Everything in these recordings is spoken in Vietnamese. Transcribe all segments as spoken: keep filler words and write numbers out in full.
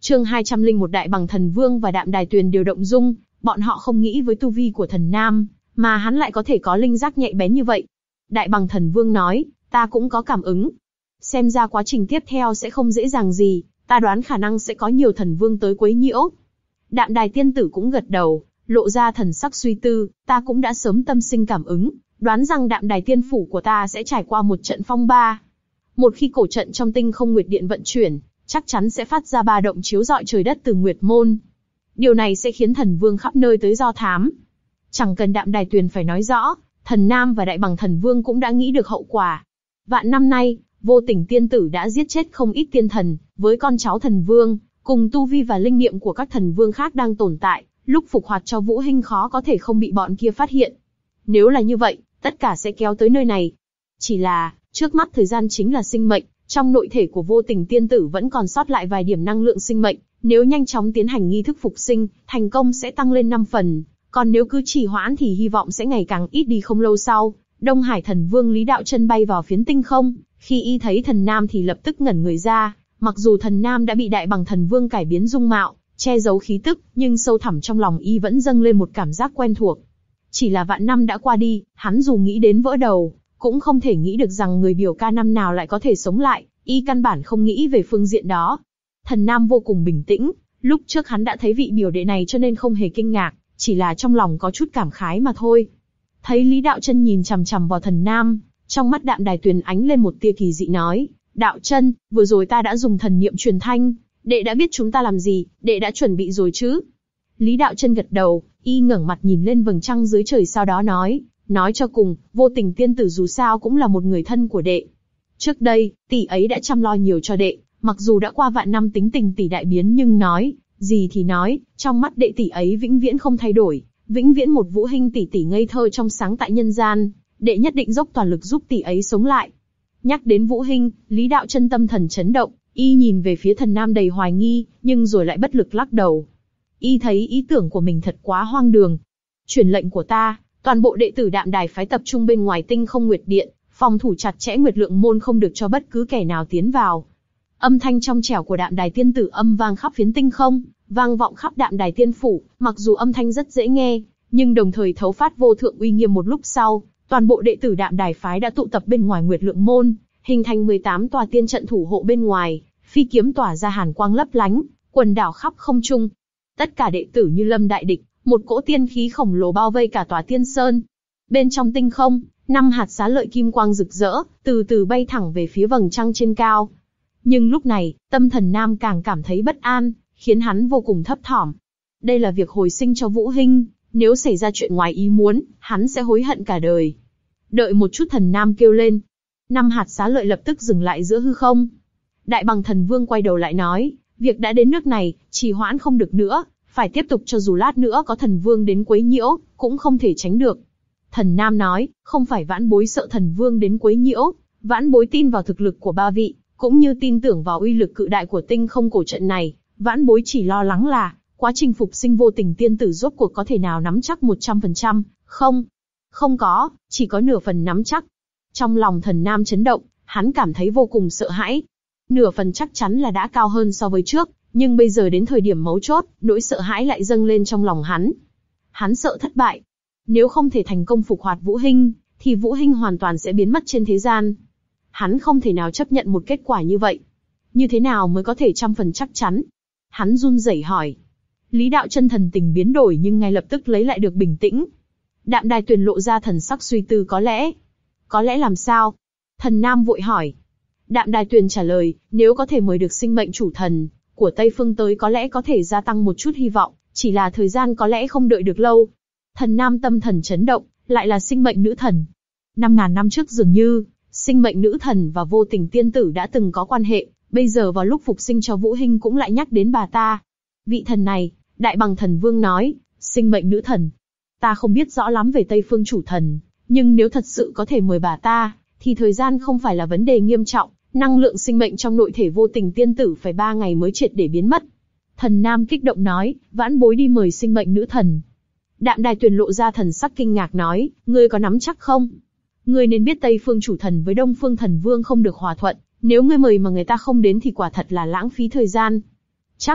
Chương hai trăm lẻ một Đại Bằng Thần Vương và Đạm Đài Tuyền đều động dung, bọn họ không nghĩ với tu vi của Thần Nam, mà hắn lại có thể có linh giác nhạy bén như vậy. Đại Bằng Thần Vương nói, ta cũng có cảm ứng. Xem ra quá trình tiếp theo sẽ không dễ dàng gì, ta đoán khả năng sẽ có nhiều thần vương tới quấy nhiễu. Đạm Đài Tiên Tử cũng gật đầu, lộ ra thần sắc suy tư, ta cũng đã sớm tâm sinh cảm ứng, đoán rằng Đạm Đài Tiên Phủ của ta sẽ trải qua một trận phong ba. Một khi cổ trận trong Tinh Không Nguyệt Điện vận chuyển, chắc chắn sẽ phát ra ba động chiếu rọi trời đất từ Nguyệt Môn. Điều này sẽ khiến thần vương khắp nơi tới do thám. Chẳng cần Đạm Đài Tuyền phải nói rõ, Thần Nam và Đại Bằng Thần Vương cũng đã nghĩ được hậu quả. Vạn năm nay, Vô Tình Tiên Tử đã giết chết không ít tiên thần, với con cháu thần vương, cùng tu vi và linh niệm của các thần vương khác đang tồn tại, lúc phục hoạt cho Vũ Hinh khó có thể không bị bọn kia phát hiện. Nếu là như vậy, tất cả sẽ kéo tới nơi này. Chỉ là, trước mắt thời gian chính là sinh mệnh, trong nội thể của Vô Tình Tiên Tử vẫn còn sót lại vài điểm năng lượng sinh mệnh, nếu nhanh chóng tiến hành nghi thức phục sinh, thành công sẽ tăng lên năm phần, còn nếu cứ trì hoãn thì hy vọng sẽ ngày càng ít đi. Không lâu sau, Đông Hải Thần Vương Lý Đạo Chân bay vào phiến tinh không, khi y thấy Thần Nam thì lập tức ngẩn người ra, mặc dù Thần Nam đã bị Đại Bằng Thần Vương cải biến dung mạo, che giấu khí tức, nhưng sâu thẳm trong lòng y vẫn dâng lên một cảm giác quen thuộc. Chỉ là vạn năm đã qua đi, hắn dù nghĩ đến vỡ đầu, cũng không thể nghĩ được rằng người biểu ca năm nào lại có thể sống lại, y căn bản không nghĩ về phương diện đó. Thần Nam vô cùng bình tĩnh, lúc trước hắn đã thấy vị biểu đệ này cho nên không hề kinh ngạc, chỉ là trong lòng có chút cảm khái mà thôi. Thấy Lý Đạo Chân nhìn chằm chằm vào Thần Nam, trong mắt Đạm Đài Tuyền ánh lên một tia kỳ dị nói, Đạo Chân, vừa rồi ta đã dùng thần niệm truyền thanh, đệ đã biết chúng ta làm gì, đệ đã chuẩn bị rồi chứ? Lý Đạo Chân gật đầu, y ngẩng mặt nhìn lên vầng trăng dưới trời sau đó nói, nói cho cùng, Vô Tình Tiên Tử dù sao cũng là một người thân của đệ. Trước đây, tỷ ấy đã chăm lo nhiều cho đệ, mặc dù đã qua vạn năm tính tình tỷ đại biến nhưng nói, gì thì nói, trong mắt đệ tỷ ấy vĩnh viễn không thay đổi, vĩnh viễn một Vũ Hinh tỷ tỷ ngây thơ trong sáng tại nhân gian, đệ nhất định dốc toàn lực giúp tỷ ấy sống lại. Nhắc đến Vũ Hinh, Lý Đạo Chân tâm thần chấn động, y nhìn về phía Thần Nam đầy hoài nghi, nhưng rồi lại bất lực lắc đầu. Y thấy ý tưởng của mình thật quá hoang đường. Truyền lệnh của ta, toàn bộ đệ tử Đạm Đài phái tập trung bên ngoài Tinh Không Nguyệt Điện, phòng thủ chặt chẽ Nguyệt Lượng Môn, không được cho bất cứ kẻ nào tiến vào. Âm thanh trong trẻo của Đạm Đài Tiên Tử âm vang khắp phiến tinh không, vang vọng khắp Đạm Đài Tiên Phủ, mặc dù âm thanh rất dễ nghe, nhưng đồng thời thấu phát vô thượng uy nghiêm. Một lúc sau, toàn bộ đệ tử Đạm Đài phái đã tụ tập bên ngoài Nguyệt Lượng Môn, hình thành mười tám tòa tiên trận thủ hộ bên ngoài, phi kiếm tỏa ra hàn quang lấp lánh, quần đảo khắp không trung. Tất cả đệ tử như lâm đại địch, một cỗ tiên khí khổng lồ bao vây cả tòa tiên sơn. Bên trong tinh không, năm hạt xá lợi kim quang rực rỡ, từ từ bay thẳng về phía vầng trăng trên cao. Nhưng lúc này, tâm Thần Nam càng cảm thấy bất an, khiến hắn vô cùng thấp thỏm. Đây là việc hồi sinh cho Vũ Hinh, nếu xảy ra chuyện ngoài ý muốn, hắn sẽ hối hận cả đời. Đợi một chút, Thần Nam kêu lên. Năm hạt xá lợi lập tức dừng lại giữa hư không. Đại Bằng Thần Vương quay đầu lại nói, việc đã đến nước này, trì hoãn không được nữa, phải tiếp tục, cho dù lát nữa có thần vương đến quấy nhiễu, cũng không thể tránh được. Thần Nam nói, không phải vãn bối sợ thần vương đến quấy nhiễu, vãn bối tin vào thực lực của ba vị, cũng như tin tưởng vào uy lực cự đại của tinh không cổ trận này. Vãn bối chỉ lo lắng là, quá trình phục sinh Vô Tình Tiên Tử rốt cuộc có thể nào nắm chắc một trăm phần trăm, không? Không có, chỉ có nửa phần nắm chắc. Trong lòng Thần Nam chấn động, hắn cảm thấy vô cùng sợ hãi. Nửa phần chắc chắn là đã cao hơn so với trước, nhưng bây giờ đến thời điểm mấu chốt, nỗi sợ hãi lại dâng lên trong lòng hắn. Hắn sợ thất bại. Nếu không thể thành công phục hoạt Vũ Hinh, thì Vũ Hinh hoàn toàn sẽ biến mất trên thế gian. Hắn không thể nào chấp nhận một kết quả như vậy. Như thế nào mới có thể trăm phần chắc chắn? Hắn run rẩy hỏi. Lý Đạo Chân thần tình biến đổi nhưng ngay lập tức lấy lại được bình tĩnh. Đạm Đài Tuyền lộ ra thần sắc suy tư. Có lẽ. Có lẽ làm sao? Thần Nam vội hỏi. Đạm Đài Tuyền trả lời, nếu có thể mời được sinh mệnh chủ thần của Tây Phương tới, có lẽ có thể gia tăng một chút hy vọng, chỉ là thời gian có lẽ không đợi được lâu. Thần Nam tâm thần chấn động, lại là sinh mệnh nữ thần. Năm ngàn năm trước dường như, sinh mệnh nữ thần và Vô Tình Tiên Tử đã từng có quan hệ, bây giờ vào lúc phục sinh cho Vũ Hinh cũng lại nhắc đến bà ta. Vị thần này, Đại Bằng Thần Vương nói, sinh mệnh nữ thần. Ta không biết rõ lắm về Tây Phương chủ thần, nhưng nếu thật sự có thể mời bà ta, thì thời gian không phải là vấn đề nghiêm trọng, năng lượng sinh mệnh trong nội thể Vô Tình Tiên Tử phải ba ngày mới triệt để biến mất. Thần Nam kích động nói, vãn bối đi mời sinh mệnh nữ thần. Đạm Đài Tuyền lộ ra thần sắc kinh ngạc nói, ngươi có nắm chắc không? Ngươi nên biết Tây Phương chủ thần với Đông Phương thần vương không được hòa thuận, nếu ngươi mời mà người ta không đến thì quả thật là lãng phí thời gian. Chắc,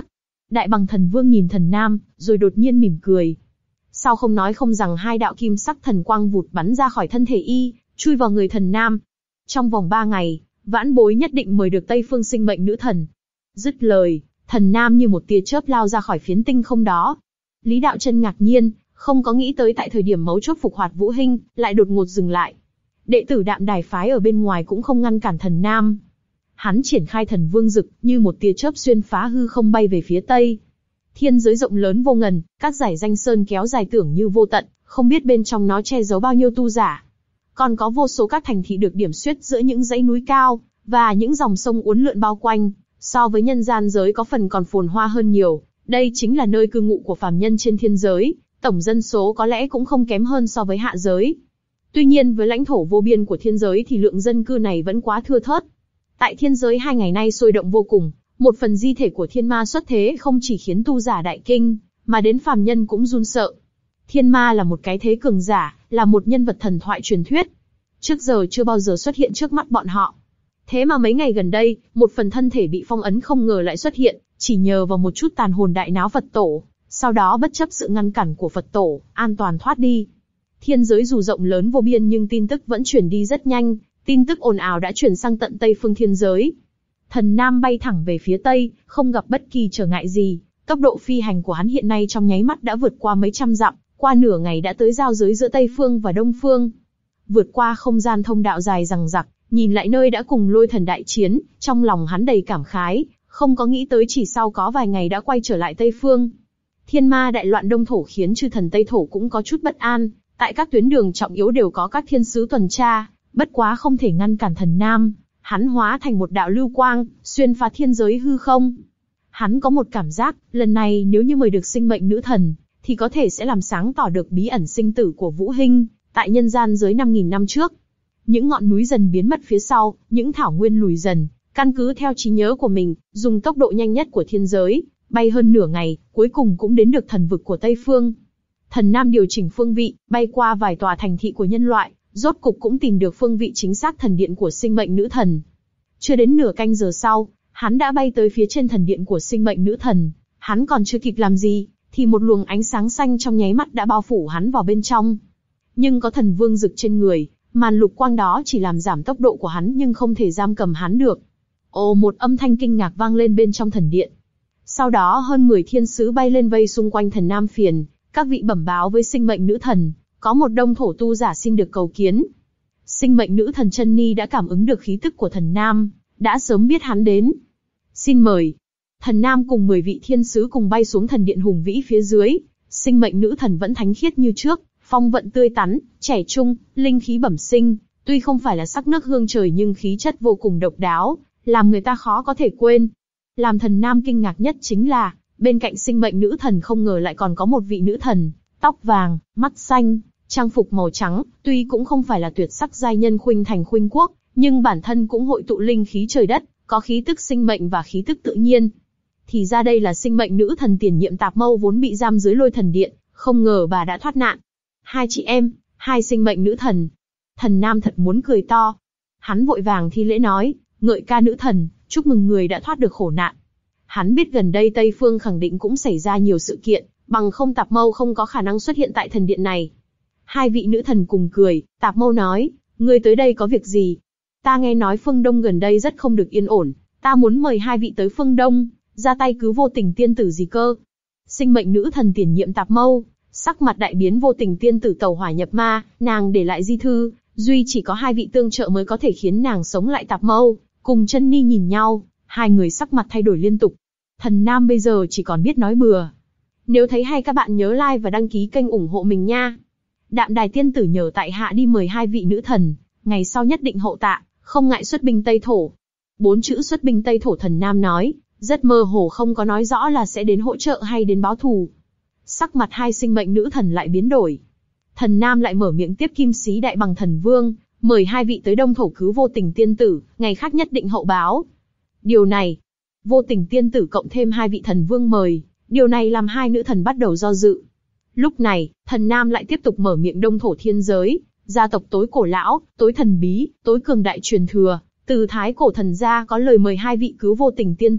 Đại Bằng Thần Vương nhìn Thần Nam, rồi đột nhiên mỉm cười. Sao không nói không rằng hai đạo kim sắc thần quang vụt bắn ra khỏi thân thể y, chui vào người Thần Nam. Trong vòng ba ngày, vãn bối nhất định mời được Tây Phương sinh mệnh nữ thần. Dứt lời, Thần Nam như một tia chớp lao ra khỏi phiến tinh không đó. Lý Đạo Chân ngạc nhiên, không có nghĩ tới tại thời điểm mấu chốt phục hoạt Vũ Hinh, lại đột ngột dừng lại. Đệ tử Đạm Đài phái ở bên ngoài cũng không ngăn cản Thần Nam. Hắn triển khai Thần Vương Dực, như một tia chớp xuyên phá hư không bay về phía tây. Thiên giới rộng lớn vô ngần, các dải danh sơn kéo dài tưởng như vô tận, không biết bên trong nó che giấu bao nhiêu tu giả. Còn có vô số các thành thị được điểm xuyết giữa những dãy núi cao, và những dòng sông uốn lượn bao quanh, so với nhân gian giới có phần còn phồn hoa hơn nhiều. Đây chính là nơi cư ngụ của phàm nhân trên thiên giới, tổng dân số có lẽ cũng không kém hơn so với hạ giới. Tuy nhiên với lãnh thổ vô biên của thiên giới thì lượng dân cư này vẫn quá thưa thớt. Tại thiên giới hai ngày nay sôi động vô cùng, một phần di thể của thiên ma xuất thế không chỉ khiến tu giả đại kinh, mà đến phàm nhân cũng run sợ. Thiên ma là một cái thế cường giả, là một nhân vật thần thoại truyền thuyết. Trước giờ chưa bao giờ xuất hiện trước mắt bọn họ. Thế mà mấy ngày gần đây, một phần thân thể bị phong ấn không ngờ lại xuất hiện, chỉ nhờ vào một chút tàn hồn đại náo Phật tổ, sau đó bất chấp sự ngăn cản của Phật tổ, an toàn thoát đi. Thiên giới dù rộng lớn vô biên nhưng tin tức vẫn truyền đi rất nhanh, tin tức ồn ào đã truyền sang tận Tây phương thiên giới. Thần Nam bay thẳng về phía Tây, không gặp bất kỳ trở ngại gì, tốc độ phi hành của hắn hiện nay trong nháy mắt đã vượt qua mấy trăm dặm, qua nửa ngày đã tới giao giới giữa Tây phương và Đông phương. Vượt qua không gian thông đạo dài dằng dặc, nhìn lại nơi đã cùng Lôi Thần đại chiến, trong lòng hắn đầy cảm khái, không có nghĩ tới chỉ sau có vài ngày đã quay trở lại Tây phương. Thiên ma đại loạn Đông thổ khiến chư thần Tây thổ cũng có chút bất an, tại các tuyến đường trọng yếu đều có các thiên sứ tuần tra, bất quá không thể ngăn cản Thần Nam. Hắn hóa thành một đạo lưu quang, xuyên phá thiên giới hư không. Hắn có một cảm giác, lần này nếu như mời được sinh mệnh nữ thần, thì có thể sẽ làm sáng tỏ được bí ẩn sinh tử của Vũ Hinh, tại nhân gian giới năm nghìn năm trước. Những ngọn núi dần biến mất phía sau, những thảo nguyên lùi dần, căn cứ theo trí nhớ của mình, dùng tốc độ nhanh nhất của thiên giới, bay hơn nửa ngày, cuối cùng cũng đến được thần vực của Tây Phương. Thần Nam điều chỉnh phương vị, bay qua vài tòa thành thị của nhân loại, rốt cục cũng tìm được phương vị chính xác thần điện của sinh mệnh nữ thần. Chưa đến nửa canh giờ sau, hắn đã bay tới phía trên thần điện của sinh mệnh nữ thần. Hắn còn chưa kịp làm gì, thì một luồng ánh sáng xanh trong nháy mắt đã bao phủ hắn vào bên trong. Nhưng có thần vương dực trên người, màn lục quang đó chỉ làm giảm tốc độ của hắn nhưng không thể giam cầm hắn được. Ồ, một âm thanh kinh ngạc vang lên bên trong thần điện. Sau đó hơn mười thiên sứ bay lên vây xung quanh Thần Nam phiền, các vị bẩm báo với sinh mệnh nữ thần, có một đông thổ tu giả xin được cầu kiến. Sinh mệnh nữ thần Chân Ni đã cảm ứng được khí tức của Thần Nam, đã sớm biết hắn đến. Xin mời. Thần Nam cùng mười vị thiên sứ cùng bay xuống thần điện hùng vĩ phía dưới. Sinh mệnh nữ thần vẫn thánh khiết như trước, phong vận tươi tắn, trẻ trung, linh khí bẩm sinh. Tuy không phải là sắc nước hương trời nhưng khí chất vô cùng độc đáo, làm người ta khó có thể quên. Làm Thần Nam kinh ngạc nhất chính là, bên cạnh sinh mệnh nữ thần không ngờ lại còn có một vị nữ thần, tóc vàng, mắt xanh, trang phục màu trắng, tuy cũng không phải là tuyệt sắc giai nhân khuynh thành khuynh quốc, nhưng bản thân cũng hội tụ linh khí trời đất, có khí tức sinh mệnh và khí tức tự nhiên. Thì ra đây là sinh mệnh nữ thần tiền nhiệm Tạp Mâu vốn bị giam dưới Lôi Thần Điện, không ngờ bà đã thoát nạn. Hai chị em, hai sinh mệnh nữ thần. Thần Nam thật muốn cười to. Hắn vội vàng thi lễ nói, ngợi ca nữ thần, chúc mừng người đã thoát được khổ nạn. Hắn biết gần đây Tây Phương khẳng định cũng xảy ra nhiều sự kiện, bằng không Tạp Mâu không có khả năng xuất hiện tại thần điện này. Hai vị nữ thần cùng cười, Tạp Mâu nói, ngươi tới đây có việc gì? Ta nghe nói phương Đông gần đây rất không được yên ổn, ta muốn mời hai vị tới phương Đông, ra tay cứu Vô Tình tiên tử gì cơ? Sinh mệnh nữ thần tiền nhiệm Tạp Mâu, sắc mặt đại biến. Vô Tình tiên tử tẩu hỏa nhập ma, nàng để lại di thư, duy chỉ có hai vị tương trợ mới có thể khiến nàng sống lại. Tạp Mâu cùng Chân Ni nhìn nhau, hai người sắc mặt thay đổi liên tục. Thần Nam bây giờ chỉ còn biết nói bừa. Nếu thấy hay các bạn nhớ like và đăng ký kênh ủng hộ mình nha. Đạm Đài tiên tử nhờ tại hạ đi mời hai vị nữ thần, ngày sau nhất định hậu tạ, không ngại xuất binh Tây Thổ. Bốn chữ xuất binh Tây Thổ Thần Nam nói, rất mơ hồ không có nói rõ là sẽ đến hỗ trợ hay đến báo thù. Sắc mặt hai sinh mệnh nữ thần lại biến đổi. Thần Nam lại mở miệng tiếp Kim Sĩ Đại Bằng Thần Vương, mời hai vị tới Đông Thổ cứu Vô Tình tiên tử, ngày khác nhất định hậu báo. Điều này, Vô Tình tiên tử cộng thêm hai vị thần vương mời, điều này làm hai nữ thần bắt đầu do dự. Lúc này, Thần Nam lại tiếp tục mở miệng Đông Thổ thiên giới, gia tộc tối cổ lão, tối thần bí, tối cường đại truyền thừa, từ thái cổ thần gia có lời mời hai vị cứu Vô Tình tiên tử,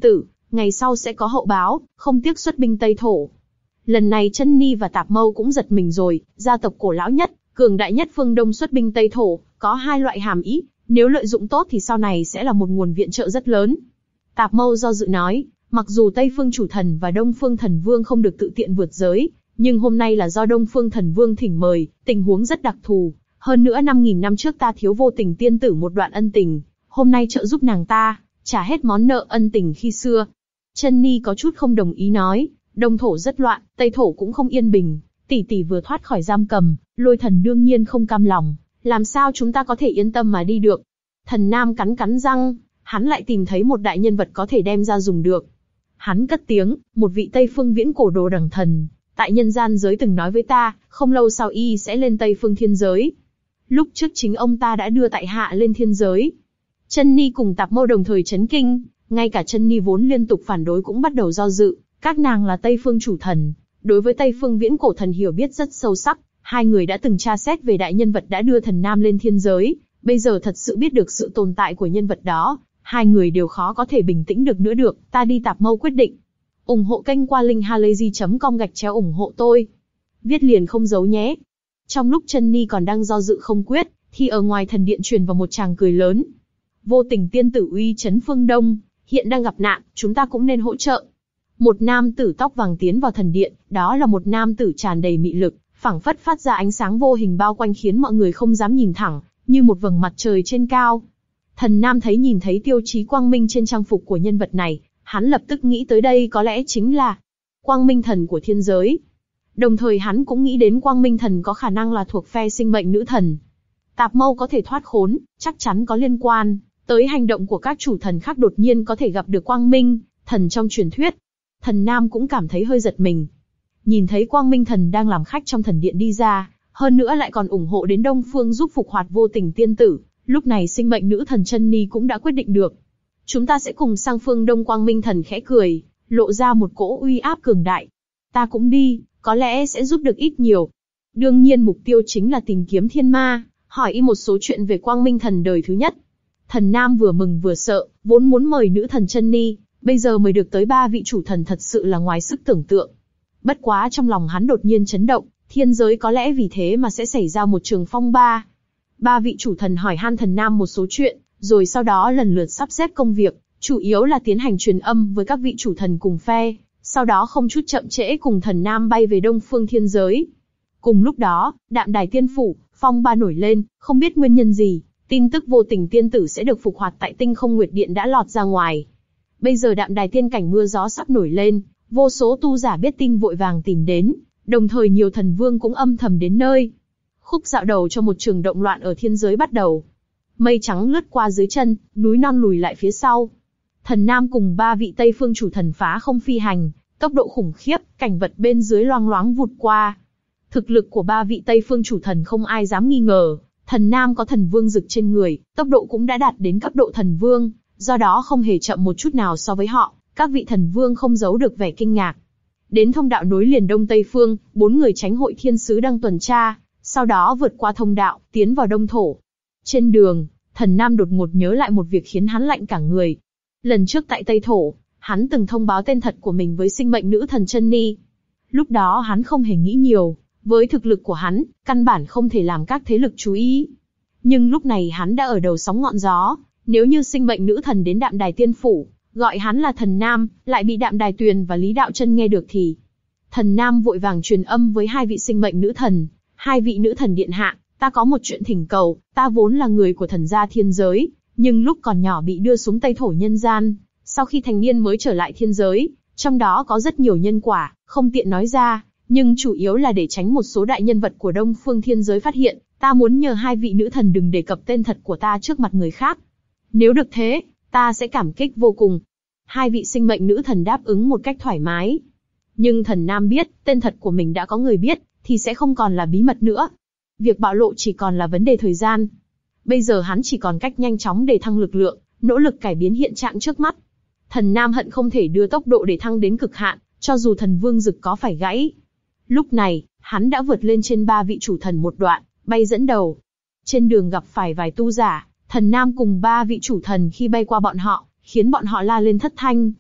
ngày sau sẽ có hậu báo, không tiếc xuất binh Tây Thổ. Lần này Chân Ni và Tạp Mâu cũng giật mình rồi, gia tộc cổ lão nhất, cường đại nhất phương Đông xuất binh Tây Thổ, có hai loại hàm ý, nếu lợi dụng tốt thì sau này sẽ là một nguồn viện trợ rất lớn. Tạp Mâu do dự nói, mặc dù Tây Phương Chủ Thần và Đông Phương Thần Vương không được tự tiện vượt giới, nhưng hôm nay là do Đông Phương Thần Vương thỉnh mời, tình huống rất đặc thù. Hơn nữa năm nghìn năm trước ta thiếu Vô Tình tiên tử một đoạn ân tình, hôm nay trợ giúp nàng ta, trả hết món nợ ân tình khi xưa. Chân Ni có chút không đồng ý nói, Đông Thổ rất loạn, Tây Thổ cũng không yên bình, tỷ tỷ vừa thoát khỏi giam cầm, Lôi Thần đương nhiên không cam lòng, làm sao chúng ta có thể yên tâm mà đi được. Thần Nam cắn cắn răng, hắn lại tìm thấy một đại nhân vật có thể đem ra dùng được. Hắn cất tiếng, một vị Tây Phương viễn cổ đồ đằng thần, tại nhân gian giới từng nói với ta, không lâu sau y sẽ lên Tây Phương thiên giới. Lúc trước chính ông ta đã đưa tại hạ lên thiên giới. Chân Ni cùng Tạp Mâu đồng thời chấn kinh, ngay cả Chân Ni vốn liên tục phản đối cũng bắt đầu do dự, các nàng là Tây Phương chủ thần, đối với Tây Phương viễn cổ thần hiểu biết rất sâu sắc, hai người đã từng tra xét về đại nhân vật đã đưa thần Nam lên thiên giới, bây giờ thật sự biết được sự tồn tại của nhân vật đó, hai người đều khó có thể bình tĩnh được nữa được, ta đi. Tạp Mâu quyết định. Ủng hộ kênh qua linkhalazy chấm com gạch chéo ủng hộ tôi. Viết liền không giấu nhé. Trong lúc Chân Ni còn đang do dự không quyết, thì ở ngoài thần điện truyền vào một tràng cười lớn. Vô Tình tiên tử uy chấn phương Đông, hiện đang gặp nạn, chúng ta cũng nên hỗ trợ. Một nam tử tóc vàng tiến vào thần điện, đó là một nam tử tràn đầy mị lực, phảng phất phát ra ánh sáng vô hình bao quanh khiến mọi người không dám nhìn thẳng, như một vầng mặt trời trên cao. Thần Nam thấy nhìn thấy tiêu chí quang minh trên trang phục của nhân vật này, hắn lập tức nghĩ tới đây có lẽ chính là Quang Minh Thần của thiên giới. Đồng thời hắn cũng nghĩ đến Quang Minh Thần có khả năng là thuộc phe sinh mệnh nữ thần. Tạp Mâu có thể thoát khốn, chắc chắn có liên quan tới hành động của các chủ thần khác, đột nhiên có thể gặp được Quang Minh Thần trong truyền thuyết. Thần Nam cũng cảm thấy hơi giật mình. Nhìn thấy Quang Minh Thần đang làm khách trong thần điện đi ra, hơn nữa lại còn ủng hộ đến Đông Phương giúp phục hoạt Vô Tình tiên tử, lúc này sinh mệnh nữ thần Chân Ni cũng đã quyết định được. Chúng ta sẽ cùng sang phương Đông. Quang Minh Thần khẽ cười, lộ ra một cỗ uy áp cường đại. Ta cũng đi, có lẽ sẽ giúp được ít nhiều. Đương nhiên mục tiêu chính là tìm kiếm thiên ma, hỏi y một số chuyện về Quang Minh Thần đời thứ nhất. Thần Nam vừa mừng vừa sợ, vốn muốn mời nữ thần Chân Ni, bây giờ mời được tới ba vị chủ thần thật sự là ngoài sức tưởng tượng. Bất quá trong lòng hắn đột nhiên chấn động, thiên giới có lẽ vì thế mà sẽ xảy ra một trường phong ba. Ba vị chủ thần hỏi han thần Nam một số chuyện, rồi sau đó lần lượt sắp xếp công việc, chủ yếu là tiến hành truyền âm với các vị chủ thần cùng phe, sau đó không chút chậm trễ cùng thần Nam bay về Đông Phương thiên giới. Cùng lúc đó, Đạm Đài tiên phủ, phong ba nổi lên, không biết nguyên nhân gì, tin tức Vô Tình tiên tử sẽ được phục hoạt tại Tinh Không Nguyệt Điện đã lọt ra ngoài. Bây giờ Đạm Đài tiên cảnh mưa gió sắp nổi lên, vô số tu giả biết tin vội vàng tìm đến, đồng thời nhiều thần vương cũng âm thầm đến nơi. Khúc dạo đầu cho một trường động loạn ở thiên giới bắt đầu. Mây trắng lướt qua dưới chân, núi non lùi lại phía sau. Thần Nam cùng ba vị Tây Phương chủ thần phá không phi hành, tốc độ khủng khiếp, cảnh vật bên dưới loang loáng vụt qua. Thực lực của ba vị Tây Phương chủ thần không ai dám nghi ngờ. Thần Nam có thần vương dực trên người, tốc độ cũng đã đạt đến cấp độ thần vương, do đó không hề chậm một chút nào so với họ. Các vị thần vương không giấu được vẻ kinh ngạc. Đến thông đạo nối liền Đông Tây Phương, bốn người Chánh hội thiên sứ đang tuần tra, sau đó vượt qua thông đạo, tiến vào Đông Thổ. Trên đường, thần Nam đột ngột nhớ lại một việc khiến hắn lạnh cả người. Lần trước tại Tây Thổ, hắn từng thông báo tên thật của mình với sinh mệnh nữ thần Chân Ni. Lúc đó hắn không hề nghĩ nhiều, với thực lực của hắn, căn bản không thể làm các thế lực chú ý. Nhưng lúc này hắn đã ở đầu sóng ngọn gió, nếu như sinh mệnh nữ thần đến Đạm Đài tiên phủ, gọi hắn là thần Nam, lại bị Đạm Đài Tuyền và Lý Đạo Chân nghe được thì... Thần Nam vội vàng truyền âm với hai vị sinh mệnh nữ thần, hai vị nữ thần điện hạ, ta có một chuyện thỉnh cầu, ta vốn là người của thần gia thiên giới, nhưng lúc còn nhỏ bị đưa xuống Tây Thổ nhân gian, sau khi thành niên mới trở lại thiên giới, trong đó có rất nhiều nhân quả, không tiện nói ra, nhưng chủ yếu là để tránh một số đại nhân vật của Đông Phương thiên giới phát hiện, ta muốn nhờ hai vị nữ thần đừng đề cập tên thật của ta trước mặt người khác. Nếu được thế, ta sẽ cảm kích vô cùng. Hai vị sinh mệnh nữ thần đáp ứng một cách thoải mái. Nhưng thần Nam biết, tên thật của mình đã có người biết, thì sẽ không còn là bí mật nữa. Việc bạo lộ chỉ còn là vấn đề thời gian. Bây giờ hắn chỉ còn cách nhanh chóng để thăng lực lượng, nỗ lực cải biến hiện trạng trước mắt. Thần Nam hận không thể đưa tốc độ để thăng đến cực hạn, cho dù thần vương dực có phải gãy. Lúc này, hắn đã vượt lên trên ba vị chủ thần một đoạn, bay dẫn đầu. Trên đường gặp phải vài tu giả, thần Nam cùng ba vị chủ thần khi bay qua bọn họ, khiến bọn họ la lên thất thanh.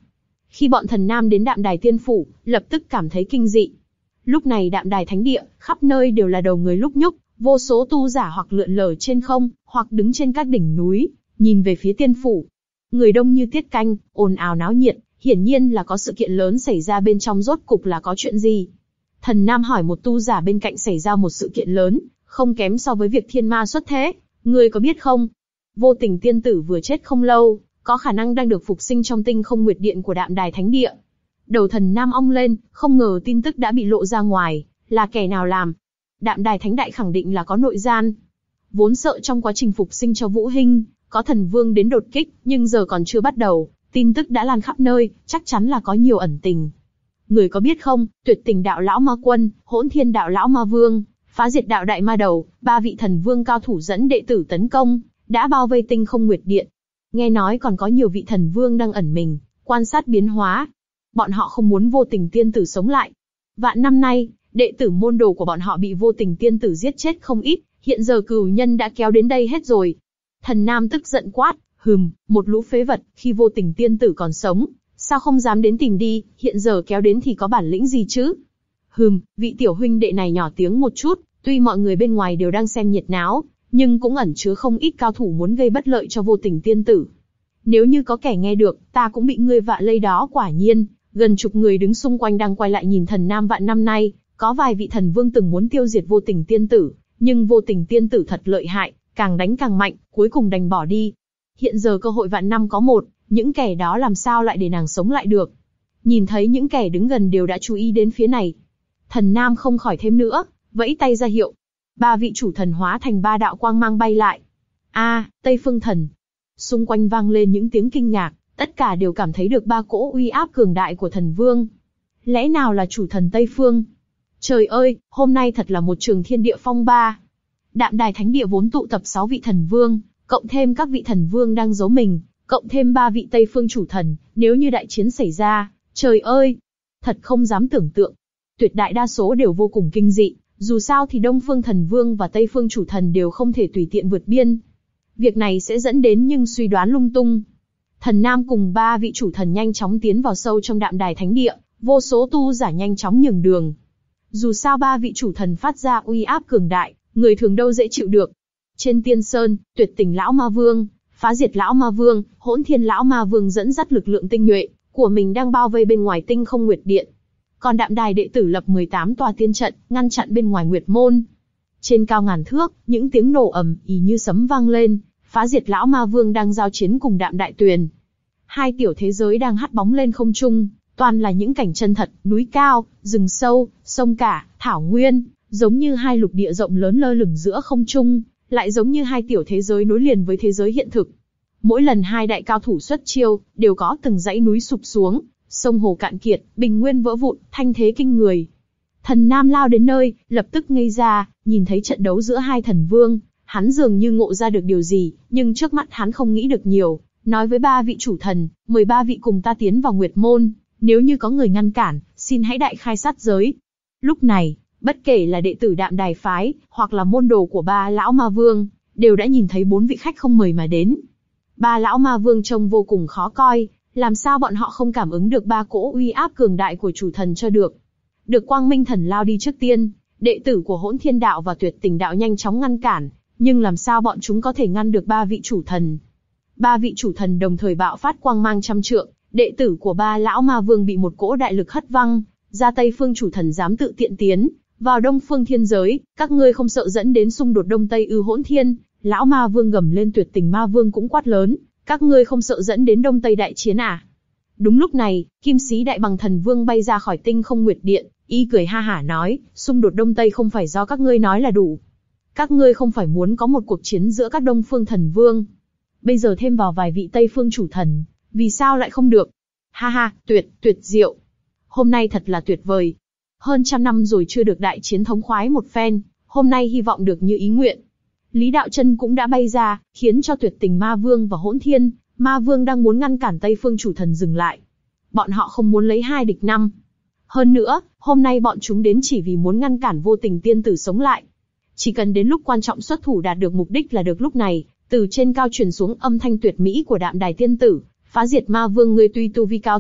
Khi bọn thần nam đến Đạm Đài Tiên Phủ, lập tức cảm thấy kinh dị. Lúc này Đạm Đài Thánh Địa, khắp nơi đều là đầu người lúc nhúc, vô số tu giả hoặc lượn lờ trên không, hoặc đứng trên các đỉnh núi, nhìn về phía tiên phủ. Người đông như tiết canh, ồn ào náo nhiệt, hiển nhiên là có sự kiện lớn xảy ra bên trong, rốt cục là có chuyện gì? Thần Nam hỏi một tu giả bên cạnh, xảy ra một sự kiện lớn, không kém so với việc thiên ma xuất thế, ngươi có biết không? Vô Tình tiên tử vừa chết không lâu, có khả năng đang được phục sinh trong Tinh Không Nguyệt Điện của Đạm Đài Thánh Địa. Đầu Thần Nam ong lên, không ngờ tin tức đã bị lộ ra ngoài, là kẻ nào làm? Đạm Đài Thánh Đại khẳng định là có nội gian. Vốn sợ trong quá trình phục sinh cho Vũ Hinh, có thần vương đến đột kích, nhưng giờ còn chưa bắt đầu, tin tức đã lan khắp nơi, chắc chắn là có nhiều ẩn tình. Người có biết không, Tuyệt Tình Đạo Lão Ma Quân, Hỗn Thiên Đạo Lão Ma Vương, Phá Diệt Đạo Đại Ma Đầu, ba vị thần vương cao thủ dẫn đệ tử tấn công, đã bao vây Tinh Không Nguyệt Điện. Nghe nói còn có nhiều vị thần vương đang ẩn mình, quan sát biến hóa. Bọn họ không muốn Vô Tình tiên tử sống lại. Vạn năm nay, đệ tử môn đồ của bọn họ bị Vô Tình tiên tử giết chết không ít, hiện giờ cừu nhân đã kéo đến đây hết rồi. Thần Nam tức giận quát, hừm, một lũ phế vật, khi Vô Tình tiên tử còn sống, sao không dám đến tìm đi, hiện giờ kéo đến thì có bản lĩnh gì chứ? Hừm, vị tiểu huynh đệ này nhỏ tiếng một chút, tuy mọi người bên ngoài đều đang xem nhiệt náo, nhưng cũng ẩn chứa không ít cao thủ muốn gây bất lợi cho Vô Tình tiên tử. Nếu như có kẻ nghe được, ta cũng bị ngươi vạ lây đó. Quả nhiên, gần chục người đứng xung quanh đang quay lại nhìn Thần Nam. Vạn năm nay, có vài vị thần vương từng muốn tiêu diệt Vô Tình tiên tử, nhưng Vô Tình tiên tử thật lợi hại, càng đánh càng mạnh, cuối cùng đành bỏ đi. Hiện giờ cơ hội vạn năm có một, những kẻ đó làm sao lại để nàng sống lại được? Nhìn thấy những kẻ đứng gần đều đã chú ý đến phía này, Thần Nam không khỏi thêm nữa, vẫy tay ra hiệu. Ba vị chủ thần hóa thành ba đạo quang mang bay lại. A, à, Tây Phương Thần. Xung quanh vang lên những tiếng kinh ngạc, tất cả đều cảm thấy được ba cỗ uy áp cường đại của thần vương. Lẽ nào là chủ thần Tây Phương? Trời ơi, hôm nay thật là một trường thiên địa phong ba. Đạm Đài Thánh Địa vốn tụ tập sáu vị thần vương, cộng thêm các vị thần vương đang giấu mình, cộng thêm ba vị Tây Phương chủ thần, nếu như đại chiến xảy ra, trời ơi, thật không dám tưởng tượng. Tuyệt đại đa số đều vô cùng kinh dị, dù sao thì Đông Phương thần vương và Tây Phương chủ thần đều không thể tùy tiện vượt biên. Việc này sẽ dẫn đến nhưng suy đoán lung tung. Thần Nam cùng ba vị chủ thần nhanh chóng tiến vào sâu trong Đạm Đài Thánh Địa, vô số tu giả nhanh chóng nhường đường. Dù sao ba vị chủ thần phát ra uy áp cường đại, người thường đâu dễ chịu được. Trên Tiên Sơn, Tuyệt Tình Lão Ma Vương, Phá Diệt Lão Ma Vương, Hỗn Thiên Lão Ma Vương dẫn dắt lực lượng tinh nhuệ của mình đang bao vây bên ngoài Tinh Không Nguyệt Điện. Còn Đạm Đài đệ tử lập mười tám tòa tiên trận, ngăn chặn bên ngoài Nguyệt Môn. Trên cao ngàn thước, những tiếng nổ ầm ĩ như sấm vang lên, Phá Diệt Lão Ma Vương đang giao chiến cùng Đạm Đại Tuyền. Hai tiểu thế giới đang hắt bóng lên không trung, toàn là những cảnh chân thật, núi cao, rừng sâu, sông cả, thảo nguyên, giống như hai lục địa rộng lớn lơ lửng giữa không trung, lại giống như hai tiểu thế giới nối liền với thế giới hiện thực. Mỗi lần hai đại cao thủ xuất chiêu, đều có từng dãy núi sụp xuống, sông hồ cạn kiệt, bình nguyên vỡ vụn, thanh thế kinh người. Thần Nam lao đến nơi, lập tức ngây ra, nhìn thấy trận đấu giữa hai thần vương, hắn dường như ngộ ra được điều gì, nhưng trước mắt hắn không nghĩ được nhiều, nói với ba vị chủ thần, mời ba vị cùng ta tiến vào Nguyệt Môn, nếu như có người ngăn cản, xin hãy đại khai sát giới. Lúc này, bất kể là đệ tử Đạm Đài phái, hoặc là môn đồ của ba lão ma vương, đều đã nhìn thấy bốn vị khách không mời mà đến. Ba lão ma vương trông vô cùng khó coi, làm sao bọn họ không cảm ứng được ba cỗ uy áp cường đại của chủ thần cho được. Được Quang Minh Thần lao đi trước tiên, đệ tử của Hỗn Thiên Đạo và Tuyệt Tình Đạo nhanh chóng ngăn cản, nhưng làm sao bọn chúng có thể ngăn được ba vị chủ thần? Ba vị chủ thần đồng thời bạo phát quang mang trăm trượng, đệ tử của ba lão ma vương bị một cỗ đại lực hất văng, ra Tây Phương chủ thần dám tự tiện tiến vào Đông Phương thiên giới, các ngươi không sợ dẫn đến xung đột Đông Tây ư? Hỗn Thiên Lão Ma Vương gầm lên, Tuyệt Tình Ma Vương cũng quát lớn, các ngươi không sợ dẫn đến Đông Tây đại chiến à? Đúng lúc này, Kim Sĩ Đại Bằng Thần Vương bay ra khỏi Tinh Không Nguyệt Điện, y cười ha hả nói, xung đột Đông Tây không phải do các ngươi nói là đủ. Các ngươi không phải muốn có một cuộc chiến giữa các Đông Phương thần vương? Bây giờ thêm vào vài vị Tây Phương chủ thần, vì sao lại không được? Ha ha, tuyệt, tuyệt diệu. Hôm nay thật là tuyệt vời. Hơn trăm năm rồi chưa được đại chiến thống khoái một phen, hôm nay hy vọng được như ý nguyện. Lý Đạo Chân cũng đã bay ra, khiến cho Tuyệt Tình Ma Vương và Hỗn Thiên Ma Vương đang muốn ngăn cản Tây Phương chủ thần dừng lại. Bọn họ không muốn lấy hai địch năm. Hơn nữa, hôm nay bọn chúng đến chỉ vì muốn ngăn cản Vô Tình tiên tử sống lại. Chỉ cần đến lúc quan trọng xuất thủ đạt được mục đích là được. Lúc này, từ trên cao truyền xuống âm thanh tuyệt mỹ của Đạm Đài tiên tử, Phá Diệt Ma Vương, ngươi tuy tu vi cao tuyệt,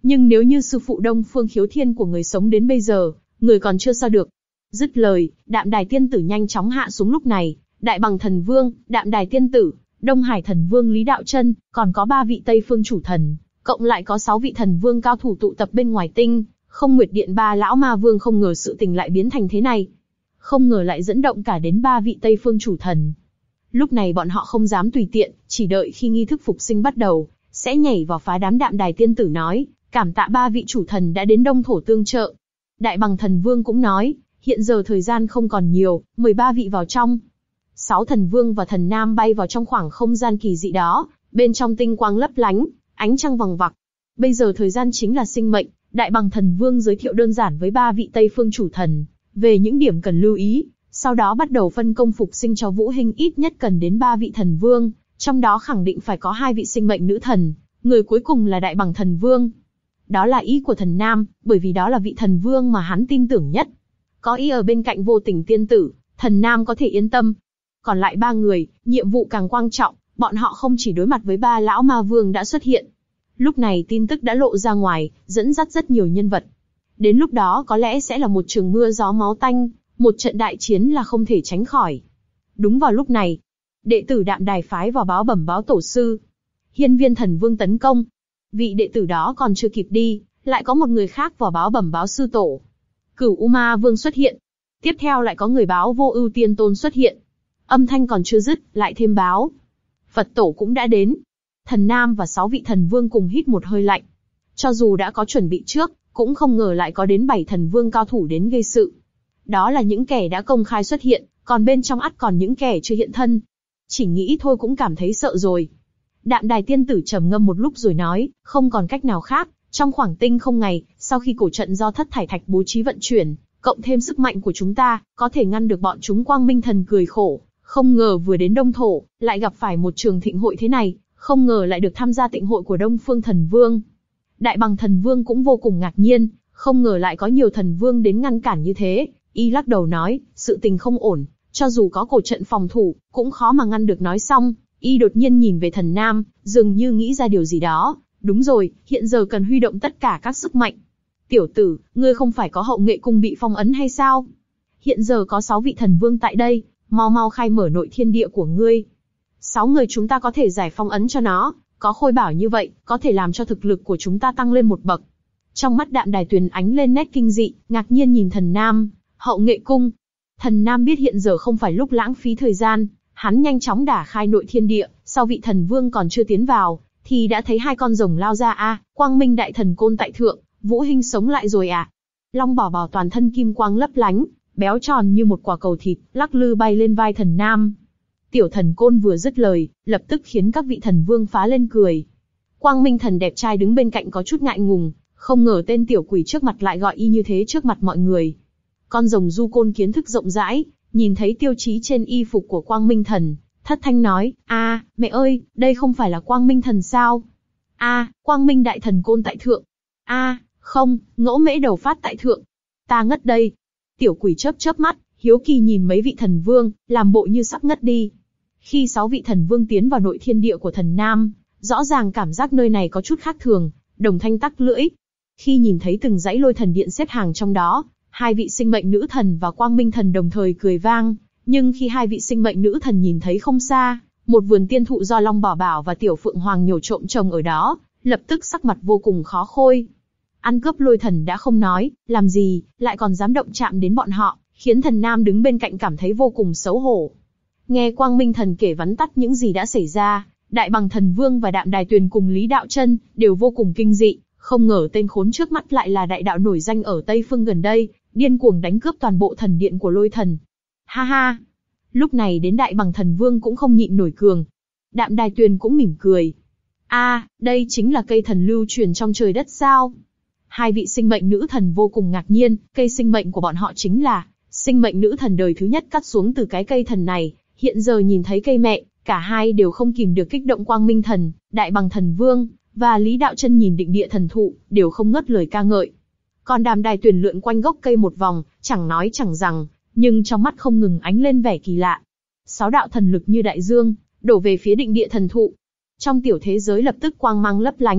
Nhưng nếu như sư phụ Đông Phương Khiếu Thiên của người sống đến bây giờ, người còn chưa sao được. Dứt lời, Đạm Đài tiên tử nhanh chóng hạ xuống. Lúc này, Đại Bằng Thần Vương, Đạm Đài tiên tử, Đông Hải Thần Vương Lý Đạo Chân, còn có ba vị Tây Phương chủ thần, cộng lại có sáu vị thần vương cao thủ tụ tập bên ngoài tinh Không Nguyệt Điện. Ba lão ma vương không ngờ sự tình lại biến thành thế này, không ngờ lại dẫn động cả đến ba vị Tây Phương chủ thần. Lúc này bọn họ không dám tùy tiện, chỉ đợi khi nghi thức phục sinh bắt đầu, sẽ nhảy vào phá đám. Đạm Đài tiên tử nói, cảm tạ ba vị chủ thần đã đến Đông Thổ tương trợ. Đại Bằng Thần Vương cũng nói, hiện giờ thời gian không còn nhiều, mời ba vị vào trong. Sáu thần vương và thần nam bay vào trong khoảng không gian kỳ dị đó, bên trong tinh quang lấp lánh, ánh trăng vằng vặc. Bây giờ thời gian chính là sinh mệnh. Đại Bằng Thần Vương giới thiệu đơn giản với ba vị Tây Phương chủ thần về những điểm cần lưu ý, sau đó bắt đầu phân công phục sinh cho Vũ Hinh. Ít nhất cần đến ba vị thần vương, trong đó khẳng định phải có hai vị sinh mệnh nữ thần, người cuối cùng là Đại Bằng Thần Vương. Đó là ý của thần nam, bởi vì đó là vị thần vương mà hắn tin tưởng nhất. Có ý ở bên cạnh Vô Tình tiên tử, thần nam có thể yên tâm. Còn lại ba người, nhiệm vụ càng quan trọng, bọn họ không chỉ đối mặt với ba lão ma vương đã xuất hiện. Lúc này tin tức đã lộ ra ngoài, dẫn dắt rất nhiều nhân vật. Đến lúc đó có lẽ sẽ là một trường mưa gió máu tanh, một trận đại chiến là không thể tránh khỏi. Đúng vào lúc này, đệ tử Đạm Đài phái vào báo bẩm báo tổ sư. Hiên Viên Thần Vương tấn công. Vị đệ tử đó còn chưa kịp đi, lại có một người khác vào báo bẩm báo sư tổ. Cửu U Ma Vương xuất hiện. Tiếp theo lại có người báo Vô Ưu Tiên Tôn xuất hiện. Âm thanh còn chưa dứt, lại thêm báo Phật tổ cũng đã đến. Thần Nam và sáu vị thần vương cùng hít một hơi lạnh. Cho dù đã có chuẩn bị trước, cũng không ngờ lại có đến bảy thần vương cao thủ đến gây sự. Đó là những kẻ đã công khai xuất hiện, còn bên trong ắt còn những kẻ chưa hiện thân. Chỉ nghĩ thôi cũng cảm thấy sợ rồi. Đạm Đài tiên tử trầm ngâm một lúc rồi nói, không còn cách nào khác, trong khoảng tinh không ngày, sau khi cổ trận do Thất Thải Thạch bố trí vận chuyển, cộng thêm sức mạnh của chúng ta, có thể ngăn được bọn chúng. Quang Minh Thần cười khổ, không ngờ vừa đến Đông Thổ, lại gặp phải một trường thịnh hội thế này, không ngờ lại được tham gia tịnh hội của Đông Phương Thần Vương. Đại Bằng Thần Vương cũng vô cùng ngạc nhiên, không ngờ lại có nhiều thần vương đến ngăn cản như thế. Y lắc đầu nói, sự tình không ổn, cho dù có cổ trận phòng thủ, cũng khó mà ngăn được. Nói xong, Y đột nhiên nhìn về thần nam, dường như nghĩ ra điều gì đó. Đúng rồi, hiện giờ cần huy động tất cả các sức mạnh. Tiểu tử, ngươi không phải có Hậu Nghệ Cung bị phong ấn hay sao? Hiện giờ có sáu vị thần vương tại đây, mau mau khai mở nội thiên địa của ngươi. Sáu người chúng ta có thể giải phong ấn cho nó, có khôi bảo như vậy, có thể làm cho thực lực của chúng ta tăng lên một bậc. Trong mắt Đạm Đài Tuyền ánh lên nét kinh dị, ngạc nhiên nhìn thần nam. Hậu Nghệ Cung. Thần nam biết hiện giờ không phải lúc lãng phí thời gian, hắn nhanh chóng đả khai nội thiên địa. Sau vị thần vương còn chưa tiến vào, thì đã thấy hai con rồng lao ra. A, à, Quang Minh Đại Thần Côn tại thượng, Vũ Hinh sống lại rồi à? Long Bảo Bảo toàn thân kim quang lấp lánh, béo tròn như một quả cầu thịt, lắc lư bay lên vai thần nam. Tiểu Thần Côn vừa dứt lời, lập tức khiến các vị thần vương phá lên cười. Quang Minh Thần đẹp trai đứng bên cạnh có chút ngại ngùng, không ngờ tên tiểu quỷ trước mặt lại gọi y như thế trước mặt mọi người. Con rồng Du Côn kiến thức rộng rãi, nhìn thấy tiêu chí trên y phục của Quang Minh Thần, thất thanh nói, a, mẹ ơi, đây không phải là Quang Minh Thần sao? A, Quang Minh Đại Thần Côn tại thượng. A, không, Ngẫu Mễ Đầu Phát tại thượng. Ta ngất đây. Tiểu quỷ chớp chớp mắt, hiếu kỳ nhìn mấy vị thần vương, làm bộ như sắp ngất đi. Khi sáu vị thần vương tiến vào nội thiên địa của thần nam, rõ ràng cảm giác nơi này có chút khác thường, đồng thanh tắc lưỡi. Khi nhìn thấy từng dãy lôi thần điện xếp hàng trong đó, hai vị sinh mệnh nữ thần và Quang Minh Thần đồng thời cười vang. Nhưng khi hai vị sinh mệnh nữ thần nhìn thấy không xa, một vườn tiên thụ do Long Bảo Bảo và Tiểu Phượng Hoàng nhổ trộm trồng ở đó, lập tức sắc mặt vô cùng khó khôi. Ăn cướp lôi thần đã không nói, làm gì, lại còn dám động chạm đến bọn họ, khiến thần nam đứng bên cạnh cảm thấy vô cùng xấu hổ. Nghe Quang Minh Thần kể vắn tắt những gì đã xảy ra, Đại Bằng Thần Vương và Đạm Đài Tuyền cùng Lý Đạo Chân đều vô cùng kinh dị, không ngờ tên khốn trước mắt lại là đại đạo nổi danh ở Tây Phương gần đây, điên cuồng đánh cướp toàn bộ thần điện của lôi thần. Ha ha! Lúc này đến Đại Bằng Thần Vương cũng không nhịn nổi cường. Đạm Đài Tuyền cũng mỉm cười. A, à, đây chính là cây thần lưu truyền trong trời đất sao? Hai vị sinh mệnh nữ thần vô cùng ngạc nhiên, cây sinh mệnh của bọn họ chính là sinh mệnh nữ thần đời thứ nhất cắt xuống từ cái cây thần này. Hiện giờ nhìn thấy cây mẹ, cả hai đều không kìm được kích động. Quang Minh Thần, Đại Bằng Thần Vương và Lý Đạo Chân nhìn định địa thần thụ, đều không ngớt lời ca ngợi. Còn Đạm Đài Tuyền lượn quanh gốc cây một vòng, chẳng nói chẳng rằng, nhưng trong mắt không ngừng ánh lên vẻ kỳ lạ. Sáu đạo thần lực như đại dương, đổ về phía định địa thần thụ. Trong tiểu thế giới lập tức quang mang lấp lánh,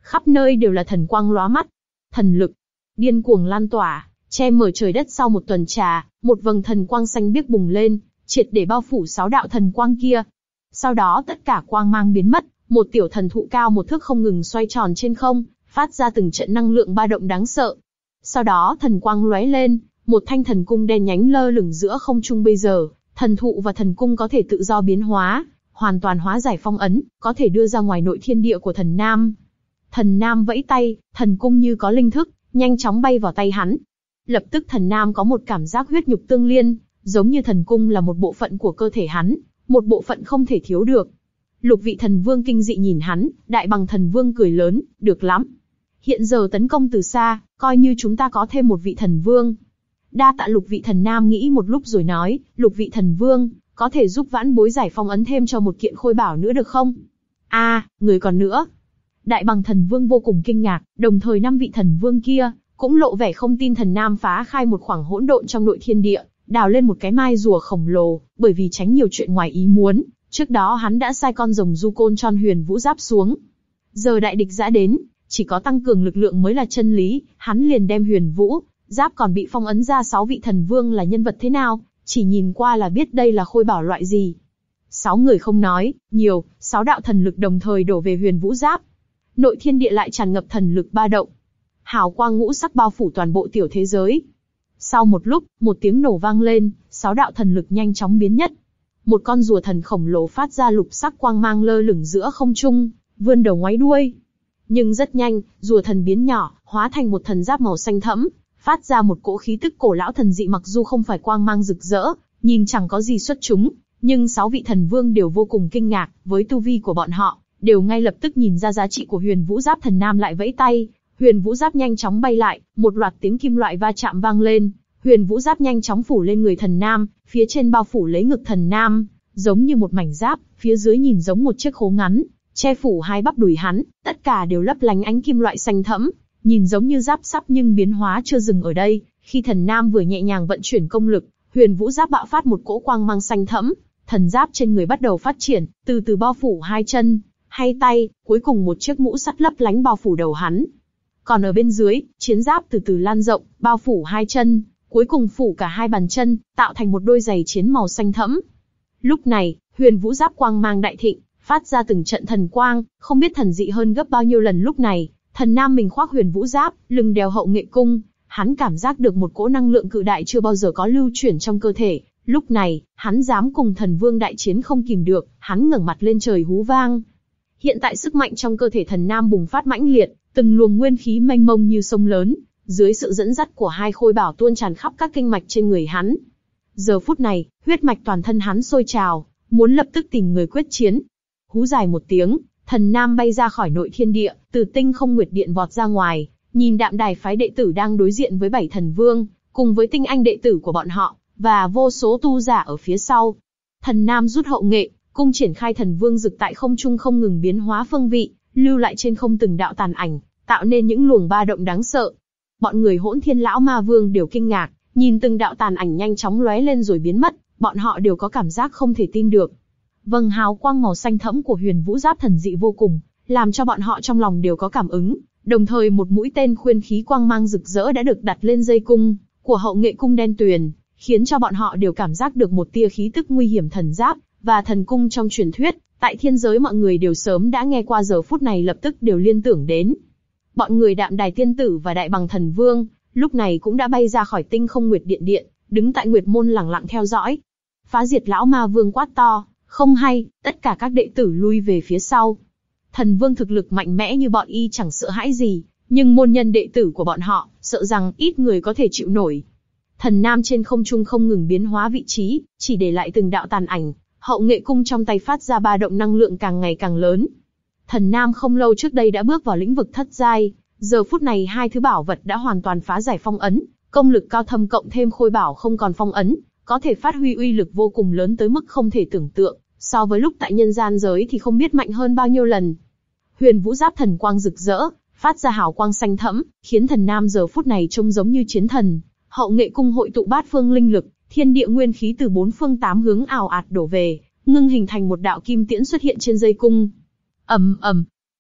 khắp nơi đều là thần quang lóa mắt. Thần lực điên cuồng lan tỏa, che mở trời đất. Sau một tuần trà, một vầng thần quang xanh biếc bùng lên, triệt để bao phủ sáu đạo thần quang kia. Sau đó tất cả quang mang biến mất, một tiểu thần thụ cao một thước không ngừng xoay tròn trên không, phát ra từng trận năng lượng ba động đáng sợ. Sau đó thần quang lóe lên, một thanh thần cung đen nhánh lơ lửng giữa không trung. Bây giờ, thần thụ và thần cung có thể tự do biến hóa, hoàn toàn hóa giải phong ấn, có thể đưa ra ngoài nội thiên địa của thần Nam. Thần Nam vẫy tay, thần cung như có linh thức, nhanh chóng bay vào tay hắn. Lập tức thần Nam có một cảm giác huyết nhục tương liên, giống như thần cung là một bộ phận của cơ thể hắn, một bộ phận không thể thiếu được. Lục vị thần vương kinh dị nhìn hắn, Đại Bằng thần vương cười lớn, được lắm. Hiện giờ tấn công từ xa, coi như chúng ta có thêm một vị thần vương. Đa tạ lục vị thần Nam nghĩ một lúc rồi nói, lục vị thần vương, có thể giúp vãn bối giải phong ấn thêm cho một kiện khôi bảo nữa được không? A, à, người còn nữa. Đại Bằng thần vương vô cùng kinh ngạc, đồng thời năm vị thần vương kia cũng lộ vẻ không tin. Thần Nam phá khai một khoảng hỗn độn trong nội thiên địa, đào lên một cái mai rùa khổng lồ, bởi vì tránh nhiều chuyện ngoài ý muốn, trước đó hắn đã sai con rồng du côn tròn huyền vũ giáp xuống. Giờ đại địch giã đến, chỉ có tăng cường lực lượng mới là chân lý, hắn liền đem huyền vũ giáp còn bị phong ấn ra. Sáu vị thần vương là nhân vật thế nào, chỉ nhìn qua là biết đây là khôi bảo loại gì. Sáu người không nói nhiều, sáu đạo thần lực đồng thời đổ về huyền vũ giáp. Nội thiên địa lại tràn ngập thần lực ba động, hào quang ngũ sắc bao phủ toàn bộ tiểu thế giới. Sau một lúc, một tiếng nổ vang lên, sáu đạo thần lực nhanh chóng biến mất. Một con rùa thần khổng lồ phát ra lục sắc quang mang lơ lửng giữa không trung, vươn đầu ngoáy đuôi. Nhưng rất nhanh, rùa thần biến nhỏ, hóa thành một thần giáp màu xanh thẫm, phát ra một cỗ khí tức cổ lão thần dị. Mặc dù không phải quang mang rực rỡ, nhìn chẳng có gì xuất chúng, nhưng sáu vị thần vương đều vô cùng kinh ngạc. Với tu vi của bọn họ, đều ngay lập tức nhìn ra giá trị của huyền vũ giáp. Thần Nam lại vẫy tay, huyền vũ giáp nhanh chóng bay lại, một loạt tiếng kim loại va chạm vang lên. Huyền vũ giáp nhanh chóng phủ lên người thần Nam, phía trên bao phủ lấy ngực thần Nam, giống như một mảnh giáp, phía dưới nhìn giống một chiếc khố ngắn, che phủ hai bắp đùi hắn, tất cả đều lấp lánh ánh kim loại xanh thẫm, nhìn giống như giáp sắt. Nhưng biến hóa chưa dừng ở đây, khi thần Nam vừa nhẹ nhàng vận chuyển công lực, huyền vũ giáp bạo phát một cỗ quang mang xanh thẫm, thần giáp trên người bắt đầu phát triển, từ từ bao phủ hai chân, hai tay, cuối cùng một chiếc mũ sắt lấp lánh bao phủ đầu hắn. Còn ở bên dưới, chiến giáp từ từ lan rộng, bao phủ hai chân, cuối cùng phủ cả hai bàn chân, tạo thành một đôi giày chiến màu xanh thẫm. Lúc này, huyền vũ giáp quang mang đại thịnh, phát ra từng trận thần quang, không biết thần dị hơn gấp bao nhiêu lần. Lúc này, thần Nam mình khoác huyền vũ giáp, lưng đeo hậu nghệ cung, hắn cảm giác được một cỗ năng lượng cự đại chưa bao giờ có lưu chuyển trong cơ thể. Lúc này, hắn dám cùng thần vương đại chiến không kìm được, hắn ngẩng mặt lên trời hú vang. Hiện tại sức mạnh trong cơ thể thần Nam bùng phát mãnh liệt, từng luồng nguyên khí mênh mông như sông lớn, dưới sự dẫn dắt của hai khôi bảo tuôn tràn khắp các kinh mạch trên người hắn. Giờ phút này, huyết mạch toàn thân hắn sôi trào, muốn lập tức tìm người quyết chiến. Hú dài một tiếng, thần Nam bay ra khỏi nội thiên địa, từ tinh không nguyệt điện vọt ra ngoài, nhìn Đạm Đài phái đệ tử đang đối diện với bảy thần vương, cùng với tinh anh đệ tử của bọn họ, và vô số tu giả ở phía sau. Thần Nam rút hậu nghệ, cung triển khai thần vương dực tại không trung không ngừng biến hóa phương vị, lưu lại trên không từng đạo tàn ảnh, tạo nên những luồng ba động đáng sợ. Bọn người Hỗn Thiên Lão Ma Vương đều kinh ngạc, nhìn từng đạo tàn ảnh nhanh chóng lóe lên rồi biến mất, bọn họ đều có cảm giác không thể tin được. Vầng hào quang màu xanh thẫm của huyền vũ giáp thần dị vô cùng, làm cho bọn họ trong lòng đều có cảm ứng. Đồng thời một mũi tên khuyên khí quang mang rực rỡ đã được đặt lên dây cung của hậu nghệ cung đen tuyền, khiến cho bọn họ đều cảm giác được một tia khí tức nguy hiểm. Thần giáp và thần cung trong truyền thuyết, tại thiên giới mọi người đều sớm đã nghe qua, giờ phút này lập tức đều liên tưởng đến. Bọn người Đạm Đài tiên tử và Đại Bằng thần vương, lúc này cũng đã bay ra khỏi tinh không nguyệt điện điện, đứng tại nguyệt môn lẳng lặng theo dõi. Phá Diệt Lão Ma Vương quát to, không hay, tất cả các đệ tử lui về phía sau. Thần vương thực lực mạnh mẽ như bọn y chẳng sợ hãi gì, nhưng môn nhân đệ tử của bọn họ, sợ rằng ít người có thể chịu nổi. Thần Nam trên không trung không ngừng biến hóa vị trí, chỉ để lại từng đạo tàn ảnh, hậu nghệ cung trong tay phát ra ba động năng lượng càng ngày càng lớn. Thần Nam không lâu trước đây đã bước vào lĩnh vực thất giai, giờ phút này hai thứ bảo vật đã hoàn toàn phá giải phong ấn, công lực cao thâm cộng thêm khôi bảo không còn phong ấn, có thể phát huy uy lực vô cùng lớn tới mức không thể tưởng tượng, so với lúc tại nhân gian giới thì không biết mạnh hơn bao nhiêu lần. Huyền vũ giáp thần quang rực rỡ, phát ra hào quang xanh thẫm, khiến thần Nam giờ phút này trông giống như chiến thần. Hậu nghệ cung hội tụ bát phương linh lực, thiên địa nguyên khí từ bốn phương tám hướng ào ạt đổ về, ngưng hình thành một đạo kim tiễn xuất hiện trên dây cung. Ầm ầm,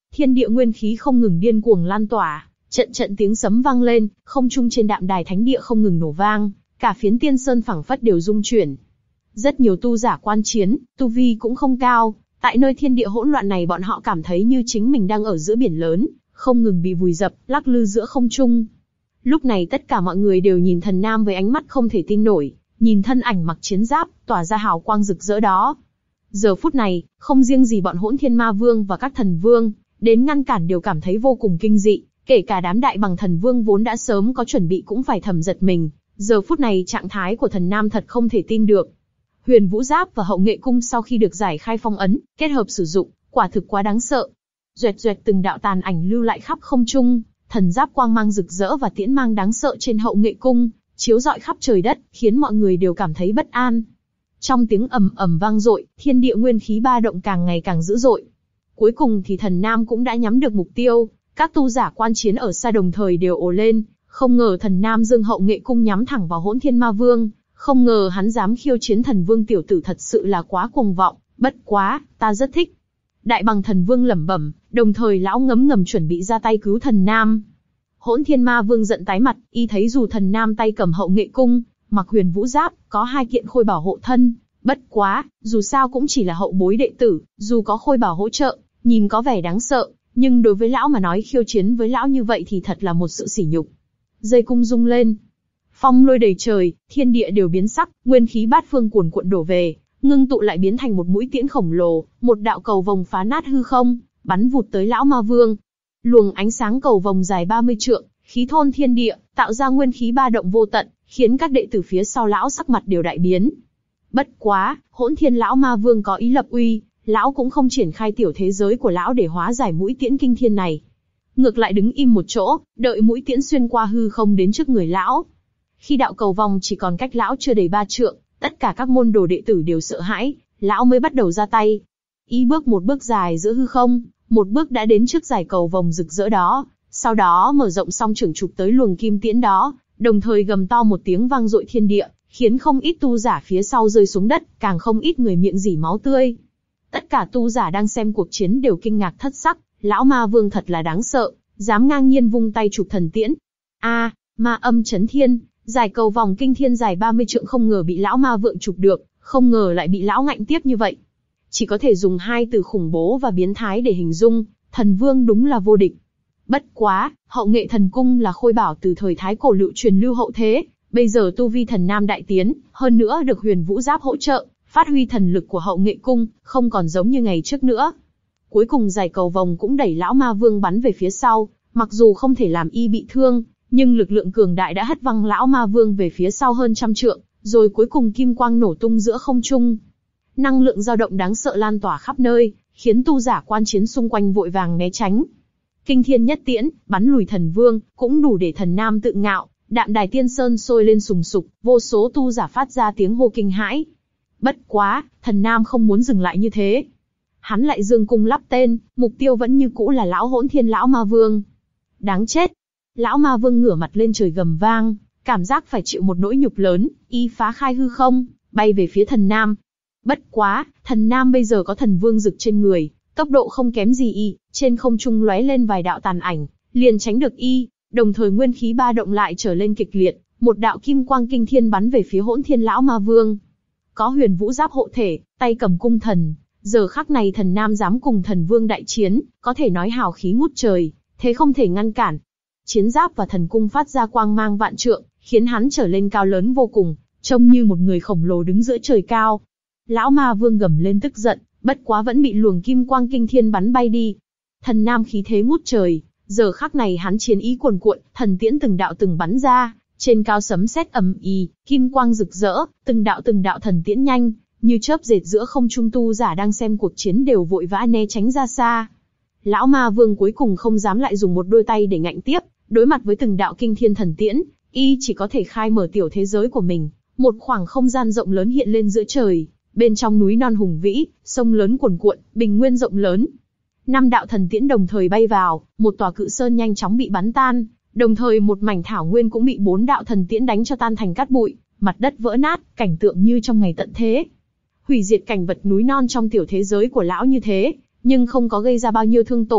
thiên địa nguyên khí không ngừng điên cuồng lan tỏa, trận trận tiếng sấm vang lên, không trung trên đạm đài thánh địa không ngừng nổ vang, cả phiến tiên sơn phảng phất đều rung chuyển. Rất nhiều tu giả quan chiến, tu vi cũng không cao, tại nơi thiên địa hỗn loạn này bọn họ cảm thấy như chính mình đang ở giữa biển lớn, không ngừng bị vùi dập, lắc lư giữa không trung. Lúc này tất cả mọi người đều nhìn Thần Nam với ánh mắt không thể tin nổi, nhìn thân ảnh mặc chiến giáp, tỏa ra hào quang rực rỡ đó. Giờ phút này, không riêng gì bọn Hỗn Thiên Ma Vương và các thần vương, đến ngăn cản đều cảm thấy vô cùng kinh dị, kể cả đám đại bằng thần vương vốn đã sớm có chuẩn bị cũng phải thầm giật mình. Giờ phút này trạng thái của Thần Nam thật không thể tin được. Huyền Vũ Giáp và Hậu Nghệ Cung sau khi được giải khai phong ấn, kết hợp sử dụng, quả thực quá đáng sợ. Duệt duệt từng đạo tàn ảnh lưu lại khắp không trung, thần giáp quang mang rực rỡ và tiễn mang đáng sợ trên Hậu Nghệ Cung, chiếu rọi khắp trời đất, khiến mọi người đều cảm thấy bất an. Trong tiếng ầm ầm vang dội, thiên địa nguyên khí ba động càng ngày càng dữ dội. Cuối cùng thì Thần Nam cũng đã nhắm được mục tiêu, các tu giả quan chiến ở xa đồng thời đều ồ lên, không ngờ Thần Nam dương Hậu Nghệ Cung nhắm thẳng vào Hỗn Thiên Ma Vương, không ngờ hắn dám khiêu chiến thần vương tiểu tử thật sự là quá cuồng vọng, bất quá, ta rất thích. Đại bằng thần vương lẩm bẩm, đồng thời lão ngấm ngầm chuẩn bị ra tay cứu Thần Nam. Hỗn Thiên Ma Vương giận tái mặt, y thấy dù Thần Nam tay cầm Hậu Nghệ Cung, mặc Huyền Vũ Giáp, có hai kiện khôi bảo hộ thân, bất quá, dù sao cũng chỉ là hậu bối đệ tử, dù có khôi bảo hỗ trợ, nhìn có vẻ đáng sợ, nhưng đối với lão mà nói khiêu chiến với lão như vậy thì thật là một sự sỉ nhục. Dây cung rung lên, phong lôi đầy trời, thiên địa đều biến sắc, nguyên khí bát phương cuồn cuộn đổ về, ngưng tụ lại biến thành một mũi tiễn khổng lồ, một đạo cầu vồng phá nát hư không, bắn vụt tới lão ma vương. Luồng ánh sáng cầu vồng dài ba mươi trượng, khí thôn thiên địa, tạo ra nguyên khí ba động vô tận, khiến các đệ tử phía sau lão sắc mặt đều đại biến. Bất quá, Hỗn Thiên lão ma vương có ý lập uy, lão cũng không triển khai tiểu thế giới của lão để hóa giải mũi tiễn kinh thiên này. Ngược lại đứng im một chỗ, đợi mũi tiễn xuyên qua hư không đến trước người lão. Khi đạo cầu vòng chỉ còn cách lão chưa đầy ba trượng, tất cả các môn đồ đệ tử đều sợ hãi, lão mới bắt đầu ra tay. Y bước một bước dài giữa hư không, một bước đã đến trước dải cầu vòng rực rỡ đó, sau đó mở rộng song trưởng chụp tới luồng kim tiễn đó, đồng thời gầm to một tiếng vang dội thiên địa, khiến không ít tu giả phía sau rơi xuống đất, càng không ít người miệng rỉ máu tươi. Tất cả tu giả đang xem cuộc chiến đều kinh ngạc thất sắc, lão ma vương thật là đáng sợ, dám ngang nhiên vung tay chụp thần tiễn. A, ma âm chấn thiên, giải cầu vòng kinh thiên dài ba mươi trượng không ngờ bị lão ma vượng chụp được, không ngờ lại bị lão ngạnh tiếp như vậy. Chỉ có thể dùng hai từ khủng bố và biến thái để hình dung, thần vương đúng là vô địch. Bất quá, Hậu Nghệ Thần Cung là khôi bảo từ thời Thái Cổ lưu truyền lưu hậu thế, bây giờ tu vi Thần Nam đại tiến, hơn nữa được Huyền Vũ Giáp hỗ trợ, phát huy thần lực của Hậu Nghệ Cung, không còn giống như ngày trước nữa. Cuối cùng giải cầu vòng cũng đẩy lão ma vương bắn về phía sau, mặc dù không thể làm y bị thương, nhưng lực lượng cường đại đã hất văng lão ma vương về phía sau hơn trăm trượng, rồi cuối cùng kim quang nổ tung giữa không trung. Năng lượng dao động đáng sợ lan tỏa khắp nơi, khiến tu giả quan chiến xung quanh vội vàng né tránh. Kinh thiên nhất tiễn, bắn lùi thần vương, cũng đủ để Thần Nam tự ngạo, đạm đài tiên sơn sôi lên sùng sục, vô số tu giả phát ra tiếng hô kinh hãi. Bất quá, Thần Nam không muốn dừng lại như thế. Hắn lại dương cung lắp tên, mục tiêu vẫn như cũ là lão Hỗn Thiên lão ma vương. Đáng chết! Lão ma vương ngửa mặt lên trời gầm vang, cảm giác phải chịu một nỗi nhục lớn, y phá khai hư không, bay về phía Thần Nam. Bất quá, Thần Nam bây giờ có thần vương dực trên người, tốc độ không kém gì y, trên không trung lóe lên vài đạo tàn ảnh, liền tránh được y, đồng thời nguyên khí ba động lại trở lên kịch liệt, một đạo kim quang kinh thiên bắn về phía Hỗn Thiên lão ma vương. Có Huyền Vũ Giáp hộ thể, tay cầm cung thần, giờ khắc này Thần Nam dám cùng thần vương đại chiến, có thể nói hào khí ngút trời, thế không thể ngăn cản. Chiến giáp và thần cung phát ra quang mang vạn trượng, khiến hắn trở lên cao lớn vô cùng, trông như một người khổng lồ đứng giữa trời cao. Lão ma vương gầm lên tức giận, bất quá vẫn bị luồng kim quang kinh thiên bắn bay đi. Thần Nam khí thế ngút trời, giờ khắc này hắn chiến ý cuồn cuộn, thần tiễn từng đạo từng bắn ra, trên cao sấm sét ầm ĩ, kim quang rực rỡ, từng đạo từng đạo thần tiễn nhanh, như chớp dệt giữa không trung, tu giả đang xem cuộc chiến đều vội vã né tránh ra xa. Lão ma vương cuối cùng không dám lại dùng một đôi tay để ngạnh tiếp, đối mặt với từng đạo kinh thiên thần tiễn, y chỉ có thể khai mở tiểu thế giới của mình, một khoảng không gian rộng lớn hiện lên giữa trời. Bên trong núi non hùng vĩ, sông lớn cuồn cuộn, bình nguyên rộng lớn. Năm đạo thần tiễn đồng thời bay vào, một tòa cự sơn nhanh chóng bị bắn tan, đồng thời một mảnh thảo nguyên cũng bị bốn đạo thần tiễn đánh cho tan thành cát bụi, mặt đất vỡ nát, cảnh tượng như trong ngày tận thế. Hủy diệt cảnh vật núi non trong tiểu thế giới của lão như thế, nhưng không có gây ra bao nhiêu thương tổn,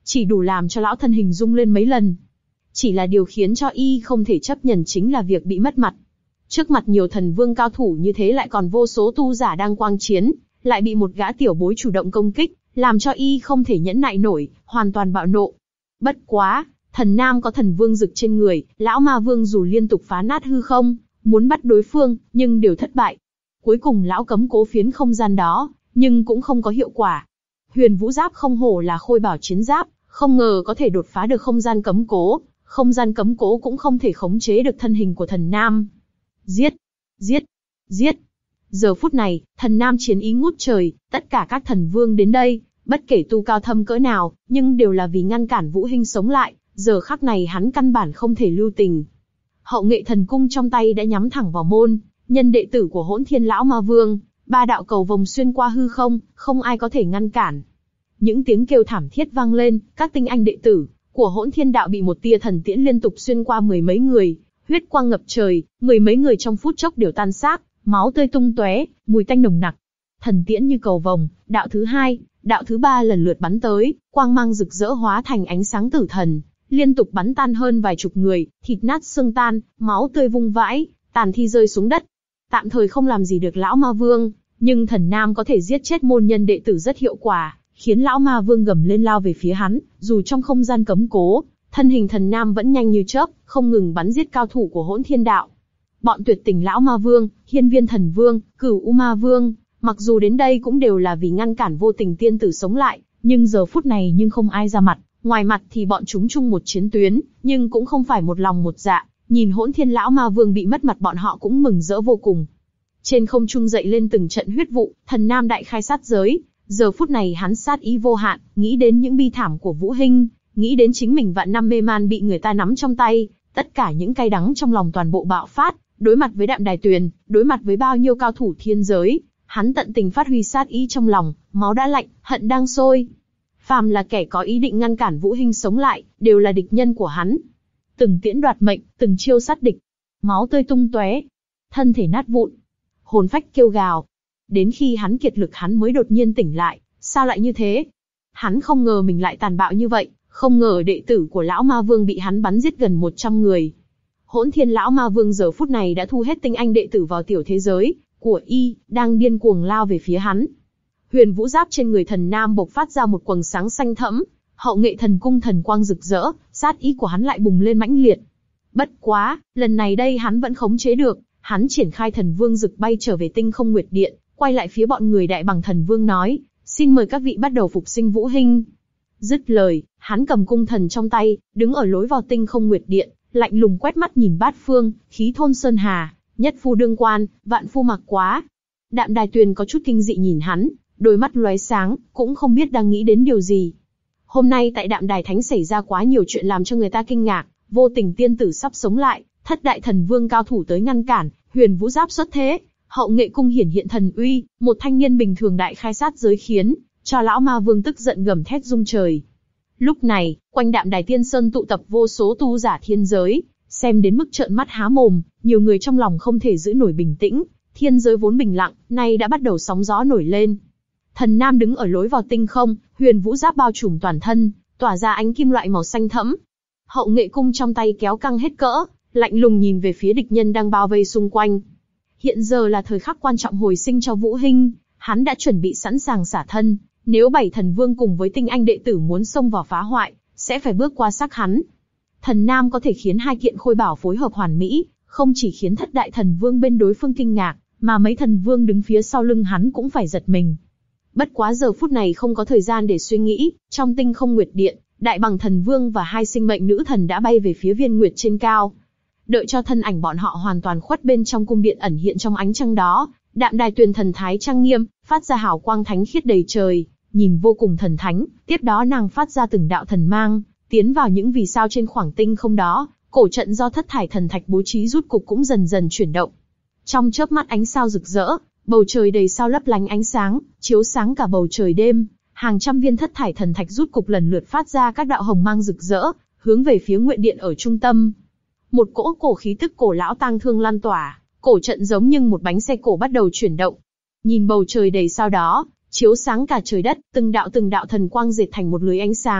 chỉ đủ làm cho lão thân hình rung lên mấy lần. Chỉ là điều khiến cho y không thể chấp nhận chính là việc bị mất mặt. Trước mặt nhiều thần vương cao thủ như thế lại còn vô số tu giả đang quang chiến, lại bị một gã tiểu bối chủ động công kích, làm cho y không thể nhẫn nại nổi, hoàn toàn bạo nộ. Bất quá, thần nam có thần vương dực trên người, lão ma vương dù liên tục phá nát hư không, muốn bắt đối phương, nhưng đều thất bại. Cuối cùng lão cấm cố phiến không gian đó, nhưng cũng không có hiệu quả. Huyền vũ giáp không hổ là khôi bảo chiến giáp, không ngờ có thể đột phá được không gian cấm cố, không gian cấm cố cũng không thể khống chế được thân hình của thần nam. Giết! Giết! Giết! Giờ phút này, thần nam chiến ý ngút trời, tất cả các thần vương đến đây, bất kể tu cao thâm cỡ nào, nhưng đều là vì ngăn cản Vũ Hinh sống lại, giờ khắc này hắn căn bản không thể lưu tình. Hậu nghệ thần cung trong tay đã nhắm thẳng vào môn, nhân đệ tử của Hỗn Thiên lão ma vương, ba đạo cầu vồng xuyên qua hư không, không ai có thể ngăn cản. Những tiếng kêu thảm thiết vang lên, các tinh anh đệ tử của Hỗn Thiên đạo bị một tia thần tiễn liên tục xuyên qua mười mấy người, huyết quang ngập trời, mười mấy người trong phút chốc đều tan xác, máu tươi tung tóe, mùi tanh nồng nặc. Thần tiễn như cầu vồng, đạo thứ hai, đạo thứ ba lần lượt bắn tới, quang mang rực rỡ hóa thành ánh sáng tử thần, liên tục bắn tan hơn vài chục người, thịt nát xương tan, máu tươi vung vãi, tàn thi rơi xuống đất. Tạm thời không làm gì được lão ma vương, nhưng thần nam có thể giết chết môn nhân đệ tử rất hiệu quả, khiến lão ma vương gầm lên lao về phía hắn, dù trong không gian cấm cố, thân hình thần nam vẫn nhanh như chớp, không ngừng bắn giết cao thủ của Hỗn Thiên đạo. Bọn tuyệt tình lão ma vương, hiên viên thần vương, cửu u ma vương, mặc dù đến đây cũng đều là vì ngăn cản vô tình tiên tử sống lại, nhưng giờ phút này nhưng không ai ra mặt, ngoài mặt thì bọn chúng chung một chiến tuyến, nhưng cũng không phải một lòng một dạ, nhìn Hỗn Thiên lão ma vương bị mất mặt bọn họ cũng mừng rỡ vô cùng. Trên không trung dậy lên từng trận huyết vụ, thần nam đại khai sát giới, giờ phút này hắn sát ý vô hạn, nghĩ đến những bi thảm của Vũ Hinh, nghĩ đến chính mình vạn năm mê man bị người ta nắm trong tay, tất cả những cay đắng trong lòng toàn bộ bạo phát, đối mặt với Đạm Đài Tuyền, đối mặt với bao nhiêu cao thủ thiên giới, hắn tận tình phát huy sát ý trong lòng, máu đã lạnh, hận đang sôi. Phàm là kẻ có ý định ngăn cản Vũ Hinh sống lại, đều là địch nhân của hắn. Từng tiễn đoạt mệnh, từng chiêu sát địch, máu tươi tung tóe, thân thể nát vụn, hồn phách kêu gào. Đến khi hắn kiệt lực hắn mới đột nhiên tỉnh lại, sao lại như thế? Hắn không ngờ mình lại tàn bạo như vậy, không ngờ đệ tử của lão ma vương bị hắn bắn giết gần một trăm người. Hỗn Thiên lão ma vương giờ phút này đã thu hết tinh anh đệ tử vào tiểu thế giới của y, đang điên cuồng lao về phía hắn. Huyền vũ giáp trên người thần nam bộc phát ra một quầng sáng xanh thẫm, hậu nghệ thần cung thần quang rực rỡ, sát ý của hắn lại bùng lên mãnh liệt. Bất quá, lần này đây hắn vẫn khống chế được, hắn triển khai thần vương rực bay trở về tinh không nguyệt điện, quay lại phía bọn người đại bằng thần vương nói, xin mời các vị bắt đầu phục sinh Vũ Hinh. Dứt lời, hắn cầm cung thần trong tay, đứng ở lối vào tinh không nguyệt điện, lạnh lùng quét mắt nhìn bát phương, khí thôn sơn hà, nhất phu đương quan, vạn phu mặc quá. Đạm Đài Tuyền có chút kinh dị nhìn hắn, đôi mắt lóe sáng, cũng không biết đang nghĩ đến điều gì. Hôm nay tại Đạm Đài Thánh xảy ra quá nhiều chuyện làm cho người ta kinh ngạc, vô tình tiên tử sắp sống lại, thất đại thần vương cao thủ tới ngăn cản, huyền vũ giáp xuất thế, hậu nghệ cung hiển hiện thần uy, một thanh niên bình thường đại khai sát giới khiến cho lão ma vương tức giận gầm thét rung trời. Lúc này, quanh Đạm Đài Tiên Sơn tụ tập vô số tu giả thiên giới, xem đến mức trợn mắt há mồm, nhiều người trong lòng không thể giữ nổi bình tĩnh, thiên giới vốn bình lặng, nay đã bắt đầu sóng gió nổi lên. Thần nam đứng ở lối vào tinh không, huyền vũ giáp bao trùm toàn thân, tỏa ra ánh kim loại màu xanh thẫm. Hậu nghệ cung trong tay kéo căng hết cỡ, lạnh lùng nhìn về phía địch nhân đang bao vây xung quanh. Hiện giờ là thời khắc quan trọng hồi sinh cho Vũ Hinh, hắn đã chuẩn bị sẵn sàng xả thân, nếu bảy thần vương cùng với tinh anh đệ tử muốn xông vào phá hoại, sẽ phải bước qua xác hắn. Thần nam có thể khiến hai kiện khôi bảo phối hợp hoàn mỹ, không chỉ khiến thất đại thần vương bên đối phương kinh ngạc, mà mấy thần vương đứng phía sau lưng hắn cũng phải giật mình. Bất quá giờ phút này không có thời gian để suy nghĩ, trong tinh không nguyệt điện, đại bằng thần vương và hai sinh mệnh nữ thần đã bay về phía viên nguyệt trên cao. Đợi cho thân ảnh bọn họ hoàn toàn khuất bên trong cung điện ẩn hiện trong ánh trăng đó, Đạm Đài Tuyền thần thái trang nghiêm, phát ra hào quang thánh khiết đầy trời, nhìn vô cùng thần thánh. Tiếp đó nàng phát ra từng đạo thần mang, tiến vào những vì sao trên khoảng tinh không đó. Cổ trận do thất thải thần thạch bố trí rút cục cũng dần dần chuyển động. Trong chớp mắt ánh sao rực rỡ, bầu trời đầy sao lấp lánh ánh sáng, chiếu sáng cả bầu trời đêm. Hàng trăm viên thất thải thần thạch rút cục lần lượt phát ra các đạo hồng mang rực rỡ, hướng về phía nguyện điện ở trung tâm. Một cỗ cổ khí tức cổ lão tang thương lan tỏa, cổ trận giống như một bánh xe cổ bắt đầu chuyển động. Nhìn bầu trời đầy sao đó, chiếu sáng cả trời đất, từng đạo từng đạo thần quang dệt thành một lưới ánh sáng,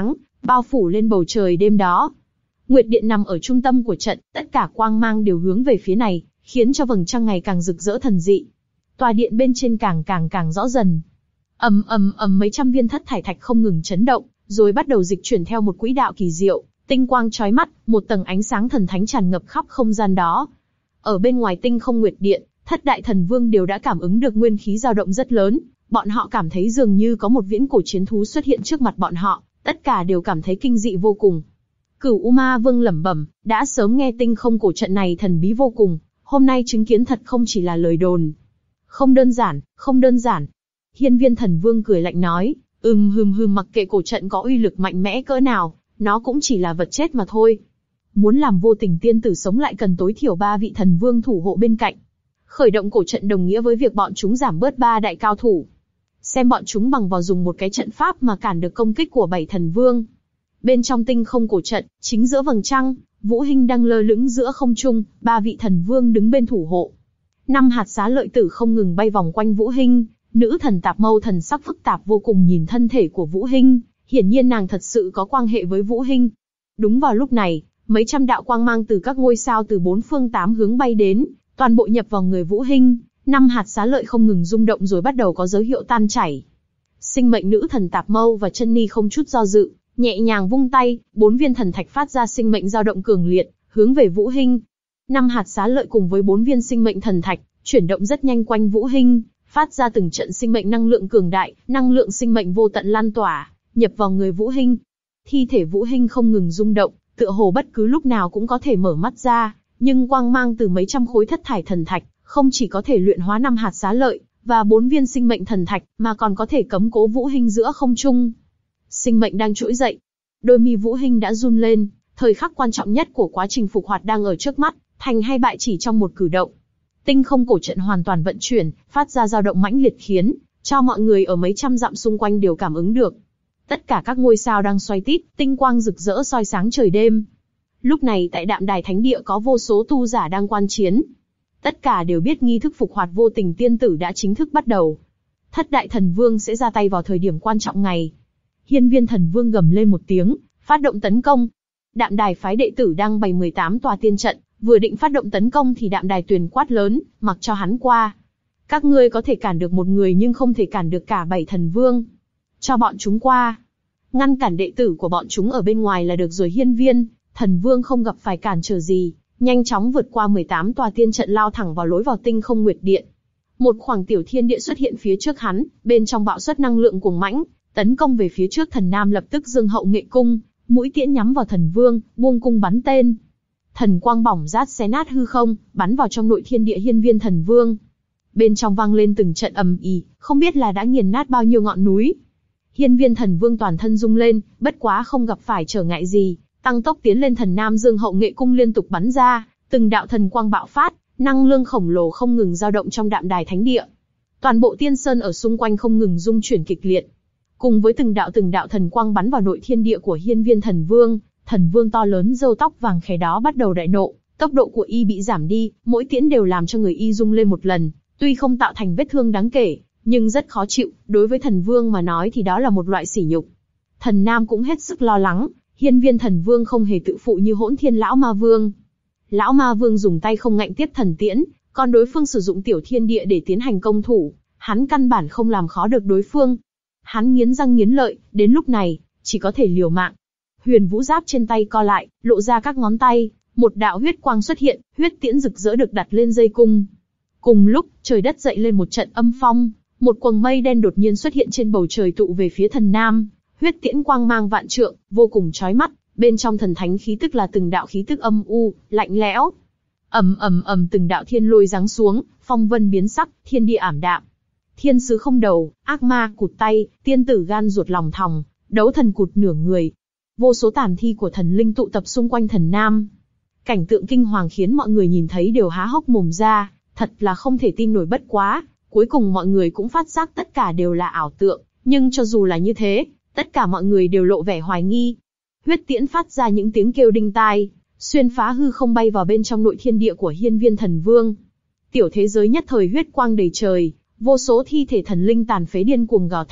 bao phủ lên bầu trời đêm đó. Nguyệt điện nằm ở trung tâm của trận, tất cả quang mang đều hướng về phía này, khiến cho vầng trăng ngày càng rực rỡ thần dị. Tòa điện bên trên càng càng càng rõ dần. Ầm ầm ầm, mấy trăm viên thất thải thạch không ngừng chấn động, rồi bắt đầu dịch chuyển theo một quỹ đạo kỳ diệu, tinh quang chói mắt, một tầng ánh sáng thần thánh tràn ngập khắp không gian đó. Ở bên ngoài tinh không nguyệt điện, thất đại thần vương đều đã cảm ứng được nguyên khí dao động rất lớn, bọn họ cảm thấy dường như có một viễn cổ chiến thú xuất hiện trước mặt bọn họ, tất cả đều cảm thấy kinh dị vô cùng. Cửu U Ma Vương lẩm bẩm, đã sớm nghe tinh không cổ trận này thần bí vô cùng, hôm nay chứng kiến thật không chỉ là lời đồn. Không đơn giản, không đơn giản. Hiên Viên Thần Vương cười lạnh nói, ừm hừm hừm, mặc kệ cổ trận có uy lực mạnh mẽ cỡ nào, nó cũng chỉ là vật chết mà thôi. Muốn làm vô tình tiên tử sống lại cần tối thiểu ba vị thần vương thủ hộ bên cạnh. Khởi động cổ trận đồng nghĩa với việc bọn chúng giảm bớt ba đại cao thủ. Xem bọn chúng bằng vào dùng một cái trận pháp mà cản được công kích của bảy thần vương. Bên trong tinh không cổ trận, chính giữa vầng trăng, Vũ Hinh đang lơ lửng giữa không trung, ba vị thần vương đứng bên thủ hộ. Năm hạt xá lợi tử không ngừng bay vòng quanh Vũ Hinh, nữ thần Tạp Mâu thần sắc phức tạp vô cùng nhìn thân thể của Vũ Hinh, hiển nhiên nàng thật sự có quan hệ với Vũ Hinh. Đúng vào lúc này, mấy trăm đạo quang mang từ các ngôi sao từ bốn phương tám hướng bay đến, toàn bộ nhập vào người Vũ Hinh, năm hạt xá lợi không ngừng rung động rồi bắt đầu có dấu hiệu tan chảy. Sinh mệnh nữ thần Tạp Mâu và Chân Ni không chút do dự, nhẹ nhàng vung tay, bốn viên thần thạch phát ra sinh mệnh dao động cường liệt, hướng về Vũ Hinh. Năm hạt xá lợi cùng với bốn viên sinh mệnh thần thạch, chuyển động rất nhanh quanh Vũ Hinh, phát ra từng trận sinh mệnh năng lượng cường đại, năng lượng sinh mệnh vô tận lan tỏa, nhập vào người Vũ Hinh. Thi thể Vũ Hinh không ngừng rung động, tựa hồ bất cứ lúc nào cũng có thể mở mắt ra, nhưng quang mang từ mấy trăm khối thất thải thần thạch, không chỉ có thể luyện hóa năm hạt xá lợi và bốn viên sinh mệnh thần thạch, mà còn có thể cấm cố Vũ Hinh giữa không trung. Sinh mệnh đang trỗi dậy. Đôi mi Vũ Hinh đã run lên, thời khắc quan trọng nhất của quá trình phục hoạt đang ở trước mắt, thành hay bại chỉ trong một cử động. Tinh không cổ trận hoàn toàn vận chuyển, phát ra dao động mãnh liệt khiến cho mọi người ở mấy trăm dặm xung quanh đều cảm ứng được. Tất cả các ngôi sao đang xoay tít, tinh quang rực rỡ soi sáng trời đêm. Lúc này tại Đạm Đài Thánh Địa có vô số tu giả đang quan chiến. Tất cả đều biết nghi thức phục hoạt vô tình tiên tử đã chính thức bắt đầu. Thất đại thần vương sẽ ra tay vào thời điểm quan trọng này. Hiên Viên Thần Vương gầm lên một tiếng, phát động tấn công. Đạm Đài phái đệ tử đang bày mười tám tòa tiên trận, vừa định phát động tấn công thì Đạm Đài Tuyền quát lớn, mặc cho hắn qua. Các ngươi có thể cản được một người nhưng không thể cản được cả bảy thần vương. Cho bọn chúng qua. Ngăn cản đệ tử của bọn chúng ở bên ngoài là được rồi. Hiên Viên Thần Vương không gặp phải cản trở gì, nhanh chóng vượt qua mười tám tòa tiên trận lao thẳng vào lối vào tinh không nguyệt điện. Một khoảng tiểu thiên địa xuất hiện phía trước hắn, bên trong bạo xuất năng lượng cuồng mãnh, tấn công về phía trước. Thần Nam lập tức dương hậu nghệ cung, mũi tiễn nhắm vào thần vương, buông cung bắn tên. Thần quang bỏng rát xé nát hư không, bắn vào trong nội thiên địa Hiên Viên Thần Vương. Bên trong vang lên từng trận ầm ĩ, không biết là đã nghiền nát bao nhiêu ngọn núi. Hiên Viên Thần Vương toàn thân rung lên, bất quá không gặp phải trở ngại gì, tăng tốc tiến lên. Thần Nam dương hậu nghệ cung liên tục bắn ra, từng đạo thần quang bạo phát, năng lượng khổng lồ không ngừng dao động trong Đạm Đài Thánh Địa. Toàn bộ tiên sơn ở xung quanh không ngừng rung chuyển kịch liệt. Cùng với từng đạo từng đạo thần quang bắn vào nội thiên địa của Hiên Viên Thần Vương, thần vương to lớn râu tóc vàng khè đó bắt đầu đại nộ, tốc độ của y bị giảm đi, mỗi tiễn đều làm cho người y rung lên một lần, tuy không tạo thành vết thương đáng kể, nhưng rất khó chịu, đối với thần vương mà nói thì đó là một loại sỉ nhục. Thần Nam cũng hết sức lo lắng, Hiên Viên Thần Vương không hề tự phụ như Hỗn Thiên Lão Ma Vương. Lão Ma Vương dùng tay không ngạnh tiếp thần tiễn, còn đối phương sử dụng tiểu thiên địa để tiến hành công thủ, hắn căn bản không làm khó được đối phương. Hắn nghiến răng nghiến lợi, đến lúc này, chỉ có thể liều mạng. Huyền vũ giáp trên tay co lại, lộ ra các ngón tay, một đạo huyết quang xuất hiện, huyết tiễn rực rỡ được đặt lên dây cung. Cùng lúc, trời đất dậy lên một trận âm phong, một quầng mây đen đột nhiên xuất hiện trên bầu trời tụ về phía thần Nam. Huyết tiễn quang mang vạn trượng, vô cùng chói mắt, bên trong thần thánh khí tức là từng đạo khí tức âm u, lạnh lẽo. Ầm ầm ầm, từng đạo thiên lôi giáng xuống, phong vân biến sắc, thiên địa ảm đạm. Thiên sứ không đầu, ác ma cụt tay, tiên tử gan ruột lòng thòng, đấu thần cụt nửa người. Vô số tàn thi của thần linh tụ tập xung quanh thần Nam. Cảnh tượng kinh hoàng khiến mọi người nhìn thấy đều há hốc mồm ra, thật là không thể tin nổi. Bất quá, cuối cùng mọi người cũng phát giác tất cả đều là ảo tượng, nhưng cho dù là như thế, tất cả mọi người đều lộ vẻ hoài nghi. Huyết tiễn phát ra những tiếng kêu đinh tai, xuyên phá hư không bay vào bên trong nội thiên địa của Hiên Viên Thần Vương. Tiểu thế giới nhất thời huyết quang đầy trời, vô số thi thể thần linh tàn phế điên cuồng gào thét,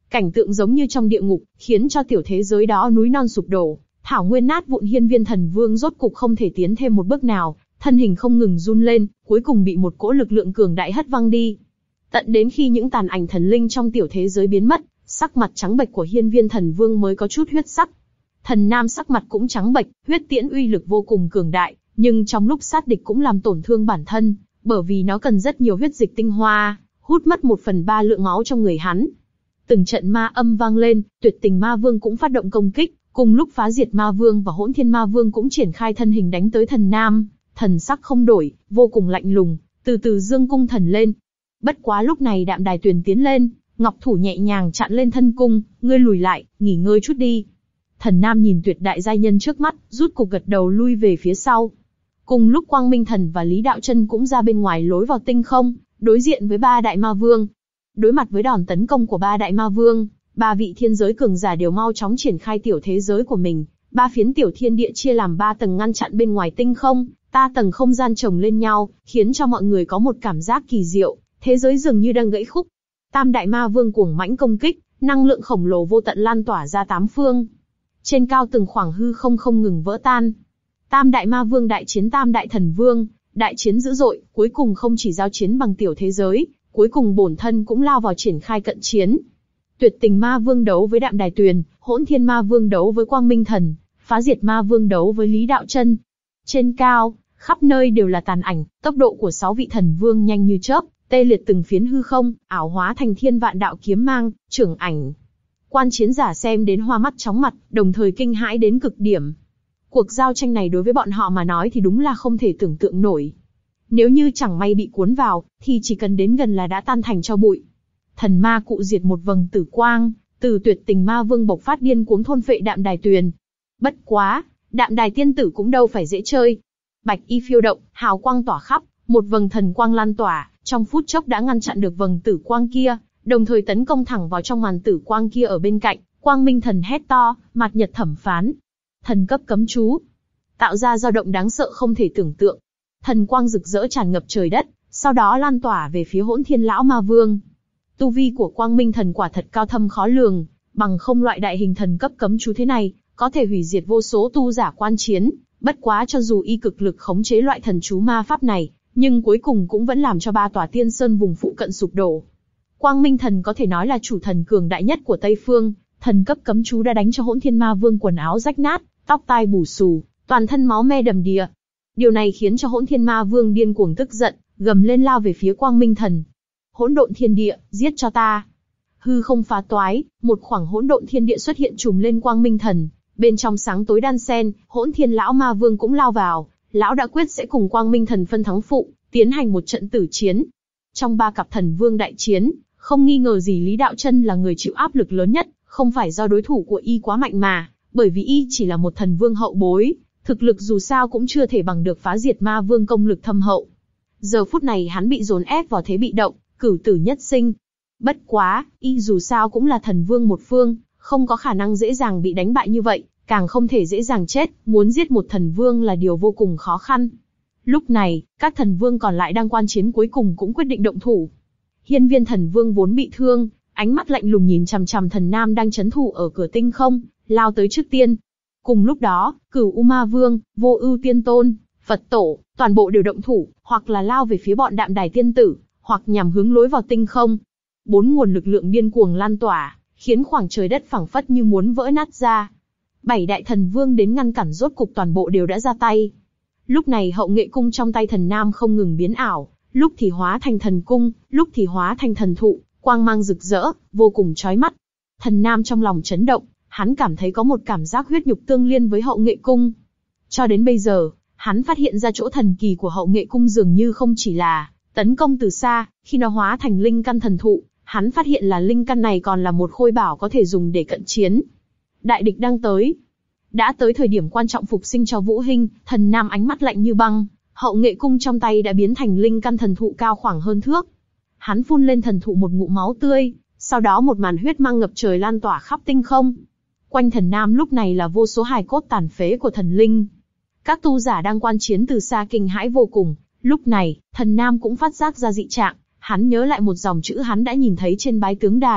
Cảnh tượng giống như trong địa ngục, khiến cho tiểu thế giới đó núi non sụp đổ, thảo nguyên nát vụn. Hiên Viên Thần Vương rốt cục không thể tiến thêm một bước nào, thân hình không ngừng run lên, cuối cùng bị một cỗ lực lượng cường đại hất văng đi. Tận đến khi những tàn ảnh thần linh trong tiểu thế giới biến mất, sắc mặt trắng bệch của Hiên Viên Thần Vương mới có chút huyết sắc. Thần Nam sắc mặt cũng trắng bệch, huyết tiễn uy lực vô cùng cường đại, nhưng trong lúc sát địch cũng làm tổn thương bản thân, bởi vì nó cần rất nhiều huyết dịch tinh hoa, hút mất một phần ba lượng máu trong người hắn. Từng trận ma âm vang lên, Tuyệt Tình Ma Vương cũng phát động công kích, cùng lúc Phá Diệt Ma Vương và Hỗn Thiên Ma Vương cũng triển khai thân hình đánh tới thần Nam, thần sắc không đổi, vô cùng lạnh lùng, từ từ dương cung thần lên. Bất quá lúc này Đạm Đài Tuyền tiến lên, ngọc thủ nhẹ nhàng chặn lên thân cung, ngươi lùi lại, nghỉ ngơi chút đi. Thần Nam nhìn tuyệt đại giai nhân trước mắt, rút cục gật đầu lui về phía sau. Cùng lúc Quang Minh Thần và Lý Đạo Chân cũng ra bên ngoài lối vào tinh không, đối diện với ba đại ma vương. Đối mặt với đòn tấn công của ba đại ma vương, ba vị thiên giới cường giả đều mau chóng triển khai tiểu thế giới của mình. Ba phiến tiểu thiên địa chia làm ba tầng ngăn chặn bên ngoài tinh không, ta tầng không gian chồng lên nhau, khiến cho mọi người có một cảm giác kỳ diệu, thế giới dường như đang gãy khúc. Tam đại ma vương cuồng mãnh công kích, năng lượng khổng lồ vô tận lan tỏa ra tám phương. Trên cao từng khoảng hư không không ngừng vỡ tan. Tam đại ma vương đại chiến tam đại thần vương, đại chiến dữ dội, cuối cùng không chỉ giao chiến bằng tiểu thế giới, cuối cùng bổn thân cũng lao vào triển khai cận chiến. Tuyệt Tình Ma Vương đấu với Đạm Đài Tuyền, Hỗn Thiên Ma Vương đấu với Quang Minh Thần, Phá Diệt Ma Vương đấu với Lý Đạo Chân. Trên cao, khắp nơi đều là tàn ảnh, tốc độ của sáu vị thần vương nhanh như chớp, tê liệt từng phiến hư không, ảo hóa thành thiên vạn đạo kiếm mang, trưởng ảnh. Quan chiến giả xem đến hoa mắt chóng mặt, đồng thời kinh hãi đến cực điểm. Cuộc giao tranh này đối với bọn họ mà nói thì đúng là không thể tưởng tượng nổi. Nếu như chẳng may bị cuốn vào, thì chỉ cần đến gần là đã tan thành tro bụi. Thần ma cụ diệt một vầng tử quang, từ Tuyệt Tình Ma Vương bộc phát điên cuống thôn phệ Đạm Đài Tuyền. Bất quá, Đạm Đài tiên tử cũng đâu phải dễ chơi. Bạch y phiêu động, hào quang tỏa khắp, một vầng thần quang lan tỏa, trong phút chốc đã ngăn chặn được vầng tử quang kia, đồng thời tấn công thẳng vào trong màn tử quang kia ở bên cạnh. Quang Minh Thần hét to, Mạt Nhật Thẩm Phán. Thần cấp cấm chú, tạo ra dao động đáng sợ không thể tưởng tượng. Thần quang rực rỡ tràn ngập trời đất, sau đó lan tỏa về phía Hỗn Thiên Lão Ma Vương. Tu vi của Quang Minh Thần quả thật cao thâm khó lường, bằng không loại đại hình thần cấp cấm chú thế này, có thể hủy diệt vô số tu giả quan chiến. Bất quá cho dù y cực lực khống chế loại thần chú ma pháp này, nhưng cuối cùng cũng vẫn làm cho ba tòa tiên sơn vùng phụ cận sụp đổ. Quang Minh Thần có thể nói là chủ thần cường đại nhất của Tây Phương, thần cấp cấm chú đã đánh cho Hỗn Thiên Ma Vương quần áo rách nát, tóc tai bù xù, toàn thân máu me đầm đìa. Điều này khiến cho Hỗn Thiên Ma Vương điên cuồng tức giận, gầm lên lao về phía Quang Minh Thần. Hỗn độn thiên địa, giết cho ta! Hư không phá toái, một khoảng hỗn độn thiên địa xuất hiện trùm lên Quang Minh Thần, bên trong sáng tối đan xen. Hỗn Thiên Lão Ma Vương cũng lao vào, lão đã quyết sẽ cùng Quang Minh Thần phân thắng phụ, tiến hành một trận tử chiến. Trong ba cặp thần vương đại chiến, không nghi ngờ gì Lý Đạo Chân là người chịu áp lực lớn nhất, không phải do đối thủ của y quá mạnh mà, bởi vì y chỉ là một thần vương hậu bối, thực lực dù sao cũng chưa thể bằng được Phá Diệt Ma Vương công lực thâm hậu. Giờ phút này hắn bị dồn ép vào thế bị động, cửu tử nhất sinh. Bất quá, y dù sao cũng là thần vương một phương, không có khả năng dễ dàng bị đánh bại như vậy, càng không thể dễ dàng chết, muốn giết một thần vương là điều vô cùng khó khăn. Lúc này, các thần vương còn lại đang quan chiến cuối cùng cũng quyết định động thủ. Hiên Viên Thần Vương vốn bị thương, ánh mắt lạnh lùng nhìn chằm chằm Thần Nam đang chấn thủ ở cửa tinh không, lao tới trước tiên. Cùng lúc đó, Cửu U Ma Vương, Vô Ưu Tiên Tôn, Phật Tổ, toàn bộ đều động thủ, hoặc là lao về phía bọn Đạm Đài tiên tử, hoặc nhằm hướng lối vào tinh không. Bốn nguồn lực lượng điên cuồng lan tỏa, khiến khoảng trời đất phẳng phất như muốn vỡ nát ra. Bảy đại thần vương đến ngăn cản rốt cục toàn bộ đều đã ra tay. Lúc này Hậu Nghệ Cung trong tay Thần Nam không ngừng biến ảo, lúc thì hóa thành thần cung, lúc thì hóa thành thần thụ, quang mang rực rỡ, vô cùng chói mắt. Thần Nam trong lòng chấn động, hắn cảm thấy có một cảm giác huyết nhục tương liên với Hậu Nghệ Cung. Cho đến bây giờ, hắn phát hiện ra chỗ thần kỳ của Hậu Nghệ Cung dường như không chỉ là tấn công từ xa, khi nó hóa thành linh căn thần thụ, hắn phát hiện là linh căn này còn là một khôi bảo có thể dùng để cận chiến. Đại địch đang tới. Đã tới thời điểm quan trọng phục sinh cho Vũ Hinh, Thần Nam ánh mắt lạnh như băng, Hậu Nghệ Cung trong tay đã biến thành linh căn thần thụ cao khoảng hơn thước. Hắn phun lên thần thụ một ngụm máu tươi, sau đó một màn huyết mang ngập trời lan tỏa khắp tinh không. Quanh Thần Nam lúc này là vô số hài cốt tàn phế của thần linh. Các tu giả đang quan chiến từ xa kinh hãi vô cùng. Lúc này, Thần Nam cũng phát giác ra dị trạng, hắn nhớ lại một dòng chữ hắn đã nhìn thấy trên bái tướng đài,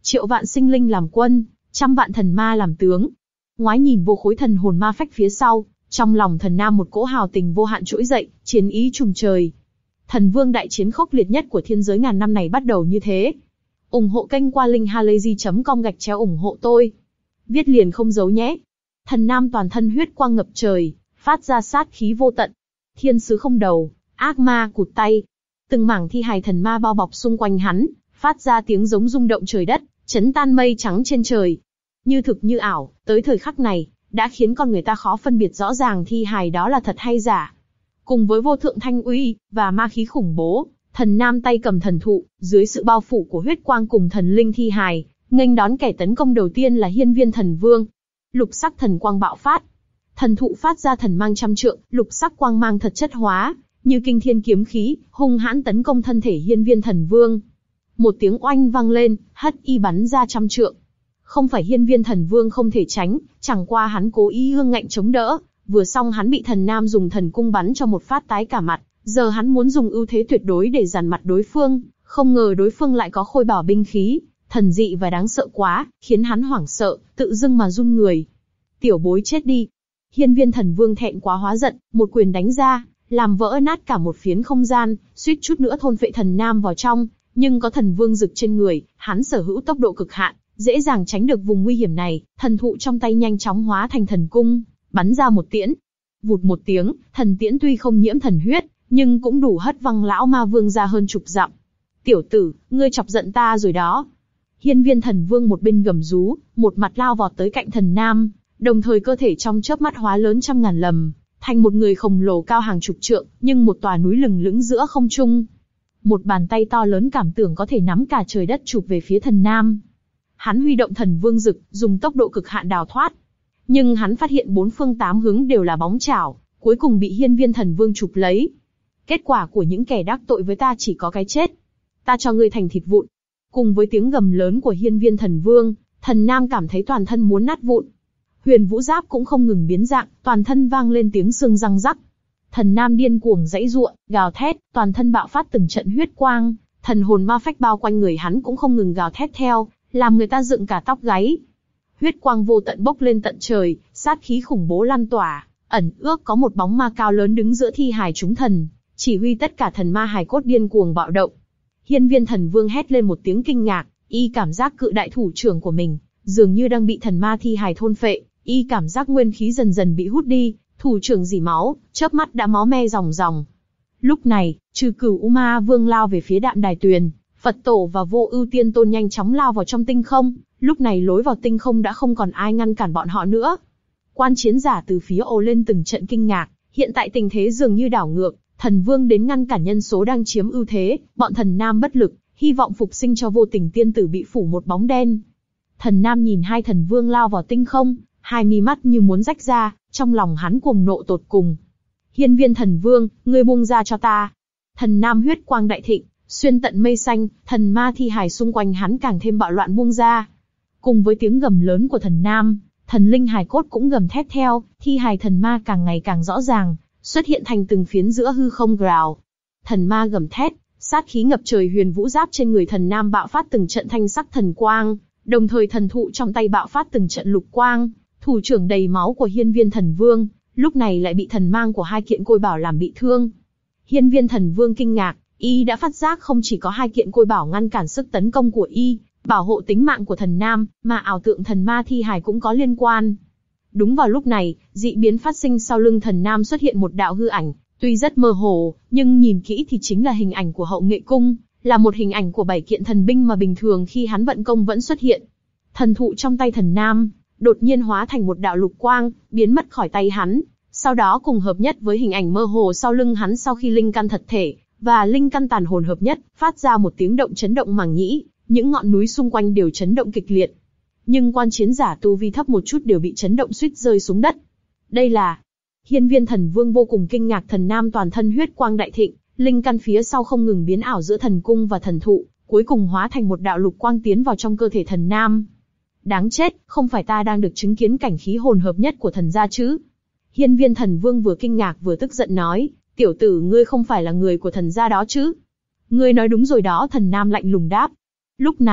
Triệu vạn sinh linh làm quân, trăm vạn thần ma làm tướng. Ngoái nhìn vô khối thần hồn ma phách phía sau, trong lòng Thần Nam một cỗ hào tình vô hạn trỗi dậy, chiến ý trùng trời. Thần Vương đại chiến khốc liệt nhất của thiên giới ngàn năm này bắt đầu như thế. Ủng hộ kênh qua linkhalazy chấm com gạch chéo ủng hộ tôi. Viết liền không giấu nhé. Thần Nam toàn thân huyết quang ngập trời, phát ra sát khí vô tận. Thiên sứ không đầu, ác ma cụt tay. Từng mảng thi hài thần ma bao bọc xung quanh hắn, phát ra tiếng giống rung động trời đất, chấn tan mây trắng trên trời. Như thực như ảo, tới thời khắc này, đã khiến con người ta khó phân biệt rõ ràng thi hài đó là thật hay giả. Cùng với vô thượng thanh uy và ma khí khủng bố, Thần Nam tay cầm thần thụ, dưới sự bao phủ của huyết quang cùng thần linh thi hài, nghênh đón kẻ tấn công đầu tiên là Hiên Viên Thần Vương. Lục sắc thần quang bạo phát, thần thụ phát ra thần mang trăm trượng, lục sắc quang mang thật chất hóa, như kinh thiên kiếm khí, hung hãn tấn công thân thể Hiên Viên Thần Vương. Một tiếng oanh vang lên, hất y bắn ra trăm trượng. Không phải Hiên Viên Thần Vương không thể tránh, chẳng qua hắn cố ý ương ngạnh chống đỡ, vừa xong hắn bị Thần Nam dùng thần cung bắn cho một phát tái cả mặt, giờ hắn muốn dùng ưu thế tuyệt đối để dằn mặt đối phương, không ngờ đối phương lại có khôi bảo binh khí, thần dị và đáng sợ quá, khiến hắn hoảng sợ, tự dưng mà run người. Tiểu bối chết đi. Hiên Viên Thần Vương thẹn quá hóa giận, một quyền đánh ra, làm vỡ nát cả một phiến không gian, suýt chút nữa thôn phệ Thần Nam vào trong, nhưng có Thần Vương Dực trên người, hắn sở hữu tốc độ cực hạn, dễ dàng tránh được vùng nguy hiểm này, thần thụ trong tay nhanh chóng hóa thành thần cung, bắn ra một tiễn. Vụt một tiếng, thần tiễn tuy không nhiễm thần huyết, nhưng cũng đủ hất văng lão ma vương ra hơn chục dặm. Tiểu tử, ngươi chọc giận ta rồi đó. Hiên Viên Thần Vương một bên gầm rú, một mặt lao vọt tới cạnh Thần Nam, đồng thời cơ thể trong chớp mắt hóa lớn trăm ngàn lầm, thành một người khổng lồ cao hàng chục trượng, nhưng một tòa núi lừng lững giữa không trung. Một bàn tay to lớn cảm tưởng có thể nắm cả trời đất chụp về phía Thần Nam. Hắn huy động Thần Vương Dực, dùng tốc độ cực hạn đào thoát. Nhưng hắn phát hiện bốn phương tám hướng đều là bóng chảo, cuối cùng bị Hiên Viên Thần Vương chụp lấy. Kết quả của những kẻ đắc tội với ta chỉ có cái chết. Ta cho ngươi thành thịt vụn. Cùng với tiếng gầm lớn của Hiên Viên Thần Vương, Thần Nam cảm thấy toàn thân muốn nát vụn. Huyền Vũ Giáp cũng không ngừng biến dạng, toàn thân vang lên tiếng xương răng rắc. Thần Nam điên cuồng giãy giụa, gào thét, toàn thân bạo phát từng trận huyết quang, thần hồn ma phách bao quanh người hắn cũng không ngừng gào thét theo, làm người ta dựng cả tóc gáy. Huyết quang vô tận bốc lên tận trời, sát khí khủng bố lan tỏa, ẩn ước có một bóng ma cao lớn đứng giữa thi hài chúng thần, chỉ huy tất cả thần ma hài cốt điên cuồng bạo động. Hiên Viên Thần Vương hét lên một tiếng kinh ngạc, y cảm giác cự đại thủ trưởng của mình dường như đang bị thần ma thi hài thôn phệ, y cảm giác nguyên khí dần dần bị hút đi, thủ trưởng rỉ máu, chớp mắt đã máu me ròng ròng. Lúc này, Trừ Cửu U Ma Vương lao về phía Đạm Đài Tuyền, Phật Tổ và Vô Ưu Tiên Tôn nhanh chóng lao vào trong tinh không, lúc này lối vào tinh không đã không còn ai ngăn cản bọn họ nữa. Quan chiến giả từ phía ồ lên từng trận kinh ngạc, hiện tại tình thế dường như đảo ngược, Thần Vương đến ngăn cản nhân số đang chiếm ưu thế, bọn Thần Nam bất lực, hy vọng phục sinh cho Vô Tình Tiên Tử bị phủ một bóng đen. Thần Nam nhìn hai Thần Vương lao vào tinh không, hai mi mắt như muốn rách ra, trong lòng hắn cuồng nộ tột cùng. Hiên Viên Thần Vương, ngươi buông ra cho ta. Thần Nam huyết quang đại thịnh, xuyên tận mây xanh, thần ma thi hài xung quanh hắn càng thêm bạo loạn buông ra. Cùng với tiếng gầm lớn của Thần Nam, thần linh hài cốt cũng gầm thét theo, thi hài thần ma càng ngày càng rõ ràng, xuất hiện thành từng phiến giữa hư không grào. Thần ma gầm thét, sát khí ngập trời. Huyền Vũ Giáp trên người Thần Nam bạo phát từng trận thanh sắc thần quang, đồng thời thần thụ trong tay bạo phát từng trận lục quang. Thủ trưởng đầy máu của Hiên Viên Thần Vương, lúc này lại bị thần mang của hai kiện côi bảo làm bị thương. Hiên Viên Thần Vương kinh ngạc, y đã phát giác không chỉ có hai kiện côi bảo ngăn cản sức tấn công của y, bảo hộ tính mạng của Thần Nam, mà ảo tượng thần ma thi hài cũng có liên quan. Đúng vào lúc này, dị biến phát sinh sau lưng Thần Nam xuất hiện một đạo hư ảnh, tuy rất mơ hồ, nhưng nhìn kỹ thì chính là hình ảnh của Hậu Nghệ Cung, là một hình ảnh của bảy kiện thần binh mà bình thường khi hắn vận công vẫn xuất hiện. Thần thụ trong tay Thần Nam đột nhiên hóa thành một đạo lục quang, biến mất khỏi tay hắn, sau đó cùng hợp nhất với hình ảnh mơ hồ sau lưng hắn sau khi linh căn thật thể và linh căn tàn hồn hợp nhất, phát ra một tiếng động chấn động màng nhĩ, những ngọn núi xung quanh đều chấn động kịch liệt. Nhưng quan chiến giả tu vi thấp một chút đều bị chấn động suýt rơi xuống đất. Đây là... Hiên Viên Thần Vương vô cùng kinh ngạc. Thần Nam toàn thân huyết quang đại thịnh, linh căn phía sau không ngừng biến ảo giữa thần cung và thần thụ, cuối cùng hóa thành một đạo lục quang tiến vào trong cơ thể Thần Nam. Đáng chết, không phải ta đang được chứng kiến cảnh khí hồn hợp nhất của thần gia chứ? Hiên Viên Thần Vương vừa kinh ngạc vừa tức giận nói, tiểu tử ngươi không phải là người của thần gia đó chứ? Ngươi nói đúng rồi đó. Thần Nam lạnh lùng đáp. Lúc này,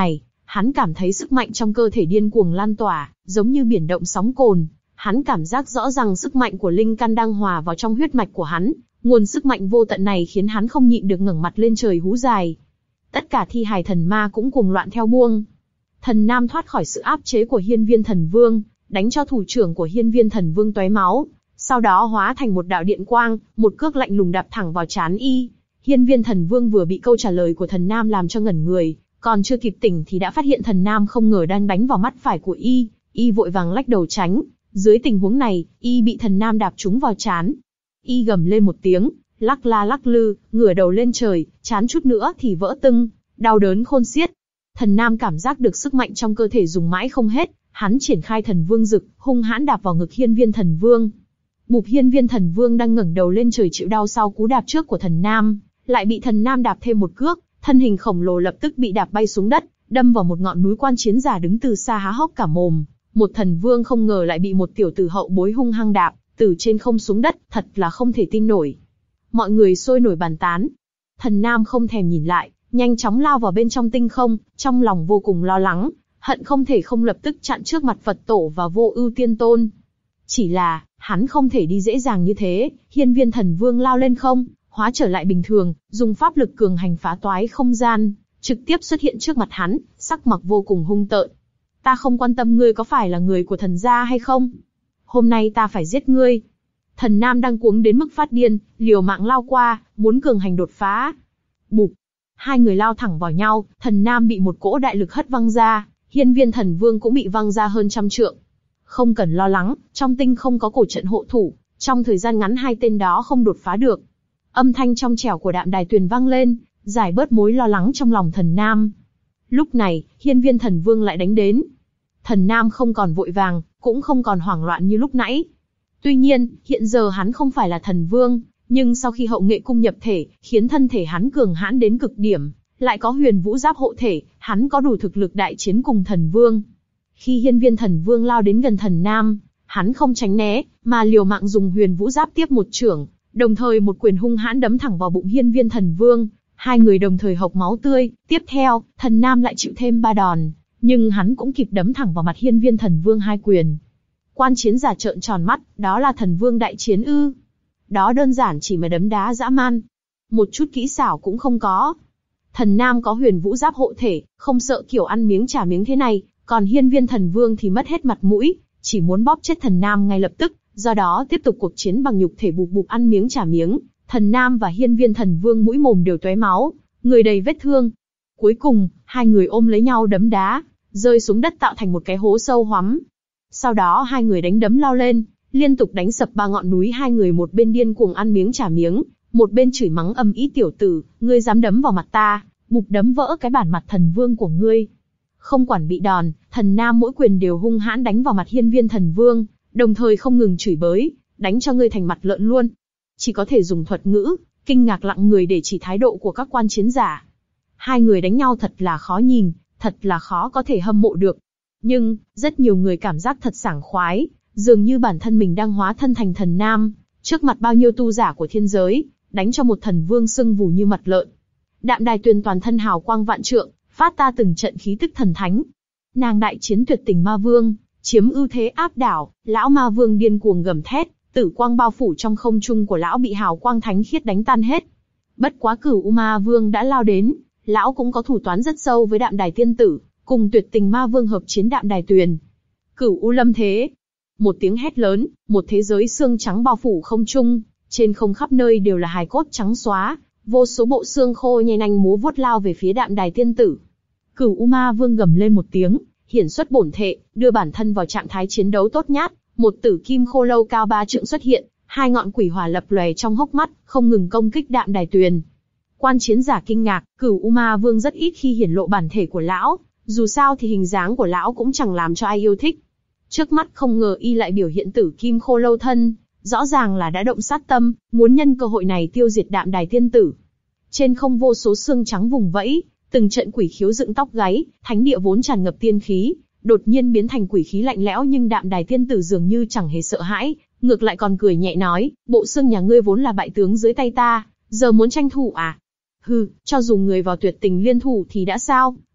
Hắn cảm thấy sức mạnh trong cơ thể điên cuồng lan tỏa, giống như biển động sóng cồn. Hắn cảm giác rõ rằng sức mạnh của linh căn đang hòa vào trong huyết mạch của hắn. Nguồn sức mạnh vô tận này khiến hắn không nhịn được ngẩng mặt lên trời hú dài. Tất cả thi hài thần ma cũng cuồng loạn theo buông. Thần Nam thoát khỏi sự áp chế của Hiên Viên Thần Vương, đánh cho thủ trưởng của Hiên Viên Thần Vương tóe máu, sau đó hóa thành một đạo điện quang, một cước lạnh lùng đạp thẳng vào trán y. Hiên Viên Thần Vương vừa bị câu trả lời của Thần Nam làm cho ngẩn người, còn chưa kịp tỉnh thì đã phát hiện Thần Nam không ngờ đang đánh vào mắt phải của y, y vội vàng lách đầu tránh. Dưới tình huống này, y bị Thần Nam đạp trúng vào trán. Y gầm lên một tiếng, lắc la lắc lư, ngửa đầu lên trời, trán chút nữa thì vỡ tưng, đau đớn khôn xiết. Thần Nam cảm giác được sức mạnh trong cơ thể dùng mãi không hết, hắn triển khai Thần Vương Dực, hung hãn đạp vào ngực Hiên Viên Thần Vương. Bụp, Hiên Viên Thần Vương đang ngẩng đầu lên trời chịu đau sau cú đạp trước của Thần Nam, lại bị Thần Nam đạp thêm một cước, thân hình khổng lồ lập tức bị đạp bay xuống đất, đâm vào một ngọn núi. Quan chiến giả đứng từ xa há hốc cả mồm, một thần vương không ngờ lại bị một tiểu tử hậu bối hung hăng đạp từ trên không xuống đất, thật là không thể tin nổi. Mọi người sôi nổi bàn tán. Thần Nam không thèm nhìn lại, nhanh chóng lao vào bên trong tinh không, trong lòng vô cùng lo lắng, hận không thể không lập tức chặn trước mặt Phật Tổ và Vô Ưu Tiên Tôn. Chỉ là, hắn không thể đi dễ dàng như thế. Hiên Viên Thần Vương lao lên không, hóa trở lại bình thường, dùng pháp lực cường hành phá toái không gian, trực tiếp xuất hiện trước mặt hắn, sắc mặt vô cùng hung tợn. Ta không quan tâm ngươi có phải là người của thần gia hay không. Hôm nay ta phải giết ngươi. Thần Nam đang cuống đến mức phát điên, liều mạng lao qua, muốn cường hành đột phá. Bụp. Hai người lao thẳng vào nhau, Thần Nam bị một cỗ đại lực hất văng ra, Hiên Viên Thần Vương cũng bị văng ra hơn trăm trượng. Không cần lo lắng, trong tinh không có cổ trận hộ thủ, trong thời gian ngắn hai tên đó không đột phá được. Âm thanh trong trẻo của Đạm Đài Tuyền vang lên, giải bớt mối lo lắng trong lòng Thần Nam. Lúc này, Hiên Viên Thần Vương lại đánh đến. Thần Nam không còn vội vàng, cũng không còn hoảng loạn như lúc nãy. Tuy nhiên, hiện giờ hắn không phải là thần vương, nhưng sau khi hậu nghệ cung nhập thể, khiến thân thể hắn cường hãn đến cực điểm, lại có huyền vũ giáp hộ thể, hắn có đủ thực lực đại chiến cùng thần vương. Khi Hiên Viên Thần Vương lao đến gần Thần Nam, hắn không tránh né, mà liều mạng dùng huyền vũ giáp tiếp một chưởng, đồng thời một quyền hung hãn đấm thẳng vào bụng Hiên Viên Thần Vương. Hai người đồng thời hộc máu tươi. Tiếp theo, Thần Nam lại chịu thêm ba đòn, nhưng hắn cũng kịp đấm thẳng vào mặt Hiên Viên Thần Vương hai quyền. Quan chiến giả trợn tròn mắt, đó là thần vương đại chiến ư? Đó đơn giản chỉ mà đấm đá dã man, một chút kỹ xảo cũng không có. Thần Nam có huyền vũ giáp hộ thể, không sợ kiểu ăn miếng trả miếng thế này, còn Hiên Viên Thần Vương thì mất hết mặt mũi, chỉ muốn bóp chết Thần Nam ngay lập tức, do đó tiếp tục cuộc chiến bằng nhục thể, bụp bụp ăn miếng trả miếng. Thần Nam và Hiên Viên Thần Vương mũi mồm đều tóe máu, người đầy vết thương. Cuối cùng, hai người ôm lấy nhau đấm đá, rơi xuống đất tạo thành một cái hố sâu hoắm. Sau đó hai người đánh đấm lao lên, liên tục đánh sập ba ngọn núi. Hai người một bên điên cuồng ăn miếng trả miếng, một bên chửi mắng ầm ĩ, tiểu tử, ngươi dám đấm vào mặt ta, bụp đấm vỡ cái bản mặt thần vương của ngươi. Không quản bị đòn, Thần Nam mỗi quyền đều hung hãn đánh vào mặt Hiên Viên Thần Vương, đồng thời không ngừng chửi bới, đánh cho ngươi thành mặt lợn luôn. Chỉ có thể dùng thuật ngữ, kinh ngạc lặng người để chỉ thái độ của các quan chiến giả. Hai người đánh nhau thật là khó nhìn, thật là khó có thể hâm mộ được. Nhưng, rất nhiều người cảm giác thật sảng khoái, dường như bản thân mình đang hóa thân thành Thần Nam, trước mặt bao nhiêu tu giả của thiên giới, đánh cho một thần vương sưng vù như mặt lợn. Đạm Đài Tuyền toàn thân hào quang vạn trượng, phát ta từng trận khí tức thần thánh. Nàng đại chiến tuyệt tình ma vương, chiếm ưu thế áp đảo, lão ma vương điên cuồng gầm thét, tử quang bao phủ trong không trung của lão bị hào quang thánh khiết đánh tan hết. Bất quá Cửu U Ma Vương đã lao đến, lão cũng có thủ toán rất sâu với Đạm Đài tiên tử, cùng tuyệt tình ma vương hợp chiến Đạm Đài Tuyền. Cửu U lâm thế. Một tiếng hét lớn, một thế giới xương trắng bao phủ không trung, trên không khắp nơi đều là hài cốt trắng xóa, vô số bộ xương khô nhe nanh múa vuốt lao về phía Đạm Đài tiên tử. Cửu U Ma Vương gầm lên một tiếng, hiển xuất bổn thể, đưa bản thân vào trạng thái chiến đấu tốt nhất. Một tử kim khô lâu cao ba trượng xuất hiện, hai ngọn quỷ hỏa lập lòe trong hốc mắt, không ngừng công kích Đạm Đài Tuyền. Quan chiến giả kinh ngạc, Cửu U Ma Vương rất ít khi hiển lộ bản thể của lão, dù sao thì hình dáng của lão cũng chẳng làm cho ai yêu thích. Trước mắt không ngờ y lại biểu hiện tử kim khô lâu thân, rõ ràng là đã động sát tâm, muốn nhân cơ hội này tiêu diệt Đạm Đài tiên tử. Trên không vô số xương trắng vùng vẫy, từng trận quỷ khiếu dựng tóc gáy, thánh địa vốn tràn ngập tiên khí, đột nhiên biến thành quỷ khí lạnh lẽo, nhưng Đạm Đài tiên tử dường như chẳng hề sợ hãi, ngược lại còn cười nhẹ nói, bộ xương nhà ngươi vốn là bại tướng dưới tay ta, giờ muốn tranh thủ à? Hừ, cho dù người vào tuyệt tình liên thủ thì đã sao,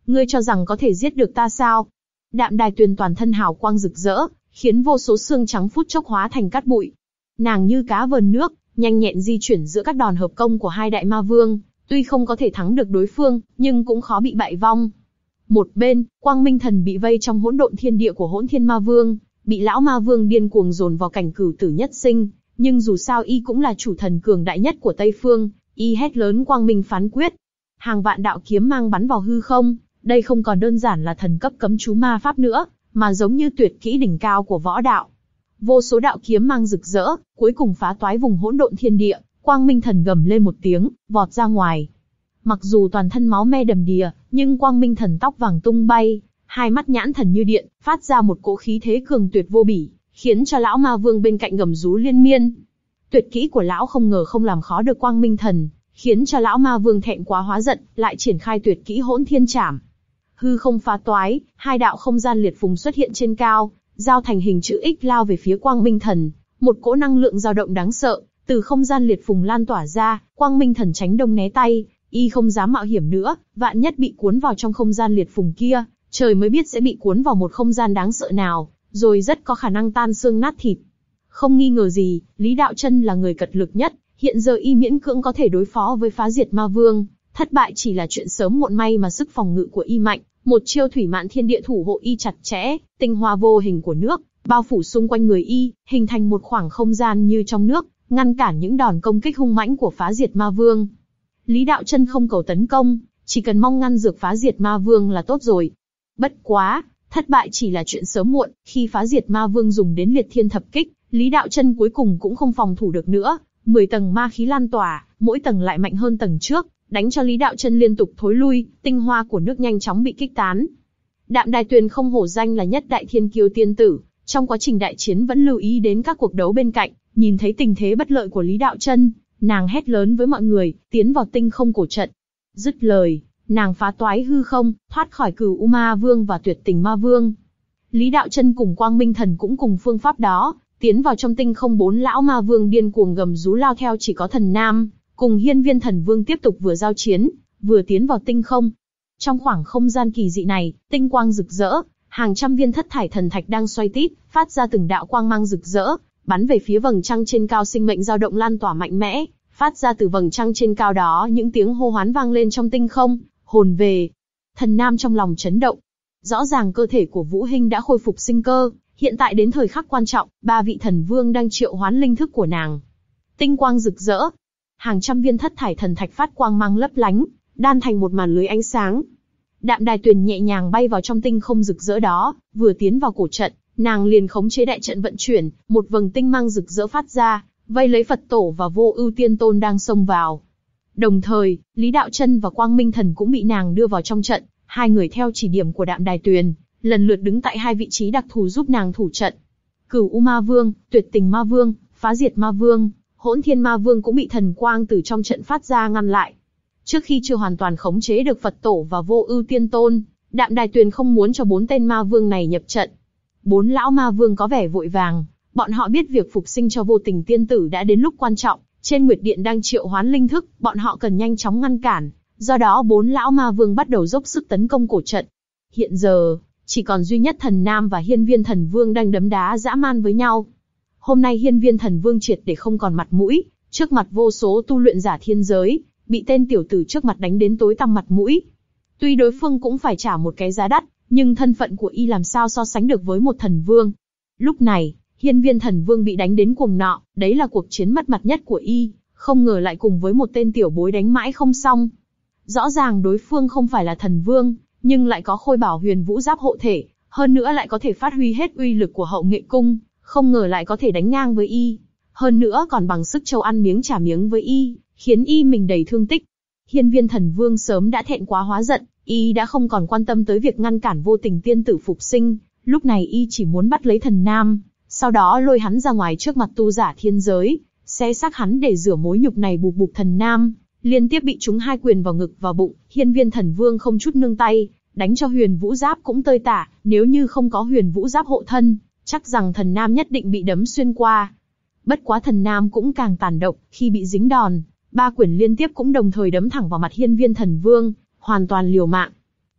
Ngươi cho rằng có thể giết được ta sao? Đạm Đài Tuyền toàn thân hào quang rực rỡ, khiến vô số xương trắng phút chốc hóa thành cát bụi. Nàng như cá vờn nước, nhanh nhẹn di chuyển giữa các đòn hợp công của hai đại ma vương, tuy không có thể thắng được đối phương, nhưng cũng khó bị bại vong. Một bên, Quang Minh Thần bị vây trong hỗn độn thiên địa của Hỗn Thiên Ma Vương, bị lão ma vương điên cuồng dồn vào cảnh cửu tử nhất sinh, nhưng dù sao y cũng là chủ thần cường đại nhất của Tây Phương, y hét lớn quang minh phán quyết. Hàng vạn đạo kiếm mang bắn vào hư không, đây không còn đơn giản là thần cấp cấm chú ma pháp nữa, mà giống như tuyệt kỹ đỉnh cao của võ đạo. Vô số đạo kiếm mang rực rỡ, cuối cùng phá toái vùng hỗn độn thiên địa, Quang Minh Thần gầm lên một tiếng, vọt ra ngoài. Mặc dù toàn thân máu me đầm đìa, nhưng Quang Minh Thần tóc vàng tung bay, hai mắt nhãn thần như điện, phát ra một cỗ khí thế cường tuyệt vô bỉ, khiến cho lão ma vương bên cạnh gầm rú liên miên. Tuyệt kỹ của lão không ngờ không làm khó được Quang Minh Thần, khiến cho lão ma vương thẹn quá hóa giận, lại triển khai tuyệt kỹ Hỗn Thiên Trảm. Hư không phá toái, hai đạo không gian liệt phùng xuất hiện trên cao, giao thành hình chữ X lao về phía Quang Minh Thần, một cỗ năng lượng dao động đáng sợ từ không gian liệt phùng lan tỏa ra. Quang Minh Thần tránh đông né tay, y không dám mạo hiểm nữa, vạn nhất bị cuốn vào trong không gian liệt phùng kia, trời mới biết sẽ bị cuốn vào một không gian đáng sợ nào, rồi rất có khả năng tan xương nát thịt. Không nghi ngờ gì, Lý Đạo Chân là người cật lực nhất, hiện giờ y miễn cưỡng có thể đối phó với Phá Diệt Ma Vương, thất bại chỉ là chuyện sớm muộn, may mà sức phòng ngự của y mạnh, một chiêu Thủy Mạn Thiên Địa thủ hộ y chặt chẽ, tinh hoa vô hình của nước bao phủ xung quanh người y, hình thành một khoảng không gian như trong nước, ngăn cản những đòn công kích hung mãnh của Phá Diệt Ma Vương. Lý Đạo Chân không cầu tấn công, chỉ cần mong ngăn dược Phá Diệt Ma Vương là tốt rồi. Bất quá, thất bại chỉ là chuyện sớm muộn, khi Phá Diệt Ma Vương dùng đến Liệt Thiên Thập Kích, Lý Đạo Chân cuối cùng cũng không phòng thủ được nữa, mười tầng ma khí lan tỏa, mỗi tầng lại mạnh hơn tầng trước, đánh cho Lý Đạo Chân liên tục thối lui, tinh hoa của nước nhanh chóng bị kích tán. Đạm Đài Tuyền không hổ danh là nhất đại thiên kiêu tiên tử, trong quá trình đại chiến vẫn lưu ý đến các cuộc đấu bên cạnh, nhìn thấy tình thế bất lợi của Lý Đạo Chân, nàng hét lớn với mọi người, tiến vào tinh không cổ trận. Dứt lời, nàng phá toái hư không, thoát khỏi Cửu U Ma Vương và Tuyệt Tình Ma Vương. Lý Đạo Chân cùng Quang Minh Thần cũng cùng phương pháp đó, tiến vào trong tinh không. Bốn lão ma vương điên cuồng gầm rú lao theo, chỉ có Thần Nam cùng Hiên Viên Thần Vương tiếp tục vừa giao chiến, vừa tiến vào tinh không. Trong khoảng không gian kỳ dị này, tinh quang rực rỡ, hàng trăm viên thất thải thần thạch đang xoay tít, phát ra từng đạo quang mang rực rỡ, bắn về phía vầng trăng trên cao. Sinh mệnh dao động lan tỏa mạnh mẽ, phát ra từ vầng trăng trên cao đó, những tiếng hô hoán vang lên trong tinh không. Hồn về! Thần Nam trong lòng chấn động. Rõ ràng cơ thể của Vũ Hinh đã khôi phục sinh cơ, hiện tại đến thời khắc quan trọng, ba vị thần vương đang triệu hoán linh thức của nàng. Tinh quang rực rỡ, hàng trăm viên thất thải thần thạch phát quang mang lấp lánh, đan thành một màn lưới ánh sáng. Đạm Đài Tuyền nhẹ nhàng bay vào trong tinh không rực rỡ đó, vừa tiến vào cổ trận, nàng liền khống chế đại trận vận chuyển, một vầng tinh mang rực rỡ phát ra, vây lấy Phật Tổ và Vô Ưu Tiên Tôn đang xông vào. Đồng thời, Lý Đạo Chân và Quang Minh Thần cũng bị nàng đưa vào trong trận, hai người theo chỉ điểm của Đạm Đài Tuyền, lần lượt đứng tại hai vị trí đặc thù giúp nàng thủ trận. Cửu U Ma Vương, Tuyệt Tình Ma Vương, Phá Diệt Ma Vương, Hỗn Thiên Ma Vương cũng bị thần quang từ trong trận phát ra ngăn lại. Trước khi chưa hoàn toàn khống chế được Phật Tổ và Vô Ưu Tiên Tôn, Đạm Đài Tuyền không muốn cho bốn tên ma vương này nhập trận. Bốn lão ma vương có vẻ vội vàng, bọn họ biết việc phục sinh cho Vô Tình tiên tử đã đến lúc quan trọng, trên Nguyệt Điện đang triệu hoán linh thức, bọn họ cần nhanh chóng ngăn cản. Do đó bốn lão ma vương bắt đầu dốc sức tấn công cổ trận. Hiện giờ, chỉ còn duy nhất Thần Nam và Hiên Viên Thần Vương đang đấm đá dã man với nhau. Hôm nay Hiên Viên Thần Vương triệt để không còn mặt mũi, trước mặt vô số tu luyện giả thiên giới, bị tên tiểu tử trước mặt đánh đến tối tăm mặt mũi. Tuy đối phương cũng phải trả một cái giá đắt, nhưng thân phận của y làm sao so sánh được với một thần vương. Lúc này, Hiên Viên Thần Vương bị đánh đến cuồng nọ, đấy là cuộc chiến mất mặt nhất của y, không ngờ lại cùng với một tên tiểu bối đánh mãi không xong. Rõ ràng đối phương không phải là thần vương, nhưng lại có khôi bảo Huyền Vũ Giáp hộ thể, hơn nữa lại có thể phát huy hết uy lực của Hậu Nghệ Cung, không ngờ lại có thể đánh ngang với y, hơn nữa còn bằng sức châu ăn miếng trả miếng với y, khiến y mình đầy thương tích. Hiên Viên Thần Vương sớm đã thẹn quá hóa giận, y đã không còn quan tâm tới việc ngăn cản Vô Tình tiên tử phục sinh, lúc này y chỉ muốn bắt lấy Thần Nam, sau đó lôi hắn ra ngoài trước mặt tu giả thiên giới, xé xác hắn để rửa mối nhục này. Bụp bụp, Thần Nam liên tiếp bị trúng hai quyền vào ngực và bụng. Hiên Viên Thần Vương không chút nương tay, đánh cho Huyền Vũ Giáp cũng tơi tả, nếu như không có Huyền Vũ Giáp hộ thân, chắc rằng Thần Nam nhất định bị đấm xuyên qua. Bất quá Thần Nam cũng càng tàn độc, khi bị dính đòn, ba quyền liên tiếp cũng đồng thời đấm thẳng vào mặt Hiên Viên Thần Vương, hoàn toàn liều mạng.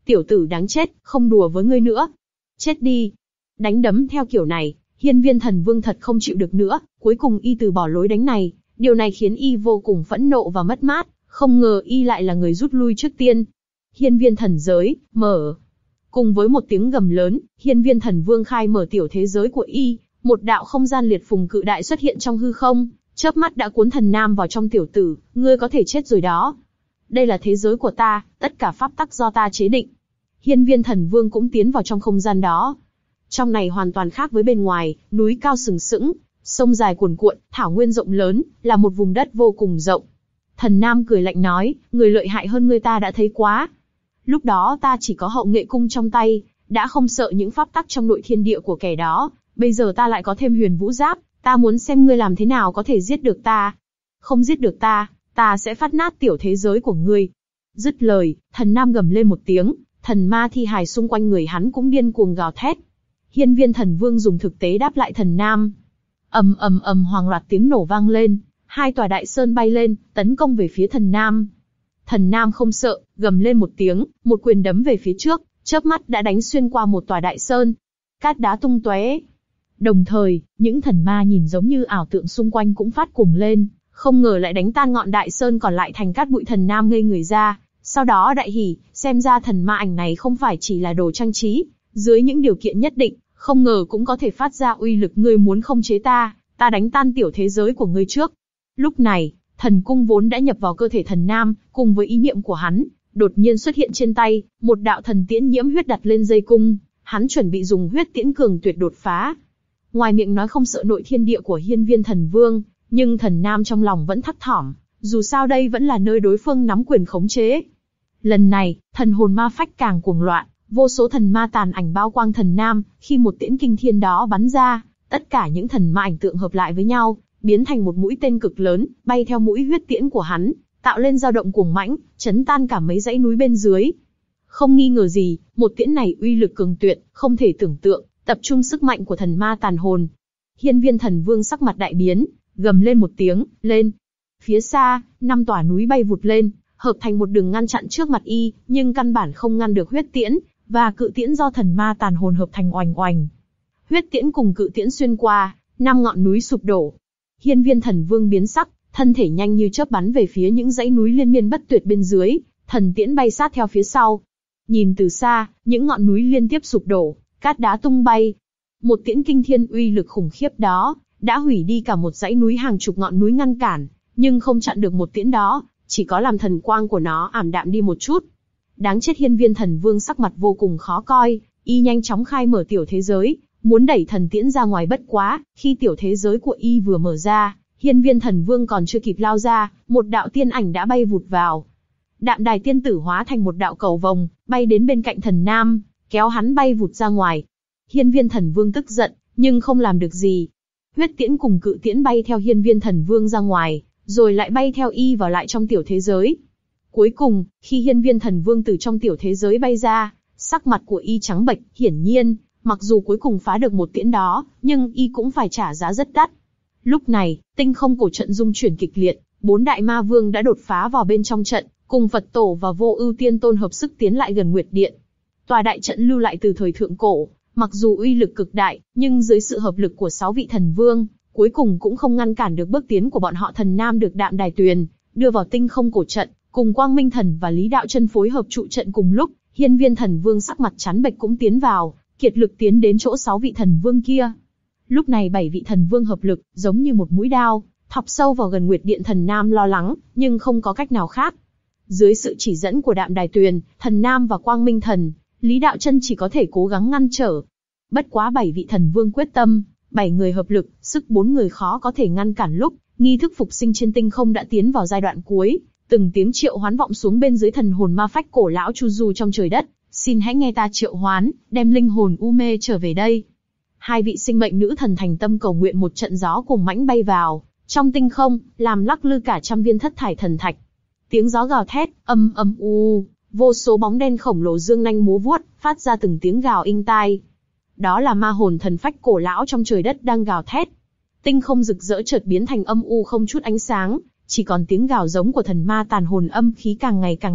Tiểu tử đáng chết, không đùa với ngươi nữa. Chết đi. Đánh đấm theo kiểu này, Hiên Viên Thần Vương thật không chịu được nữa, cuối cùng y từ bỏ lối đánh này. Điều này khiến y vô cùng phẫn nộ và mất mát, không ngờ y lại là người rút lui trước tiên. Hiên Viên Thần Giới, mở. Cùng với một tiếng gầm lớn, Hiên Viên Thần Vương khai mở tiểu thế giới của y, một đạo không gian liệt phùng cự đại xuất hiện trong hư không, chớp mắt đã cuốn Thần Nam vào trong. Tiểu tử, ngươi có thể chết rồi đó. Đây là thế giới của ta, tất cả pháp tắc do ta chế định. Hiên Viên Thần Vương cũng tiến vào trong không gian đó. Trong này hoàn toàn khác với bên ngoài, núi cao sừng sững, sông dài cuồn cuộn, thảo nguyên rộng lớn, là một vùng đất vô cùng rộng. Thần Nam cười lạnh nói, người lợi hại hơn ngươi ta đã thấy quá. Lúc đó ta chỉ có hậu nghệ cung trong tay, đã không sợ những pháp tắc trong nội thiên địa của kẻ đó, bây giờ ta lại có thêm huyền vũ giáp, ta muốn xem ngươi làm thế nào có thể giết được ta. Không giết được ta, ta sẽ phát nát tiểu thế giới của ngươi. Dứt lời, Thần Nam gầm lên một tiếng, thần ma thi hài xung quanh người hắn cũng điên cuồng gào thét. Hiên Viên Thần Vương dùng thực tế đáp lại Thần Nam. Ầm ầm ầm, hoàng loạt tiếng nổ vang lên, hai tòa đại sơn bay lên, tấn công về phía Thần Nam. Thần Nam không sợ, gầm lên một tiếng, một quyền đấm về phía trước, chớp mắt đã đánh xuyên qua một tòa đại sơn. Cát đá tung tóe. Đồng thời, những thần ma nhìn giống như ảo tượng xung quanh cũng phát cuồng lên, không ngờ lại đánh tan ngọn đại sơn còn lại thành cát bụi. Thần Nam ngây người ra, sau đó đại hỉ, xem ra thần ma ảnh này không phải chỉ là đồ trang trí, dưới những điều kiện nhất định, không ngờ cũng có thể phát ra uy lực. Ngươi muốn khống chế ta, ta đánh tan tiểu thế giới của ngươi trước. Lúc này, thần cung vốn đã nhập vào cơ thể Thần Nam, cùng với ý niệm của hắn, đột nhiên xuất hiện trên tay, một đạo thần tiễn nhiễm huyết đặt lên dây cung, hắn chuẩn bị dùng huyết tiễn cường tuyệt đột phá. Ngoài miệng nói không sợ nội thiên địa của Hiên Viên Thần Vương, nhưng Thần Nam trong lòng vẫn thấp thỏm, dù sao đây vẫn là nơi đối phương nắm quyền khống chế. Lần này, thần hồn ma phách càng cuồng loạn, vô số thần ma tàn ảnh bao quang Thần Nam, khi một tiễn kinh thiên đó bắn ra, tất cả những thần ma ảnh tượng hợp lại với nhau, biến thành một mũi tên cực lớn, bay theo mũi huyết tiễn của hắn, tạo lên dao động cuồng mãnh, chấn tan cả mấy dãy núi bên dưới. Không nghi ngờ gì, một tiễn này uy lực cường tuyệt, không thể tưởng tượng, tập trung sức mạnh của thần ma tàn hồn. Hiên Viên Thần Vương sắc mặt đại biến, gầm lên một tiếng, lên. Phía xa, năm tòa núi bay vụt lên, hợp thành một đường ngăn chặn trước mặt y, nhưng căn bản không ngăn được huyết tiễn, và cự tiễn do thần ma tàn hồn hợp thành. Oành oành. Huyết tiễn cùng cự tiễn xuyên qua, năm ngọn núi sụp đổ. Hiên Viên Thần Vương biến sắc, thân thể nhanh như chớp bắn về phía những dãy núi liên miên bất tuyệt bên dưới, thần tiễn bay sát theo phía sau. Nhìn từ xa, những ngọn núi liên tiếp sụp đổ, cát đá tung bay. Một tiễn kinh thiên uy lực khủng khiếp đó, đã hủy đi cả một dãy núi, hàng chục ngọn núi ngăn cản, nhưng không chặn được một tiễn đó, chỉ có làm thần quang của nó ảm đạm đi một chút. Đáng chết! Hiên Viên Thần Vương sắc mặt vô cùng khó coi, y nhanh chóng khai mở tiểu thế giới, muốn đẩy thần tiễn ra ngoài. Bất quá, khi tiểu thế giới của y vừa mở ra, Hiên Viên Thần Vương còn chưa kịp lao ra, một đạo tiên ảnh đã bay vụt vào. Đạm Đài tiên tử hóa thành một đạo cầu vồng, bay đến bên cạnh Thần Nam, kéo hắn bay vụt ra ngoài. Hiên Viên Thần Vương tức giận, nhưng không làm được gì. Huyết tiễn cùng cự tiễn bay theo Hiên Viên Thần Vương ra ngoài, rồi lại bay theo y vào lại trong tiểu thế giới. Cuối cùng, khi Hiên Viên Thần Vương từ trong tiểu thế giới bay ra, sắc mặt của y trắng bệch, hiển nhiên, mặc dù cuối cùng phá được một tiễn đó, nhưng y cũng phải trả giá rất đắt. Lúc này, tinh không cổ trận rung chuyển kịch liệt, bốn đại ma vương đã đột phá vào bên trong trận, cùng Phật tổ và Vô Ưu Tiên Tôn hợp sức tiến lại gần Nguyệt Điện. Tòa đại trận lưu lại từ thời thượng cổ, mặc dù uy lực cực đại, nhưng dưới sự hợp lực của sáu vị thần vương, cuối cùng cũng không ngăn cản được bước tiến của bọn họ. Thần Nam được Đạm Đài Tuyền đưa vào tinh không cổ trận, cùng Quang Minh Thần và Lý Đạo Chân phối hợp trụ trận cùng lúc. Hiên Viên Thần Vương sắc mặt trắng bệch cũng tiến vào, kiệt lực tiến đến chỗ sáu vị thần vương kia. Lúc này bảy vị thần vương hợp lực, giống như một mũi đao, thọc sâu vào gần Nguyệt Điện. Thần Nam lo lắng, nhưng không có cách nào khác. Dưới sự chỉ dẫn của Đạm Đài Tuyền, Thần Nam và Quang Minh Thần, Lý Đạo Chân chỉ có thể cố gắng ngăn trở. Bất quá bảy vị thần vương quyết tâm, bảy người hợp lực, sức bốn người khó có thể ngăn cản. Lúc nghi thức phục sinh trên tinh không đã tiến vào giai đoạn cuối, từng tiếng triệu hoán vọng xuống bên dưới thần hồn ma phách cổ lão chu du trong trời đất. Xin hãy nghe ta triệu hoán, đem linh hồn u mê trở về đây. Hai vị sinh mệnh nữ thần thành tâm cầu nguyện, một trận gió cùng mãnh bay vào trong tinh không, làm lắc lư cả trăm viên thất thải thần thạch. Tiếng gió gào thét, âm âm u, vô số bóng đen khổng lồ dương nanh múa vuốt, phát ra từng tiếng gào inh tai. Đó là ma hồn thần phách cổ lão trong trời đất đang gào thét. Tinh không rực rỡ chợt biến thành âm u không chút ánh sáng, chỉ còn tiếng gào giống của thần ma tàn hồn. Âm khí càng ngày càng nặng,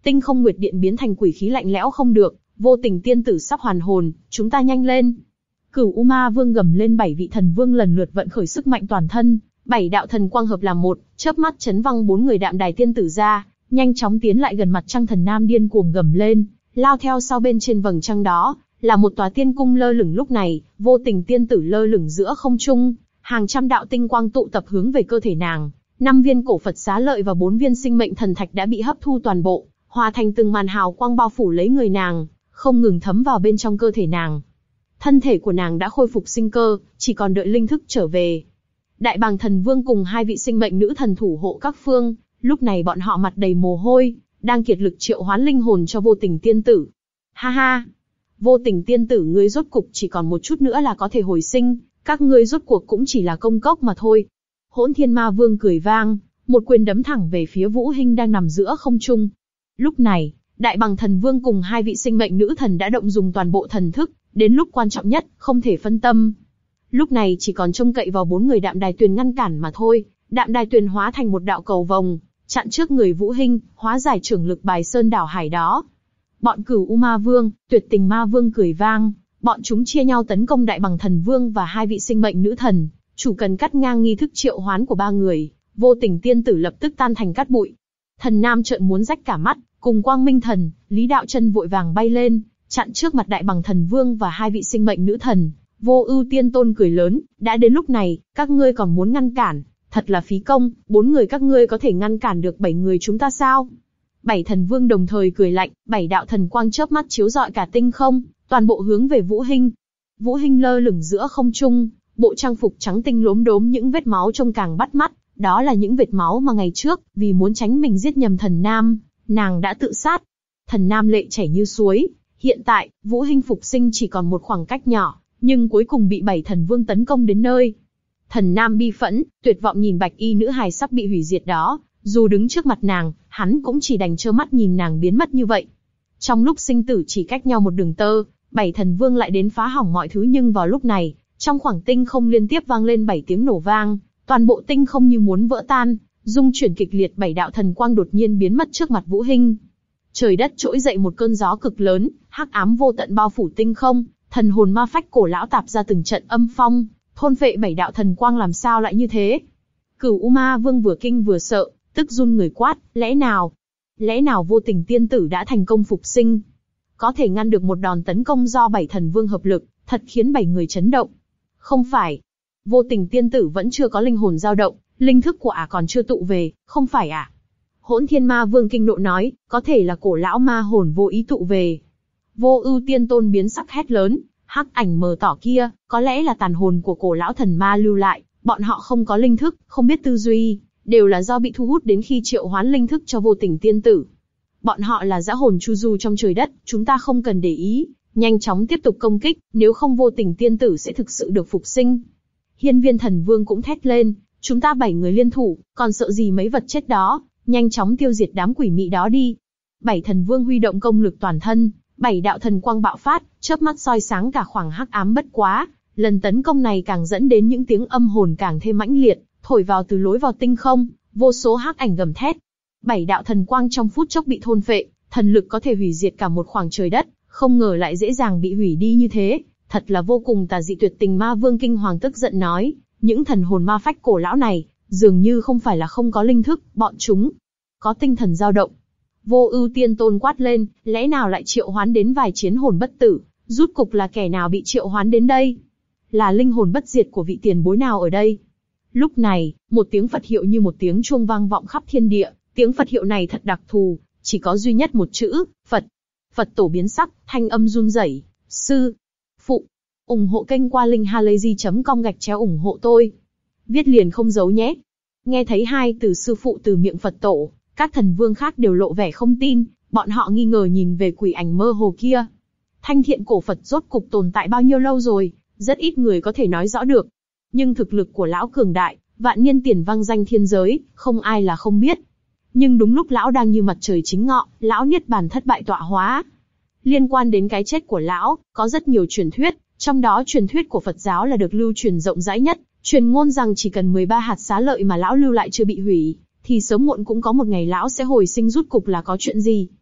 Tinh không nguyệt điện biến thành quỷ khí lạnh lẽo không được, Vô Tình tiên tử sắp hoàn hồn, chúng ta nhanh lên. Cửu U Ma Vương gầm lên, bảy vị thần vương lần lượt vận khởi sức mạnh toàn thân, bảy đạo thần quang hợp làm một, chớp mắt chấn văng bốn người Đạm Đài tiên tử ra, nhanh chóng tiến lại gần mặt trăng. Thần Nam điên cuồng gầm lên, lao theo sau. Bên trên vầng trăng đó là một tòa tiên cung lơ lửng. Lúc này, Vô Tình tiên tử lơ lửng giữa không trung, hàng trăm đạo tinh quang tụ tập hướng về cơ thể nàng. Năm viên cổ Phật xá lợi và bốn viên sinh mệnh thần thạch đã bị hấp thu toàn bộ, hòa thành từng màn hào quang bao phủ lấy người nàng, không ngừng thấm vào bên trong cơ thể nàng. Thân thể của nàng đã khôi phục sinh cơ, chỉ còn đợi linh thức trở về. Đại Bàng Thần Vương cùng hai vị sinh mệnh nữ thần thủ hộ các phương, lúc này bọn họ mặt đầy mồ hôi, đang kiệt lực triệu hoán linh hồn cho Vô Tình tiên tử. Ha ha! Vô Tình tiên tử, ngươi rốt cục chỉ còn một chút nữa là có thể hồi sinh, các ngươi rốt cuộc cũng chỉ là công cốc mà thôi. Hỗn Thiên Ma Vương cười vang, một quyền đấm thẳng về phía Vũ Hinh đang nằm giữa không trung. Lúc này, Đại Bàng Thần Vương cùng hai vị sinh mệnh nữ thần đã động dùng toàn bộ thần thức, đến lúc quan trọng nhất, không thể phân tâm. Lúc này chỉ còn trông cậy vào bốn người Đạm Đài Tuyền ngăn cản mà thôi. Đạm Đài Tuyền hóa thành một đạo cầu vồng, chặn trước người Vũ Hinh, hóa giải trưởng lực bài sơn đảo hải đó. Bọn Cửu U Ma Vương, Tuyệt Tình Ma Vương cười vang, bọn chúng chia nhau tấn công Đại Bàng Thần Vương và hai vị sinh mệnh nữ thần. Chủ cần cắt ngang nghi thức triệu hoán của ba người, Vô Tình tiên tử lập tức tan thành cát bụi. Thần Nam trợn muốn rách cả mắt, cùng Quang Minh Thần, Lý Đạo Chân vội vàng bay lên, chặn trước mặt Đại Bàng Thần Vương và hai vị sinh mệnh nữ thần. Vô Ưu Tiên Tôn cười lớn, đã đến lúc này, các ngươi còn muốn ngăn cản, thật là phí công. Bốn người các ngươi có thể ngăn cản được bảy người chúng ta sao? Bảy thần vương đồng thời cười lạnh, bảy đạo thần quang chớp mắt chiếu rọi cả tinh không, toàn bộ hướng về Vũ Hinh. Vũ Hinh lơ lửng giữa không trung, bộ trang phục trắng tinh lốm đốm, những vết máu trông càng bắt mắt. Đó là những vệt máu mà ngày trước, vì muốn tránh mình giết nhầm Thần Nam, nàng đã tự sát. Thần Nam lệ chảy như suối. Hiện tại, Vũ Hinh phục sinh chỉ còn một khoảng cách nhỏ, nhưng cuối cùng bị bảy thần vương tấn công đến nơi. Thần Nam bi phẫn, tuyệt vọng nhìn bạch y nữ hài sắp bị hủy diệt đó, dù đứng trước mặt nàng, hắn cũng chỉ đành trơ mắt nhìn nàng biến mất như vậy. Trong lúc sinh tử chỉ cách nhau một đường tơ, bảy thần vương lại đến phá hỏng mọi thứ. Nhưng vào lúc này, trong khoảng tinh không liên tiếp vang lên bảy tiếng nổ vang, toàn bộ tinh không như muốn vỡ tan, rung chuyển kịch liệt. Bảy đạo thần quang đột nhiên biến mất trước mặt Vũ Hinh. Trời đất trỗi dậy một cơn gió cực lớn, hắc ám vô tận bao phủ tinh không, thần hồn ma phách cổ lão tạp ra từng trận âm phong, thôn phệ bảy đạo thần quang. Làm sao lại như thế? Cửu U Ma Vương vừa kinh vừa sợ, tức run người quát, lẽ nào, lẽ nào Vô Tình tiên tử đã thành công phục sinh, có thể ngăn được một đòn tấn công do bảy thần vương hợp lực, thật khiến bảy người chấn động. Không phải, Vô Tình tiên tử vẫn chưa có linh hồn dao động, linh thức của ả còn chưa tụ về, không phải à? Hỗn Thiên Ma Vương kinh nộ nói, có thể là cổ lão ma hồn vô ý tụ về. Vô Ưu Tiên Tôn biến sắc hét lớn, hắc ảnh mờ tỏ kia, có lẽ là tàn hồn của cổ lão thần ma lưu lại, bọn họ không có linh thức, không biết tư duy, đều là do bị thu hút đến khi triệu hoán linh thức cho Vô Tình tiên tử. Bọn họ là dã hồn chu du trong trời đất, chúng ta không cần để ý, nhanh chóng tiếp tục công kích, nếu không Vô Tình tiên tử sẽ thực sự được phục sinh. Hiên Viên Thần Vương cũng thét lên, chúng ta bảy người liên thủ, còn sợ gì mấy vật chết đó, nhanh chóng tiêu diệt đám quỷ mị đó đi. Bảy thần vương huy động công lực toàn thân, bảy đạo thần quang bạo phát, chớp mắt soi sáng cả khoảng hắc ám. Bất quá, lần tấn công này càng dẫn đến những tiếng âm hồn càng thêm mãnh liệt, thổi vào từ lối vào tinh không, vô số hắc ảnh gầm thét. Bảy đạo thần quang trong phút chốc bị thôn phệ, thần lực có thể hủy diệt cả một khoảng trời đất, không ngờ lại dễ dàng bị hủy đi như thế, thật là vô cùng tà dị. Tuyệt Tình Ma Vương kinh hoàng tức giận nói, những thần hồn ma phách cổ lão này, dường như không phải là không có linh thức, bọn chúng có tinh thần dao động. Vô Ưu Tiên Tôn quát lên, lẽ nào lại triệu hoán đến vài chiến hồn bất tử, rút cục là kẻ nào bị triệu hoán đến đây? Là linh hồn bất diệt của vị tiền bối nào ở đây? Lúc này, một tiếng Phật hiệu như một tiếng chuông vang vọng khắp thiên địa, tiếng Phật hiệu này thật đặc thù, chỉ có duy nhất một chữ, Phật. Phật tổ biến sắc, thanh âm run rẩy, sư, phụ, ủng hộ kênh qua linkhalazy chấm com gạch chéo ủng hộ tôi. Viết liền không giấu nhé. Nghe thấy hai từ sư phụ từ miệng Phật tổ, các thần vương khác đều lộ vẻ không tin, bọn họ nghi ngờ nhìn về quỷ ảnh mơ hồ kia. Thanh thiện cổ Phật rốt cục tồn tại bao nhiêu lâu rồi, rất ít người có thể nói rõ được. Nhưng thực lực của lão cường đại, vạn niên tiền vang danh thiên giới, không ai là không biết. Nhưng đúng lúc lão đang như mặt trời chính ngọ, lão niết bàn thất bại tọa hóa. Liên quan đến cái chết của lão, có rất nhiều truyền thuyết, trong đó truyền thuyết của Phật giáo là được lưu truyền rộng rãi nhất, truyền ngôn rằng chỉ cần mười ba hạt xá lợi mà lão lưu lại chưa bị hủy, thì sớm muộn cũng có một ngày lão sẽ hồi sinh. Rút cục là có chuyện gì?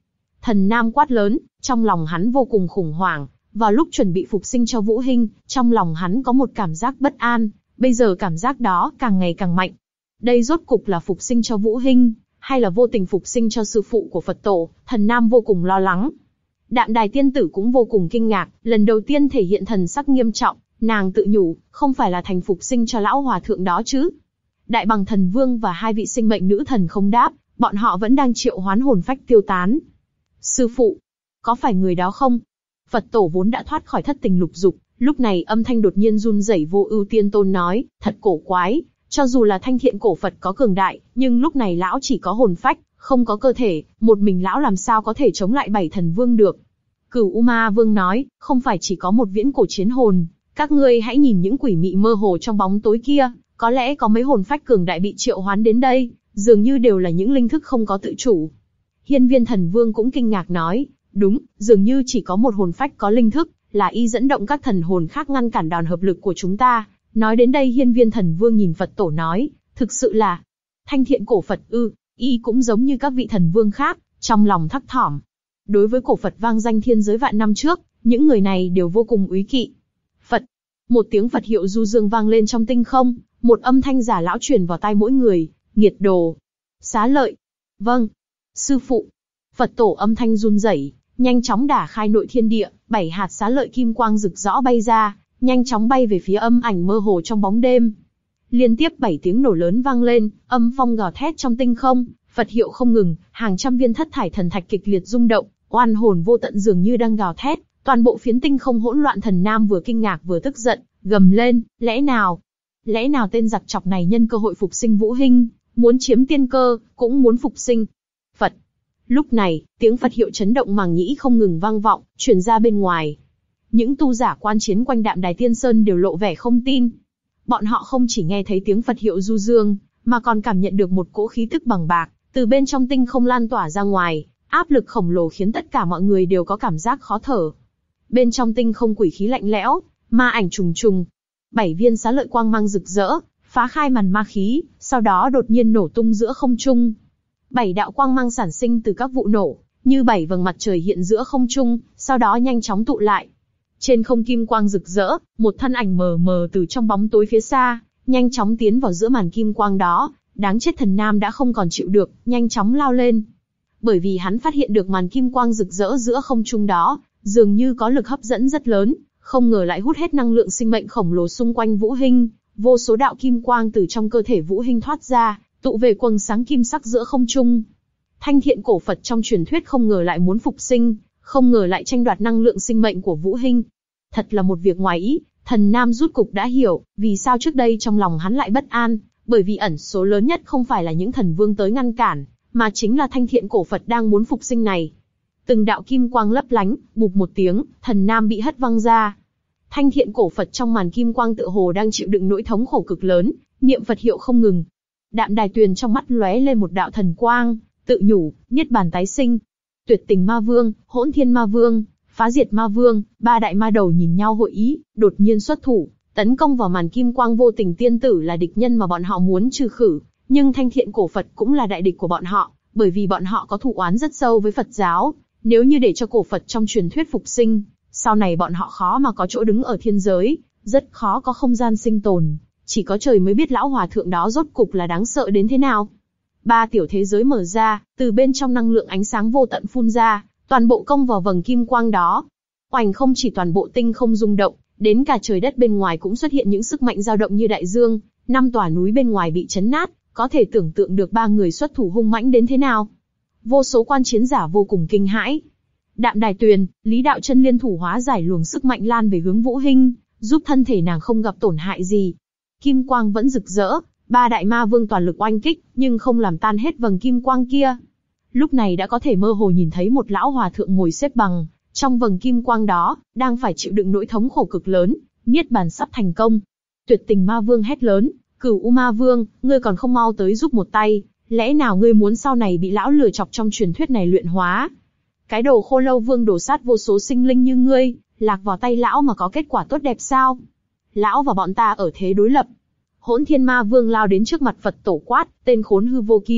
Thần Nam quát lớn, trong lòng hắn vô cùng khủng hoảng. Vào lúc chuẩn bị phục sinh cho Vũ Hinh, trong lòng hắn có một cảm giác bất an, bây giờ cảm giác đó càng ngày càng mạnh. Đây rốt cục là phục sinh cho Vũ Hinh, hay là vô tình phục sinh cho sư phụ của Phật tổ? Thần Nam vô cùng lo lắng. Đạm Đài tiên tử cũng vô cùng kinh ngạc, lần đầu tiên thể hiện thần sắc nghiêm trọng, nàng tự nhủ, không phải là thành phục sinh cho lão hòa thượng đó chứ? Đại Bằng Thần Vương và hai vị sinh mệnh nữ thần không đáp, bọn họ vẫn đang triệu hoán hồn phách tiêu tán. Sư phụ, có phải người đó không? Phật tổ vốn đã thoát khỏi thất tình lục dục, lúc này âm thanh đột nhiên run rẩy. Vô Ưu Tiên Tôn nói, thật cổ quái, cho dù là Thanh Thiện cổ Phật có cường đại, nhưng lúc này lão chỉ có hồn phách, không có cơ thể, một mình lão làm sao có thể chống lại bảy thần vương được? Cửu U Ma Vương nói, không phải chỉ có một viễn cổ chiến hồn, các ngươi hãy nhìn những quỷ mị mơ hồ trong bóng tối kia, có lẽ có mấy hồn phách cường đại bị triệu hoán đến đây, dường như đều là những linh thức không có tự chủ. Hiên Viên Thần Vương cũng kinh ngạc nói, đúng, dường như chỉ có một hồn phách có linh thức, là y dẫn động các thần hồn khác ngăn cản đòn hợp lực của chúng ta. Nói đến đây Hiên Viên Thần Vương nhìn Phật tổ nói, thực sự là Thanh Thiện cổ Phật ư? Y cũng giống như các vị thần vương khác, trong lòng thắc thỏm. Đối với cổ Phật vang danh thiên giới vạn năm trước, những người này đều vô cùng úy kỵ. Phật, một tiếng Phật hiệu du dương vang lên trong tinh không, một âm thanh giả lão truyền vào tai mỗi người, nghiệt đồ. Xá lợi. Vâng. Sư phụ. Phật tổ âm thanh run rẩy, nhanh chóng đả khai nội thiên địa, bảy hạt xá lợi kim quang rực rõ bay ra, nhanh chóng bay về phía âm ảnh mơ hồ trong bóng đêm. Liên tiếp bảy tiếng nổ lớn vang lên, âm phong gào thét trong tinh không, Phật hiệu không ngừng, hàng trăm viên thất thải thần thạch kịch liệt rung động, oan hồn vô tận dường như đang gào thét, toàn bộ phiến tinh không hỗn loạn. Thần Nam vừa kinh ngạc vừa tức giận, gầm lên, lẽ nào, lẽ nào tên giặc chọc này nhân cơ hội phục sinh Vũ Hinh, muốn chiếm tiên cơ, cũng muốn phục sinh Phật. Lúc này, tiếng Phật hiệu chấn động màng nhĩ không ngừng vang vọng, truyền ra bên ngoài. Những tu giả quan chiến quanh Đạm Đài Tiên Sơn đều lộ vẻ không tin. Bọn họ không chỉ nghe thấy tiếng Phật hiệu du dương, mà còn cảm nhận được một cỗ khí tức bằng bạc, từ bên trong tinh không lan tỏa ra ngoài, áp lực khổng lồ khiến tất cả mọi người đều có cảm giác khó thở. Bên trong tinh không quỷ khí lạnh lẽo, ma ảnh trùng trùng. Bảy viên xá lợi quang mang rực rỡ, phá khai màn ma khí, sau đó đột nhiên nổ tung giữa không trung. Bảy đạo quang mang sản sinh từ các vụ nổ, như bảy vầng mặt trời hiện giữa không trung, sau đó nhanh chóng tụ lại. Trên không kim quang rực rỡ, một thân ảnh mờ mờ từ trong bóng tối phía xa, nhanh chóng tiến vào giữa màn kim quang đó. Đáng chết, Thần Nam đã không còn chịu được, nhanh chóng lao lên. Bởi vì hắn phát hiện được màn kim quang rực rỡ giữa không trung đó, dường như có lực hấp dẫn rất lớn, không ngờ lại hút hết năng lượng sinh mệnh khổng lồ xung quanh Vũ Hinh. Vô số đạo kim quang từ trong cơ thể Vũ Hinh thoát ra, tụ về quầng sáng kim sắc giữa không trung. Thanh Thiện cổ Phật trong truyền thuyết không ngờ lại muốn phục sinh, không ngờ lại tranh đoạt năng lượng sinh mệnh của Vũ Hinh. Thật là một việc ngoài ý. Thần Nam rút cục đã hiểu, vì sao trước đây trong lòng hắn lại bất an, bởi vì ẩn số lớn nhất không phải là những thần vương tới ngăn cản, mà chính là Thanh Thiện cổ Phật đang muốn phục sinh này. Từng đạo kim quang lấp lánh, bụp một tiếng, Thần Nam bị hất văng ra. Thanh Thiện cổ Phật trong màn kim quang tựa hồ đang chịu đựng nỗi thống khổ cực lớn, niệm Phật hiệu không ngừng. Đạm Đài Tuyền trong mắt lóe lên một đạo thần quang, tự nhủ, niết bàn tái sinh. Tuyệt Tình Ma Vương, Hỗn Thiên Ma Vương, Phá Diệt Ma Vương, ba đại ma đầu nhìn nhau hội ý, đột nhiên xuất thủ, tấn công vào màn kim quang. Vô Tình tiên tử là địch nhân mà bọn họ muốn trừ khử, nhưng Thanh Thiện cổ Phật cũng là đại địch của bọn họ, bởi vì bọn họ có thù oán rất sâu với Phật giáo. Nếu như để cho cổ Phật trong truyền thuyết phục sinh, sau này bọn họ khó mà có chỗ đứng ở thiên giới, rất khó có không gian sinh tồn. Chỉ có trời mới biết lão hòa thượng đó rốt cục là đáng sợ đến thế nào. Ba tiểu thế giới mở ra, từ bên trong năng lượng ánh sáng vô tận phun ra, toàn bộ công vào vầng kim quang đó. Oanh, không chỉ toàn bộ tinh không rung động, đến cả trời đất bên ngoài cũng xuất hiện những sức mạnh dao động như đại dương. Năm tòa núi bên ngoài bị chấn nát, có thể tưởng tượng được ba người xuất thủ hung mãnh đến thế nào. Vô số quan chiến giả vô cùng kinh hãi. Đạm Đài Tuyền, Lý Đạo Chân liên thủ hóa giải luồng sức mạnh lan về hướng Vũ Hinh, giúp thân thể nàng không gặp tổn hại gì. Kim quang vẫn rực rỡ, ba đại ma vương toàn lực oanh kích, nhưng không làm tan hết vầng kim quang kia. Lúc này đã có thể mơ hồ nhìn thấy một lão hòa thượng ngồi xếp bằng, trong vầng kim quang đó, đang phải chịu đựng nỗi thống khổ cực lớn, niết bàn sắp thành công. Tuyệt Tình Ma Vương hét lớn, Cửu U Ma Vương, ngươi còn không mau tới giúp một tay, lẽ nào ngươi muốn sau này bị lão lừa chọc trong truyền thuyết này luyện hóa? Cái đồ Khô Lâu Vương đổ sát vô số sinh linh như ngươi, lạc vào tay lão mà có kết quả tốt đẹp sao? Lão và bọn ta ở thế đối lập. Hỗn Thiên Ma Vương lao đến trước mặt Phật tổ quát, tên khốn hư vô kia,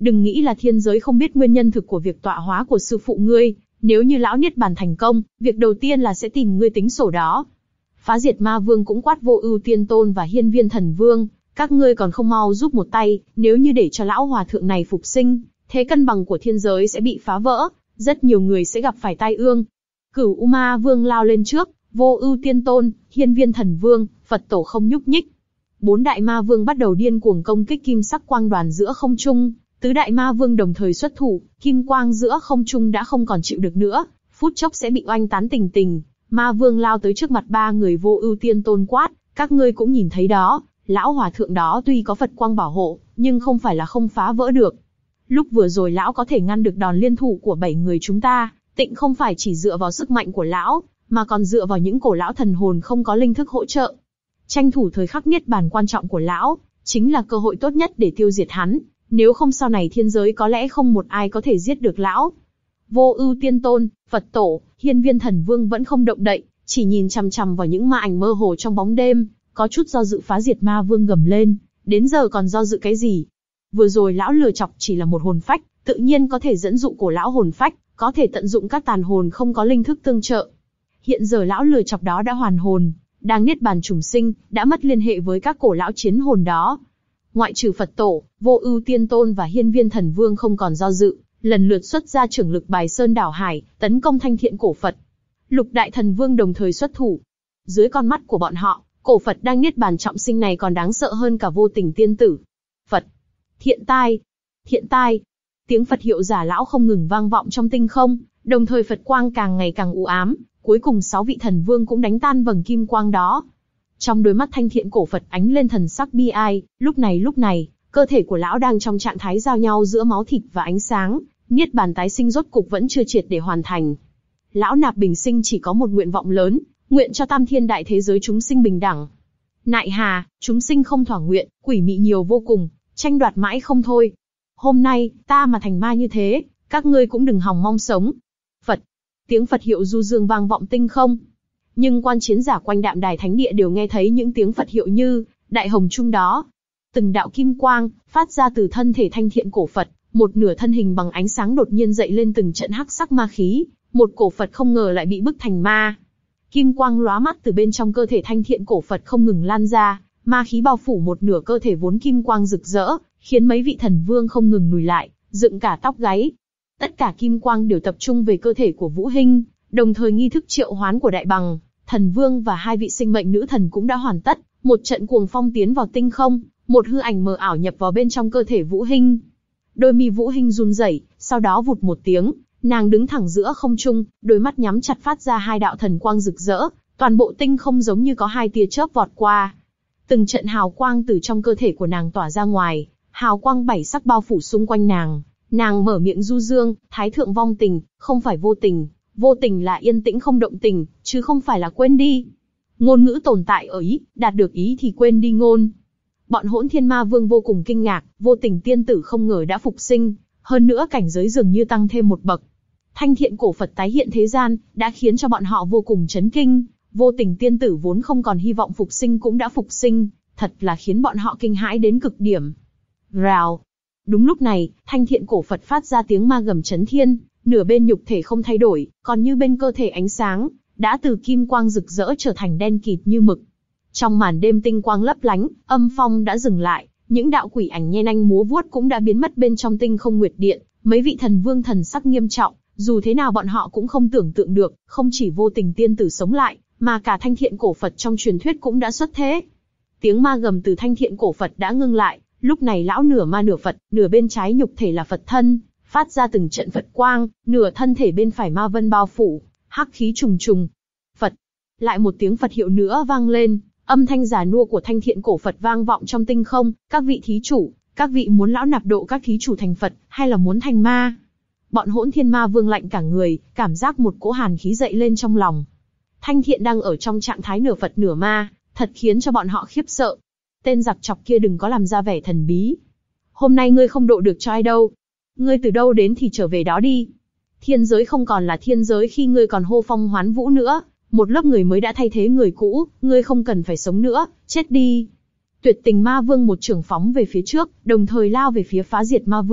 đừng nghĩ là thiên giới không biết nguyên nhân thực của việc tọa hóa của sư phụ ngươi, nếu như lão niết bàn thành công, việc đầu tiên là sẽ tìm ngươi tính sổ đó. Phá Diệt Ma Vương cũng quát Vô Ưu Tiên Tôn và Hiên Viên Thần Vương, các ngươi còn không mau giúp một tay, nếu như để cho lão hòa thượng này phục sinh, thế cân bằng của thiên giới sẽ bị phá vỡ, rất nhiều người sẽ gặp phải tai ương. Cửu U Ma Vương lao lên trước, Vô Ưu Tiên Tôn, Hiên Viên Thần Vương, Phật Tổ không nhúc nhích. Bốn đại ma vương bắt đầu điên cuồng công kích kim sắc quang đoàn giữa không trung, tứ đại ma vương đồng thời xuất thủ, kim quang giữa không trung đã không còn chịu được nữa, phút chốc sẽ bị oanh tán tình tình. Ma vương lao tới trước mặt ba người Vô Ưu Tiên Tôn quát, các ngươi cũng nhìn thấy đó, lão hòa thượng đó tuy có Phật quang bảo hộ, nhưng không phải là không phá vỡ được. Lúc vừa rồi lão có thể ngăn được đòn liên thủ của bảy người chúng ta, tịnh không phải chỉ dựa vào sức mạnh của lão, mà còn dựa vào những cổ lão thần hồn không có linh thức hỗ trợ. Tranh thủ thời khắc niết bàn quan trọng của lão, chính là cơ hội tốt nhất để tiêu diệt hắn, nếu không sau này thiên giới có lẽ không một ai có thể giết được lão. Vô Ưu Tiên Tôn, Phật Tổ, Hiên Viên Thần Vương vẫn không động đậy, chỉ nhìn chằm chằm vào những ma ảnh mơ hồ trong bóng đêm, có chút do dự. Phá Diệt Ma Vương gầm lên, đến giờ còn do dự cái gì? Vừa rồi lão lừa chọc chỉ là một hồn phách, tự nhiên có thể dẫn dụ cổ lão hồn phách, có thể tận dụng các tàn hồn không có linh thức tương trợ. Hiện giờ lão lừa chọc đó đã hoàn hồn, đang niết bàn trùng sinh, đã mất liên hệ với các cổ lão chiến hồn đó. Ngoại trừ Phật Tổ, Vô Ưu Tiên Tôn và Hiên Viên Thần Vương không còn do dự, lần lượt xuất ra trưởng lực bài sơn đảo hải, tấn công Thanh Thiện Cổ Phật. Lục đại thần vương đồng thời xuất thủ. Dưới con mắt của bọn họ, cổ Phật đang niết bàn trọng sinh này còn đáng sợ hơn cả Vô Tình Tiên Tử. Phật, thiện tai, thiện tai. Tiếng Phật hiệu giả lão không ngừng vang vọng trong tinh không, đồng thời Phật quang càng ngày càng u ám, cuối cùng sáu vị thần vương cũng đánh tan vầng kim quang đó. Trong đôi mắt Thanh Thiện Cổ Phật ánh lên thần sắc bi ai, lúc này lúc này, cơ thể của lão đang trong trạng thái giao nhau giữa máu thịt và ánh sáng, niết bàn tái sinh rốt cục vẫn chưa triệt để hoàn thành. Lão nạp bình sinh chỉ có một nguyện vọng lớn, nguyện cho tam thiên đại thế giới chúng sinh bình đẳng. Nại hà, chúng sinh không thỏa nguyện, quỷ mị nhiều vô cùng, tranh đoạt mãi không thôi. Hôm nay, ta mà thành ma như thế, các ngươi cũng đừng hòng mong sống. Phật, tiếng Phật hiệu du dương vang vọng tinh không. Nhưng quan chiến giả quanh Đạm Đài Thánh Địa đều nghe thấy những tiếng Phật hiệu như đại hồng trung đó. Từng đạo kim quang phát ra từ thân thể Thanh Thiện Cổ Phật, một nửa thân hình bằng ánh sáng đột nhiên dậy lên từng trận hắc sắc ma khí, một cổ Phật không ngờ lại bị bức thành ma. Kim quang lóa mắt từ bên trong cơ thể Thanh Thiện Cổ Phật không ngừng lan ra, ma khí bao phủ một nửa cơ thể vốn kim quang rực rỡ, khiến mấy vị thần vương không ngừng lùi lại, dựng cả tóc gáy. Tất cả kim quang đều tập trung về cơ thể của Vũ Hinh, đồng thời nghi thức triệu hoán của Đại Bằng Thần Vương và hai vị sinh mệnh nữ thần cũng đã hoàn tất, một trận cuồng phong tiến vào tinh không, một hư ảnh mờ ảo nhập vào bên trong cơ thể Vũ Hinh. Đôi mi Vũ Hinh run rẩy, sau đó vụt một tiếng, nàng đứng thẳng giữa không trung, đôi mắt nhắm chặt phát ra hai đạo thần quang rực rỡ, toàn bộ tinh không giống như có hai tia chớp vọt qua. Từng trận hào quang từ trong cơ thể của nàng tỏa ra ngoài, hào quang bảy sắc bao phủ xung quanh nàng. Nàng mở miệng du dương, Thái thượng vong tình, không phải vô tình, vô tình là yên tĩnh không động tình, chứ không phải là quên đi. Ngôn ngữ tồn tại ở ý, đạt được ý thì quên đi ngôn. Bọn Hỗn Thiên Ma Vương vô cùng kinh ngạc, Vô Tình Tiên Tử không ngờ đã phục sinh, hơn nữa cảnh giới dường như tăng thêm một bậc. Thanh Thiện Cổ Phật tái hiện thế gian, đã khiến cho bọn họ vô cùng chấn kinh. Vô Tình Tiên Tử vốn không còn hy vọng phục sinh cũng đã phục sinh, thật là khiến bọn họ kinh hãi đến cực điểm. Rào. Đúng lúc này, Thanh Thiện Cổ Phật phát ra tiếng ma gầm chấn thiên, nửa bên nhục thể không thay đổi, còn như bên cơ thể ánh sáng, đã từ kim quang rực rỡ trở thành đen kịt như mực. Trong màn đêm tinh quang lấp lánh, âm phong đã dừng lại, những đạo quỷ ảnh nhe nanh múa vuốt cũng đã biến mất bên trong tinh không nguyệt điện. Mấy vị thần vương thần sắc nghiêm trọng, dù thế nào bọn họ cũng không tưởng tượng được, không chỉ Vô Tình Tiên Tử sống lại, mà cả Thanh Thiện Cổ Phật trong truyền thuyết cũng đã xuất thế. Tiếng ma gầm từ Thanh Thiện Cổ Phật đã ngưng lại, lúc này lão nửa ma nửa Phật, nửa bên trái nhục thể là Phật thân, phát ra từng trận Phật quang, nửa thân thể bên phải ma vân bao phủ, hắc khí trùng trùng. Phật, lại một tiếng Phật hiệu nữa vang lên, âm thanh già nua của Thanh Thiện Cổ Phật vang vọng trong tinh không. Các vị thí chủ, các vị muốn lão nạp độ các thí chủ thành Phật, hay là muốn thành ma? Bọn Hỗn Thiên Ma Vương lạnh cả người, cảm giác một cỗ hàn khí dậy lên trong lòng. Thanh Thiện đang ở trong trạng thái nửa Phật nửa ma, thật khiến cho bọn họ khiếp sợ. Tên giặc chọc kia đừng có làm ra vẻ thần bí. Hôm nay ngươi không độ được cho ai đâu. Ngươi từ đâu đến thì trở về đó đi. Thiên giới không còn là thiên giới khi ngươi còn hô phong hoán vũ nữa. Một lớp người mới đã thay thế người cũ, ngươi không cần phải sống nữa, chết đi. Tuyệt Tình Ma Vương một chưởng phóng về phía trước, đồng thời lao về phía Phá Diệt Ma Vương.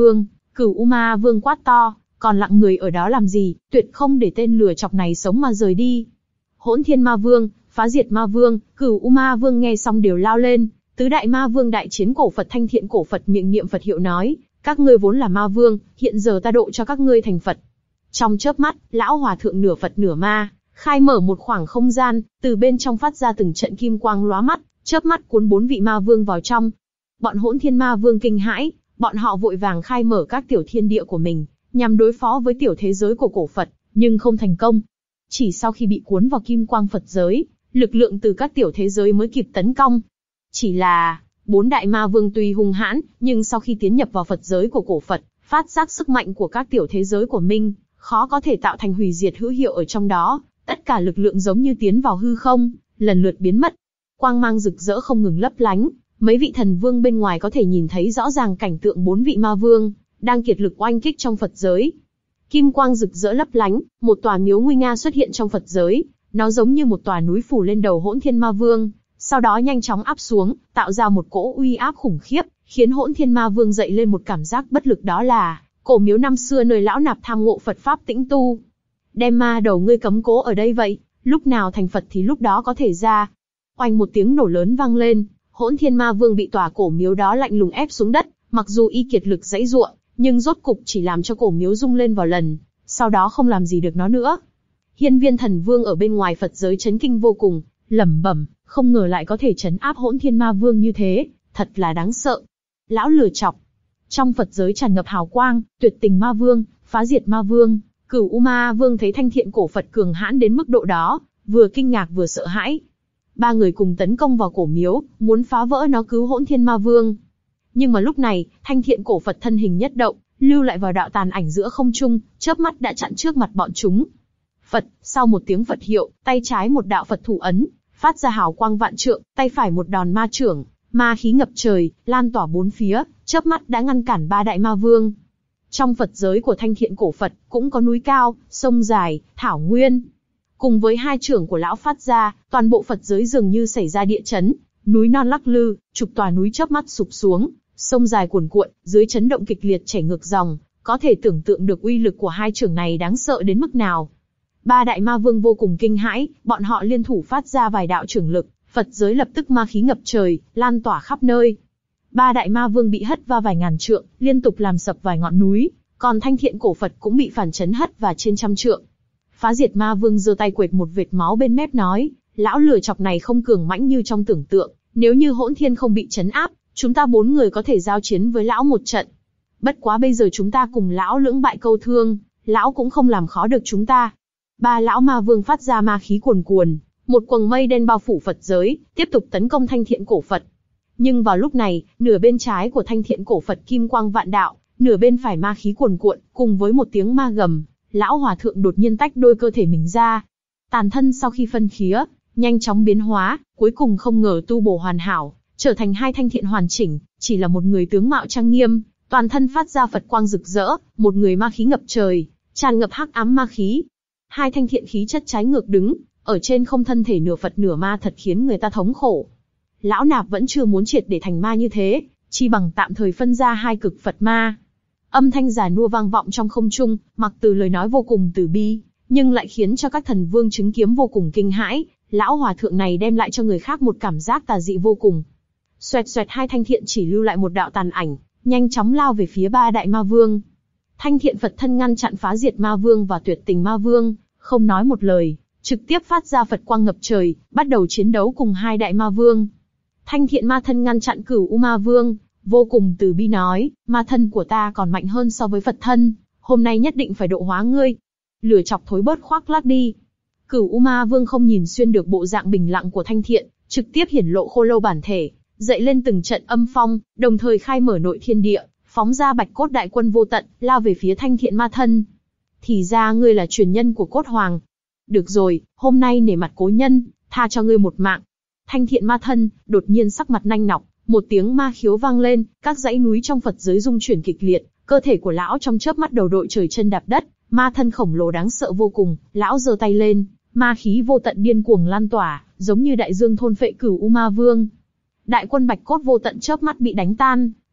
Cửu U Ma Vương quát to, còn lặng người ở đó làm gì, tuyệt không để tên lừa chọc này sống mà rời đi. Hỗn Thiên Ma Vương, Phá Diệt Ma Vương, Cửu U Ma Vương nghe xong đều lao lên. Tứ đại ma vương đại chiến cổ Phật Thanh Thiện cổ Phật miệng niệm Phật hiệu nói, các ngươi vốn là ma vương, hiện giờ ta độ cho các ngươi thành Phật. Trong chớp mắt, lão hòa thượng nửa Phật nửa ma, khai mở một khoảng không gian, từ bên trong phát ra từng trận kim quang lóa mắt, chớp mắt cuốn bốn vị ma vương vào trong. Bọn Hỗn Thiên Ma Vương kinh hãi, bọn họ vội vàng khai mở các tiểu thiên địa của mình, nhằm đối phó với tiểu thế giới của cổ Phật, nhưng không thành công. Chỉ sau khi bị cuốn vào kim quang Phật giới, lực lượng từ các tiểu thế giới mới kịp tấn công. Chỉ là, bốn đại ma vương tuy hung hãn, nhưng sau khi tiến nhập vào Phật giới của cổ Phật, phát giác sức mạnh của các tiểu thế giới của mình, khó có thể tạo thành hủy diệt hữu hiệu ở trong đó, tất cả lực lượng giống như tiến vào hư không, lần lượt biến mất. Quang mang rực rỡ không ngừng lấp lánh, mấy vị thần vương bên ngoài có thể nhìn thấy rõ ràng cảnh tượng bốn vị ma vương đang kiệt lực oanh kích trong Phật giới. Kim quang rực rỡ lấp lánh, một tòa miếu nguy nga xuất hiện trong Phật giới, nó giống như một tòa núi phủ lên đầu Hỗn Thiên Ma Vương, sau đó nhanh chóng áp xuống, tạo ra một cỗ uy áp khủng khiếp, khiến Hỗn Thiên Ma Vương dậy lên một cảm giác bất lực, đó là cổ miếu năm xưa nơi lão nạp tham ngộ Phật pháp tĩnh tu. Đem ma đầu ngươi cấm cố ở đây vậy, lúc nào thành Phật thì lúc đó có thể ra. Oanh một tiếng nổ lớn vang lên, Hỗn Thiên Ma Vương bị tòa cổ miếu đó lạnh lùng ép xuống đất, mặc dù y kiệt lực giãy giụa, nhưng rốt cục chỉ làm cho cổ miếu rung lên vào lần, sau đó không làm gì được nó nữa. Hiên Viên Thần Vương ở bên ngoài Phật giới chấn kinh vô cùng, lẩm bẩm, không ngờ lại có thể trấn áp Hỗn Thiên Ma Vương như thế, thật là đáng sợ. Lão lừa chọc. Trong Phật giới tràn ngập hào quang, Tuyệt Tình Ma Vương, Phá Diệt Ma Vương, Cửu U Ma Vương thấy Thanh Thiện cổ Phật cường hãn đến mức độ đó, vừa kinh ngạc vừa sợ hãi. Ba người cùng tấn công vào cổ miếu, muốn phá vỡ nó cứu Hỗn Thiên Ma Vương. Nhưng mà lúc này, Thanh Thiện cổ Phật thân hình nhất động, lưu lại vào đạo tàn ảnh giữa không trung, chớp mắt đã chặn trước mặt bọn chúng. Phật, sau một tiếng Phật hiệu, tay trái một đạo Phật thủ ấn, phát ra hào quang vạn trượng, tay phải một đòn ma chưởng, ma khí ngập trời, lan tỏa bốn phía, chớp mắt đã ngăn cản ba đại ma vương. Trong Phật giới của Thanh Thiện cổ Phật, cũng có núi cao, sông dài, thảo nguyên. Cùng với hai chưởng của lão phát ra, toàn bộ Phật giới dường như xảy ra địa chấn, núi non lắc lư, chục tòa núi chớp mắt sụp xuống, sông dài cuồn cuộn, dưới chấn động kịch liệt chảy ngược dòng, có thể tưởng tượng được uy lực của hai chưởng này đáng sợ đến mức nào. Ba đại ma vương vô cùng kinh hãi, bọn họ liên thủ phát ra vài đạo chưởng lực, Phật giới lập tức ma khí ngập trời, lan tỏa khắp nơi. Ba đại ma vương bị hất va vài ngàn trượng, liên tục làm sập vài ngọn núi, còn Thanh Thiện cổ Phật cũng bị phản chấn hất và trên trăm trượng. Phá Diệt Ma Vương giơ tay quệt một vệt máu bên mép nói, lão lừa chọc này không cường mãnh như trong tưởng tượng, nếu như Hỗn Thiên không bị chấn áp, chúng ta bốn người có thể giao chiến với lão một trận. Bất quá bây giờ chúng ta cùng lão lưỡng bại câu thương, lão cũng không làm khó được chúng ta. Ba lão ma vương phát ra ma khí cuồn cuồn, một quầng mây đen bao phủ Phật giới, tiếp tục tấn công Thanh Thiện cổ Phật. Nhưng vào lúc này, nửa bên trái của Thanh Thiện cổ Phật kim quang vạn đạo, nửa bên phải ma khí cuồn cuộn, cùng với một tiếng ma gầm, lão hòa thượng đột nhiên tách đôi cơ thể mình ra. Tàn thân sau khi phân khía, nhanh chóng biến hóa, cuối cùng không ngờ tu bổ hoàn hảo, trở thành hai thanh thiện hoàn chỉnh, chỉ là một người tướng mạo trang nghiêm, toàn thân phát ra Phật quang rực rỡ, một người ma khí ngập trời, tràn ngập hắc ám ma khí. Hai thanh thiện khí chất trái ngược đứng, ở trên không, thân thể nửa Phật nửa ma thật khiến người ta thống khổ. Lão nạp vẫn chưa muốn triệt để thành ma như thế, chi bằng tạm thời phân ra hai cực Phật ma. Âm thanh già nua vang vọng trong không trung, mặc từ lời nói vô cùng từ bi, nhưng lại khiến cho các thần vương chứng kiếm vô cùng kinh hãi. Lão hòa thượng này đem lại cho người khác một cảm giác tà dị vô cùng. Xoẹt xoẹt, hai thanh thiện chỉ lưu lại một đạo tàn ảnh, nhanh chóng lao về phía ba đại ma vương. Thanh thiện Phật thân ngăn chặn Phá Diệt Ma Vương và Tuyệt Tình Ma Vương, không nói một lời, trực tiếp phát ra Phật quang ngập trời, bắt đầu chiến đấu cùng hai đại ma vương. Thanh thiện ma thân ngăn chặn Cửu U Ma Vương, vô cùng từ bi nói, ma thân của ta còn mạnh hơn so với Phật thân, hôm nay nhất định phải độ hóa ngươi. Lửa chọc thối bớt khoác lác đi. Cửu U Ma Vương không nhìn xuyên được bộ dạng bình lặng của Thanh thiện, trực tiếp hiển lộ khô lâu bản thể, dậy lên từng trận âm phong, đồng thời khai mở nội thiên địa, phóng ra bạch cốt đại quân vô tận, lao về phía Thanh thiện ma thân. Thì ra ngươi là truyền nhân của cốt hoàng. Được rồi, hôm nay nể mặt cố nhân, tha cho ngươi một mạng. Thanh thiện ma thân, đột nhiên sắc mặt nanh nọc, một tiếng ma khiếu vang lên, các dãy núi trong Phật giới rung chuyển kịch liệt, cơ thể của lão trong chớp mắt đầu đội trời chân đạp đất, ma thân khổng lồ đáng sợ vô cùng, lão giơ tay lên, ma khí vô tận điên cuồng lan tỏa, giống như đại dương thôn phệ Cửu U Ma Vương. Đại quân bạch cốt vô tận chớp mắt bị đánh tan,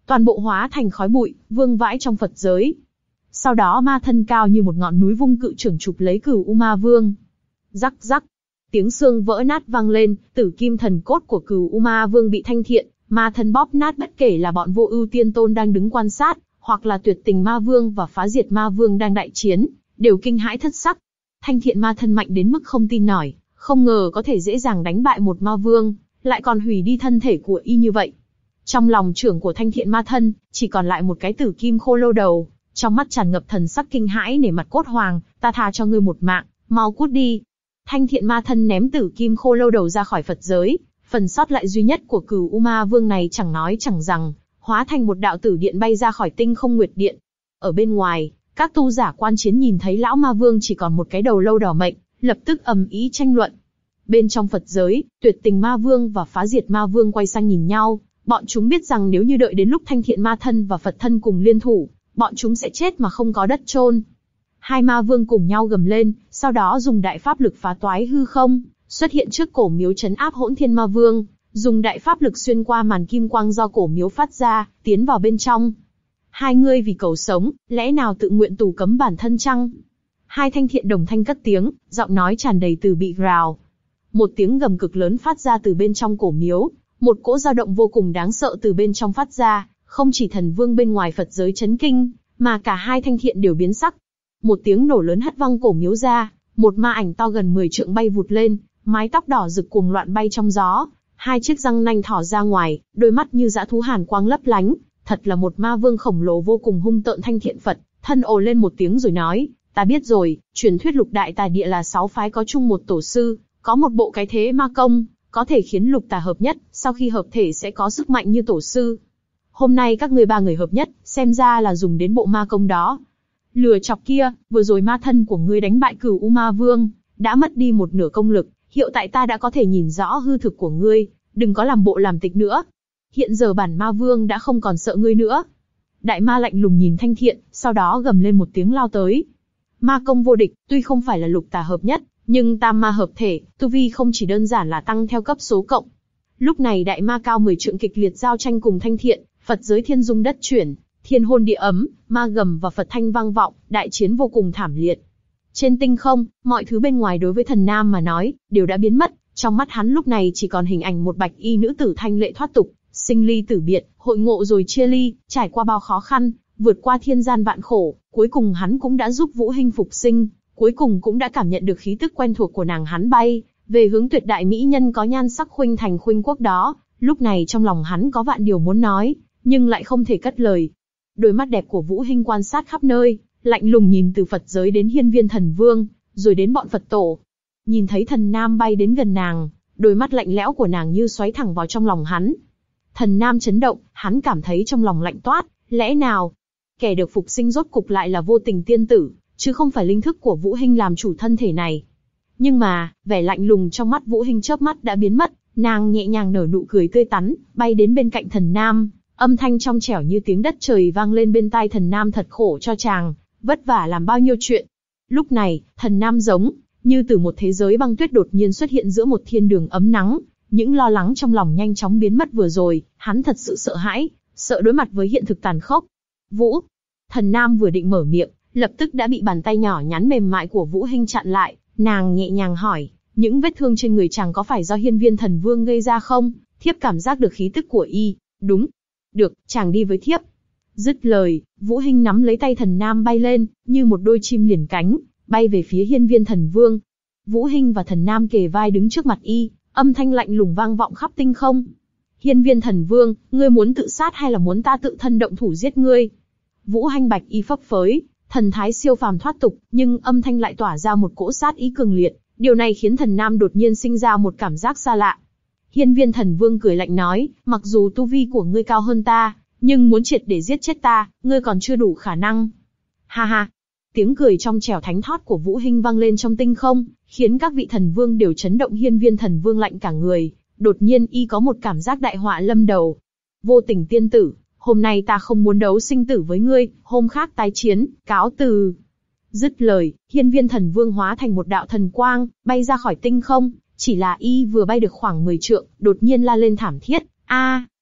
toàn bộ hóa thành khói bụi, vương vãi trong Phật giới. Sau đó ma thân cao như một ngọn núi vung cự trưởng chụp lấy Cửu U Ma Vương. Rắc rắc, tiếng xương vỡ nát vang lên, tử kim thần cốt của Cửu U Ma Vương bị Thanh Thiện ma thân bóp nát, bất kể là bọn Vô Ưu Tiên Tôn đang đứng quan sát, hoặc là Tuyệt Tình Ma Vương và Phá Diệt Ma Vương đang đại chiến, đều kinh hãi thất sắc. Thanh Thiện ma thân mạnh đến mức không tin nổi, không ngờ có thể dễ dàng đánh bại một ma vương, lại còn hủy đi thân thể của y như vậy. Trong lòng trưởng của Thanh Thiện ma thân, chỉ còn lại một cái tử kim khô lâu đầu, trong mắt tràn ngập thần sắc kinh hãi nể mặt cốt hoàng, ta tha cho ngươi một mạng, mau cút đi. Thanh Thiện ma thân ném tử kim khô lâu đầu ra khỏi Phật giới, phần sót lại duy nhất của Cửu U Ma Vương này chẳng nói chẳng rằng, hóa thành một đạo tử điện bay ra khỏi tinh không nguyệt điện. Ở bên ngoài, các tu giả quan chiến nhìn thấy lão ma vương chỉ còn một cái đầu lâu đỏ mệnh, lập tức ầm ĩ tranh luận. Bên trong Phật giới, Tuyệt Tình Ma Vương và Phá Diệt Ma Vương quay sang nhìn nhau, bọn chúng biết rằng nếu như đợi đến lúc Thanh Thiện ma thân và Phật thân cùng liên thủ, bọn chúng sẽ chết mà không có đất chôn. Hai ma vương cùng nhau gầm lên, sau đó dùng đại pháp lực phá toái hư không, xuất hiện trước cổ miếu trấn áp Hỗn Thiên Ma Vương, dùng đại pháp lực xuyên qua màn kim quang do cổ miếu phát ra, tiến vào bên trong. Hai ngươi vì cầu sống, lẽ nào tự nguyện tù cấm bản thân chăng? Hai thanh thiện đồng thanh cất tiếng, giọng nói tràn đầy từ bị rào. Một tiếng gầm cực lớn phát ra từ bên trong cổ miếu, một cỗ dao động vô cùng đáng sợ từ bên trong phát ra, không chỉ thần vương bên ngoài Phật giới chấn kinh, mà cả hai thanh thiện đều biến sắc. Một tiếng nổ lớn hất văng cổ miếu ra, một ma ảnh to gần mười trượng bay vụt lên, mái tóc đỏ rực cuồng loạn bay trong gió, hai chiếc răng nanh thỏ ra ngoài, đôi mắt như dã thú hàn quang lấp lánh, thật là một ma vương khổng lồ vô cùng hung tợn. Thanh Thiện Phật thân ồ lên một tiếng rồi nói, ta biết rồi, truyền thuyết lục đại tà địa là sáu phái có chung một tổ sư, có một bộ cái thế ma công, có thể khiến lục tà hợp nhất, sau khi hợp thể sẽ có sức mạnh như tổ sư. Hôm nay các ngươi ba người hợp nhất, xem ra là dùng đến bộ ma công đó. Lừa chọc kia, vừa rồi ma thân của ngươi đánh bại Cửu U Ma Vương, đã mất đi một nửa công lực, hiện tại ta đã có thể nhìn rõ hư thực của ngươi, đừng có làm bộ làm tịch nữa. Hiện giờ bản ma vương đã không còn sợ ngươi nữa. Đại ma lạnh lùng nhìn Thanh Thiện, sau đó gầm lên một tiếng lao tới. Ma công vô địch, tuy không phải là lục tà hợp nhất, nhưng tam ma hợp thể, tu vi không chỉ đơn giản là tăng theo cấp số cộng. Lúc này đại ma cao mười trượng kịch liệt giao tranh cùng Thanh Thiện, Phật giới thiên dung đất chuyển, thiên hôn địa ấm, ma gầm và Phật thanh vang vọng, đại chiến vô cùng thảm liệt. Trên tinh không, mọi thứ bên ngoài đối với Thần Nam mà nói, đều đã biến mất, trong mắt hắn lúc này chỉ còn hình ảnh một bạch y nữ tử thanh lệ thoát tục, sinh ly tử biệt, hội ngộ rồi chia ly, trải qua bao khó khăn, vượt qua thiên gian vạn khổ, cuối cùng hắn cũng đã giúp Vũ Hinh phục sinh, cuối cùng cũng đã cảm nhận được khí tức quen thuộc của nàng. Hắn bay về hướng tuyệt đại mỹ nhân có nhan sắc khuynh thành khuynh quốc đó, lúc này trong lòng hắn có vạn điều muốn nói, nhưng lại không thể cất lời. Đôi mắt đẹp của Vũ Hinh quan sát khắp nơi, lạnh lùng nhìn từ Phật giới đến Hiên Viên Thần Vương, rồi đến bọn Phật tổ. Nhìn thấy Thần Nam bay đến gần nàng, đôi mắt lạnh lẽo của nàng như xoáy thẳng vào trong lòng hắn. Thần Nam chấn động, hắn cảm thấy trong lòng lạnh toát, lẽ nào kẻ được phục sinh rốt cục lại là Vô Tình tiên tử, chứ không phải linh thức của Vũ Hinh làm chủ thân thể này. Nhưng mà, vẻ lạnh lùng trong mắt Vũ Hinh chớp mắt đã biến mất, nàng nhẹ nhàng nở nụ cười tươi tắn, bay đến bên cạnh Thần Nam, âm thanh trong trẻo như tiếng đất trời vang lên bên tai Thần Nam. Thật khổ cho chàng, vất vả làm bao nhiêu chuyện. Lúc này, Thần Nam giống như từ một thế giới băng tuyết đột nhiên xuất hiện giữa một thiên đường ấm nắng, những lo lắng trong lòng nhanh chóng biến mất. Vừa rồi, hắn thật sự sợ hãi, sợ đối mặt với hiện thực tàn khốc. Vũ, Thần Nam vừa định mở miệng, lập tức đã bị bàn tay nhỏ nhắn mềm mại của Vũ Hinh chặn lại. Nàng nhẹ nhàng hỏi, những vết thương trên người chàng có phải do Hiên Viên Thần Vương gây ra không? Thiếp cảm giác được khí tức của y. Đúng. Được, chàng đi với thiếp. Dứt lời, Vũ Hinh nắm lấy tay Thần Nam bay lên, như một đôi chim liền cánh, bay về phía Hiên Viên Thần Vương. Vũ Hinh và Thần Nam kề vai đứng trước mặt y, âm thanh lạnh lùng vang vọng khắp tinh không. Hiên Viên Thần Vương, ngươi muốn tự sát hay là muốn ta tự thân động thủ giết ngươi? Vũ Hinh bạch y phấp phới, thần thái siêu phàm thoát tục, nhưng âm thanh lại tỏa ra một cỗ sát ý cường liệt. Điều này khiến Thần Nam đột nhiên sinh ra một cảm giác xa lạ. Hiên Viên Thần Vương cười lạnh nói, mặc dù tu vi của ngươi cao hơn ta, nhưng muốn triệt để giết chết ta, ngươi còn chưa đủ khả năng. Ha ha! Tiếng cười trong trẻo thánh thót của Vũ Hinh vang lên trong tinh không, khiến các vị thần vương đều chấn động. Hiên Viên Thần Vương lạnh cả người, đột nhiên y có một cảm giác đại họa lâm đầu. Vô Tình tiên tử, hôm nay ta không muốn đấu sinh tử với ngươi, hôm khác tái chiến, cáo từ. Dứt lời, Hiên Viên Thần Vương hóa thành một đạo thần quang, bay ra khỏi tinh không. Chỉ là y vừa bay được khoảng mười trượng, đột nhiên la lên thảm thiết, a!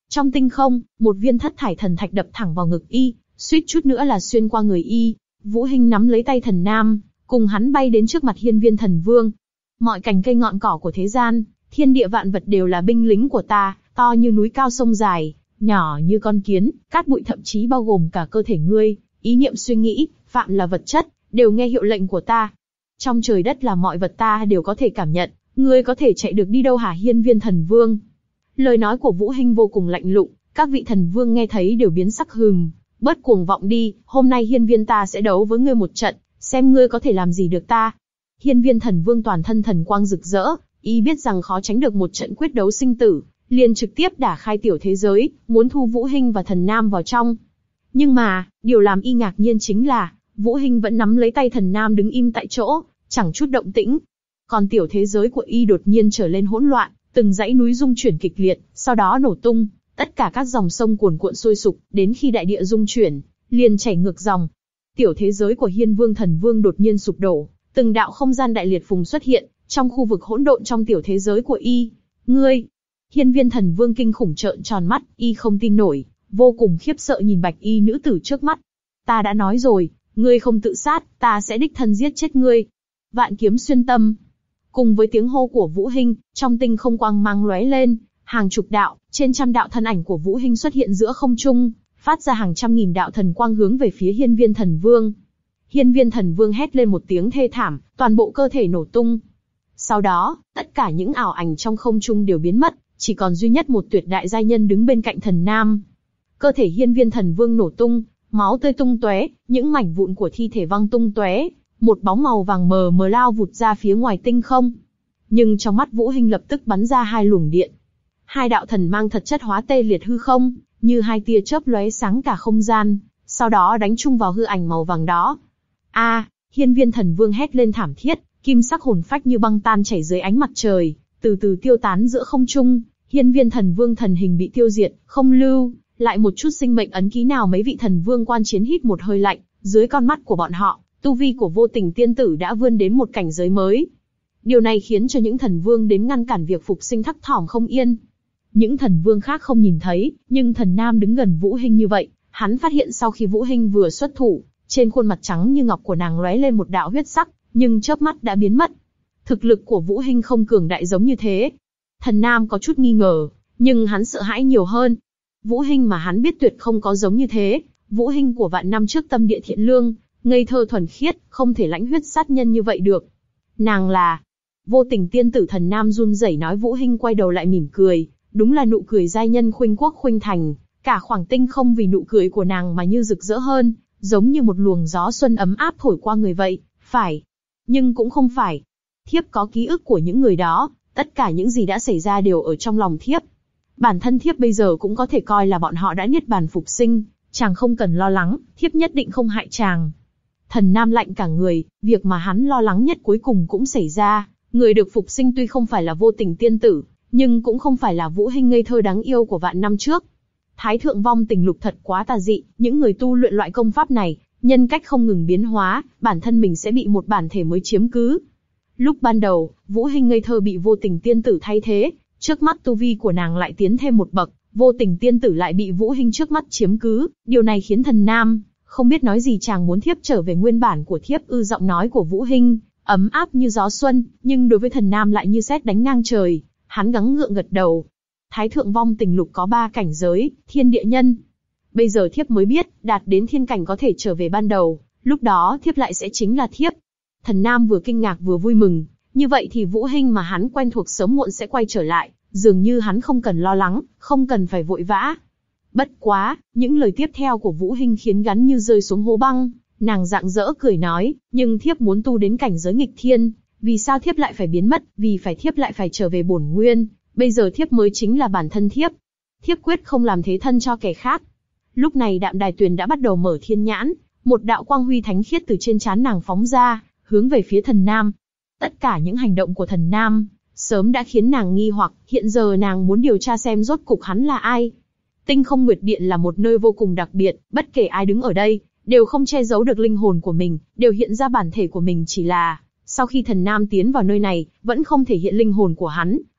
Trong tinh không, một viên thất thải thần thạch đập thẳng vào ngực y, suýt chút nữa là xuyên qua người y. Vũ Hinh nắm lấy tay Thần Nam, cùng hắn bay đến trước mặt Hiên Viên Thần Vương. Mọi cành cây ngọn cỏ của thế gian, thiên địa vạn vật đều là binh lính của ta, to như núi cao sông dài, nhỏ như con kiến, cát bụi thậm chí bao gồm cả cơ thể ngươi, ý niệm suy nghĩ, phạm là vật chất, đều nghe hiệu lệnh của ta. Trong trời đất là mọi vật ta đều có thể cảm nhận, ngươi có thể chạy được đi đâu hả Hiên Viên Thần Vương? Lời nói của Vũ Hinh vô cùng lạnh lùng, các vị thần vương nghe thấy đều biến sắc hừm, bớt cuồng vọng đi, hôm nay Hiên Viên ta sẽ đấu với ngươi một trận, xem ngươi có thể làm gì được ta. Hiên Viên Thần Vương toàn thân thần quang rực rỡ, y biết rằng khó tránh được một trận quyết đấu sinh tử, liền trực tiếp đả khai tiểu thế giới, muốn thu Vũ Hinh và Thần Nam vào trong. Nhưng mà, điều làm y ngạc nhiên chính là, Vũ Hinh vẫn nắm lấy tay Thần Nam đứng im tại chỗ, chẳng chút động tĩnh. Còn tiểu thế giới của y đột nhiên trở lên hỗn loạn, từng dãy núi rung chuyển kịch liệt, sau đó nổ tung, tất cả các dòng sông cuồn cuộn sôi sục, đến khi đại địa rung chuyển, liền chảy ngược dòng. Tiểu thế giới của Hiên Vương Thần Vương đột nhiên sụp đổ, từng đạo không gian đại liệt phùng xuất hiện, trong khu vực hỗn độn trong tiểu thế giới của y. Ngươi! Hiên Viên Thần Vương kinh khủng trợn tròn mắt, y không tin nổi, vô cùng khiếp sợ nhìn bạch y nữ tử trước mắt. Ta đã nói rồi, ngươi không tự sát, ta sẽ đích thân giết chết ngươi. Vạn kiếm xuyên tâm. Cùng với tiếng hô của Vũ Hinh, trong tinh không quang mang lóe lên, hàng chục đạo, trên trăm đạo thân ảnh của Vũ Hinh xuất hiện giữa không trung, phát ra hàng trăm nghìn đạo thần quang hướng về phía Hiên Viên Thần Vương. Hiên Viên Thần Vương hét lên một tiếng thê thảm, toàn bộ cơ thể nổ tung. Sau đó, tất cả những ảo ảnh trong không trung đều biến mất, chỉ còn duy nhất một tuyệt đại giai nhân đứng bên cạnh Thần Nam. Cơ thể Hiên Viên Thần Vương nổ tung, máu tươi tung tóe, những mảnh vụn của thi thể văng tung tóe, một bóng màu vàng mờ mờ lao vụt ra phía ngoài tinh không. Nhưng trong mắt Vũ Hinh lập tức bắn ra hai luồng điện. Hai đạo thần mang thật chất hóa tê liệt hư không, như hai tia chớp lóe sáng cả không gian, sau đó đánh chung vào hư ảnh màu vàng đó. A! À, Hiên Viên Thần Vương hét lên thảm thiết, kim sắc hồn phách như băng tan chảy dưới ánh mặt trời, từ từ tiêu tán giữa không trung. Hiên Viên Thần Vương thần hình bị tiêu diệt, không lưu lại một chút sinh mệnh ấn ký nào. Mấy vị thần vương quan chiến hít một hơi lạnh, dưới con mắt của bọn họ, tu vi của Vô Tình tiên tử đã vươn đến một cảnh giới mới. Điều này khiến cho những thần vương đến ngăn cản việc phục sinh thấp thỏm không yên. Những thần vương khác không nhìn thấy, nhưng Thần Nam đứng gần Vũ Hinh như vậy, hắn phát hiện sau khi Vũ Hinh vừa xuất thủ, trên khuôn mặt trắng như ngọc của nàng lóe lên một đạo huyết sắc, nhưng chớp mắt đã biến mất. Thực lực của Vũ Hinh không cường đại giống như thế. Thần Nam có chút nghi ngờ, nhưng hắn sợ hãi nhiều hơn. Vũ Hinh mà hắn biết tuyệt không có giống như thế. Vũ Hinh của vạn năm trước tâm địa thiện lương, ngây thơ thuần khiết, không thể lãnh huyết sát nhân như vậy được. Nàng là Vô Tình tiên tử. Thần Nam run rẩy nói. Vũ Hinh quay đầu lại mỉm cười, đúng là nụ cười giai nhân khuynh quốc khuynh thành, cả khoảng tinh không vì nụ cười của nàng mà như rực rỡ hơn, giống như một luồng gió xuân ấm áp thổi qua người vậy. Phải, nhưng cũng không phải. Thiếp có ký ức của những người đó, tất cả những gì đã xảy ra đều ở trong lòng thiếp. Bản thân thiếp bây giờ cũng có thể coi là bọn họ đã niết bàn phục sinh, chàng không cần lo lắng, thiếp nhất định không hại chàng. Thần Nam lạnh cả người, việc mà hắn lo lắng nhất cuối cùng cũng xảy ra. Người được phục sinh tuy không phải là Vô Tình tiên tử, nhưng cũng không phải là Vũ Hinh ngây thơ đáng yêu của vạn năm trước. Thái thượng vong tình lục thật quá tà dị, những người tu luyện loại công pháp này, nhân cách không ngừng biến hóa, bản thân mình sẽ bị một bản thể mới chiếm cứ. Lúc ban đầu, Vũ Hinh ngây thơ bị Vô Tình tiên tử thay thế, trước mắt tu vi của nàng lại tiến thêm một bậc, Vô Tình tiên tử lại bị Vũ Hinh trước mắt chiếm cứ, điều này khiến Thần Nam không biết nói gì. Chàng muốn thiếp trở về nguyên bản của thiếp ư? Giọng nói của Vũ Hinh ấm áp như gió xuân, nhưng đối với Thần Nam lại như sét đánh ngang trời. Hắn gắng gượng gật đầu. Thái thượng vong tình lục có ba cảnh giới, thiên địa nhân. Bây giờ thiếp mới biết, đạt đến thiên cảnh có thể trở về ban đầu, lúc đó thiếp lại sẽ chính là thiếp. Thần Nam vừa kinh ngạc vừa vui mừng, như vậy thì Vũ Hinh mà hắn quen thuộc sớm muộn sẽ quay trở lại, dường như hắn không cần lo lắng, không cần phải vội vã. Bất quá, những lời tiếp theo của Vũ Hinh khiến gắn như rơi xuống hố băng, nàng rạng rỡ cười nói, nhưng thiếp muốn tu đến cảnh giới nghịch thiên, vì sao thiếp lại phải biến mất, vì phải thiếp lại phải trở về bổn nguyên, bây giờ thiếp mới chính là bản thân thiếp. Thiếp quyết không làm thế thân cho kẻ khác. Lúc này Đạm Đài Tuyền đã bắt đầu mở thiên nhãn, một đạo quang huy thánh khiết từ trên trán nàng phóng ra, hướng về phía Thần Nam. Tất cả những hành động của Thần Nam sớm đã khiến nàng nghi hoặc, hiện giờ nàng muốn điều tra xem rốt cục hắn là ai. Tinh không Nguyệt Điện là một nơi vô cùng đặc biệt, bất kể ai đứng ở đây, đều không che giấu được linh hồn của mình, đều hiện ra bản thể của mình, chỉ là sau khi Thần Nam tiến vào nơi này, vẫn không thể hiện linh hồn của hắn,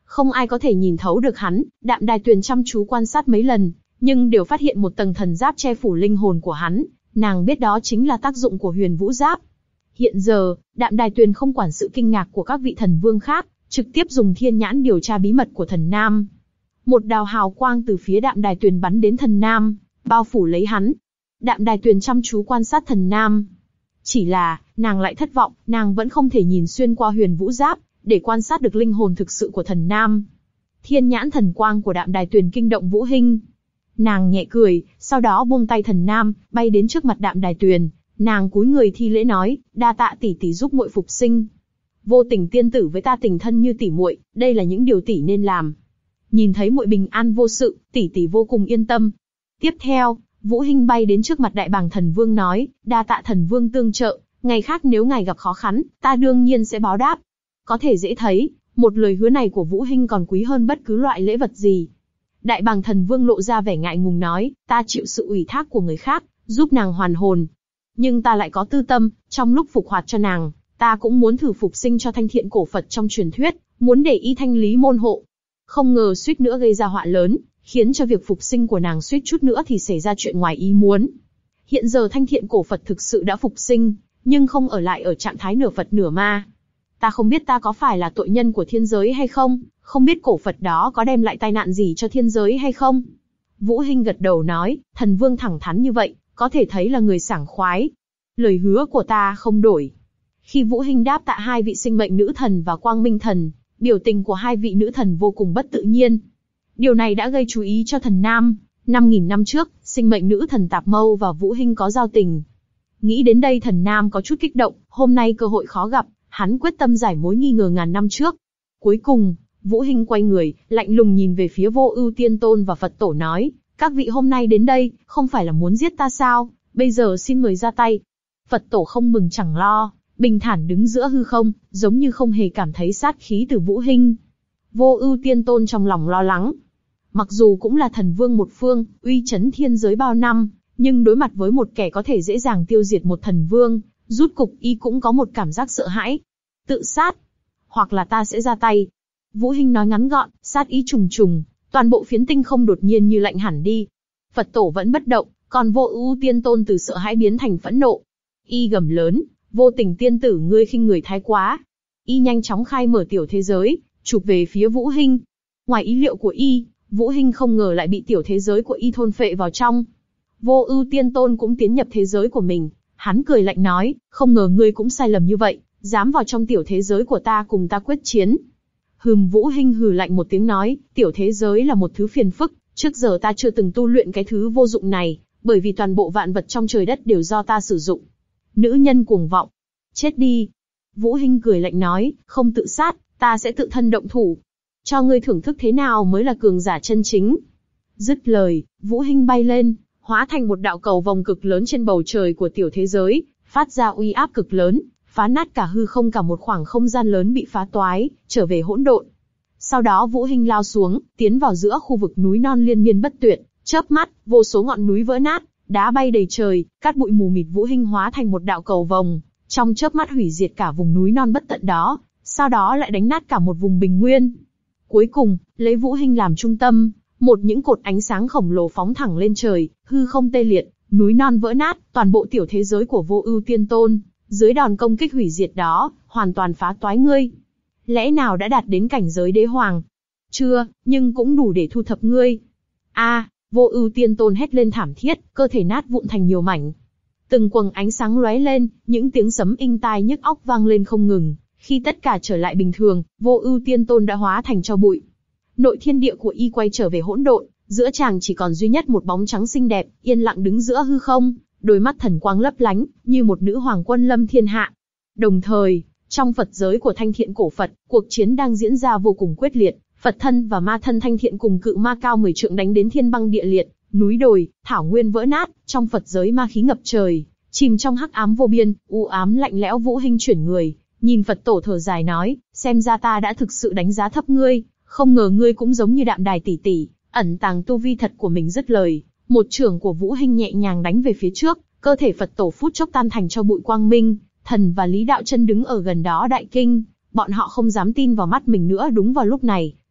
Không ai có thể nhìn thấu được hắn. Đạm Đài Tuyền chăm chú quan sát mấy lần, nhưng đều phát hiện một tầng thần giáp che phủ linh hồn của hắn. Nàng biết đó chính là tác dụng của Huyền Vũ Giáp. Hiện giờ, Đạm Đài Tuyền không quản sự kinh ngạc của các vị thần vương khác, trực tiếp dùng thiên nhãn điều tra bí mật của thần nam. Một đạo hào quang từ phía Đạm Đài Tuyền bắn đến thần nam, bao phủ lấy hắn. Đạm Đài Tuyền chăm chú quan sát thần nam. Chỉ là, nàng lại thất vọng, nàng vẫn không thể nhìn xuyên qua Huyền Vũ Giáp, để quan sát được linh hồn thực sự của thần nam. Thiên nhãn thần quang của Đạm Đài Tuyền kinh động Vũ Hinh. Nàng nhẹ cười, sau đó buông tay thần nam, bay đến trước mặt Đạm Đài Tuyền. Nàng cúi người thi lễ nói, đa tạ tỷ tỷ giúp muội phục sinh. Vô Tình tiên tử với ta tình thân như tỷ muội, đây là những điều tỷ nên làm. Nhìn thấy muội bình an vô sự, tỷ tỷ vô cùng yên tâm. Tiếp theo, Vũ Hinh bay đến trước mặt Đại Bàng Thần Vương nói, đa tạ thần vương tương trợ, ngày khác nếu ngài gặp khó khăn, ta đương nhiên sẽ báo đáp. Có thể dễ thấy, một lời hứa này của Vũ Hinh còn quý hơn bất cứ loại lễ vật gì. Đại Bàng Thần Vương lộ ra vẻ ngại ngùng nói, ta chịu sự ủy thác của người khác, giúp nàng hoàn hồn. Nhưng ta lại có tư tâm, trong lúc phục hoạt cho nàng, ta cũng muốn thử phục sinh cho Thanh Thiện cổ Phật trong truyền thuyết, muốn để y thanh lý môn hộ. Không ngờ suýt nữa gây ra họa lớn, khiến cho việc phục sinh của nàng suýt chút nữa thì xảy ra chuyện ngoài ý muốn. Hiện giờ Thanh Thiện cổ Phật thực sự đã phục sinh, nhưng không ở lại ở trạng thái nửa Phật nửa ma. Ta không biết ta có phải là tội nhân của thiên giới hay không, không biết cổ Phật đó có đem lại tai nạn gì cho thiên giới hay không. Vũ Hinh gật đầu nói, thần vương thẳng thắn như vậy, có thể thấy là người sảng khoái. Lời hứa của ta không đổi. Khi Vũ Hinh đáp tạ hai vị sinh mệnh nữ thần và quang minh thần, biểu tình của hai vị nữ thần vô cùng bất tự nhiên. Điều này đã gây chú ý cho thần nam. Năm nghìn năm trước, sinh mệnh nữ thần Tạp Mâu và Vũ Hinh có giao tình. Nghĩ đến đây thần nam có chút kích động, hôm nay cơ hội khó gặp, hắn quyết tâm giải mối nghi ngờ ngàn năm trước. Cuối cùng, Vũ Hinh quay người, lạnh lùng nhìn về phía Vô Ưu Tiên Tôn và Phật Tổ nói, các vị hôm nay đến đây, không phải là muốn giết ta sao, bây giờ xin mời ra tay. Phật Tổ không mừng chẳng lo, bình thản đứng giữa hư không, giống như không hề cảm thấy sát khí từ Vũ Hinh. Vô Ưu Tiên Tôn trong lòng lo lắng. Mặc dù cũng là thần vương một phương, uy chấn thiên giới bao năm, nhưng đối mặt với một kẻ có thể dễ dàng tiêu diệt một thần vương, rút cục y cũng có một cảm giác sợ hãi. Tự sát, hoặc là ta sẽ ra tay. Vũ Hinh nói ngắn gọn, sát ý trùng trùng, toàn bộ phiến tinh không đột nhiên như lạnh hẳn đi. Phật Tổ vẫn bất động, còn Vô Ưu Tiên Tôn từ sợ hãi biến thành phẫn nộ. Y gầm lớn, Vô Tình tiên tử ngươi khinh người thái quá. Y nhanh chóng khai mở tiểu thế giới, chụp về phía Vũ Hinh. Ngoài ý liệu của y, Vũ Hinh không ngờ lại bị tiểu thế giới của y thôn phệ vào trong. Vô Ưu Tiên Tôn cũng tiến nhập thế giới của mình, hắn cười lạnh nói, không ngờ ngươi cũng sai lầm như vậy, dám vào trong tiểu thế giới của ta cùng ta quyết chiến. Hừm, Vũ Hinh hừ lạnh một tiếng nói, tiểu thế giới là một thứ phiền phức, trước giờ ta chưa từng tu luyện cái thứ vô dụng này, bởi vì toàn bộ vạn vật trong trời đất đều do ta sử dụng. Nữ nhân cuồng vọng, chết đi. Vũ Hinh cười lạnh nói, không tự sát, ta sẽ tự thân động thủ. Cho ngươi thưởng thức thế nào mới là cường giả chân chính. Dứt lời, Vũ Hinh bay lên, hóa thành một đạo cầu vòng cực lớn trên bầu trời của tiểu thế giới, phát ra uy áp cực lớn, phá nát cả hư không, cả một khoảng không gian lớn bị phá toái, trở về hỗn độn. Sau đó Vũ Hinh lao xuống, tiến vào giữa khu vực núi non liên miên bất tuyệt, chớp mắt, vô số ngọn núi vỡ nát, đá bay đầy trời, cát bụi mù mịt. Vũ Hinh hóa thành một đạo cầu vòng, trong chớp mắt hủy diệt cả vùng núi non bất tận đó, sau đó lại đánh nát cả một vùng bình nguyên. Cuối cùng, lấy Vũ Hinh làm trung tâm, một những cột ánh sáng khổng lồ phóng thẳng lên trời, hư không tê liệt, núi non vỡ nát, toàn bộ tiểu thế giới của Vô Ưu Tiên Tôn, dưới đòn công kích hủy diệt đó, hoàn toàn phá toái ngươi. Lẽ nào đã đạt đến cảnh giới đế hoàng? Chưa, nhưng cũng đủ để thu thập ngươi. A, à, Vô Ưu Tiên Tôn hét lên thảm thiết, cơ thể nát vụn thành nhiều mảnh. Từng quầng ánh sáng lóe lên, những tiếng sấm inh tai nhức óc vang lên không ngừng. Khi tất cả trở lại bình thường, Vô Ưu Tiên Tôn đã hóa thành tro bụi. Nội thiên địa của y quay trở về hỗn độn, giữa chàng chỉ còn duy nhất một bóng trắng xinh đẹp, yên lặng đứng giữa hư không, đôi mắt thần quang lấp lánh, như một nữ hoàng quân lâm thiên hạ. Đồng thời, trong Phật giới của Thanh Thiện cổ Phật, cuộc chiến đang diễn ra vô cùng quyết liệt. Phật thân và ma thân Thanh Thiện cùng cự ma cao mười trượng đánh đến thiên băng địa liệt, núi đồi, thảo nguyên vỡ nát, trong Phật giới ma khí ngập trời, chìm trong hắc ám vô biên, u ám lạnh lẽo. Vũ Hinh chuyển người, nhìn Phật Tổ thở dài nói, xem ra ta đã thực sự đánh giá thấp ngươi, không ngờ ngươi cũng giống như Đạm Đài tỷ tỷ, ẩn tàng tu vi thật của mình. Dứt lời, một chưởng của Vũ Hinh nhẹ nhàng đánh về phía trước, cơ thể Phật Tổ phút chốc tan thành cho bụi. Quang Minh Thần và Lý Đạo Chân đứng ở gần đó đại kinh, bọn họ không dám tin vào mắt mình nữa. Đúng vào lúc này,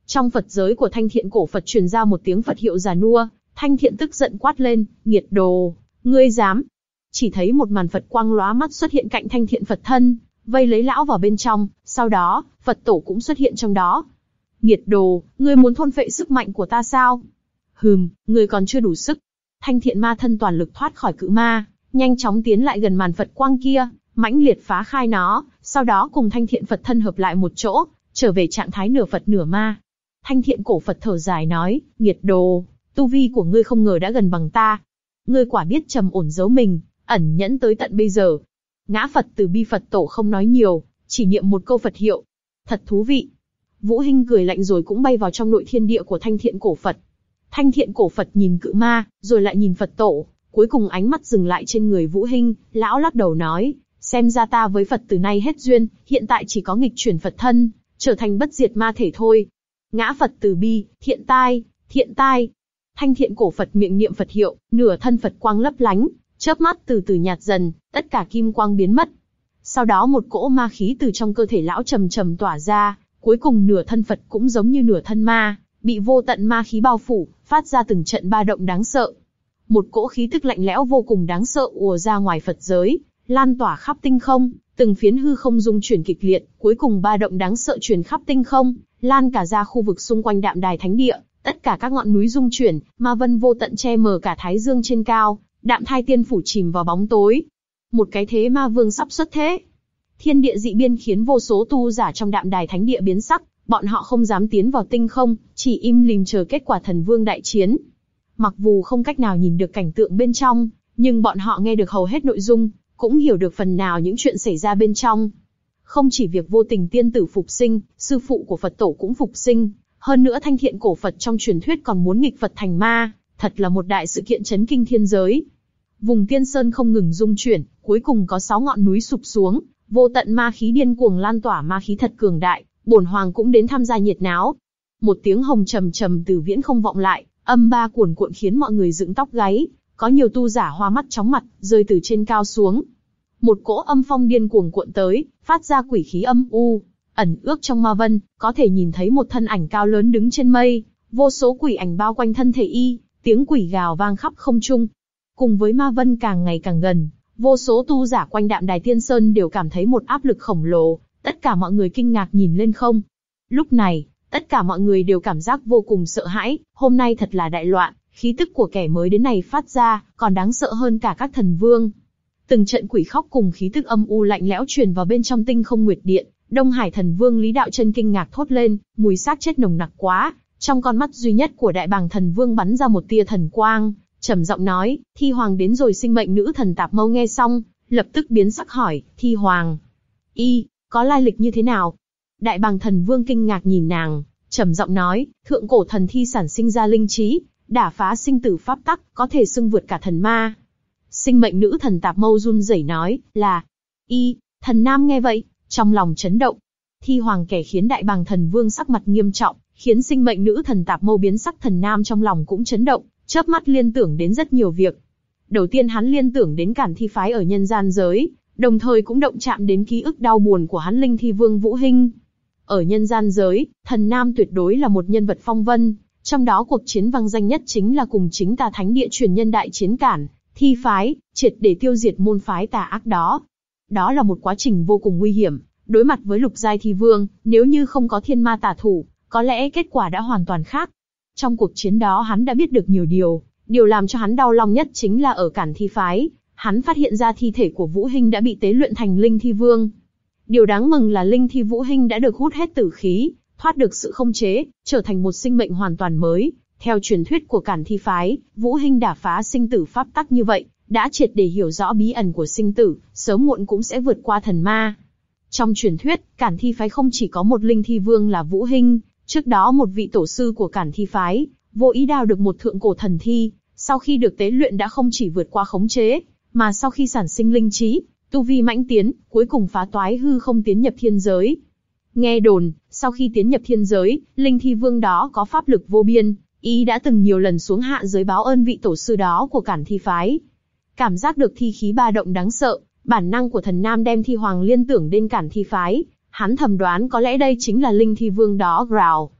Trong Phật giới của Thanh Thiện cổ Phật truyền ra một tiếng Phật hiệu già nua. Thanh Thiện tức giận quát lên, nghiệt đồ, ngươi dám. Chỉ thấy một màn Phật quang lóa mắt xuất hiện cạnh Thanh Thiện Phật thân, vây lấy lão vào bên trong, sau đó, Phật tổ cũng xuất hiện trong đó. Nghiệt đồ, ngươi muốn thôn phệ sức mạnh của ta sao? Hừm, ngươi còn chưa đủ sức. Thanh Thiện ma thân toàn lực thoát khỏi cự ma, nhanh chóng tiến lại gần màn Phật quang kia, mãnh liệt phá khai nó, sau đó cùng Thanh Thiện Phật thân hợp lại một chỗ, trở về trạng thái nửa Phật nửa ma. Thanh Thiện cổ Phật thở dài nói, nghiệt đồ, tu vi của ngươi không ngờ đã gần bằng ta. Ngươi quả biết trầm ổn giấu mình, ẩn nhẫn tới tận bây giờ. Ngã Phật Từ Bi Phật tổ không nói nhiều, chỉ niệm một câu Phật hiệu. Thật thú vị. Vũ Hinh cười lạnh rồi cũng bay vào trong nội thiên địa của Thanh Thiện cổ Phật. Thanh Thiện cổ Phật nhìn cự ma, rồi lại nhìn Phật tổ, cuối cùng ánh mắt dừng lại trên người Vũ Hinh, lão lắc đầu nói, xem ra ta với Phật từ nay hết duyên, hiện tại chỉ có nghịch chuyển Phật thân, trở thành bất diệt ma thể thôi. Ngã Phật Từ Bi, thiện tai, thiện tai. Thanh Thiện cổ Phật miệng niệm Phật hiệu, nửa thân Phật quang lấp lánh, chớp mắt từ từ nhạt dần, tất cả kim quang biến mất. Sau đó một cỗ ma khí từ trong cơ thể lão trầm trầm tỏa ra, cuối cùng nửa thân Phật cũng giống như nửa thân ma, bị vô tận ma khí bao phủ, phát ra từng trận ba động đáng sợ. Một cỗ khí tức lạnh lẽo vô cùng đáng sợ ùa ra ngoài Phật giới, lan tỏa khắp tinh không, từng phiến hư không rung chuyển kịch liệt, cuối cùng ba động đáng sợ truyền khắp tinh không, lan cả ra khu vực xung quanh Đạm Đài Thánh Địa, tất cả các ngọn núi rung chuyển, ma vân vô tận che mờ cả thái dương trên cao, Đạm Thai Tiên phủ chìm vào bóng tối. Một cái thế ma vương sắp xuất thế. Thiên địa dị biên khiến vô số tu giả trong Đạm Đài Thánh Địa biến sắc, bọn họ không dám tiến vào tinh không, chỉ im lìm chờ kết quả thần vương đại chiến. Mặc dù không cách nào nhìn được cảnh tượng bên trong, nhưng bọn họ nghe được hầu hết nội dung, cũng hiểu được phần nào những chuyện xảy ra bên trong. Không chỉ việc vô tình tiên tử phục sinh, sư phụ của Phật tổ cũng phục sinh, hơn nữa Thanh Thiện cổ Phật trong truyền thuyết còn muốn nghịch Phật thành ma, thật là một đại sự kiện chấn kinh thiên giới. Vùng Tiên Sơn không ngừng rung chuyển, cuối cùng có sáu ngọn núi sụp xuống, vô tận ma khí điên cuồng lan tỏa ma khí thật cường đại, bổn hoàng cũng đến tham gia nhiệt náo. Một tiếng hồng trầm trầm từ viễn không vọng lại, âm ba cuồn cuộn khiến mọi người dựng tóc gáy, có nhiều tu giả hoa mắt chóng mặt, rơi từ trên cao xuống. Một cỗ âm phong điên cuồng cuộn tới, phát ra quỷ khí âm u, ẩn ước trong ma vân, có thể nhìn thấy một thân ảnh cao lớn đứng trên mây, vô số quỷ ảnh bao quanh thân thể y, tiếng quỷ gào vang khắp không trung. Cùng với ma vân càng ngày càng gần, vô số tu giả quanh Đạm Đài Tiên Sơn đều cảm thấy một áp lực khổng lồ, tất cả mọi người kinh ngạc nhìn lên không. Lúc này, tất cả mọi người đều cảm giác vô cùng sợ hãi, hôm nay thật là đại loạn, khí tức của kẻ mới đến này phát ra, còn đáng sợ hơn cả các thần vương. Từng trận quỷ khóc cùng khí tức âm u lạnh lẽo truyền vào bên trong tinh không nguyệt điện, Đông Hải thần vương Lý Đạo Chân kinh ngạc thốt lên, mùi xác chết nồng nặc quá, trong con mắt duy nhất của Đại Bàng thần vương bắn ra một tia thần quang, trầm giọng nói, Thi Hoàng đến rồi. Sinh mệnh nữ thần Tạp Mâu nghe xong, lập tức biến sắc hỏi, Thi Hoàng, y, có lai lịch như thế nào? Đại Bàng thần vương kinh ngạc nhìn nàng, trầm giọng nói, thượng cổ thần thi sản sinh ra linh trí, đả phá sinh tử pháp tắc, có thể xưng vượt cả thần ma. Sinh mệnh nữ thần Tạp Mâu run rẩy nói, là, y, thần nam nghe vậy, trong lòng chấn động. Thi Hoàng kẻ khiến Đại Bàng thần vương sắc mặt nghiêm trọng, khiến sinh mệnh nữ thần Tạp Mâu biến sắc thần nam trong lòng cũng chấn động, chớp mắt liên tưởng đến rất nhiều việc. Đầu tiên hắn liên tưởng đến Cản Thi phái ở nhân gian giới, đồng thời cũng động chạm đến ký ức đau buồn của hắn Linh Thi Vương Vũ Hinh. Ở nhân gian giới, thần nam tuyệt đối là một nhân vật phong vân, trong đó cuộc chiến vang danh nhất chính là cùng chính tà thánh địa truyền nhân đại chiến Cản Thi phái, triệt để tiêu diệt môn phái tà ác đó. Đó là một quá trình vô cùng nguy hiểm, đối mặt với lục giai thi vương, nếu như không có thiên ma tà thủ, có lẽ kết quả đã hoàn toàn khác. Trong cuộc chiến đó hắn đã biết được nhiều điều, điều làm cho hắn đau lòng nhất chính là ở Cản Thi phái, hắn phát hiện ra thi thể của Vũ Hinh đã bị tế luyện thành Linh Thi Vương. Điều đáng mừng là Linh Thi Vũ Hinh đã được hút hết tử khí, thoát được sự không chế, trở thành một sinh mệnh hoàn toàn mới. Theo truyền thuyết của Cản Thi phái, Vũ Hinh đả phá sinh tử pháp tắc như vậy, đã triệt để hiểu rõ bí ẩn của sinh tử, sớm muộn cũng sẽ vượt qua thần ma. Trong truyền thuyết, Cản Thi phái không chỉ có một Linh Thi Vương là Vũ Hinh, trước đó một vị tổ sư của Cản Thi phái, vô ý đào được một thượng cổ thần thi, sau khi được tế luyện đã không chỉ vượt qua khống chế, mà sau khi sản sinh linh trí, tu vi mãnh tiến, cuối cùng phá toái hư không tiến nhập thiên giới. Nghe đồn, sau khi tiến nhập thiên giới, Linh Thi Vương đó có pháp lực vô biên, y đã từng nhiều lần xuống hạ giới báo ơn vị tổ sư đó của Cản Thi phái. Cảm giác được thi khí ba động đáng sợ, bản năng của thần nam đem Thi Hoàng liên tưởng đến Cản Thi phái, hắn thầm đoán có lẽ đây chính là Linh Thi Vương đó. Growl.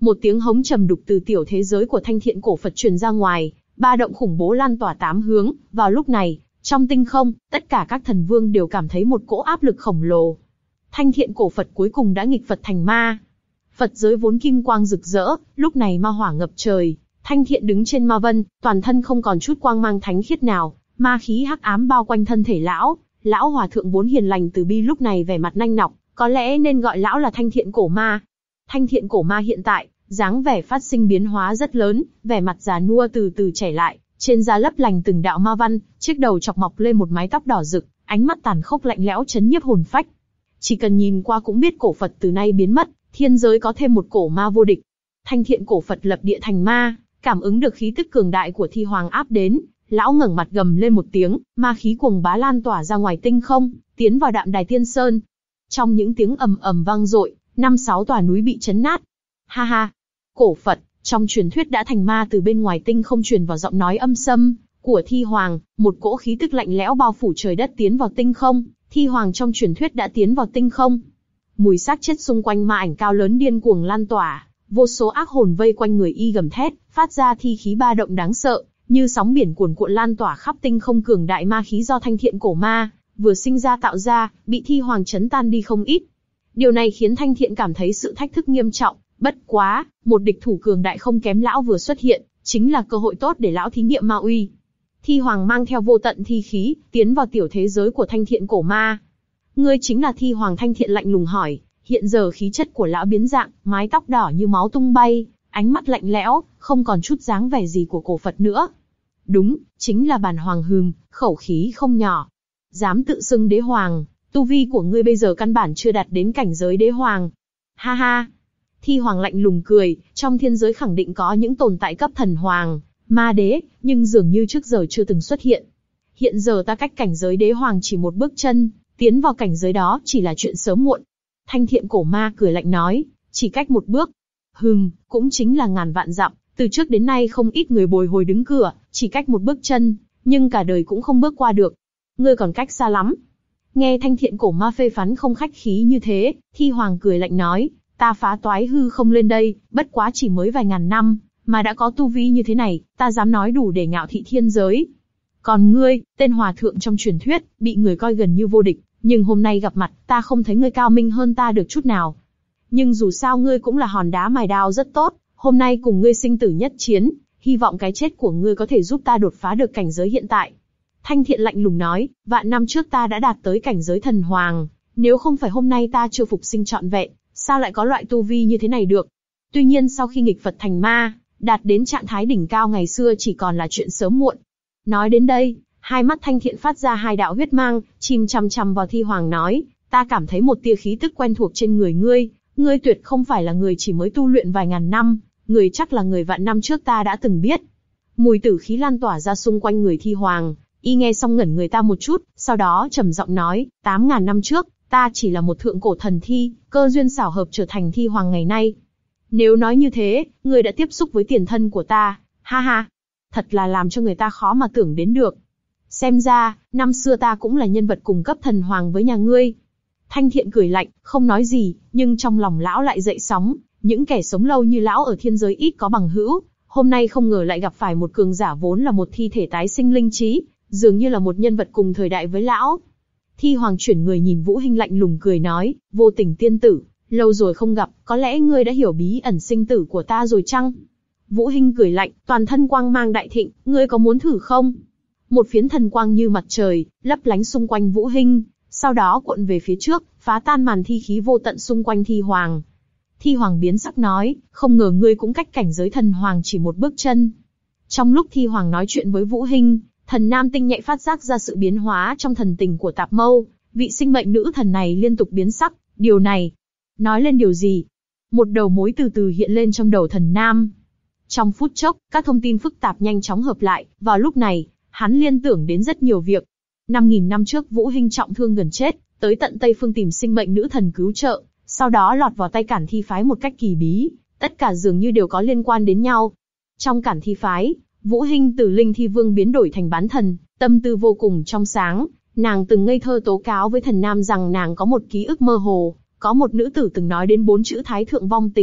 Một tiếng hống trầm đục từ tiểu thế giới của Thanh Thiện cổ Phật truyền ra ngoài, ba động khủng bố lan tỏa tám hướng. Vào lúc này, trong tinh không, tất cả các thần vương đều cảm thấy một cỗ áp lực khổng lồ. Thanh Thiện cổ Phật cuối cùng đã nghịch Phật thành ma. Phật giới vốn kim quang rực rỡ, lúc này ma hỏa ngập trời. Thanh Thiện đứng trên ma vân, toàn thân không còn chút quang mang thánh khiết nào, ma khí hắc ám bao quanh thân thể lão. Lão hòa thượng vốn hiền lành từ bi lúc này vẻ mặt nanh nọc, có lẽ nên gọi lão là Thanh Thiện cổ ma. Thanh Thiện cổ ma hiện tại, dáng vẻ phát sinh biến hóa rất lớn, vẻ mặt già nua từ từ trẻ lại, trên da lấp lành từng đạo ma văn, chiếc đầu chọc mọc lên một mái tóc đỏ rực, ánh mắt tàn khốc lạnh lẽo chấn nhiếp hồn phách. Chỉ cần nhìn qua cũng biết cổ Phật từ nay biến mất, thiên giới có thêm một cổ ma vô địch. Thanh Thiện cổ Phật lập địa thành ma, cảm ứng được khí tức cường đại của Thi Hoàng áp đến, lão ngẩng mặt gầm lên một tiếng, ma khí cuồng bá lan tỏa ra ngoài tinh không, tiến vào Đạm Đài Tiên Sơn. Trong những tiếng ầm ầm vang dội, năm sáu tòa núi bị chấn nát. Ha ha, cổ Phật, trong truyền thuyết đã thành ma. Từ bên ngoài tinh không truyền vào giọng nói âm sâm của Thi Hoàng, một cỗ khí tức lạnh lẽo bao phủ trời đất tiến vào tinh không. Thi Hoàng trong truyền thuyết đã tiến vào tinh không. Mùi xác chết xung quanh ma ảnh cao lớn điên cuồng lan tỏa, vô số ác hồn vây quanh người y gầm thét, phát ra thi khí ba động đáng sợ, như sóng biển cuồn cuộn lan tỏa khắp tinh không. Cường đại ma khí do Thanh Thiện cổ ma vừa sinh ra tạo ra, bị Thi Hoàng chấn tan đi không ít. Điều này khiến Thanh Thiện cảm thấy sự thách thức nghiêm trọng. Bất quá, một địch thủ cường đại không kém lão vừa xuất hiện, chính là cơ hội tốt để lão thí nghiệm ma uy. Thi Hoàng mang theo vô tận thi khí, tiến vào tiểu thế giới của Thanh Thiện cổ ma. Ngươi chính là Thi Hoàng? Thanh Thiện lạnh lùng hỏi. Hiện giờ khí chất của lão biến dạng, mái tóc đỏ như máu tung bay, ánh mắt lạnh lẽo, không còn chút dáng vẻ gì của cổ Phật nữa. Đúng, chính là bản hoàng. Hừm, khẩu khí không nhỏ. Dám tự xưng đế hoàng, tu vi của ngươi bây giờ căn bản chưa đạt đến cảnh giới đế hoàng. Ha ha. Thi Hoàng lạnh lùng cười, trong thiên giới khẳng định có những tồn tại cấp thần hoàng, ma đế, nhưng dường như trước giờ chưa từng xuất hiện. Hiện giờ ta cách cảnh giới đế hoàng chỉ một bước chân, tiến vào cảnh giới đó chỉ là chuyện sớm muộn. Thanh Thiện cổ ma cười lạnh nói, chỉ cách một bước. Hừm, cũng chính là ngàn vạn dặm, từ trước đến nay không ít người bồi hồi đứng cửa, chỉ cách một bước chân, nhưng cả đời cũng không bước qua được. Ngươi còn cách xa lắm. Nghe Thanh Thiện cổ ma phê phán không khách khí như thế, Thi Hoàng cười lạnh nói, ta phá toái hư không lên đây, bất quá chỉ mới vài ngàn năm, mà đã có tu vi như thế này, ta dám nói đủ để ngạo thị thiên giới. Còn ngươi, tên hòa thượng trong truyền thuyết, bị người coi gần như vô địch, nhưng hôm nay gặp mặt, ta không thấy ngươi cao minh hơn ta được chút nào. Nhưng dù sao ngươi cũng là hòn đá mài đao rất tốt, hôm nay cùng ngươi sinh tử nhất chiến, hy vọng cái chết của ngươi có thể giúp ta đột phá được cảnh giới hiện tại. Thanh Thiện lạnh lùng nói, vạn năm trước ta đã đạt tới cảnh giới thần hoàng, nếu không phải hôm nay ta chưa phục sinh trọn vẹn, sao lại có loại tu vi như thế này được? Tuy nhiên sau khi nghịch Phật thành ma, đạt đến trạng thái đỉnh cao ngày xưa chỉ còn là chuyện sớm muộn. Nói đến đây, hai mắt Thanh Thiện phát ra hai đạo huyết mang, chìm chằm chằm vào Thi Hoàng nói, ta cảm thấy một tia khí tức quen thuộc trên người ngươi, ngươi tuyệt không phải là người chỉ mới tu luyện vài ngàn năm, người chắc là người vạn năm trước ta đã từng biết. Mùi tử khí lan tỏa ra xung quanh người Thi Hoàng, y nghe xong ngẩn người ta một chút, sau đó trầm giọng nói, tám ngàn năm trước, ta chỉ là một thượng cổ thần thi, cơ duyên xảo hợp trở thành Thi Hoàng ngày nay. Nếu nói như thế, ngươi đã tiếp xúc với tiền thân của ta, ha ha, thật là làm cho người ta khó mà tưởng đến được. Xem ra, năm xưa ta cũng là nhân vật cùng cấp thần hoàng với nhà ngươi. Thanh Thiện cười lạnh, không nói gì, nhưng trong lòng lão lại dậy sóng, những kẻ sống lâu như lão ở thiên giới ít có bằng hữu, hôm nay không ngờ lại gặp phải một cường giả vốn là một thi thể tái sinh linh trí, dường như là một nhân vật cùng thời đại với lão. Thi Hoàng chuyển người nhìn Vũ Hinh lạnh lùng cười nói, vô tình tiên tử, lâu rồi không gặp, có lẽ ngươi đã hiểu bí ẩn sinh tử của ta rồi chăng? Vũ Hinh cười lạnh, toàn thân quang mang đại thịnh, ngươi có muốn thử không? Một phiến thần quang như mặt trời, lấp lánh xung quanh Vũ Hinh, sau đó cuộn về phía trước, phá tan màn thi khí vô tận xung quanh Thi Hoàng. Thi Hoàng biến sắc nói, không ngờ ngươi cũng cách cảnh giới thần hoàng chỉ một bước chân. Trong lúc Thi Hoàng nói chuyện với Vũ Hinh, thần nam tinh nhạy phát giác ra sự biến hóa trong thần tình của Tạp Mâu, vị sinh mệnh nữ thần này liên tục biến sắc, điều này, nói lên điều gì? Một đầu mối từ từ hiện lên trong đầu thần nam. Trong phút chốc, các thông tin phức tạp nhanh chóng hợp lại, vào lúc này, hắn liên tưởng đến rất nhiều việc. Năm nghìn năm trước Vũ Hinh trọng thương gần chết, tới tận Tây Phương tìm sinh mệnh nữ thần cứu trợ, sau đó lọt vào tay Cản Thi phái một cách kỳ bí, tất cả dường như đều có liên quan đến nhau. Trong Cản Thi phái, Vũ Hinh từ linh thi vương biến đổi thành bán thần, tâm tư vô cùng trong sáng, nàng từng ngây thơ tố cáo với thần nam rằng nàng có một ký ức mơ hồ, có một nữ tử từng nói đến bốn chữ thái thượng vong tình,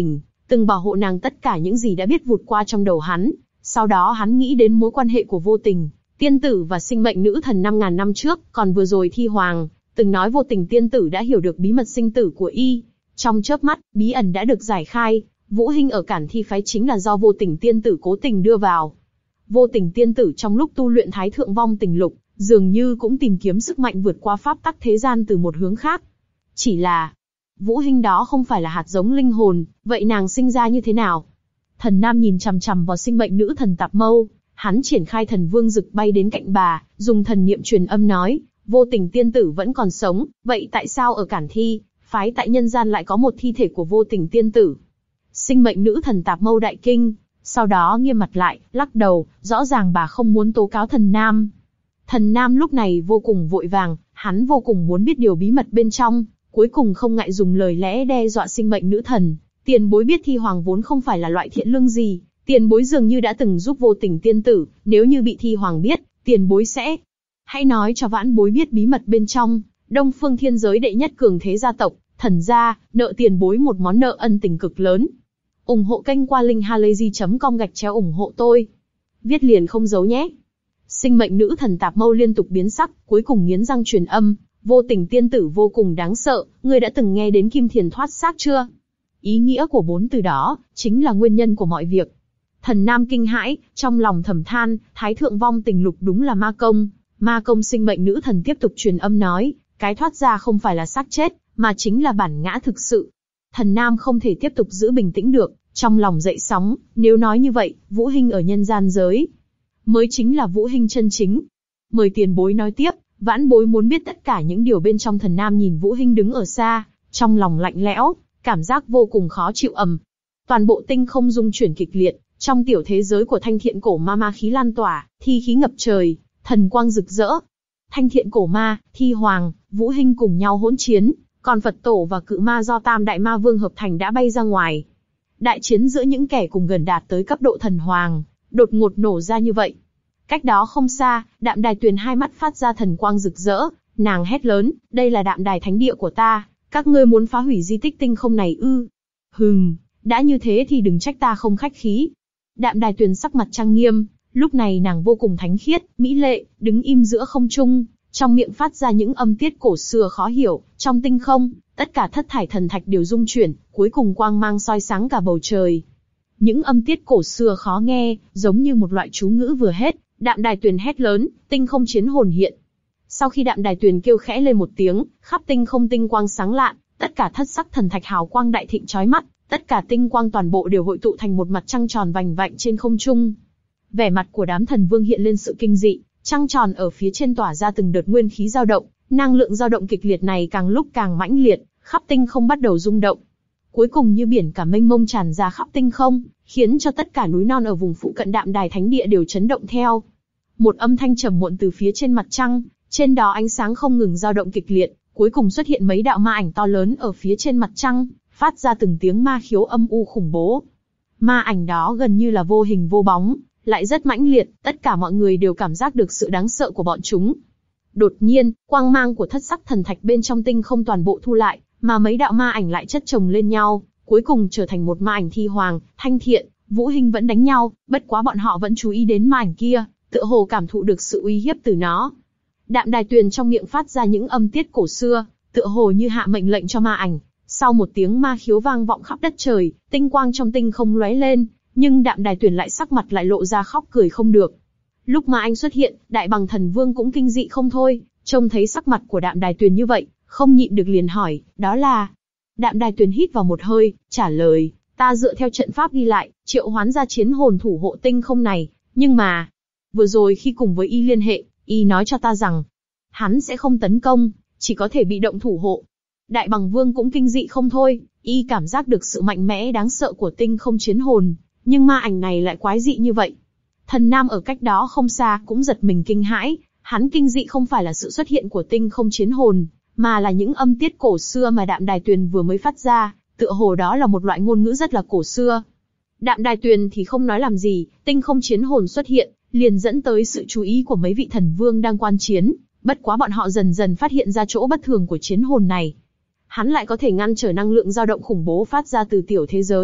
từng bảo hộ nàng tất cả những gì đã biết vụt qua trong đầu hắn. Sau đó hắn nghĩ đến mối quan hệ của Vô Tình tiên tử và sinh mệnh nữ thần năm ngàn năm trước, còn vừa rồi Thi Hoàng từng nói Vô Tình tiên tử đã hiểu được bí mật sinh tử của y. Trong chớp mắt, bí ẩn đã được giải khai, Vũ Hinh ở Cản Thi phái chính là do Vô Tình tiên tử cố tình đưa vào. Vô Tình tiên tử trong lúc tu luyện Thái Thượng Vong Tình Lục, dường như cũng tìm kiếm sức mạnh vượt qua pháp tắc thế gian từ một hướng khác. Chỉ là, Vũ Hinh đó không phải là hạt giống linh hồn, vậy nàng sinh ra như thế nào? Thần Nam nhìn chằm chằm vào sinh mệnh nữ thần Tạp Mâu, hắn triển khai thần vương dực bay đến cạnh bà, dùng thần niệm truyền âm nói, Vô Tình tiên tử vẫn còn sống, vậy tại sao ở Cản Thi phái tại nhân gian lại có một thi thể của Vô Tình tiên tử? Sinh mệnh nữ thần Tạp Mâu đại kinh, sau đó nghiêm mặt lại, lắc đầu, rõ ràng bà không muốn tố cáo Thần Nam. Thần Nam lúc này vô cùng vội vàng, hắn vô cùng muốn biết điều bí mật bên trong, cuối cùng không ngại dùng lời lẽ đe dọa sinh mệnh nữ thần. Tiền bối biết Thi Hoàng vốn không phải là loại thiện lương gì, tiền bối dường như đã từng giúp Vô Tình tiên tử, nếu như bị Thi Hoàng biết, tiền bối sẽ... Hãy nói cho vãn bối biết bí mật bên trong, Đông Phương Thiên giới đệ nhất cường thế gia tộc, Thần gia, nợ tiền bối một món nợ ân tình cực lớn. ủng hộ kênh qua linkhalazy chấm com gạch chéo ủng hộ tôi. Viết liền không giấu nhé. Sinh mệnh nữ thần Tạp Mâu liên tục biến sắc, cuối cùng nghiến răng truyền âm, Vô Tình tiên tử vô cùng đáng sợ, ngươi đã từng nghe đến Kim Thiền thoát xác chưa? Ý nghĩa của bốn từ đó, chính là nguyên nhân của mọi việc. Thần Nam kinh hãi, trong lòng thầm than, Thái Thượng Vong Tình Lục đúng là ma công. Ma công sinh mệnh nữ thần tiếp tục truyền âm nói, cái thoát ra không phải là xác chết, mà chính là bản ngã thực sự. Thần Nam không thể tiếp tục giữ bình tĩnh được, trong lòng dậy sóng, nếu nói như vậy, Vũ Hinh ở nhân gian giới mới chính là Vũ Hinh chân chính. Mời tiền bối nói tiếp, vãn bối muốn biết tất cả những điều bên trong. Thần Nam nhìn Vũ Hinh đứng ở xa, trong lòng lạnh lẽo, cảm giác vô cùng khó chịu. Ầm, toàn bộ tinh không rung chuyển kịch liệt, trong tiểu thế giới của Thanh Thiện Cổ Ma ma khí lan tỏa, thi khí ngập trời, thần quang rực rỡ. Thanh Thiện Cổ Ma, Thi Hoàng, Vũ Hinh cùng nhau hỗn chiến, còn Phật Tổ và Cự Ma do Tam Đại Ma Vương hợp thành đã bay ra ngoài. Đại chiến giữa những kẻ cùng gần đạt tới cấp độ thần hoàng, đột ngột nổ ra như vậy. Cách đó không xa, Đạm Đài Tuyền hai mắt phát ra thần quang rực rỡ, nàng hét lớn, đây là Đạm Đài thánh địa của ta, các ngươi muốn phá hủy di tích tinh không này ư? Hừm, đã như thế thì đừng trách ta không khách khí. Đạm Đài Tuyền sắc mặt trang nghiêm, lúc này nàng vô cùng thánh khiết, mỹ lệ, đứng im giữa không trung, trong miệng phát ra những âm tiết cổ xưa khó hiểu. Trong tinh không, tất cả thất thải thần thạch đều rung chuyển, cuối cùng quang mang soi sáng cả bầu trời. Những âm tiết cổ xưa khó nghe, giống như một loại chú ngữ vừa hết, Đạm Đài Tuyền hét lớn, tinh không chiến hồn hiện. Sau khi Đạm Đài Tuyền kêu khẽ lên một tiếng, khắp tinh không tinh quang sáng lạn, tất cả thất sắc thần thạch hào quang đại thịnh chói mắt, tất cả tinh quang toàn bộ đều hội tụ thành một mặt trăng tròn vành vạnh trên không trung. Vẻ mặt của đám thần vương hiện lên sự kinh dị, trăng tròn ở phía trên tỏa ra từng đợt nguyên khí dao động, năng lượng dao động kịch liệt này càng lúc càng mãnh liệt, khắp tinh không bắt đầu rung động. Cuối cùng như biển cả mênh mông tràn ra khắp tinh không, khiến cho tất cả núi non ở vùng phụ cận Đạm Đài Thánh Địa đều chấn động theo. Một âm thanh trầm muộn từ phía trên mặt trăng, trên đó ánh sáng không ngừng dao động kịch liệt, cuối cùng xuất hiện mấy đạo ma ảnh to lớn ở phía trên mặt trăng, phát ra từng tiếng ma khiếu âm u khủng bố. Ma ảnh đó gần như là vô hình vô bóng, lại rất mãnh liệt, tất cả mọi người đều cảm giác được sự đáng sợ của bọn chúng. Đột nhiên, quang mang của thất sắc thần thạch bên trong tinh không toàn bộ thu lại, mà mấy đạo ma ảnh lại chất chồng lên nhau, cuối cùng trở thành một ma ảnh Thi Hoàng, Thanh Thiện, Vũ Hinh vẫn đánh nhau, bất quá bọn họ vẫn chú ý đến ma ảnh kia, tựa hồ cảm thụ được sự uy hiếp từ nó. Đạm Đài Tuyền trong miệng phát ra những âm tiết cổ xưa, tựa hồ như hạ mệnh lệnh cho ma ảnh. Sau một tiếng ma khiếu vang vọng khắp đất trời, tinh quang trong tinh không lóe lên, nhưng Đạm Đài Tuyền lại sắc mặt lại lộ ra khóc cười không được. Lúc mà anh xuất hiện, Đại Bằng Thần Vương cũng kinh dị không thôi, trông thấy sắc mặt của Đạm Đài Tuyền như vậy, không nhịn được liền hỏi, đó là... Đạm Đài Tuyền hít vào một hơi, trả lời, ta dựa theo trận pháp ghi lại, triệu hoán ra chiến hồn thủ hộ tinh không này, nhưng mà... Vừa rồi khi cùng với y liên hệ, y nói cho ta rằng, hắn sẽ không tấn công, chỉ có thể bị động thủ hộ. Đại Bằng Vương cũng kinh dị không thôi, y cảm giác được sự mạnh mẽ đáng sợ của tinh không chiến hồn, nhưng ma ảnh này lại quái dị như vậy. Thần Nam ở cách đó không xa cũng giật mình kinh hãi, hắn kinh dị không phải là sự xuất hiện của tinh không chiến hồn, mà là những âm tiết cổ xưa mà Đạm Đài Tuyền vừa mới phát ra, tựa hồ đó là một loại ngôn ngữ rất là cổ xưa. Đạm Đài Tuyền thì không nói làm gì, tinh không chiến hồn xuất hiện, liền dẫn tới sự chú ý của mấy vị thần vương đang quan chiến, bất quá bọn họ dần dần phát hiện ra chỗ bất thường của chiến hồn này. Hắn lại có thể ngăn trở năng lượng dao động khủng bố phát ra từ tiểu thế giới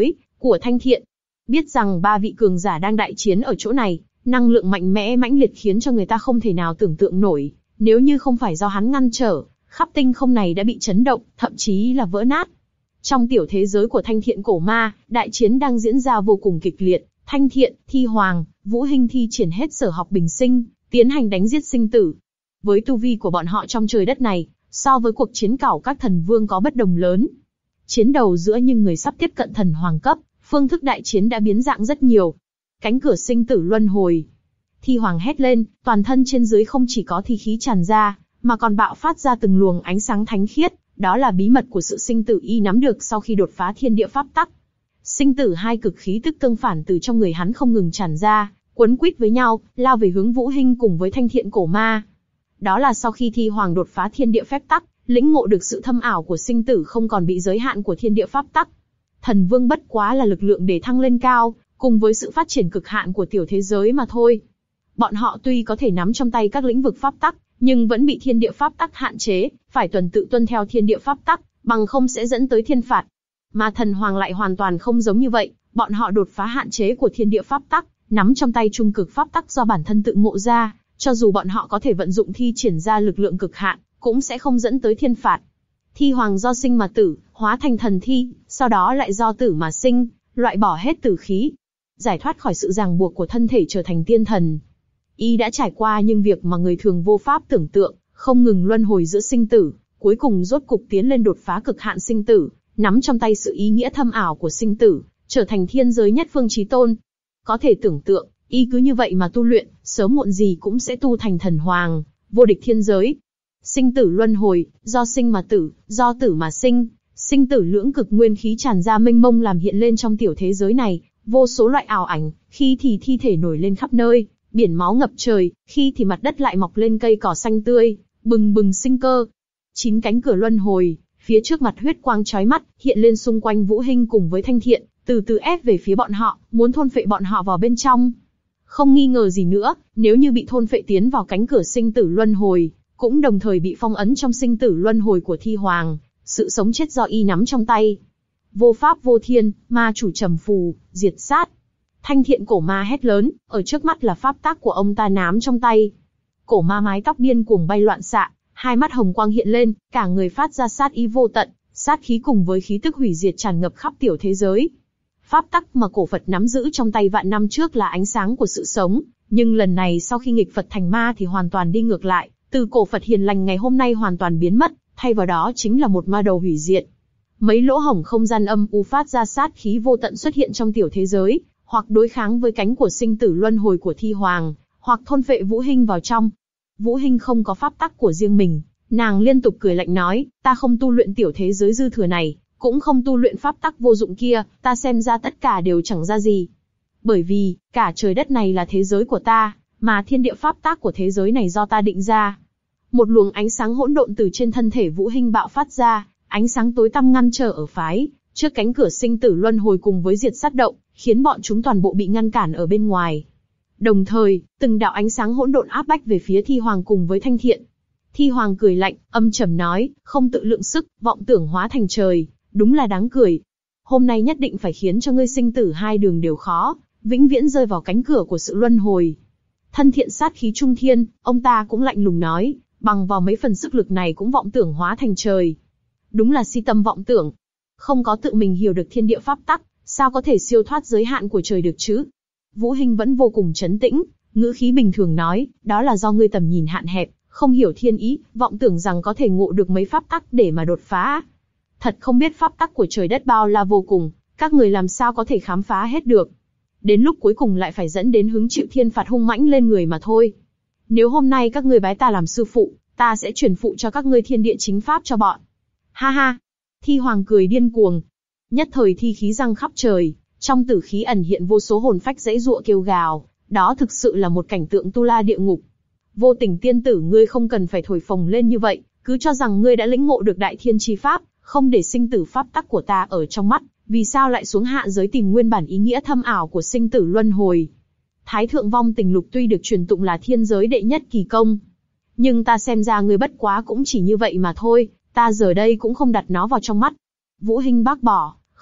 của Thanh Thiện. Biết rằng ba vị cường giả đang đại chiến ở chỗ này, năng lượng mạnh mẽ mãnh liệt khiến cho người ta không thể nào tưởng tượng nổi, nếu như không phải do hắn ngăn trở, khắp tinh không này đã bị chấn động, thậm chí là vỡ nát. Trong tiểu thế giới của Thanh Thiện cổ ma, đại chiến đang diễn ra vô cùng kịch liệt, Thanh Thiện, Thi Hoàng, Vũ Hinh thi triển hết sở học bình sinh, tiến hành đánh giết sinh tử. Với tu vi của bọn họ trong trời đất này, so với cuộc chiến cảo các thần vương có bất đồng lớn. Chiến đầu giữa những người sắp tiếp cận thần hoàng cấp, phương thức đại chiến đã biến dạng rất nhiều. Cánh cửa sinh tử luân hồi. Thi Hoàng hét lên, toàn thân trên dưới không chỉ có thi khí tràn ra, mà còn bạo phát ra từng luồng ánh sáng thánh khiết, đó là bí mật của sự sinh tử y nắm được sau khi đột phá thiên địa pháp tắc. Sinh tử hai cực khí tức tương phản từ trong người hắn không ngừng tràn ra, quấn quýt với nhau, lao về hướng Vũ Hinh cùng với Thanh Thiện cổ ma. Đó là sau khi Thi Hoàng đột phá thiên địa phép tắc, lĩnh ngộ được sự thâm ảo của sinh tử không còn bị giới hạn của thiên địa pháp tắc. Thần vương bất quá là lực lượng để thăng lên cao, cùng với sự phát triển cực hạn của tiểu thế giới mà thôi. Bọn họ tuy có thể nắm trong tay các lĩnh vực pháp tắc, nhưng vẫn bị thiên địa pháp tắc hạn chế, phải tuần tự tuân theo thiên địa pháp tắc, bằng không sẽ dẫn tới thiên phạt. Mà thần hoàng lại hoàn toàn không giống như vậy, bọn họ đột phá hạn chế của thiên địa pháp tắc, nắm trong tay trung cực pháp tắc do bản thân tự ngộ ra, cho dù bọn họ có thể vận dụng thi triển ra lực lượng cực hạn, cũng sẽ không dẫn tới thiên phạt. Thi Hoàng do sinh mà tử, hóa thành thần thi, sau đó lại do tử mà sinh, loại bỏ hết tử khí, giải thoát khỏi sự ràng buộc của thân thể trở thành tiên thần. Y đã trải qua những việc mà người thường vô pháp tưởng tượng, không ngừng luân hồi giữa sinh tử, cuối cùng rốt cục tiến lên đột phá cực hạn sinh tử, nắm trong tay sự ý nghĩa thâm ảo của sinh tử, trở thành thiên giới nhất phương chí tôn. Có thể tưởng tượng, y cứ như vậy mà tu luyện, sớm muộn gì cũng sẽ tu thành thần hoàng, vô địch thiên giới. Sinh tử luân hồi, do sinh mà tử, do tử mà sinh, sinh tử lưỡng cực nguyên khí tràn ra mênh mông làm hiện lên trong tiểu thế giới này, vô số loại ảo ảnh, khi thì thi thể nổi lên khắp nơi, biển máu ngập trời, khi thì mặt đất lại mọc lên cây cỏ xanh tươi, bừng bừng sinh cơ. Chín cánh cửa luân hồi, phía trước mặt huyết quang chói mắt, hiện lên xung quanh Vũ Hinh cùng với Thanh Thiện, từ từ ép về phía bọn họ, muốn thôn phệ bọn họ vào bên trong. Không nghi ngờ gì nữa, nếu như bị thôn phệ tiến vào cánh cửa sinh tử luân hồi, cũng đồng thời bị phong ấn trong sinh tử luân hồi của Thi Hoàng, sự sống chết do y nắm trong tay. Vô pháp vô thiên, ma chủ trầm phù, diệt sát. Thanh Thiện cổ ma hét lớn, ở trước mắt là pháp tác của ông ta nắm trong tay. Cổ ma mái tóc điên cuồng bay loạn xạ, hai mắt hồng quang hiện lên, cả người phát ra sát ý vô tận, sát khí cùng với khí tức hủy diệt tràn ngập khắp tiểu thế giới. Pháp tắc mà cổ Phật nắm giữ trong tay vạn năm trước là ánh sáng của sự sống, nhưng lần này sau khi nghịch Phật thành ma thì hoàn toàn đi ngược lại, từ cổ Phật hiền lành ngày hôm nay hoàn toàn biến mất, thay vào đó chính là một ma đầu hủy diệt. Mấy lỗ hổng không gian âm u phát ra sát khí vô tận xuất hiện trong tiểu thế giới, hoặc đối kháng với cánh của sinh tử luân hồi của Thi Hoàng, hoặc thôn phệ Vũ Hinh vào trong. Vũ Hinh không có pháp tắc của riêng mình, nàng liên tục cười lạnh nói, ta không tu luyện tiểu thế giới dư thừa này, cũng không tu luyện pháp tắc vô dụng kia, ta xem ra tất cả đều chẳng ra gì. Bởi vì, cả trời đất này là thế giới của ta, mà thiên địa pháp tắc của thế giới này do ta định ra. Một luồng ánh sáng hỗn độn từ trên thân thể Vũ Hinh bạo phát ra, ánh sáng tối tăm ngăn trở ở phái, trước cánh cửa sinh tử luân hồi cùng với diệt sát động, khiến bọn chúng toàn bộ bị ngăn cản ở bên ngoài. Đồng thời, từng đạo ánh sáng hỗn độn áp bách về phía Thi Hoàng cùng với Thanh Thiện. Thi Hoàng cười lạnh, âm trầm nói, không tự lượng sức, vọng tưởng hóa thành trời, đúng là đáng cười. Hôm nay nhất định phải khiến cho ngươi sinh tử hai đường đều khó, vĩnh viễn rơi vào cánh cửa của sự luân hồi. Thân Thiện sát khí trung thiên, ông ta cũng lạnh lùng nói, bằng vào mấy phần sức lực này cũng vọng tưởng hóa thành trời. Đúng là si tâm vọng tưởng. Không có tự mình hiểu được thiên địa pháp tắc, sao có thể siêu thoát giới hạn của trời được chứ? Vũ Hinh vẫn vô cùng trấn tĩnh, ngữ khí bình thường nói, đó là do ngươi tầm nhìn hạn hẹp, không hiểu thiên ý, vọng tưởng rằng có thể ngộ được mấy pháp tắc để mà đột phá. Thật không biết pháp tắc của trời đất bao la vô cùng, các người làm sao có thể khám phá hết được. Đến lúc cuối cùng lại phải dẫn đến hứng chịu thiên phạt hung mãnh lên người mà thôi. Nếu hôm nay các ngươi bái ta làm sư phụ, ta sẽ truyền phụ cho các ngươi thiên địa chính pháp cho bọn. Ha ha! Thi Hoàng cười điên cuồng. Nhất thời thi khí răng khắp trời, trong tử khí ẩn hiện vô số hồn phách giãy giụa kêu gào, đó thực sự là một cảnh tượng tu la địa ngục. Vô Tình tiên tử, ngươi không cần phải thổi phồng lên như vậy, cứ cho rằng ngươi đã lĩnh ngộ được đại thiên chi pháp, không để sinh tử pháp tắc của ta ở trong mắt, vì sao lại xuống hạ giới tìm nguyên bản ý nghĩa thâm ảo của sinh tử luân hồi? Thái thượng vong tình lục tuy được truyền tụng là thiên giới đệ nhất kỳ công, nhưng ta xem ra ngươi bất quá cũng chỉ như vậy mà thôi, ta giờ đây cũng không đặt nó vào trong mắt. Vũ Hinh bác bỏ,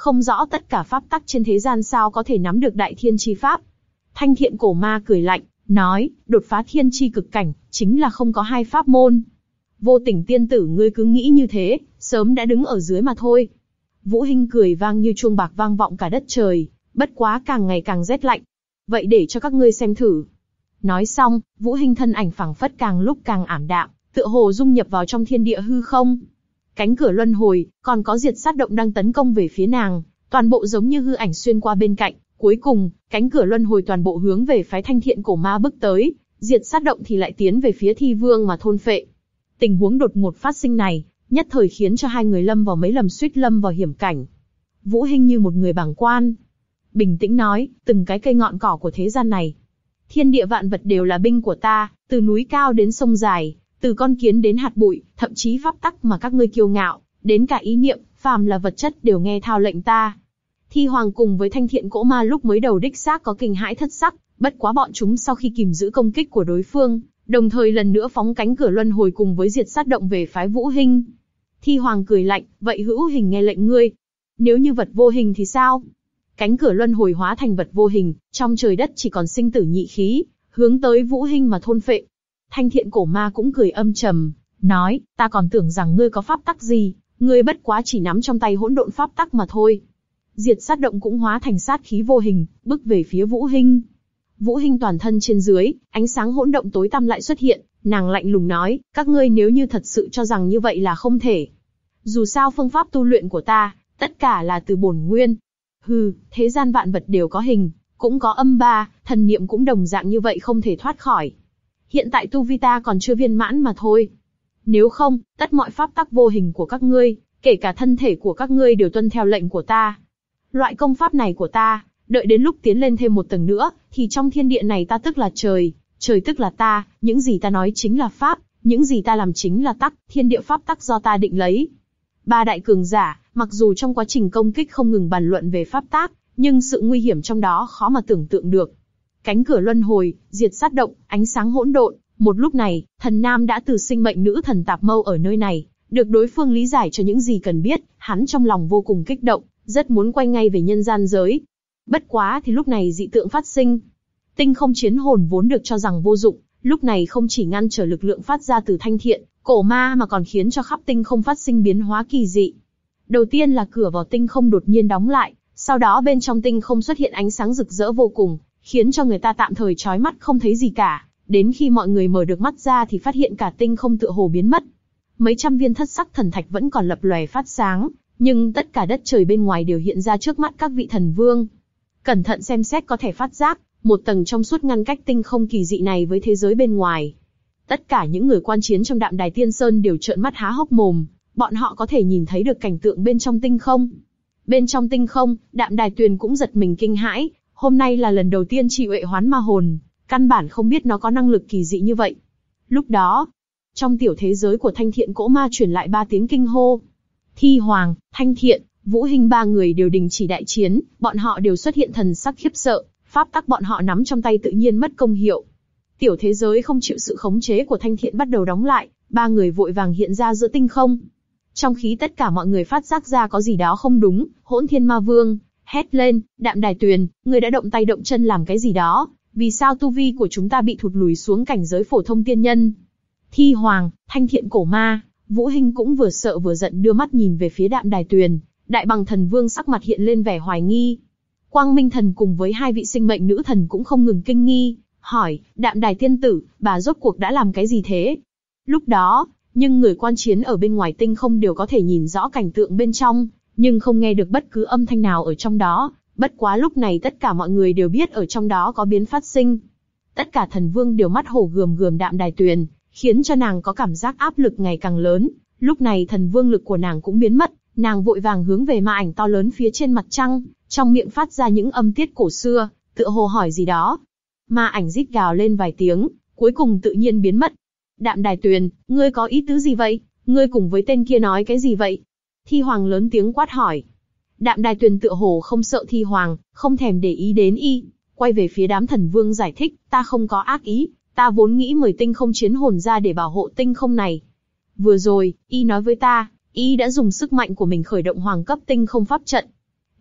không rõ tất cả pháp tắc trên thế gian sao có thể nắm được đại thiên chi pháp. Thanh Thiện Cổ Ma cười lạnh, nói, đột phá thiên chi cực cảnh, chính là không có hai pháp môn. Vô Tình tiên tử ngươi cứ nghĩ như thế, sớm đã đứng ở dưới mà thôi. Vũ Hinh cười vang như chuông bạc vang vọng cả đất trời, bất quá càng ngày càng rét lạnh. Vậy để cho các ngươi xem thử. Nói xong, Vũ Hinh thân ảnh phảng phất càng lúc càng ảm đạm, tựa hồ dung nhập vào trong thiên địa hư không. Cánh cửa luân hồi, còn có diệt sát động đang tấn công về phía nàng, toàn bộ giống như hư ảnh xuyên qua bên cạnh. Cuối cùng, cánh cửa luân hồi toàn bộ hướng về phái Thanh Thiện Cổ Ma bước tới, diệt sát động thì lại tiến về phía Thi Vương mà thôn phệ. Tình huống đột ngột phát sinh này, nhất thời khiến cho hai người lâm vào mấy lầm suýt lâm vào hiểm cảnh. Vũ Hinh như một người bàng quan, bình tĩnh nói, từng cái cây ngọn cỏ của thế gian này, thiên địa vạn vật đều là binh của ta, từ núi cao đến sông dài, từ con kiến đến hạt bụi, thậm chí pháp tắc mà các ngươi kiêu ngạo, đến cả ý niệm, phàm là vật chất đều nghe theo lệnh ta. Thi Hoàng cùng với Thanh Thiện Cổ Ma lúc mới đầu đích xác có kinh hãi thất sắc, bất quá bọn chúng sau khi kìm giữ công kích của đối phương, đồng thời lần nữa phóng cánh cửa luân hồi cùng với diệt sát động về phái Vũ Hinh. Thi Hoàng cười lạnh, vậy Hữu Hình nghe lệnh ngươi. Nếu như vật vô hình thì sao? Cánh cửa luân hồi hóa thành vật vô hình, trong trời đất chỉ còn sinh tử nhị khí, hướng tới Vũ Hinh mà thôn phệ. Thanh Thiện Cổ Ma cũng cười âm trầm, nói, ta còn tưởng rằng ngươi có pháp tắc gì, ngươi bất quá chỉ nắm trong tay hỗn độn pháp tắc mà thôi. Diệt sát động cũng hóa thành sát khí vô hình, bước về phía Vũ Hinh. Vũ Hinh toàn thân trên dưới, ánh sáng hỗn động tối tăm lại xuất hiện, nàng lạnh lùng nói, các ngươi nếu như thật sự cho rằng như vậy là không thể. Dù sao phương pháp tu luyện của ta, tất cả là từ bổn nguyên. Hừ, thế gian vạn vật đều có hình, cũng có âm ba, thần niệm cũng đồng dạng như vậy không thể thoát khỏi. Hiện tại tu vi ta còn chưa viên mãn mà thôi. Nếu không, tất mọi pháp tắc vô hình của các ngươi, kể cả thân thể của các ngươi đều tuân theo lệnh của ta. Loại công pháp này của ta, đợi đến lúc tiến lên thêm một tầng nữa, thì trong thiên địa này ta tức là trời, trời tức là ta, những gì ta nói chính là pháp, những gì ta làm chính là tắc, thiên địa pháp tắc do ta định lấy. Ba đại cường giả, mặc dù trong quá trình công kích không ngừng bàn luận về pháp tắc, nhưng sự nguy hiểm trong đó khó mà tưởng tượng được. Cánh cửa luân hồi, diệt sát động, ánh sáng hỗn độn, một lúc này, thần nam đã từ sinh mệnh nữ thần tạp mâu ở nơi này, được đối phương lý giải cho những gì cần biết, hắn trong lòng vô cùng kích động, rất muốn quay ngay về nhân gian giới. Bất quá thì lúc này dị tượng phát sinh. Tinh không chiến hồn vốn được cho rằng vô dụng, lúc này không chỉ ngăn trở lực lượng phát ra từ Thanh Thiện Cổ Ma mà còn khiến cho khắp tinh không phát sinh biến hóa kỳ dị. Đầu tiên là cửa vào tinh không đột nhiên đóng lại, sau đó bên trong tinh không xuất hiện ánh sáng rực rỡ vô cùng, khiến cho người ta tạm thời chói mắt không thấy gì cả. Đến khi mọi người mở được mắt ra thì phát hiện cả tinh không tựa hồ biến mất. Mấy trăm viên thất sắc thần thạch vẫn còn lập lòe phát sáng, nhưng tất cả đất trời bên ngoài đều hiện ra trước mắt các vị thần vương. Cẩn thận xem xét có thể phát giác, một tầng trong suốt ngăn cách tinh không kỳ dị này với thế giới bên ngoài. Tất cả những người quan chiến trong Đạm Đài Tiên Sơn đều trợn mắt há hốc mồm, bọn họ có thể nhìn thấy được cảnh tượng bên trong tinh không. Bên trong tinh không, Đạm Đài Tuyền cũng giật mình kinh hãi, hôm nay là lần đầu tiên chị Uệ hoán ma hồn, căn bản không biết nó có năng lực kỳ dị như vậy. Lúc đó, trong tiểu thế giới của Thanh Thiện Cổ Ma truyền lại ba tiếng kinh hô. Thi Hoàng, Thanh Thiện, Vũ Hinh ba người đều đình chỉ đại chiến, bọn họ đều xuất hiện thần sắc khiếp sợ, pháp tắc bọn họ nắm trong tay tự nhiên mất công hiệu. Tiểu thế giới không chịu sự khống chế của Thanh Thiện bắt đầu đóng lại, ba người vội vàng hiện ra giữa tinh không. Trong khí tất cả mọi người phát giác ra có gì đó không đúng, Hỗn Thiên Ma Vương hét lên, Đạm Đài Tuyền, người đã động tay động chân làm cái gì đó, vì sao tu vi của chúng ta bị thụt lùi xuống cảnh giới phổ thông tiên nhân? Thi Hoàng, Thanh Thiện Cổ Ma, Vũ Hinh cũng vừa sợ vừa giận đưa mắt nhìn về phía Đạm Đài Tuyền, Đại Bằng Thần Vương sắc mặt hiện lên vẻ hoài nghi. Quang Minh Thần cùng với hai vị sinh mệnh nữ thần cũng không ngừng kinh nghi, hỏi, Đạm Đài tiên tử, bà rốt cuộc đã làm cái gì thế? Lúc đó, nhưng người quan chiến ở bên ngoài tinh không đều có thể nhìn rõ cảnh tượng bên trong, nhưng không nghe được bất cứ âm thanh nào ở trong đó. Bất quá lúc này tất cả mọi người đều biết ở trong đó có biến phát sinh. Tất cả thần vương đều mắt hổ gườm gườm Đạm Đài Tuyền, khiến cho nàng có cảm giác áp lực ngày càng lớn. Lúc này thần vương lực của nàng cũng biến mất, nàng vội vàng hướng về ma ảnh to lớn phía trên mặt trăng, trong miệng phát ra những âm tiết cổ xưa, tựa hồ hỏi gì đó. Ma ảnh rít gào lên vài tiếng, cuối cùng tự nhiên biến mất. Đạm Đài Tuyền, ngươi có ý tứ gì vậy? Ngươi cùng với tên kia nói cái gì vậy? Thi Hoàng lớn tiếng quát hỏi. Đạm Đài Tuyền tựa hồ không sợ Thi Hoàng, không thèm để ý đến y, quay về phía đám thần vương giải thích, ta không có ác ý, ta vốn nghĩ mời tinh không chiến hồn ra để bảo hộ tinh không này. Vừa rồi, y nói với ta, y đã dùng sức mạnh của mình khởi động hoàng cấp tinh không pháp trận.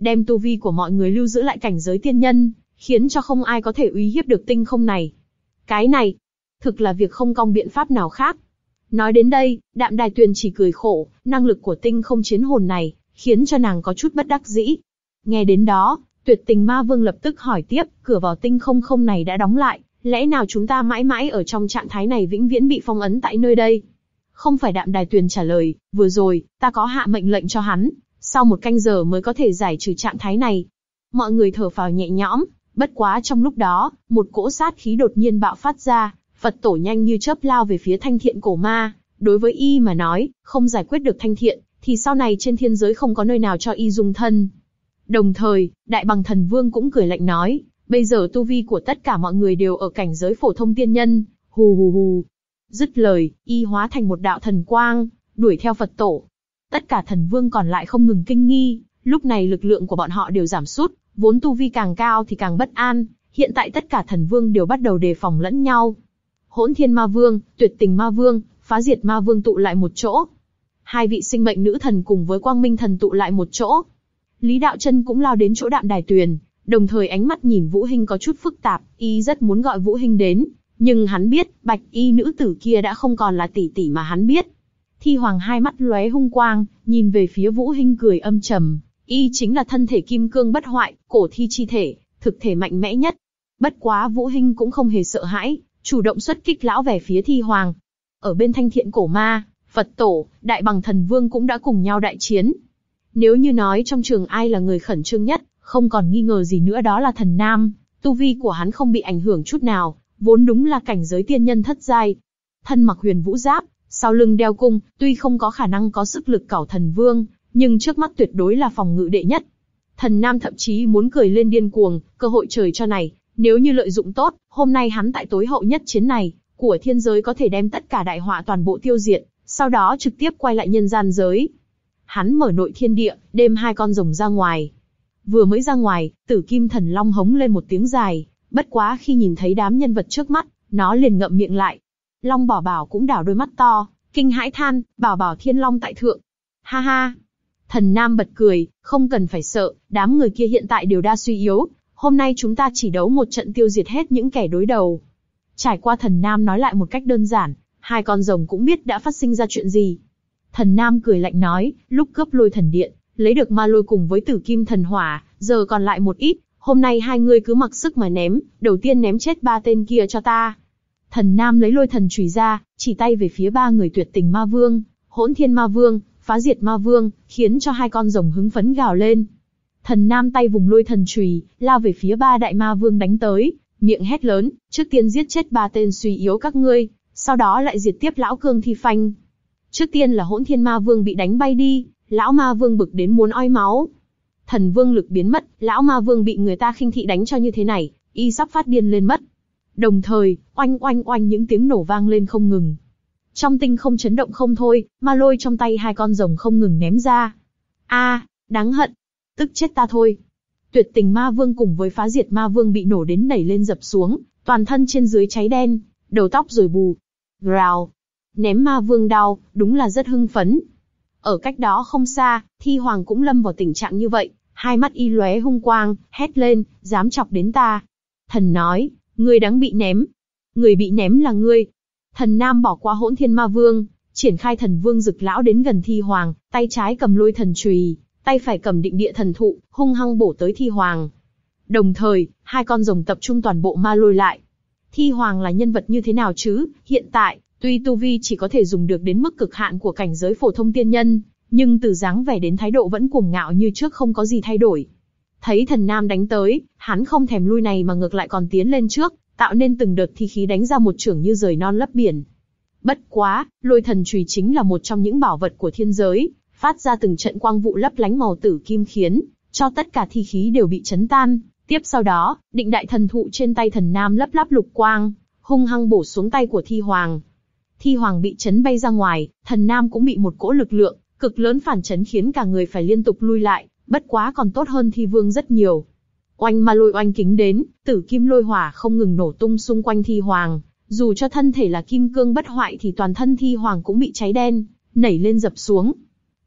đem tu vi của mọi người lưu giữ lại cảnh giới tiên nhân, khiến cho không ai có thể uy hiếp được tinh không này. Cái này, thực là việc không cong biện pháp nào khác. Nói đến đây, Đạm Đài Tuyền chỉ cười khổ, năng lực của tinh không chiến hồn này, khiến cho nàng có chút bất đắc dĩ. Nghe đến đó, Tuyệt Tình Ma Vương lập tức hỏi tiếp, cửa vào tinh không không này đã đóng lại, lẽ nào chúng ta mãi mãi ở trong trạng thái này vĩnh viễn bị phong ấn tại nơi đây? Không phải. Đạm Đài Tuyền trả lời, vừa rồi, ta có hạ mệnh lệnh cho hắn, sau một canh giờ mới có thể giải trừ trạng thái này. Mọi người thở phào nhẹ nhõm, bất quá trong lúc đó, một cỗ sát khí đột nhiên bạo phát ra, Phật tổ nhanh như chớp lao về phía Thanh Thiện cổ ma. Đối với y mà nói, không giải quyết được Thanh Thiện, thì sau này trên thiên giới không có nơi nào cho y dung thân. Đồng thời, Đại Bằng Thần Vương cũng cười lạnh nói, bây giờ tu vi của tất cả mọi người đều ở cảnh giới phổ thông tiên nhân, hù hù hù. Dứt lời, y hóa thành một đạo thần quang, đuổi theo Phật tổ. Tất cả thần vương còn lại không ngừng kinh nghi, lúc này lực lượng của bọn họ đều giảm sút, vốn tu vi càng cao thì càng bất an, hiện tại tất cả thần vương đều bắt đầu đề phòng lẫn nhau. Hỗn Thiên Ma Vương, Tuyệt Tình Ma Vương, Phá Diệt Ma Vương tụ lại một chỗ. Hai vị sinh mệnh nữ thần cùng với Quang Minh thần tụ lại một chỗ. Lý Đạo Chân cũng lao đến chỗ Đạm Đài Tuyền, đồng thời ánh mắt nhìn Vũ Hinh có chút phức tạp, y rất muốn gọi Vũ Hinh đến, nhưng hắn biết, bạch y nữ tử kia đã không còn là tỷ tỷ mà hắn biết. Thi Hoàng hai mắt lóe hung quang, nhìn về phía Vũ Hinh cười âm trầm, y chính là thân thể kim cương bất hoại, cổ thi chi thể, thực thể mạnh mẽ nhất. Bất quá Vũ Hinh cũng không hề sợ hãi, chủ động xuất kích lão về phía Thi Hoàng. Ở bên Thanh Thiện cổ ma, Phật tổ, Đại Bằng Thần Vương cũng đã cùng nhau đại chiến. Nếu như nói trong trường ai là người khẩn trương nhất, không còn nghi ngờ gì nữa đó là Thần Nam. Tu vi của hắn không bị ảnh hưởng chút nào, vốn đúng là cảnh giới tiên nhân thất giai. Thân mặc huyền vũ giáp, sau lưng đeo cung, tuy không có khả năng có sức lực cẩu thần vương, nhưng trước mắt tuyệt đối là phòng ngự đệ nhất. Thần Nam thậm chí muốn cười lên điên cuồng, cơ hội trời cho này, nếu như lợi dụng tốt, hôm nay hắn tại tối hậu nhất chiến này, của thiên giới có thể đem tất cả đại họa toàn bộ tiêu diệt, sau đó trực tiếp quay lại nhân gian giới. Hắn mở nội thiên địa, đem hai con rồng ra ngoài. Vừa mới ra ngoài, Tử Kim Thần Long hống lên một tiếng dài, bất quá khi nhìn thấy đám nhân vật trước mắt, nó liền ngậm miệng lại. Long Bảo Bảo cũng đảo đôi mắt to, kinh hãi than, Bảo Bảo Thiên Long tại thượng. Ha ha. Thần Nam bật cười, không cần phải sợ, đám người kia hiện tại đều đa suy yếu, hôm nay chúng ta chỉ đấu một trận tiêu diệt hết những kẻ đối đầu. Trải qua Thần Nam nói lại một cách đơn giản, hai con rồng cũng biết đã phát sinh ra chuyện gì. Thần Nam cười lạnh nói, lúc cướp Lôi Thần Điện, lấy được ma lôi cùng với Tử Kim Thần Hỏa, giờ còn lại một ít, hôm nay hai người cứ mặc sức mà ném, đầu tiên ném chết ba tên kia cho ta. Thần Nam lấy lôi thần chùy ra, chỉ tay về phía ba người Tuyệt Tình Ma Vương, Hỗn Thiên Ma Vương, Phá Diệt Ma Vương, khiến cho hai con rồng hứng phấn gào lên. Thần Nam tay vùng lôi thần chùy, lao về phía ba đại ma vương đánh tới, miệng hét lớn, trước tiên giết chết ba tên suy yếu các ngươi, sau đó lại diệt tiếp lão Cương Thi Phanh. Trước tiên là Hỗn Thiên Ma Vương bị đánh bay đi, lão ma vương bực đến muốn oi máu. Thần vương lực biến mất, lão ma vương bị người ta khinh thị đánh cho như thế này, y sắp phát điên lên mất. Đồng thời, oanh oanh oanh những tiếng nổ vang lên không ngừng. Trong tinh không chấn động không thôi, ma lôi trong tay hai con rồng không ngừng ném ra. A, đáng hận, tức chết ta thôi. Tuyệt Tình Ma Vương cùng với Phá Diệt Ma Vương bị nổ đến nảy lên dập xuống, toàn thân trên dưới cháy đen, đầu tóc rối bù. Rào, ném ma vương đau, đúng là rất hưng phấn. Ở cách đó không xa, Thi Hoàng cũng lâm vào tình trạng như vậy, hai mắt y lóe hung quang, hét lên, dám chọc đến ta. Thần nói, ngươi đáng bị ném. Người bị ném là ngươi. Thần Nam bỏ qua Hỗn Thiên Ma Vương, triển khai Thần Vương Dực Lão đến gần Thi Hoàng, tay trái cầm lôi thần chùy, tay phải cầm định địa thần thụ, hung hăng bổ tới Thi Hoàng. Đồng thời, hai con rồng tập trung toàn bộ ma lôi lại. Thi Hoàng là nhân vật như thế nào chứ? Hiện tại, tuy tu vi chỉ có thể dùng được đến mức cực hạn của cảnh giới phổ thông tiên nhân, nhưng từ dáng vẻ đến thái độ vẫn cuồng ngạo như trước không có gì thay đổi. Thấy Thần Nam đánh tới, hắn không thèm lui này mà ngược lại còn tiến lên trước, tạo nên từng đợt thi khí đánh ra một chưởng như rời non lấp biển. Bất quá, lôi thần chùy chính là một trong những bảo vật của thiên giới, phát ra từng trận quang vụ lấp lánh màu tử kim khiến cho tất cả thi khí đều bị chấn tan. Tiếp sau đó, định đại thần thụ trên tay Thần Nam lấp láp lục quang, hung hăng bổ xuống tay của Thi Hoàng. Thi Hoàng bị chấn bay ra ngoài, Thần Nam cũng bị một cỗ lực lượng cực lớn phản chấn khiến cả người phải liên tục lui lại, bất quá còn tốt hơn Thi Vương rất nhiều. Oanh ma lôi oanh kính đến, tử kim lôi hỏa không ngừng nổ tung xung quanh Thi Hoàng, dù cho thân thể là kim cương bất hoại thì toàn thân Thi Hoàng cũng bị cháy đen, nảy lên dập xuống.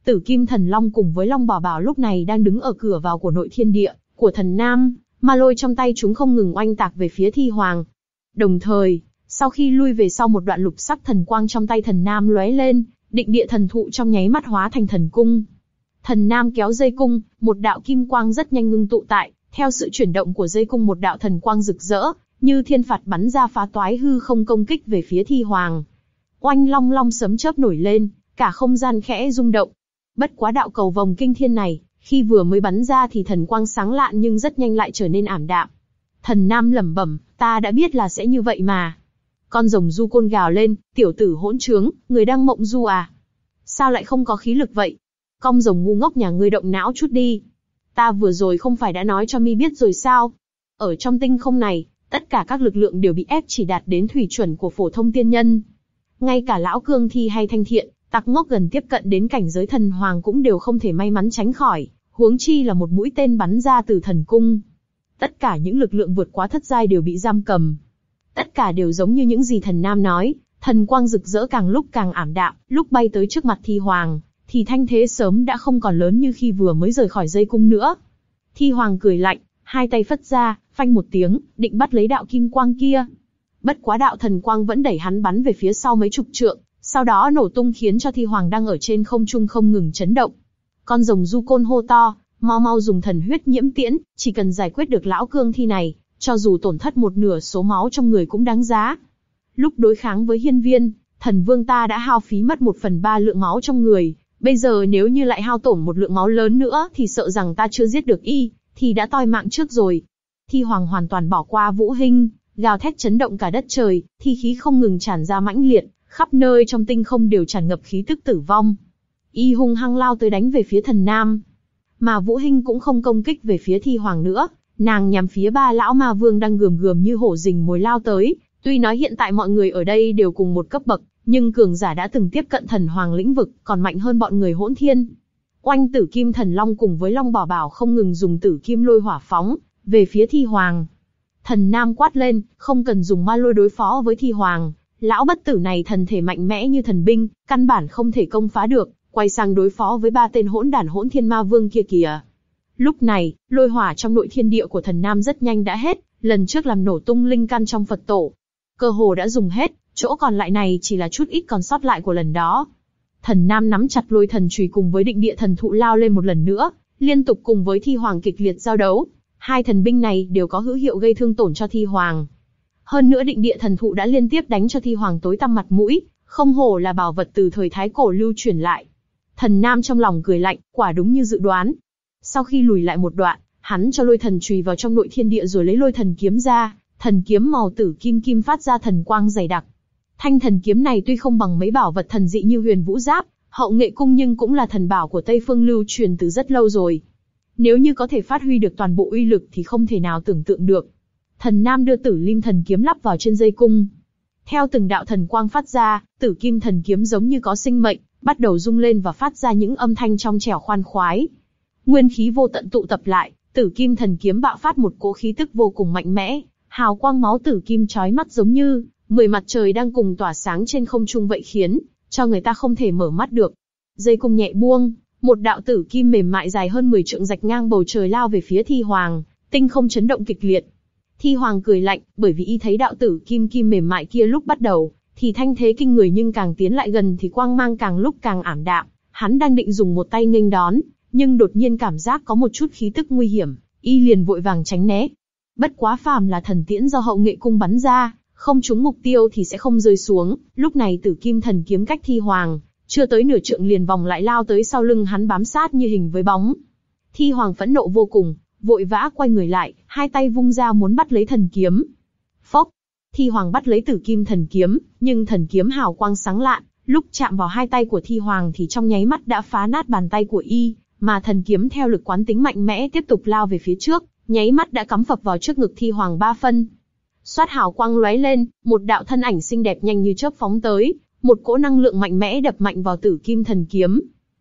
Tử Kim Thần Long cùng với Long Bảo Bảo lúc này đang đứng ở cửa vào của nội thiên địa của Thần Nam, ma lôi trong tay chúng không ngừng oanh tạc về phía Thi Hoàng. Đồng thời, sau khi lui về sau một đoạn, lục sắc thần quang trong tay Thần Nam lóe lên, định địa thần thụ trong nháy mắt hóa thành thần cung. Thần Nam kéo dây cung, một đạo kim quang rất nhanh ngưng tụ tại, theo sự chuyển động của dây cung một đạo thần quang rực rỡ, như thiên phạt bắn ra phá toái hư không công kích về phía Thi Hoàng. Oanh long long sấm chớp nổi lên, cả không gian khẽ rung động. Bất quá đạo cầu vồng kinh thiên này, khi vừa mới bắn ra thì thần quang sáng lạn nhưng rất nhanh lại trở nên ảm đạm. Thần Nam lẩm bẩm, ta đã biết là sẽ như vậy mà. Con rồng du côn gào lên, tiểu tử hỗn trướng, người đang mộng du à? Sao lại không có khí lực vậy? Con rồng ngu ngốc nhà ngươi động não chút đi. Ta vừa rồi không phải đã nói cho mi biết rồi sao? Ở trong tinh không này, tất cả các lực lượng đều bị ép chỉ đạt đến thủy chuẩn của phổ thông tiên nhân. Ngay cả lão cương thi hay thanh thiện, tặc ngốc gần tiếp cận đến cảnh giới thần hoàng cũng đều không thể may mắn tránh khỏi, huống chi là một mũi tên bắn ra từ thần cung. Tất cả những lực lượng vượt quá thất giai đều bị giam cầm. Tất cả đều giống như những gì Thần Nam nói, thần quang rực rỡ càng lúc càng ảm đạm, lúc bay tới trước mặt Thi Hoàng, thì thanh thế sớm đã không còn lớn như khi vừa mới rời khỏi dây cung nữa. Thi Hoàng cười lạnh, hai tay phất ra, phanh một tiếng, định bắt lấy đạo kim quang kia. Bất quá đạo thần quang vẫn đẩy hắn bắn về phía sau mấy chục trượng, sau đó nổ tung khiến cho Thi Hoàng đang ở trên không trung không ngừng chấn động. Con rồng du côn hô to, mau mau dùng thần huyết nhiễm tiễn, chỉ cần giải quyết được lão cương thi này, cho dù tổn thất một nửa số máu trong người cũng đáng giá. Lúc đối kháng với hiên viên, thần vương ta đã hao phí mất một phần ba lượng máu trong người, bây giờ nếu như lại hao tổn một lượng máu lớn nữa thì sợ rằng ta chưa giết được y, thì đã toi mạng trước rồi. Thi Hoàng hoàn toàn bỏ qua Vũ Hinh, gào thét chấn động cả đất trời, thi khí không ngừng tràn ra mãnh liệt, khắp nơi trong tinh không đều tràn ngập khí tức tử vong. Y hung hăng lao tới đánh về phía Thần Nam. Mà Vũ Hinh cũng không công kích về phía Thi Hoàng nữa, nàng nhắm phía ba lão ma vương đang gườm gườm như hổ rình mồi lao tới. Tuy nói hiện tại mọi người ở đây đều cùng một cấp bậc, nhưng cường giả đã từng tiếp cận thần hoàng lĩnh vực, còn mạnh hơn bọn người hỗn thiên. Oanh Tử Kim Thần Long cùng với Long Bảo Bảo không ngừng dùng Tử Kim Lôi Hỏa phóng về phía Thi Hoàng. Thần Nam quát lên, không cần dùng ma lôi đối phó với Thi Hoàng, lão bất tử này thần thể mạnh mẽ như thần binh, căn bản không thể công phá được, quay sang đối phó với ba tên hỗn đản hỗn thiên ma vương kia kìa. Lúc này, lôi hỏa trong nội thiên địa của Thần Nam rất nhanh đã hết, lần trước làm nổ tung linh căn trong Phật tổ, cơ hồ đã dùng hết, chỗ còn lại này chỉ là chút ít còn sót lại của lần đó. Thần Nam nắm chặt lôi thần chùy cùng với định địa thần thụ lao lên một lần nữa, liên tục cùng với Thi Hoàng kịch liệt giao đấu. Hai thần binh này đều có hữu hiệu gây thương tổn cho Thi Hoàng. Hơn nữa định địa thần thụ đã liên tiếp đánh cho Thi Hoàng tối tăm mặt mũi, không hổ là bảo vật từ thời Thái Cổ lưu truyền lại. Thần Nam trong lòng cười lạnh, quả đúng như dự đoán. Sau khi lùi lại một đoạn, hắn cho lôi thần chùy vào trong nội thiên địa rồi lấy lôi thần kiếm ra, thần kiếm màu tử kim kim phát ra thần quang dày đặc. Thanh thần kiếm này tuy không bằng mấy bảo vật thần dị như Huyền Vũ Giáp, Hậu Nghệ Cung nhưng cũng là thần bảo của Tây Phương lưu truyền từ rất lâu rồi. Nếu như có thể phát huy được toàn bộ uy lực thì không thể nào tưởng tượng được. Thần Nam đưa Tử Lim thần kiếm lắp vào trên dây cung. Theo từng đạo thần quang phát ra, Tử Kim thần kiếm giống như có sinh mệnh, bắt đầu rung lên và phát ra những âm thanh trong trẻo khoan khoái. Nguyên khí vô tận tụ tập lại, Tử Kim thần kiếm bạo phát một cỗ khí tức vô cùng mạnh mẽ, hào quang máu tử kim chói mắt giống như mười mặt trời đang cùng tỏa sáng trên không trung vậy, khiến cho người ta không thể mở mắt được. Dây cung nhẹ buông, một đạo tử kim mềm mại dài hơn mười trượng rạch ngang bầu trời lao về phía Thi Hoàng, tinh không chấn động kịch liệt. Thi Hoàng cười lạnh, bởi vì y thấy đạo tử kim kim mềm mại kia lúc bắt đầu thì thanh thế kinh người, nhưng càng tiến lại gần thì quang mang càng lúc càng ảm đạm. Hắn đang định dùng một tay nghênh đón, nhưng đột nhiên cảm giác có một chút khí tức nguy hiểm, y liền vội vàng tránh né. Bất quá phàm là thần tiễn do Hậu Nghệ Cung bắn ra, không trúng mục tiêu thì sẽ không rơi xuống. Lúc này Tử Kim thần kiếm cách Thi Hoàng chưa tới nửa trượng liền vòng lại lao tới sau lưng hắn, bám sát như hình với bóng. Thi Hoàng phẫn nộ vô cùng, vội vã quay người lại, hai tay vung ra muốn bắt lấy thần kiếm. Phốc! Thi Hoàng bắt lấy Tử Kim thần kiếm, nhưng thần kiếm hào quang sáng lạn, lúc chạm vào hai tay của Thi Hoàng thì trong nháy mắt đã phá nát bàn tay của y, mà thần kiếm theo lực quán tính mạnh mẽ tiếp tục lao về phía trước, nháy mắt đã cắm phập vào trước ngực Thi Hoàng ba phân. Xoát hào quang lóe lên, một đạo thân ảnh xinh đẹp nhanh như chớp phóng tới, một cỗ năng lượng mạnh mẽ đập mạnh vào Tử Kim thần kiếm.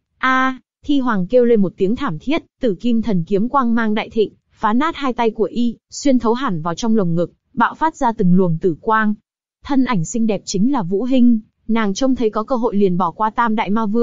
A! Thi Hoàng kêu lên một tiếng thảm thiết, Tử Kim thần kiếm quang mang đại thịnh, phá nát hai tay của y, xuyên thấu hẳn vào trong lồng ngực, bạo phát ra từng luồng tử quang. Thân ảnh xinh đẹp chính là Vũ Hinh, nàng trông thấy có cơ hội liền bỏ qua Tam Đại Ma Vương,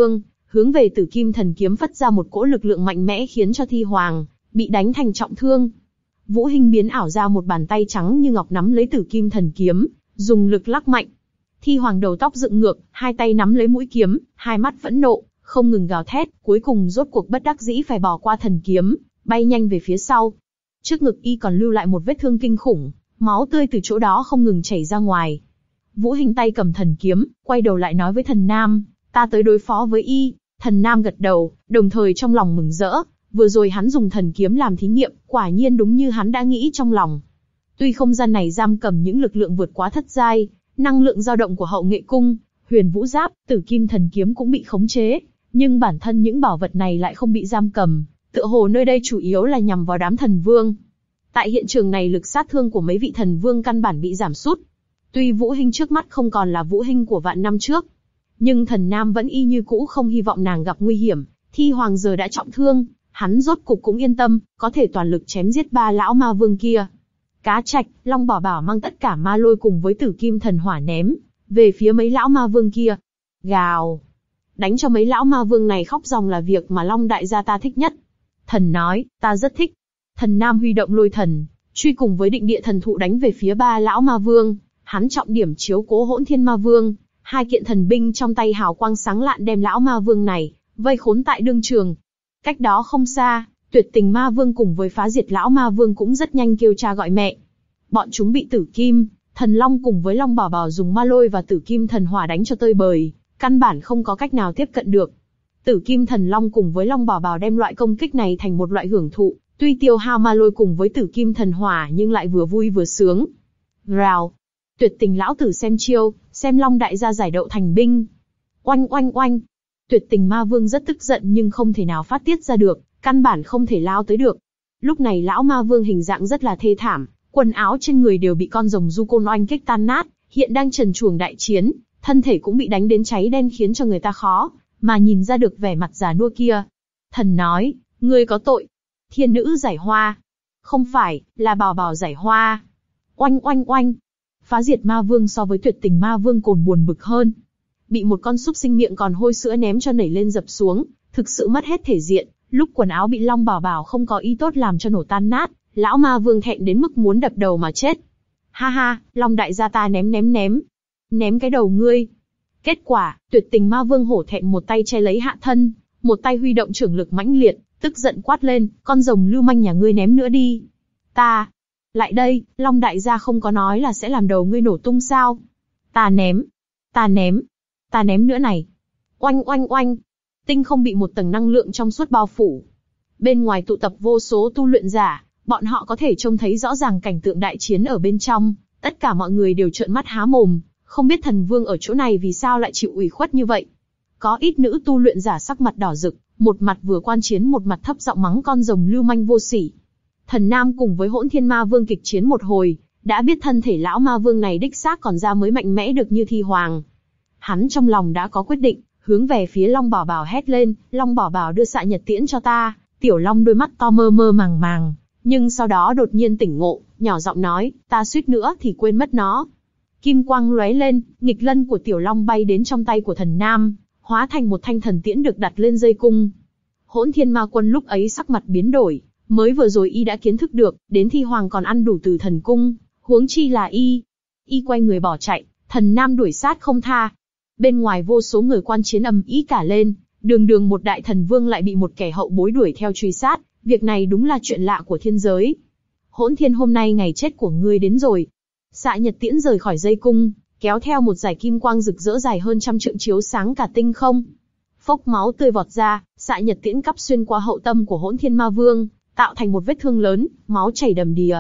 hướng về Tử Kim Thần Kiếm phất ra một cỗ lực lượng mạnh mẽ khiến cho Thi Hoàng bị đánh thành trọng thương. Vũ Hinh biến ảo ra một bàn tay trắng như ngọc nắm lấy Tử Kim Thần Kiếm, dùng lực lắc mạnh. Thi Hoàng đầu tóc dựng ngược, hai tay nắm lấy mũi kiếm, hai mắt phẫn nộ, không ngừng gào thét, cuối cùng rốt cuộc bất đắc dĩ phải bỏ qua thần kiếm, bay nhanh về phía sau. Trước ngực y còn lưu lại một vết thương kinh khủng, máu tươi từ chỗ đó không ngừng chảy ra ngoài. Vũ Hinh tay cầm thần kiếm, quay đầu lại nói với Thần Nam, ta tới đối phó với y. Thần Nam gật đầu, đồng thời trong lòng mừng rỡ, vừa rồi hắn dùng thần kiếm làm thí nghiệm, quả nhiên đúng như hắn đã nghĩ trong lòng. Tuy không gian này giam cầm những lực lượng vượt quá thất giai, năng lượng dao động của Hậu Nghệ Cung, Huyền Vũ Giáp, Tử Kim Thần Kiếm cũng bị khống chế, nhưng bản thân những bảo vật này lại không bị giam cầm, tựa hồ nơi đây chủ yếu là nhằm vào đám thần vương. Tại hiện trường này lực sát thương của mấy vị thần vương căn bản bị giảm sút. Tuy Vũ Hinh trước mắt không còn là Vũ Hinh của vạn năm trước, nhưng Thần Nam vẫn y như cũ không hy vọng nàng gặp nguy hiểm. Thi Hoàng giờ đã trọng thương, hắn rốt cục cũng yên tâm, có thể toàn lực chém giết ba lão ma vương kia. Cá Trạch, Long Bảo Bảo mang tất cả ma lôi cùng với Tử Kim Thần Hỏa ném về phía mấy lão ma vương kia. Gào, đánh cho mấy lão ma vương này khóc ròng là việc mà Long đại gia ta thích nhất. Thần nói, ta rất thích. Thần Nam huy động lôi thần, truy cùng với định địa thần thụ đánh về phía ba lão ma vương. Hắn trọng điểm chiếu cố Hỗn Thiên Ma Vương, hai kiện thần binh trong tay hào quang sáng lạn đem lão ma vương này vây khốn tại đương trường. Cách đó không xa, Tuyệt Tình Ma Vương cùng với Phá Diệt lão ma vương cũng rất nhanh kêu cha gọi mẹ. Bọn chúng bị Tử Kim Thần Long cùng với Long Bảo Bảo dùng ma lôi và Tử Kim Thần Hỏa đánh cho tơi bời, căn bản không có cách nào tiếp cận được. Tử Kim Thần Long cùng với Long Bảo Bảo đem loại công kích này thành một loại hưởng thụ, tuy tiêu hao ma lôi cùng với Tử Kim Thần Hỏa nhưng lại vừa vui vừa sướng. Rào, Tuyệt Tình lão tử xem chiêu, xem Long đại gia giải đậu thành binh. Oanh oanh oanh. Tuyệt Tình Ma Vương rất tức giận nhưng không thể nào phát tiết ra được, căn bản không thể lao tới được. Lúc này lão ma vương hình dạng rất là thê thảm, quần áo trên người đều bị con rồng du côn oanh kích tan nát, hiện đang trần truồng đại chiến, thân thể cũng bị đánh đến cháy đen khiến cho người ta khó mà nhìn ra được vẻ mặt già nua kia. Thần nói, ngươi có tội. Thiên nữ giải hoa. Không phải, là Bảo Bảo giải hoa. Oanh oanh oanh. Phá Diệt Ma Vương so với Tuyệt Tình Ma Vương còn buồn bực hơn. Bị một con súc sinh miệng còn hôi sữa ném cho nảy lên dập xuống, thực sự mất hết thể diện. Lúc quần áo bị Long Bảo Bảo không có ý tốt làm cho nổ tan nát, lão ma vương thẹn đến mức muốn đập đầu mà chết. Ha ha, Long đại gia ta ném ném ném. Ném cái đầu ngươi. Kết quả, Tuyệt Tình Ma Vương hổ thẹn một tay che lấy hạ thân, một tay huy động trưởng lực mãnh liệt, tức giận quát lên, con rồng lưu manh nhà ngươi ném nữa đi. Ta. Lại đây, Long đại gia không có nói là sẽ làm đầu ngươi nổ tung sao? Ta ném. Ta ném. Ta ném nữa này. Oanh oanh oanh. Tinh không bị một tầng năng lượng trong suốt bao phủ. Bên ngoài tụ tập vô số tu luyện giả, bọn họ có thể trông thấy rõ ràng cảnh tượng đại chiến ở bên trong, tất cả mọi người đều trợn mắt há mồm, không biết thần vương ở chỗ này vì sao lại chịu ủy khuất như vậy. Có ít nữ tu luyện giả sắc mặt đỏ rực, một mặt vừa quan chiến một mặt thấp giọng mắng con rồng lưu manh vô sỉ. Thần Nam cùng với Hỗn Thiên Ma Vương kịch chiến một hồi, đã biết thân thể lão ma vương này đích xác còn ra mới mạnh mẽ được như Thi Hoàng. Hắn trong lòng đã có quyết định, hướng về phía Long Bảo Bảo hét lên, Long Bảo Bảo đưa xạ nhật tiễn cho ta. Tiểu Long đôi mắt to mơ mơ màng màng, nhưng sau đó đột nhiên tỉnh ngộ, nhỏ giọng nói, ta suýt nữa thì quên mất nó. Kim quang lóe lên, nghịch lân của Tiểu Long bay đến trong tay của Thần Nam, hóa thành một thanh thần tiễn được đặt lên dây cung. Hỗn Thiên Ma Quân lúc ấy sắc mặt biến đổi, mới vừa rồi y đã kiến thức được, đến Thi Hoàng còn ăn đủ từ thần cung, huống chi là y. Y quay người bỏ chạy, Thần Nam đuổi sát không tha. Bên ngoài vô số người quan chiến ầm ĩ cả lên, đường đường một đại thần vương lại bị một kẻ hậu bối đuổi theo truy sát, việc này đúng là chuyện lạ của thiên giới. Hỗn Thiên, hôm nay ngày chết của ngươi đến rồi. Xạ nhật tiễn rời khỏi dây cung, kéo theo một dải kim quang rực rỡ dài hơn trăm trượng chiếu sáng cả tinh không. Phốc máu tươi vọt ra, xạ nhật tiễn cắp xuyên qua hậu tâm của Hỗn Thiên Ma Vương, tạo thành một vết thương lớn, máu chảy đầm đìa.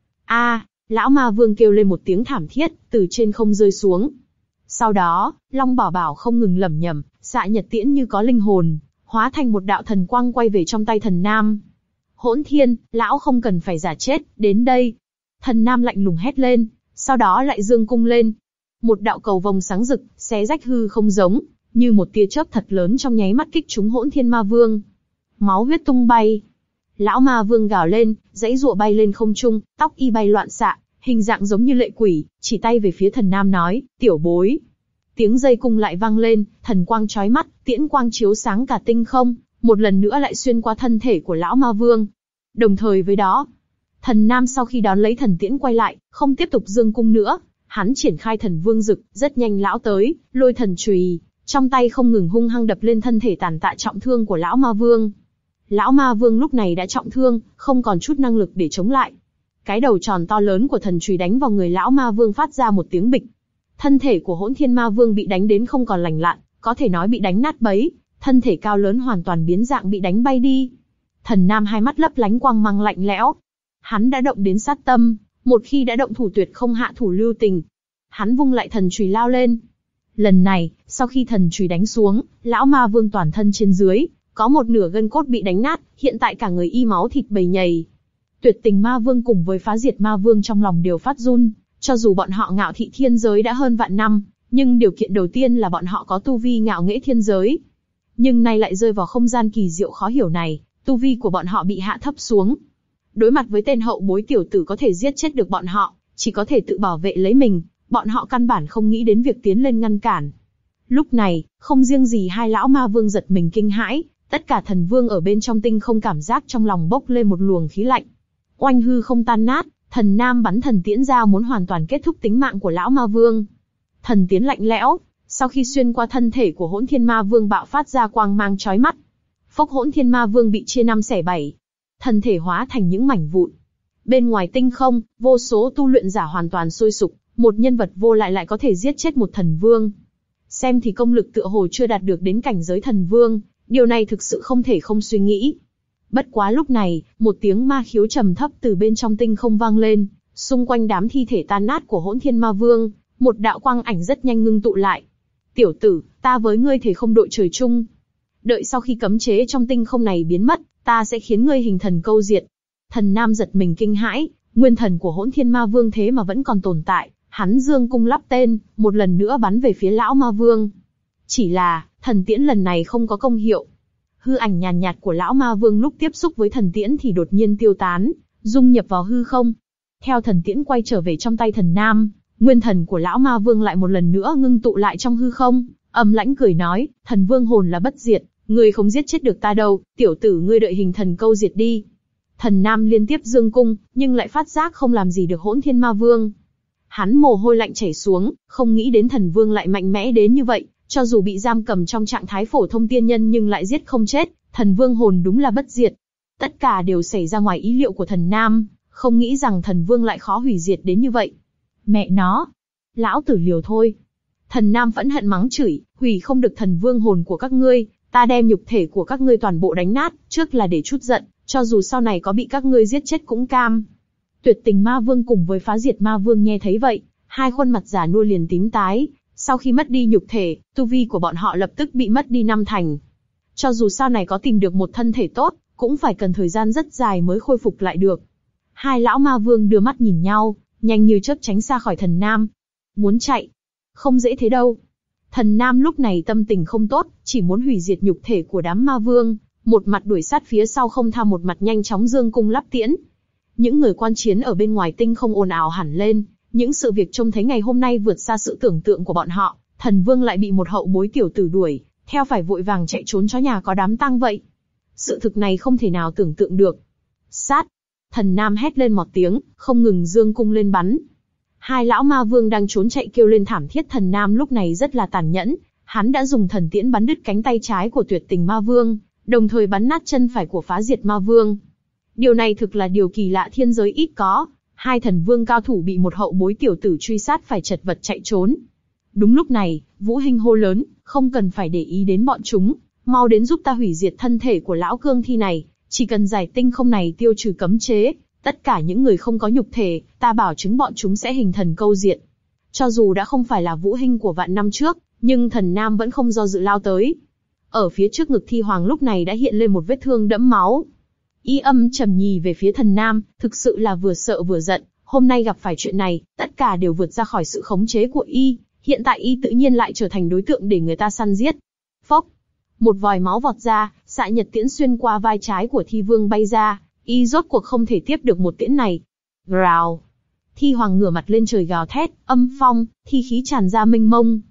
A, lão ma vương kêu lên một tiếng thảm thiết, từ trên không rơi xuống. Sau đó, Long Bảo Bảo không ngừng lẩm nhẩm, xạ nhật tiễn như có linh hồn, hóa thành một đạo thần quang quay về trong tay Thần Nam. Hỗn Thiên, lão không cần phải giả chết, đến đây. Thần Nam lạnh lùng hét lên, sau đó lại giương cung lên. Một đạo cầu vồng sáng rực, xé rách hư không giống, như một tia chớp thật lớn trong nháy mắt kích trúng Hỗn Thiên Ma Vương. Máu huyết tung bay. Lão Ma Vương gào lên, giãy giụa bay lên không trung, tóc y bay loạn xạ, hình dạng giống như lệ quỷ, chỉ tay về phía Thần Nam nói, tiểu bối. Tiếng dây cung lại vang lên, thần quang chói mắt, tiễn quang chiếu sáng cả tinh không, một lần nữa lại xuyên qua thân thể của lão ma vương. Đồng thời với đó, thần nam sau khi đón lấy thần tiễn quay lại, không tiếp tục dương cung nữa, hắn triển khai thần vương dực, rất nhanh lão tới, lôi thần chùy, trong tay không ngừng hung hăng đập lên thân thể tàn tạ trọng thương của lão ma vương. Lão ma vương lúc này đã trọng thương, không còn chút năng lực để chống lại. Cái đầu tròn to lớn của thần chùy đánh vào người lão ma vương phát ra một tiếng bịch. Thân thể của Hỗn Thiên Ma Vương bị đánh đến không còn lành lặn, có thể nói bị đánh nát bấy, thân thể cao lớn hoàn toàn biến dạng bị đánh bay đi. Thần nam hai mắt lấp lánh quang mang lạnh lẽo. Hắn đã động đến sát tâm, một khi đã động thủ tuyệt không hạ thủ lưu tình. Hắn vung lại thần chùy lao lên. Lần này, sau khi thần chùy đánh xuống, lão ma vương toàn thân trên dưới, có một nửa gân cốt bị đánh nát, hiện tại cả người y máu thịt bầy nhầy. Tuyệt Tình Ma Vương cùng với Phá Diệt Ma Vương trong lòng đều phát run, cho dù bọn họ ngạo thị thiên giới đã hơn vạn năm, nhưng điều kiện đầu tiên là bọn họ có tu vi ngạo nghễ thiên giới. Nhưng nay lại rơi vào không gian kỳ diệu khó hiểu này, tu vi của bọn họ bị hạ thấp xuống. Đối mặt với tên hậu bối tiểu tử có thể giết chết được bọn họ, chỉ có thể tự bảo vệ lấy mình, bọn họ căn bản không nghĩ đến việc tiến lên ngăn cản. Lúc này, không riêng gì hai lão ma vương giật mình kinh hãi, tất cả thần vương ở bên trong tinh không cảm giác trong lòng bốc lên một luồng khí lạnh. Oanh hư không tan nát, thần nam bắn thần tiễn ra muốn hoàn toàn kết thúc tính mạng của lão ma vương. Thần tiễn lạnh lẽo, sau khi xuyên qua thân thể của Hỗn Thiên Ma Vương bạo phát ra quang mang chói mắt. Phốc Hỗn Thiên Ma Vương bị chia năm xẻ bảy, thân thể hóa thành những mảnh vụn. Bên ngoài tinh không, vô số tu luyện giả hoàn toàn sôi sục, một nhân vật vô lại lại có thể giết chết một thần vương. Xem thì công lực tựa hồ chưa đạt được đến cảnh giới thần vương, điều này thực sự không thể không suy nghĩ. Bất quá lúc này, một tiếng ma khiếu trầm thấp từ bên trong tinh không vang lên, xung quanh đám thi thể tan nát của Hỗn Thiên Ma Vương, một đạo quang ảnh rất nhanh ngưng tụ lại. Tiểu tử, ta với ngươi thể không đội trời chung. Đợi sau khi cấm chế trong tinh không này biến mất, ta sẽ khiến ngươi hình thần câu diệt. Thần nam giật mình kinh hãi, nguyên thần của Hỗn Thiên Ma Vương thế mà vẫn còn tồn tại, hắn dương cung lắp tên, một lần nữa bắn về phía lão ma vương. Chỉ là, thần tiễn lần này không có công hiệu. Hư ảnh nhàn nhạt của lão ma vương lúc tiếp xúc với thần tiễn thì đột nhiên tiêu tán, dung nhập vào hư không. Theo thần tiễn quay trở về trong tay thần nam, nguyên thần của lão ma vương lại một lần nữa ngưng tụ lại trong hư không, âm lãnh cười nói, thần vương hồn là bất diệt, ngươi không giết chết được ta đâu, tiểu tử ngươi đợi hình thần câu diệt đi. Thần nam liên tiếp dương cung, nhưng lại phát giác không làm gì được Hỗn Thiên Ma Vương. Hắn mồ hôi lạnh chảy xuống, không nghĩ đến thần vương lại mạnh mẽ đến như vậy, cho dù bị giam cầm trong trạng thái phổ thông tiên nhân nhưng lại giết không chết, thần vương hồn đúng là bất diệt. Tất cả đều xảy ra ngoài ý liệu của thần nam, không nghĩ rằng thần vương lại khó hủy diệt đến như vậy. Mẹ nó, lão tử liều thôi. Thần nam phẫn hận mắng chửi, hủy không được thần vương hồn của các ngươi, ta đem nhục thể của các ngươi toàn bộ đánh nát, trước là để chút giận, cho dù sau này có bị các ngươi giết chết cũng cam. Tuyệt Tình Ma Vương cùng với Phá Diệt Ma Vương nghe thấy vậy, hai khuôn mặt già nua liền tím tái, sau khi mất đi nhục thể, tu vi của bọn họ lập tức bị mất đi năm thành. Cho dù sau này có tìm được một thân thể tốt, cũng phải cần thời gian rất dài mới khôi phục lại được. Hai lão ma vương đưa mắt nhìn nhau, nhanh như chớp tránh xa khỏi thần nam. Muốn chạy? Không dễ thế đâu. Thần nam lúc này tâm tình không tốt, chỉ muốn hủy diệt nhục thể của đám ma vương, một mặt đuổi sát phía sau không tha một mặt nhanh chóng dương cung lắp tiễn. Những người quan chiến ở bên ngoài tinh không ồn ào hẳn lên, những sự việc trông thấy ngày hôm nay vượt xa sự tưởng tượng của bọn họ, thần vương lại bị một hậu bối tiểu tử đuổi, theo phải vội vàng chạy trốn chó nhà có đám tang vậy. Sự thực này không thể nào tưởng tượng được. Sát! Thần nam hét lên một tiếng, không ngừng dương cung lên bắn. Hai lão ma vương đang trốn chạy kêu lên thảm thiết, thần nam lúc này rất là tàn nhẫn, hắn đã dùng thần tiễn bắn đứt cánh tay trái của Tuyệt Tình Ma Vương, đồng thời bắn nát chân phải của Phá Diệt Ma Vương. Điều này thực là điều kỳ lạ thiên giới ít có, hai thần vương cao thủ bị một hậu bối tiểu tử truy sát phải chật vật chạy trốn. Đúng lúc này, Vũ Hinh hô lớn, không cần phải để ý đến bọn chúng, mau đến giúp ta hủy diệt thân thể của lão cương thi này, chỉ cần giải tinh không này tiêu trừ cấm chế, tất cả những người không có nhục thể, ta bảo chứng bọn chúng sẽ hình thần câu diệt. Cho dù đã không phải là Vũ Hinh của vạn năm trước, nhưng thần nam vẫn không do dự lao tới. Ở phía trước ngực thi hoàng lúc này đã hiện lên một vết thương đẫm máu. Y âm trầm nhì về phía thần nam, thực sự là vừa sợ vừa giận, hôm nay gặp phải chuyện này, tất cả đều vượt ra khỏi sự khống chế của Y, hiện tại Y tự nhiên lại trở thành đối tượng để người ta săn giết. Phốc! Một vòi máu vọt ra, xạ nhật tiễn xuyên qua vai trái của thi vương bay ra, Y rốt cuộc không thể tiếp được một tiễn này. Rào! Thi hoàng ngửa mặt lên trời gào thét, âm phong, thi khí tràn ra mênh mông.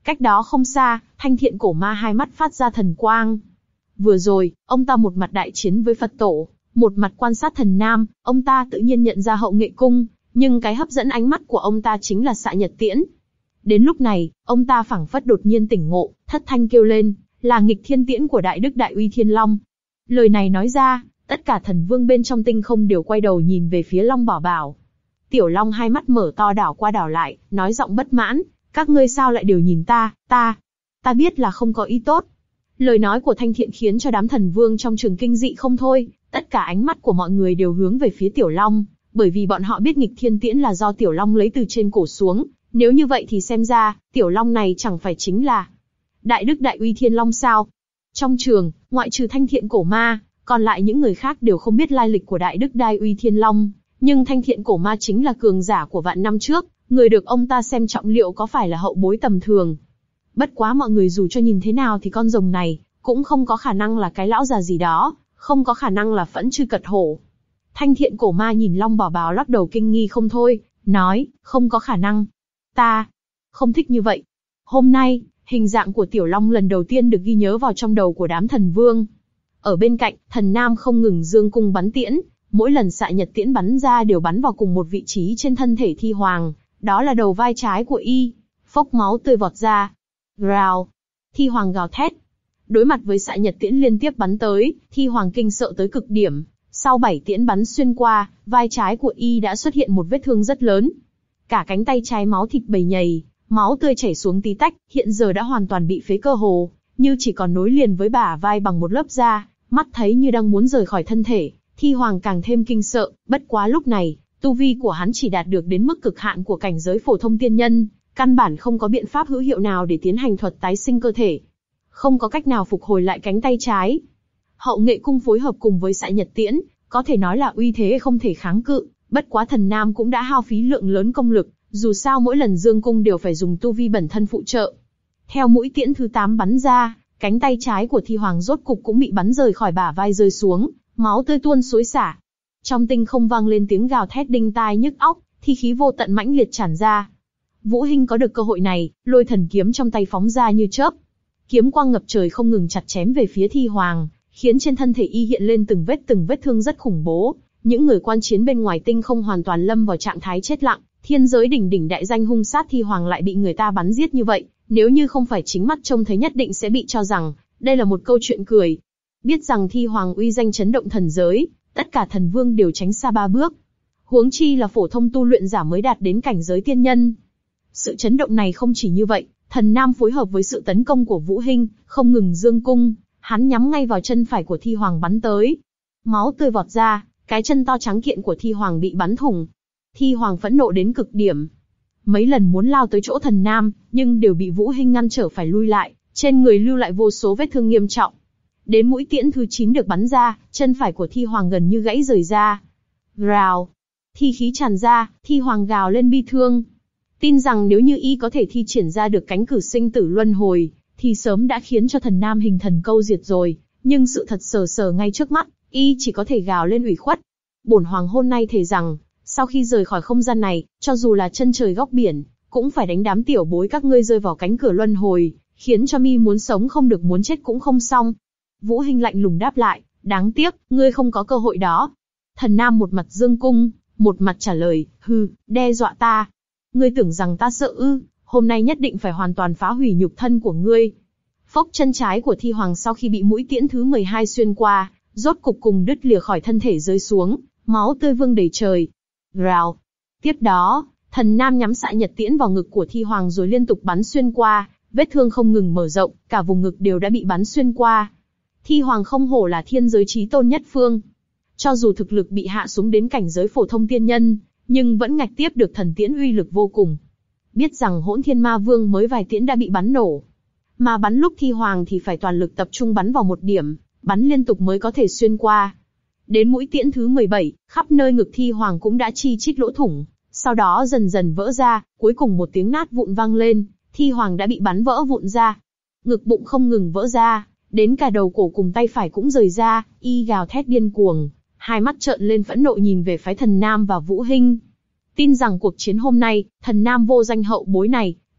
Cách đó không xa, Thanh Thiện Cổ Ma hai mắt phát ra thần quang. Vừa rồi, ông ta một mặt đại chiến với Phật tổ, một mặt quan sát Thần Nam, ông ta tự nhiên nhận ra Hậu Nghệ Cung, nhưng cái hấp dẫn ánh mắt của ông ta chính là xạ nhật tiễn. Đến lúc này, ông ta phảng phất đột nhiên tỉnh ngộ, thất thanh kêu lên, là nghịch thiên tiễn của Đại Đức Đại Uy Thiên Long. Lời này nói ra, tất cả thần vương bên trong tinh không đều quay đầu nhìn về phía Long Bảo Bảo. Tiểu Long hai mắt mở to đảo qua đảo lại, nói giọng bất mãn, các ngươi sao lại đều nhìn ta, ta, ta biết là không có ý tốt. Lời nói của Thanh Thiện khiến cho đám thần vương trong trường kinh dị không thôi, tất cả ánh mắt của mọi người đều hướng về phía Tiểu Long, bởi vì bọn họ biết nghịch thiên tiễn là do Tiểu Long lấy từ trên cổ xuống, nếu như vậy thì xem ra, Tiểu Long này chẳng phải chính là Đại Đức Đại Uy Thiên Long sao? Trong trường, ngoại trừ Thanh Thiện Cổ Ma, còn lại những người khác đều không biết lai lịch của Đại Đức Đại Uy Thiên Long, nhưng Thanh Thiện Cổ Ma chính là cường giả của vạn năm trước, người được ông ta xem trọng liệu có phải là hậu bối tầm thường. Bất quá mọi người dù cho nhìn thế nào thì con rồng này, cũng không có khả năng là cái lão già gì đó, không có khả năng là Phẫn Chư Cật Hổ. Thanh Thiện Cổ Ma nhìn Long Bảo Bảo lắc đầu kinh nghi không thôi, nói, không có khả năng. Ta không thích như vậy. Hôm nay, hình dạng của Tiểu Long lần đầu tiên được ghi nhớ vào trong đầu của đám thần vương. Ở bên cạnh, Thần Nam không ngừng dương cung bắn tiễn, mỗi lần xạ nhật tiễn bắn ra đều bắn vào cùng một vị trí trên thân thể Thi Hoàng, đó là đầu vai trái của y. Phốc máu tươi vọt ra. Rào. Thi Hoàng gào thét. Đối mặt với xạ nhật tiễn liên tiếp bắn tới, Thi Hoàng kinh sợ tới cực điểm. Sau bảy tiễn bắn xuyên qua, vai trái của y đã xuất hiện một vết thương rất lớn. Cả cánh tay trái máu thịt bầy nhầy, máu tươi chảy xuống tí tách, hiện giờ đã hoàn toàn bị phế cơ hồ, như chỉ còn nối liền với bả vai bằng một lớp da, mắt thấy như đang muốn rời khỏi thân thể. Thi Hoàng càng thêm kinh sợ, bất quá lúc này, tu vi của hắn chỉ đạt được đến mức cực hạn của cảnh giới phổ thông tiên nhân, căn bản không có biện pháp hữu hiệu nào để tiến hành thuật tái sinh cơ thể. Không có cách nào phục hồi lại cánh tay trái. Hậu Nghệ Cung phối hợp cùng với xạ nhật tiễn, có thể nói là uy thế không thể kháng cự, bất quá Thần Nam cũng đã hao phí lượng lớn công lực, dù sao mỗi lần dương cung đều phải dùng tu vi bản thân phụ trợ. Theo mũi tiễn thứ tám bắn ra, cánh tay trái của Thi Hoàng rốt cục cũng bị bắn rời khỏi bả vai rơi xuống, máu tươi tuôn xối xả. Trong tinh không vang lên tiếng gào thét đinh tai nhức óc, thi khí vô tận mãnh liệt tràn ra. Vũ Hinh có được cơ hội này, lôi thần kiếm trong tay phóng ra như chớp. Kiếm quang ngập trời không ngừng chặt chém về phía Thi Hoàng, khiến trên thân thể y hiện lên từng vết từng vết thương rất khủng bố. Những người quan chiến bên ngoài tinh không hoàn toàn lâm vào trạng thái chết lặng, thiên giới đỉnh đỉnh đại danh hung sát Thi Hoàng lại bị người ta bắn giết như vậy, nếu như không phải chính mắt trông thấy nhất định sẽ bị cho rằng đây là một câu chuyện cười. Biết rằng Thi Hoàng uy danh chấn động thần giới, tất cả thần vương đều tránh xa ba bước. Huống chi là phổ thông tu luyện giả mới đạt đến cảnh giới tiên nhân. Sự chấn động này không chỉ như vậy, Thần Nam phối hợp với sự tấn công của Vũ Hinh, không ngừng dương cung, hắn nhắm ngay vào chân phải của Thi Hoàng bắn tới. Máu tươi vọt ra, cái chân to trắng kiện của Thi Hoàng bị bắn thủng. Thi Hoàng phẫn nộ đến cực điểm. Mấy lần muốn lao tới chỗ Thần Nam, nhưng đều bị Vũ Hinh ngăn trở phải lui lại, trên người lưu lại vô số vết thương nghiêm trọng. Đến mũi tiễn thứ chín được bắn ra, chân phải của Thi Hoàng gần như gãy rời ra. Rào. Thi khí tràn ra, Thi Hoàng gào lên bi thương. Tin rằng nếu như y có thể thi triển ra được cánh cử sinh tử luân hồi, thì sớm đã khiến cho Thần Nam hình thần câu diệt rồi, nhưng sự thật sờ sờ ngay trước mắt, y chỉ có thể gào lên ủy khuất. Bổn Hoàng hôm nay thề rằng, sau khi rời khỏi không gian này, cho dù là chân trời góc biển, cũng phải đánh đám tiểu bối các ngươi rơi vào cánh cửa luân hồi, khiến cho mi muốn sống không được muốn chết cũng không xong. Vũ Hinh lạnh lùng đáp lại, đáng tiếc, ngươi không có cơ hội đó. Thần Nam một mặt dương cung, một mặt trả lời, hừ, đe dọa ta. Ngươi tưởng rằng ta sợ ư, hôm nay nhất định phải hoàn toàn phá hủy nhục thân của ngươi. Phốc chân trái của Thi Hoàng sau khi bị mũi tiễn thứ mười hai xuyên qua, rốt cục cùng đứt lìa khỏi thân thể rơi xuống, máu tươi vương đầy trời. Rào. Tiếp đó, Thần Nam nhắm xạ nhật tiễn vào ngực của Thi Hoàng rồi liên tục bắn xuyên qua, vết thương không ngừng mở rộng, cả vùng ngực đều đã bị bắn xuyên qua. Thi Hoàng không hổ là thiên giới chí tôn nhất phương. Cho dù thực lực bị hạ xuống đến cảnh giới phổ thông tiên nhân, nhưng vẫn ngạch tiếp được thần tiễn uy lực vô cùng. Biết rằng Hỗn Thiên Ma Vương mới vài tiễn đã bị bắn nổ, mà bắn lúc Thi Hoàng thì phải toàn lực tập trung bắn vào một điểm, bắn liên tục mới có thể xuyên qua. Đến mũi tiễn thứ mười bảy, khắp nơi ngực Thi Hoàng cũng đã chi chít lỗ thủng, sau đó dần dần vỡ ra, cuối cùng một tiếng nát vụn vang lên, Thi Hoàng đã bị bắn vỡ vụn ra. Ngực bụng không ngừng vỡ ra, đến cả đầu cổ cùng tay phải cũng rời ra, y gào thét điên cuồng, hai mắt trợn lên phẫn nộ nhìn về phái Thần Nam và Vũ Hinh. Tin rằng cuộc chiến hôm nay, Thần Nam vô danh hậu bối này,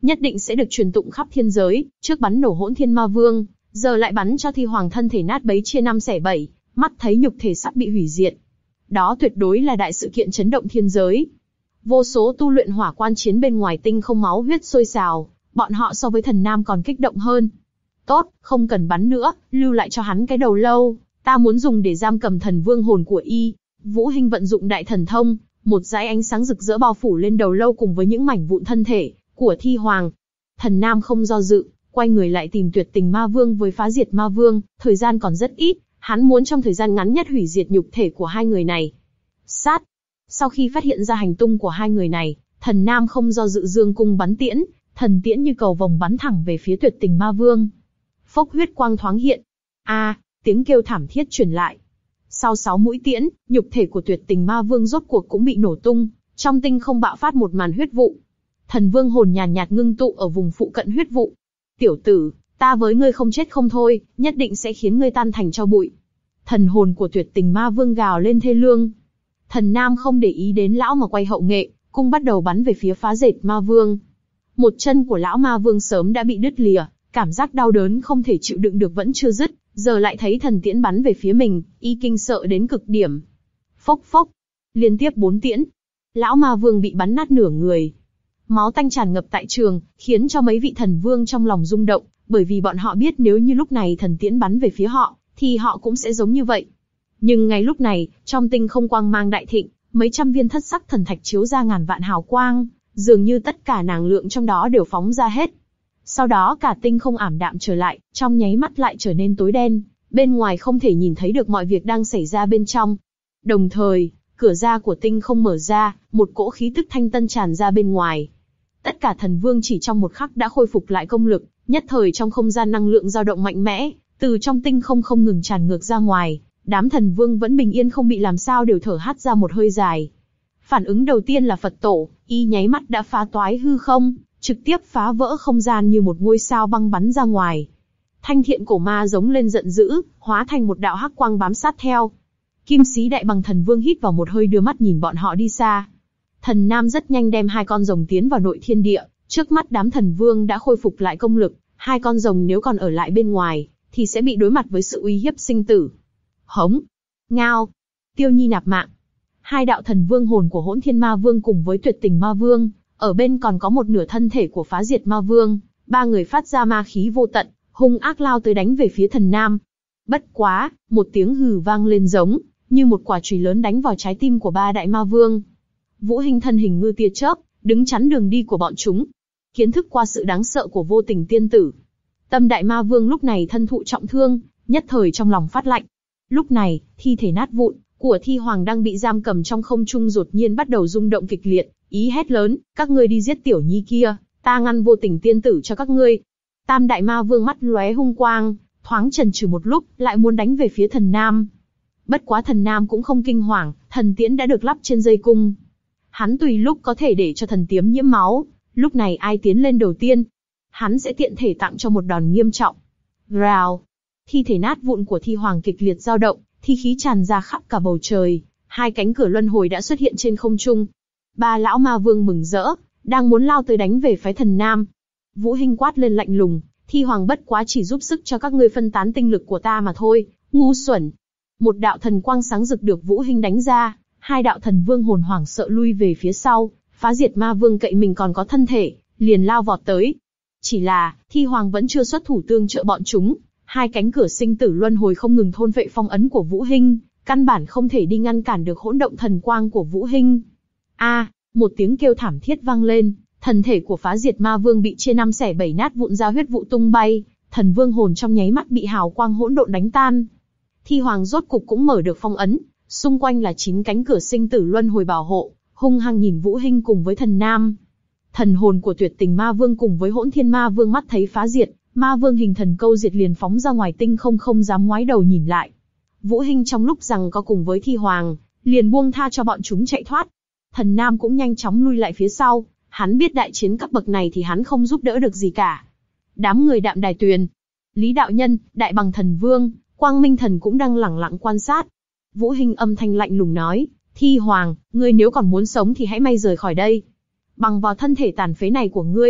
nhất định sẽ được truyền tụng khắp thiên giới, trước bắn nổ Hỗn Thiên Ma Vương, giờ lại bắn cho Thi Hoàng thân thể nát bấy chia năm xẻ bảy, mắt thấy nhục thể sắp bị hủy diệt. Đó tuyệt đối là đại sự kiện chấn động thiên giới. Vô số tu luyện hỏa quan chiến bên ngoài tinh không máu huyết sôi sào, bọn họ so với Thần Nam còn kích động hơn. Tốt, không cần bắn nữa, lưu lại cho hắn cái đầu lâu, ta muốn dùng để giam cầm thần vương hồn của y. Vũ Hinh vận dụng đại thần thông, một dải ánh sáng rực rỡ bao phủ lên đầu lâu cùng với những mảnh vụn thân thể của Thi Hoàng. Thần Nam không do dự, quay người lại tìm Tuyệt Tình Ma Vương với Phá Diệt Ma Vương, thời gian còn rất ít, hắn muốn trong thời gian ngắn nhất hủy diệt nhục thể của hai người này. Sát. Sau khi phát hiện ra hành tung của hai người này, Thần Nam không do dự dương cung bắn tiễn, thần tiễn như cầu vồng bắn thẳng về phía Tuyệt Tình Ma Vương. Phốc huyết quang thoáng hiện. A, à, tiếng kêu thảm thiết truyền lại. Sau sáu mũi tiễn, nhục thể của Tuyệt Tình Ma Vương rốt cuộc cũng bị nổ tung, trong tinh không bạo phát một màn huyết vụ. Thần vương hồn nhàn nhạt ngưng tụ ở vùng phụ cận huyết vụ. Tiểu tử, ta với ngươi không chết không thôi, nhất định sẽ khiến ngươi tan thành tro bụi. Thần hồn của Tuyệt Tình Ma Vương gào lên thê lương. Thần Nam không để ý đến lão mà quay hậu nghệ, cung bắt đầu bắn về phía Phá Diệt Ma Vương. Một chân của lão Ma Vương sớm đã bị đứt lìa, cảm giác đau đớn không thể chịu đựng được vẫn chưa dứt, giờ lại thấy thần tiễn bắn về phía mình, y kinh sợ đến cực điểm. Phốc phốc, liên tiếp bốn tiễn, lão Ma Vương bị bắn nát nửa người. Máu tanh tràn ngập tại trường, khiến cho mấy vị thần vương trong lòng rung động, bởi vì bọn họ biết nếu như lúc này thần tiễn bắn về phía họ, thì họ cũng sẽ giống như vậy. Nhưng ngay lúc này, trong tinh không quang mang đại thịnh, mấy trăm viên thất sắc thần thạch chiếu ra ngàn vạn hào quang, dường như tất cả năng lượng trong đó đều phóng ra hết. Sau đó cả tinh không ảm đạm trở lại, trong nháy mắt lại trở nên tối đen, bên ngoài không thể nhìn thấy được mọi việc đang xảy ra bên trong. Đồng thời, cửa ra của tinh không mở ra, một cỗ khí tức thanh tân tràn ra bên ngoài. Tất cả thần vương chỉ trong một khắc đã khôi phục lại công lực, nhất thời trong không gian năng lượng dao động mạnh mẽ, từ trong tinh không không ngừng tràn ngược ra ngoài. Đám thần vương vẫn bình yên không bị làm sao đều thở hắt ra một hơi dài. Phản ứng đầu tiên là Phật tổ, y nháy mắt đã phá toái hư không, trực tiếp phá vỡ không gian như một ngôi sao băng bắn ra ngoài. Thanh Thiện Cổ Ma giống lên giận dữ, hóa thành một đạo hắc quang bám sát theo. Kim Sĩ Đại Bằng Thần Vương hít vào một hơi đưa mắt nhìn bọn họ đi xa. Thần Nam rất nhanh đem hai con rồng tiến vào nội thiên địa, trước mắt đám thần vương đã khôi phục lại công lực, hai con rồng nếu còn ở lại bên ngoài, thì sẽ bị đối mặt với sự uy hiếp sinh tử. Hống, ngao, Tiêu Nhi nạp mạng. Hai đạo thần vương hồn của Hỗn Thiên Ma Vương cùng với Tuyệt Tình Ma Vương, ở bên còn có một nửa thân thể của Phá Diệt Ma Vương, ba người phát ra ma khí vô tận, hung ác lao tới đánh về phía Thần Nam. Bất quá, một tiếng hừ vang lên giống như một quả chùy lớn đánh vào trái tim của ba đại ma vương. Vũ Hinh thân hình ngư tia chớp, đứng chắn đường đi của bọn chúng. Kiến thức qua sự đáng sợ của Vô Tình tiên tử, Tâm Đại Ma Vương lúc này thân thụ trọng thương, nhất thời trong lòng phát lạnh. Lúc này, thi thể nát vụn của Thi Hoàng đang bị giam cầm trong không trung đột nhiên bắt đầu rung động kịch liệt, ý hét lớn, các ngươi đi giết tiểu nhi kia, ta ngăn Vô Tình tiên tử cho các ngươi. Tam Đại Ma Vương mắt lóe hung quang, thoáng chần chừ một lúc, lại muốn đánh về phía Thần Nam. Bất quá Thần Nam cũng không kinh hoàng, thần tiễn đã được lắp trên dây cung. Hắn tùy lúc có thể để cho thần tiếm nhiễm máu, lúc này ai tiến lên đầu tiên, hắn sẽ tiện thể tặng cho một đòn nghiêm trọng. Rào, thi thể nát vụn của Thi Hoàng kịch liệt dao động, thi khí tràn ra khắp cả bầu trời, hai cánh cửa luân hồi đã xuất hiện trên không trung. Ba lão ma vương mừng rỡ, đang muốn lao tới đánh về phái Thần Nam. Vũ Hinh quát lên lạnh lùng, Thi Hoàng bất quá chỉ giúp sức cho các ngươi phân tán tinh lực của ta mà thôi, ngu xuẩn. Một đạo thần quang sáng rực được Vũ Hinh đánh ra, hai đạo thần vương hồn hoảng sợ lui về phía sau, Phá Diệt Ma Vương cậy mình còn có thân thể, liền lao vọt tới. Chỉ là, Thi Hoàng vẫn chưa xuất thủ tương trợ bọn chúng, hai cánh cửa sinh tử luân hồi không ngừng thôn vệ phong ấn của Vũ Hinh, căn bản không thể đi ngăn cản được hỗn động thần quang của Vũ Hinh. A, à, một tiếng kêu thảm thiết vang lên, thần thể của Phá Diệt Ma Vương bị chia năm xẻ bảy nát vụn ra huyết vụ tung bay, thần vương hồn trong nháy mắt bị hào quang hỗn độn đánh tan. Thi Hoàng rốt cục cũng mở được phong ấn, xung quanh là chín cánh cửa sinh tử luân hồi bảo hộ, hung hăng nhìn Vũ Hinh cùng với Thần Nam. Thần hồn của Tuyệt Tình Ma Vương cùng với Hỗn Thiên Ma Vương mắt thấy Phá Diệt Ma Vương hình thần câu diệt liền phóng ra ngoài tinh không không dám ngoái đầu nhìn lại. Vũ Hinh trong lúc rằng có cùng với Thi Hoàng, liền buông tha cho bọn chúng chạy thoát. Thần Nam cũng nhanh chóng lui lại phía sau, hắn biết đại chiến cấp bậc này thì hắn không giúp đỡ được gì cả. Đám người Đạm Đài Tuyền, Lý Đạo Nhân, Đại Bằng Thần Vương, Quang Minh Thần cũng đang lẳng lặng quan sát. Vũ Hinh âm thanh lạnh lùng nói, Thi Hoàng, ngươi nếu còn muốn sống thì hãy may rời khỏi đây. Bằng vào thân thể tàn phế này của ngươi,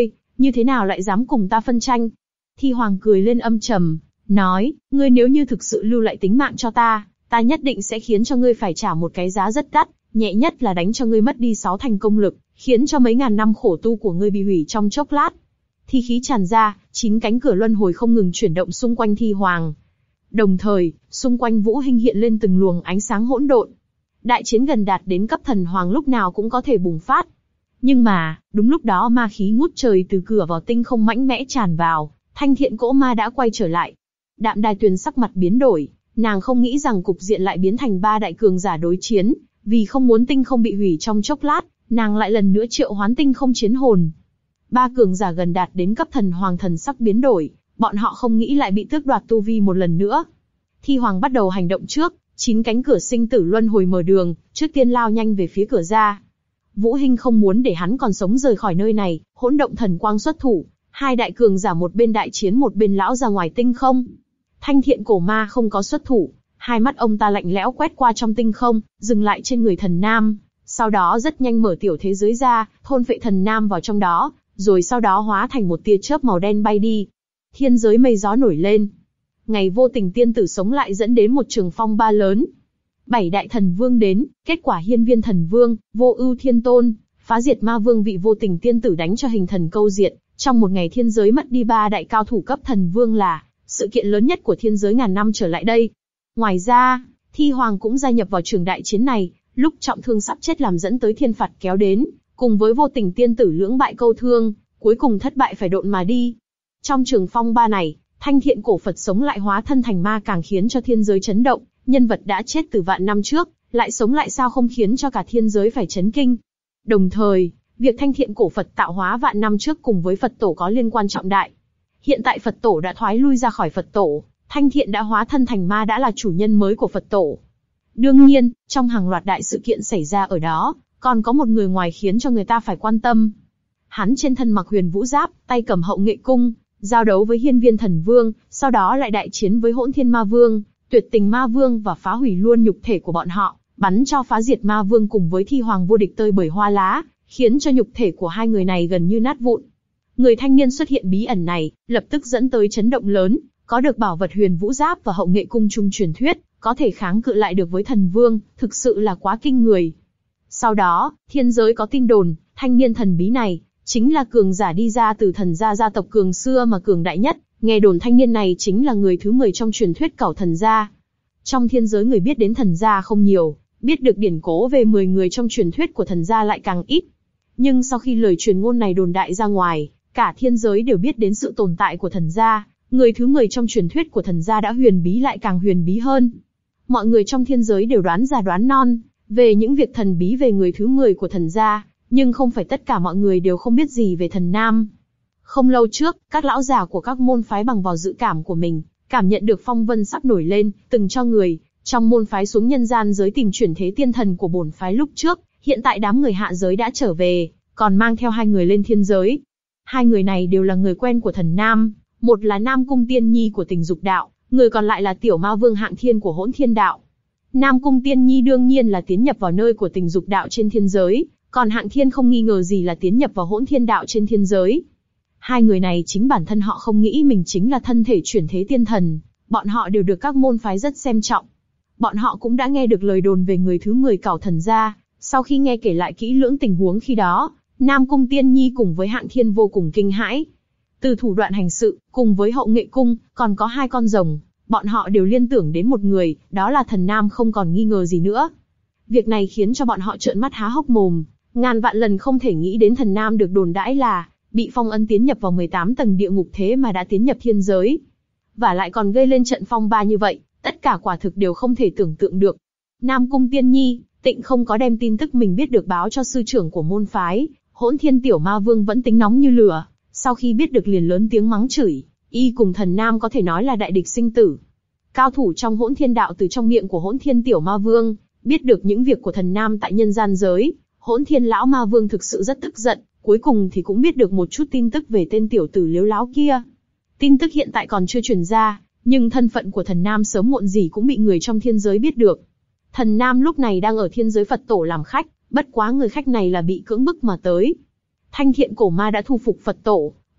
như thế nào lại dám cùng ta phân tranh? Thi Hoàng cười lên âm trầm, nói, ngươi nếu như thực sự lưu lại tính mạng cho ta, ta nhất định sẽ khiến cho ngươi phải trả một cái giá rất đắt, nhẹ nhất là đánh cho ngươi mất đi sáu thành công lực, khiến cho mấy ngàn năm khổ tu của ngươi bị hủy trong chốc lát. Thi khí tràn ra, chín cánh cửa luân hồi không ngừng chuyển động xung quanh Thi Hoàng. Đồng thời, xung quanh Vũ Hinh hiện lên từng luồng ánh sáng hỗn độn. Đại chiến gần đạt đến cấp thần hoàng lúc nào cũng có thể bùng phát. Nhưng mà, đúng lúc đó ma khí ngút trời từ cửa vào tinh không mãnh mẽ tràn vào, Thanh Thiện Cỗ Ma đã quay trở lại. Đạm Đài Tuyền sắc mặt biến đổi, nàng không nghĩ rằng cục diện lại biến thành ba đại cường giả đối chiến, vì không muốn tinh không bị hủy trong chốc lát, nàng lại lần nữa triệu hoán tinh không chiến hồn. Ba cường giả gần đạt đến cấp thần hoàng thần sắc biến đổi, bọn họ không nghĩ lại bị tước đoạt tu vi một lần nữa. Thi Hoàng bắt đầu hành động trước, chín cánh cửa sinh tử luân hồi mở đường, trước tiên lao nhanh về phía cửa ra. Vũ Hinh không muốn để hắn còn sống rời khỏi nơi này, hỗn động thần quang xuất thủ, hai đại cường giả một bên đại chiến một bên lão ra ngoài tinh không. Thanh Thiện Cổ Ma không có xuất thủ, hai mắt ông ta lạnh lẽo quét qua trong tinh không, dừng lại trên người thần nam, sau đó rất nhanh mở tiểu thế giới ra, thôn phệ thần nam vào trong đó, rồi sau đó hóa thành một tia chớp màu đen bay đi. Thiên giới mây gió nổi lên. Ngày vô tình tiên tử sống lại dẫn đến một trường phong ba lớn. Bảy đại thần vương đến, kết quả hiên viên thần vương, vô ưu thiên tôn, phá diệt ma vương vị vô tình tiên tử đánh cho hình thần câu diệt. Trong một ngày thiên giới mất đi ba đại cao thủ cấp thần vương là sự kiện lớn nhất của thiên giới ngàn năm trở lại đây. Ngoài ra, Thi Hoàng cũng gia nhập vào trường đại chiến này, lúc trọng thương sắp chết làm dẫn tới thiên phạt kéo đến, cùng với vô tình tiên tử lưỡng bại câu thương, cuối cùng thất bại phải độn mà đi. Trong trường phong ba này, Thanh Thiện cổ Phật sống lại hóa thân thành ma càng khiến cho thiên giới chấn động, nhân vật đã chết từ vạn năm trước, lại sống lại sao không khiến cho cả thiên giới phải chấn kinh. Đồng thời, việc Thanh Thiện cổ Phật tạo hóa vạn năm trước cùng với Phật tổ có liên quan trọng đại. Hiện tại Phật tổ đã thoái lui ra khỏi Phật tổ, Thanh Thiện đã hóa thân thành ma đã là chủ nhân mới của Phật tổ. Đương nhiên, trong hàng loạt đại sự kiện xảy ra ở đó, còn có một người ngoài khiến cho người ta phải quan tâm. Hắn trên thân mặc huyền vũ giáp, tay cầm hậu nghệ cung, giao đấu với hiên viên thần vương, sau đó lại đại chiến với hỗn thiên ma vương, tuyệt tình ma vương và phá hủy luôn nhục thể của bọn họ, bắn cho phá diệt ma vương cùng với Thi Hoàng vô địch tơi bời hoa lá, khiến cho nhục thể của hai người này gần như nát vụn. Người thanh niên xuất hiện bí ẩn này, lập tức dẫn tới chấn động lớn, có được bảo vật huyền vũ giáp và hậu nghệ cung trung truyền thuyết, có thể kháng cự lại được với thần vương, thực sự là quá kinh người. Sau đó, thiên giới có tin đồn, thanh niên thần bí này, chính là cường giả đi ra từ thần gia gia tộc cường xưa mà cường đại nhất, nghe đồn thanh niên này chính là người thứ mười trong truyền thuyết Cẩu Thần Gia. Trong thiên giới người biết đến thần gia không nhiều, biết được điển cố về mười người trong truyền thuyết của thần gia lại càng ít. Nhưng sau khi lời truyền ngôn này đồn đại ra ngoài, cả thiên giới đều biết đến sự tồn tại của thần gia, người thứ mười trong truyền thuyết của thần gia đã huyền bí lại càng huyền bí hơn. Mọi người trong thiên giới đều đoán già đoán non, về những việc thần bí về người thứ mười của thần gia, nhưng không phải tất cả mọi người đều không biết gì về thần nam. Không lâu trước, các lão già của các môn phái bằng vào dự cảm của mình, cảm nhận được phong vân sắp nổi lên, từng cho người trong môn phái xuống nhân gian giới tìm chuyển thế tiên thần của bổn phái lúc trước, hiện tại đám người hạ giới đã trở về, còn mang theo hai người lên thiên giới. Hai người này đều là người quen của thần nam, một là Nam Cung Tiên Nhi của Tình Dục Đạo, người còn lại là Tiểu Ma Vương Hạng Thiên của Hỗn Thiên Đạo. Nam Cung Tiên Nhi đương nhiên là tiến nhập vào nơi của Tình Dục Đạo trên thiên giới, còn Hạng Thiên không nghi ngờ gì là tiến nhập vào Hỗn Thiên Đạo trên thiên giới. Hai người này chính bản thân họ không nghĩ mình chính là thân thể chuyển thế tiên thần, bọn họ đều được các môn phái rất xem trọng. Bọn họ cũng đã nghe được lời đồn về người thứ mười Cẩu Thần Gia, sau khi nghe kể lại kỹ lưỡng tình huống khi đó, Nam Cung Tiên Nhi cùng với Hạng Thiên vô cùng kinh hãi. Từ thủ đoạn hành sự, cùng với hậu nghệ cung, còn có hai con rồng, bọn họ đều liên tưởng đến một người, đó là thần nam không còn nghi ngờ gì nữa. Việc này khiến cho bọn họ trợn mắt há hốc mồm, ngàn vạn lần không thể nghĩ đến thần nam được đồn đãi là bị phong ấn tiến nhập vào mười tám tầng địa ngục thế mà đã tiến nhập thiên giới. Và lại còn gây lên trận phong ba như vậy, tất cả quả thực đều không thể tưởng tượng được. Nam Cung Tiên Nhi, Tịnh không có đem tin tức mình biết được báo cho sư trưởng của môn phái, Hỗn Thiên Tiểu Ma Vương vẫn tính nóng như lửa, sau khi biết được liền lớn tiếng mắng chửi, y cùng thần nam có thể nói là đại địch sinh tử. Cao thủ trong Hỗn Thiên Đạo từ trong miệng của Hỗn Thiên Tiểu Ma Vương, biết được những việc của thần nam tại nhân gian giới, Hỗn Thiên Lão Ma Vương thực sự rất tức giận, cuối cùng thì cũng biết được một chút tin tức về tên tiểu tử liếu láo kia. Tin tức hiện tại còn chưa truyền ra, nhưng thân phận của thần nam sớm muộn gì cũng bị người trong thiên giới biết được. Thần nam lúc này đang ở thiên giới Phật tổ làm khách, bất quá người khách này là bị cưỡng bức mà tới. Thanh Thiện Cổ Ma đã thu phục Phật tổ,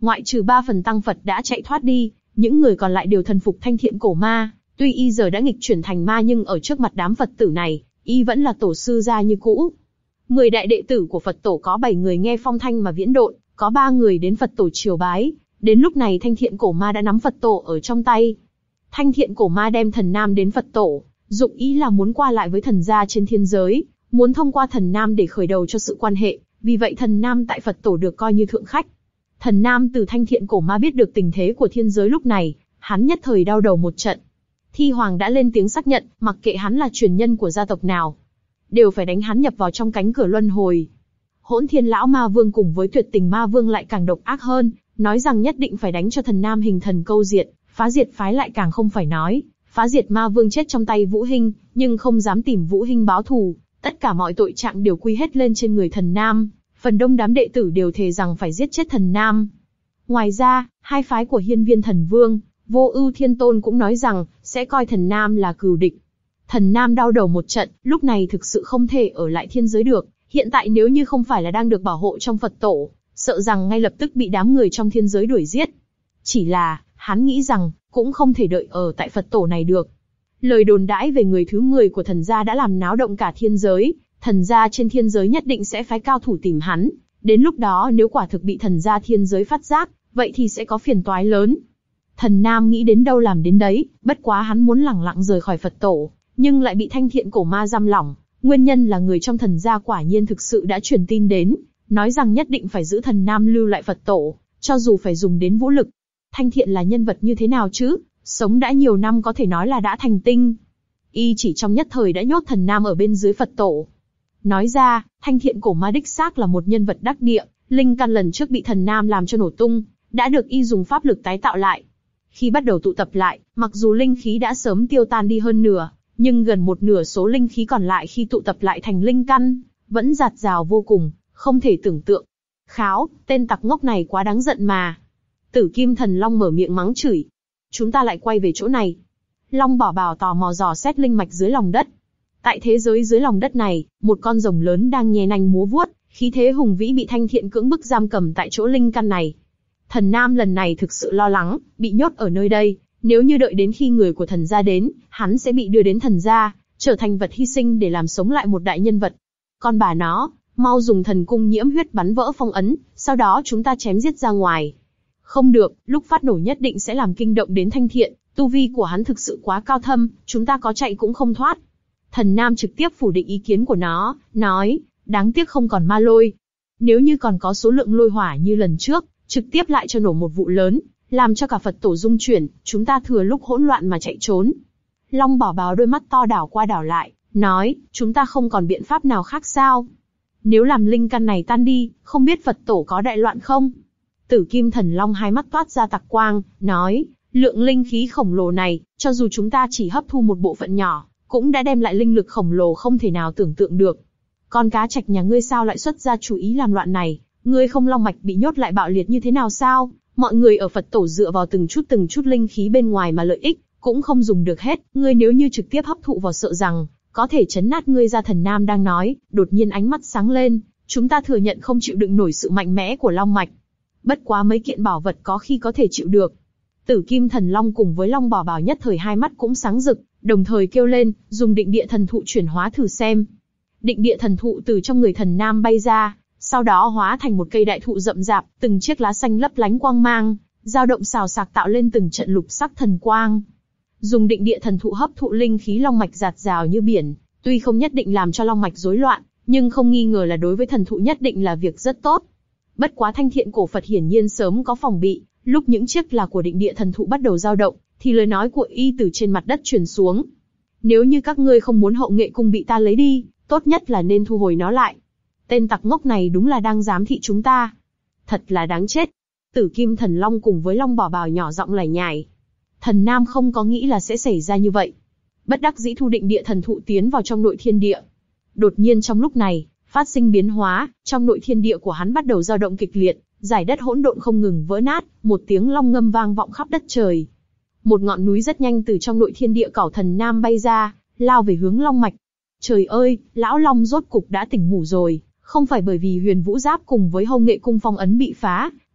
Ngoại trừ ba phần tăng Phật đã chạy thoát đi, những người còn lại đều thần phục Thanh Thiện Cổ Ma. Tuy y giờ đã nghịch chuyển thành ma nhưng ở trước mặt đám Phật tử này, y vẫn là tổ sư gia như cũ. Mười đại đệ tử của Phật tổ có bảy người nghe phong thanh mà viễn độn, có ba người đến Phật tổ triều bái. Đến lúc này Thanh Thiện Cổ Ma đã nắm Phật tổ ở trong tay. Thanh Thiện Cổ Ma đem Thần Nam đến Phật tổ, dụng ý là muốn qua lại với thần gia trên thiên giới, muốn thông qua Thần Nam để khởi đầu cho sự quan hệ, vì vậy Thần Nam tại Phật tổ được coi như thượng khách. Thần Nam từ Thanh Thiện Cổ Ma biết được tình thế của thiên giới lúc này, hắn nhất thời đau đầu một trận. Thi Hoàng đã lên tiếng xác nhận, mặc kệ hắn là truyền nhân của gia tộc nào, đều phải đánh hắn nhập vào trong cánh cửa luân hồi. Hỗn Thiên Lão Ma Vương cùng với Tuyệt Tình Ma Vương lại càng độc ác hơn, nói rằng nhất định phải đánh cho Thần Nam hình thần câu diệt, phá diệt phái lại càng không phải nói. Phá diệt Ma Vương chết trong tay Vũ Hinh, nhưng không dám tìm Vũ Hinh báo thù, tất cả mọi tội trạng đều quy hết lên trên người Thần Nam. Phần đông đám đệ tử đều thề rằng phải giết chết Thần Nam. Ngoài ra, hai phái của Hiên Viên Thần Vương, Vô Ưu Thiên Tôn cũng nói rằng sẽ coi Thần Nam là cừu địch. Thần Nam đau đầu một trận, lúc này thực sự không thể ở lại thiên giới được. Hiện tại nếu như không phải là đang được bảo hộ trong Phật tổ, sợ rằng ngay lập tức bị đám người trong thiên giới đuổi giết. Chỉ là, hắn nghĩ rằng, cũng không thể đợi ở tại Phật tổ này được. Lời đồn đãi về người thứ mười của thần gia đã làm náo động cả thiên giới, thần gia trên thiên giới nhất định sẽ phái cao thủ tìm hắn. Đến lúc đó nếu quả thực bị thần gia thiên giới phát giác, vậy thì sẽ có phiền toái lớn. Thần Nam nghĩ đến đâu làm đến đấy, bất quá hắn muốn lẳng lặng rời khỏi Phật tổ, nhưng lại bị Thanh Thiện Cổ Ma giam lỏng. Nguyên nhân là người trong thần gia quả nhiên thực sự đã truyền tin đến, nói rằng nhất định phải giữ Thần Nam lưu lại Phật tổ, cho dù phải dùng đến vũ lực. Thanh Thiện là nhân vật như thế nào chứ? Sống đã nhiều năm có thể nói là đã thành tinh. Y chỉ trong nhất thời đã nhốt Thần Nam ở bên dưới Phật tổ. Nói ra, Thanh Thiện Cổ Ma đích xác là một nhân vật đắc địa, linh căn lần trước bị Thần Nam làm cho nổ tung, đã được y dùng pháp lực tái tạo lại. Khi bắt đầu tụ tập lại, mặc dù linh khí đã sớm tiêu tan đi hơn nửa, nhưng gần một nửa số linh khí còn lại khi tụ tập lại thành linh căn, vẫn dạt dào vô cùng, không thể tưởng tượng. Kháo, tên tặc ngốc này quá đáng giận mà. Tử Kim Thần Long mở miệng mắng chửi. Chúng ta lại quay về chỗ này. Long Bảo Bảo tò mò dò xét linh mạch dưới lòng đất. Tại thế giới dưới lòng đất này, một con rồng lớn đang nhe nanh múa vuốt, khí thế hùng vĩ bị Thanh Thiện cưỡng bức giam cầm tại chỗ linh căn này. Thần Nam lần này thực sự lo lắng, bị nhốt ở nơi đây, nếu như đợi đến khi người của thần gia đến, hắn sẽ bị đưa đến thần gia, trở thành vật hy sinh để làm sống lại một đại nhân vật. Con bà nó, mau dùng thần cung nhiễm huyết bắn vỡ phong ấn, sau đó chúng ta chém giết ra ngoài. Không được, lúc phát nổ nhất định sẽ làm kinh động đến Thanh Thiện, tu vi của hắn thực sự quá cao thâm, chúng ta có chạy cũng không thoát. Thần Nam trực tiếp phủ định ý kiến của nó, nói, đáng tiếc không còn ma lôi. Nếu như còn có số lượng lôi hỏa như lần trước, trực tiếp lại cho nổ một vụ lớn, làm cho cả Phật tổ rung chuyển, chúng ta thừa lúc hỗn loạn mà chạy trốn. Long Bảo Bảo đôi mắt to đảo qua đảo lại, nói, chúng ta không còn biện pháp nào khác sao? Nếu làm linh căn này tan đi, không biết Phật tổ có đại loạn không? Tử Kim Thần Long hai mắt toát ra tạc quang, nói, lượng linh khí khổng lồ này, cho dù chúng ta chỉ hấp thu một bộ phận nhỏ, cũng đã đem lại linh lực khổng lồ không thể nào tưởng tượng được. Con cá trạch nhà ngươi sao lại xuất ra chủ ý làm loạn này? Ngươi không long mạch bị nhốt lại bạo liệt như thế nào sao? Mọi người ở Phật tổ dựa vào từng chút từng chút linh khí bên ngoài mà lợi ích, cũng không dùng được hết. Ngươi nếu như trực tiếp hấp thụ vào sợ rằng, có thể chấn nát ngươi ra. Thần Nam đang nói, đột nhiên ánh mắt sáng lên, chúng ta thừa nhận không chịu đựng nổi sự mạnh mẽ của long mạch. Bất quá mấy kiện bảo vật có khi có thể chịu được. Tử Kim Thần Long cùng với Long Bảo Bảo nhất thời hai mắt cũng sáng rực, đồng thời kêu lên, dùng định địa thần thụ chuyển hóa thử xem. Định địa thần thụ từ trong người Thần Nam bay ra, sau đó hóa thành một cây đại thụ rậm rạp, từng chiếc lá xanh lấp lánh quang mang, dao động xào xạc tạo lên từng trận lục sắc thần quang. Dùng định địa thần thụ hấp thụ linh khí long mạch dạt dào như biển, tuy không nhất định làm cho long mạch rối loạn, nhưng không nghi ngờ là đối với thần thụ nhất định là việc rất tốt. Bất quá Thanh Thiện cổ Phật hiển nhiên sớm có phòng bị, lúc những chiếc là của định địa thần thụ bắt đầu dao động, thì lời nói của y từ trên mặt đất truyền xuống. Nếu như các ngươi không muốn hậu nghệ cung bị ta lấy đi, tốt nhất là nên thu hồi nó lại. Tên tặc ngốc này đúng là đang giám thị chúng ta. Thật là đáng chết. Tử Kim Thần Long cùng với Long Bảo Bảo nhỏ giọng lải nhải. Thần Nam không có nghĩ là sẽ xảy ra như vậy. Bất đắc dĩ thu định địa thần thụ tiến vào trong nội thiên địa. Đột nhiên trong lúc này, phát sinh biến hóa, trong nội thiên địa của hắn bắt đầu dao động kịch liệt, giải đất hỗn độn không ngừng vỡ nát, một tiếng long ngâm vang vọng khắp đất trời. Một ngọn núi rất nhanh từ trong nội thiên địa cẩu Thần Nam bay ra, lao về hướng long mạch. Trời ơi, lão long rốt cục đã tỉnh ngủ rồi, không phải bởi vì Huyền Vũ Giáp cùng với Hồng Nghệ cung phong ấn bị phá,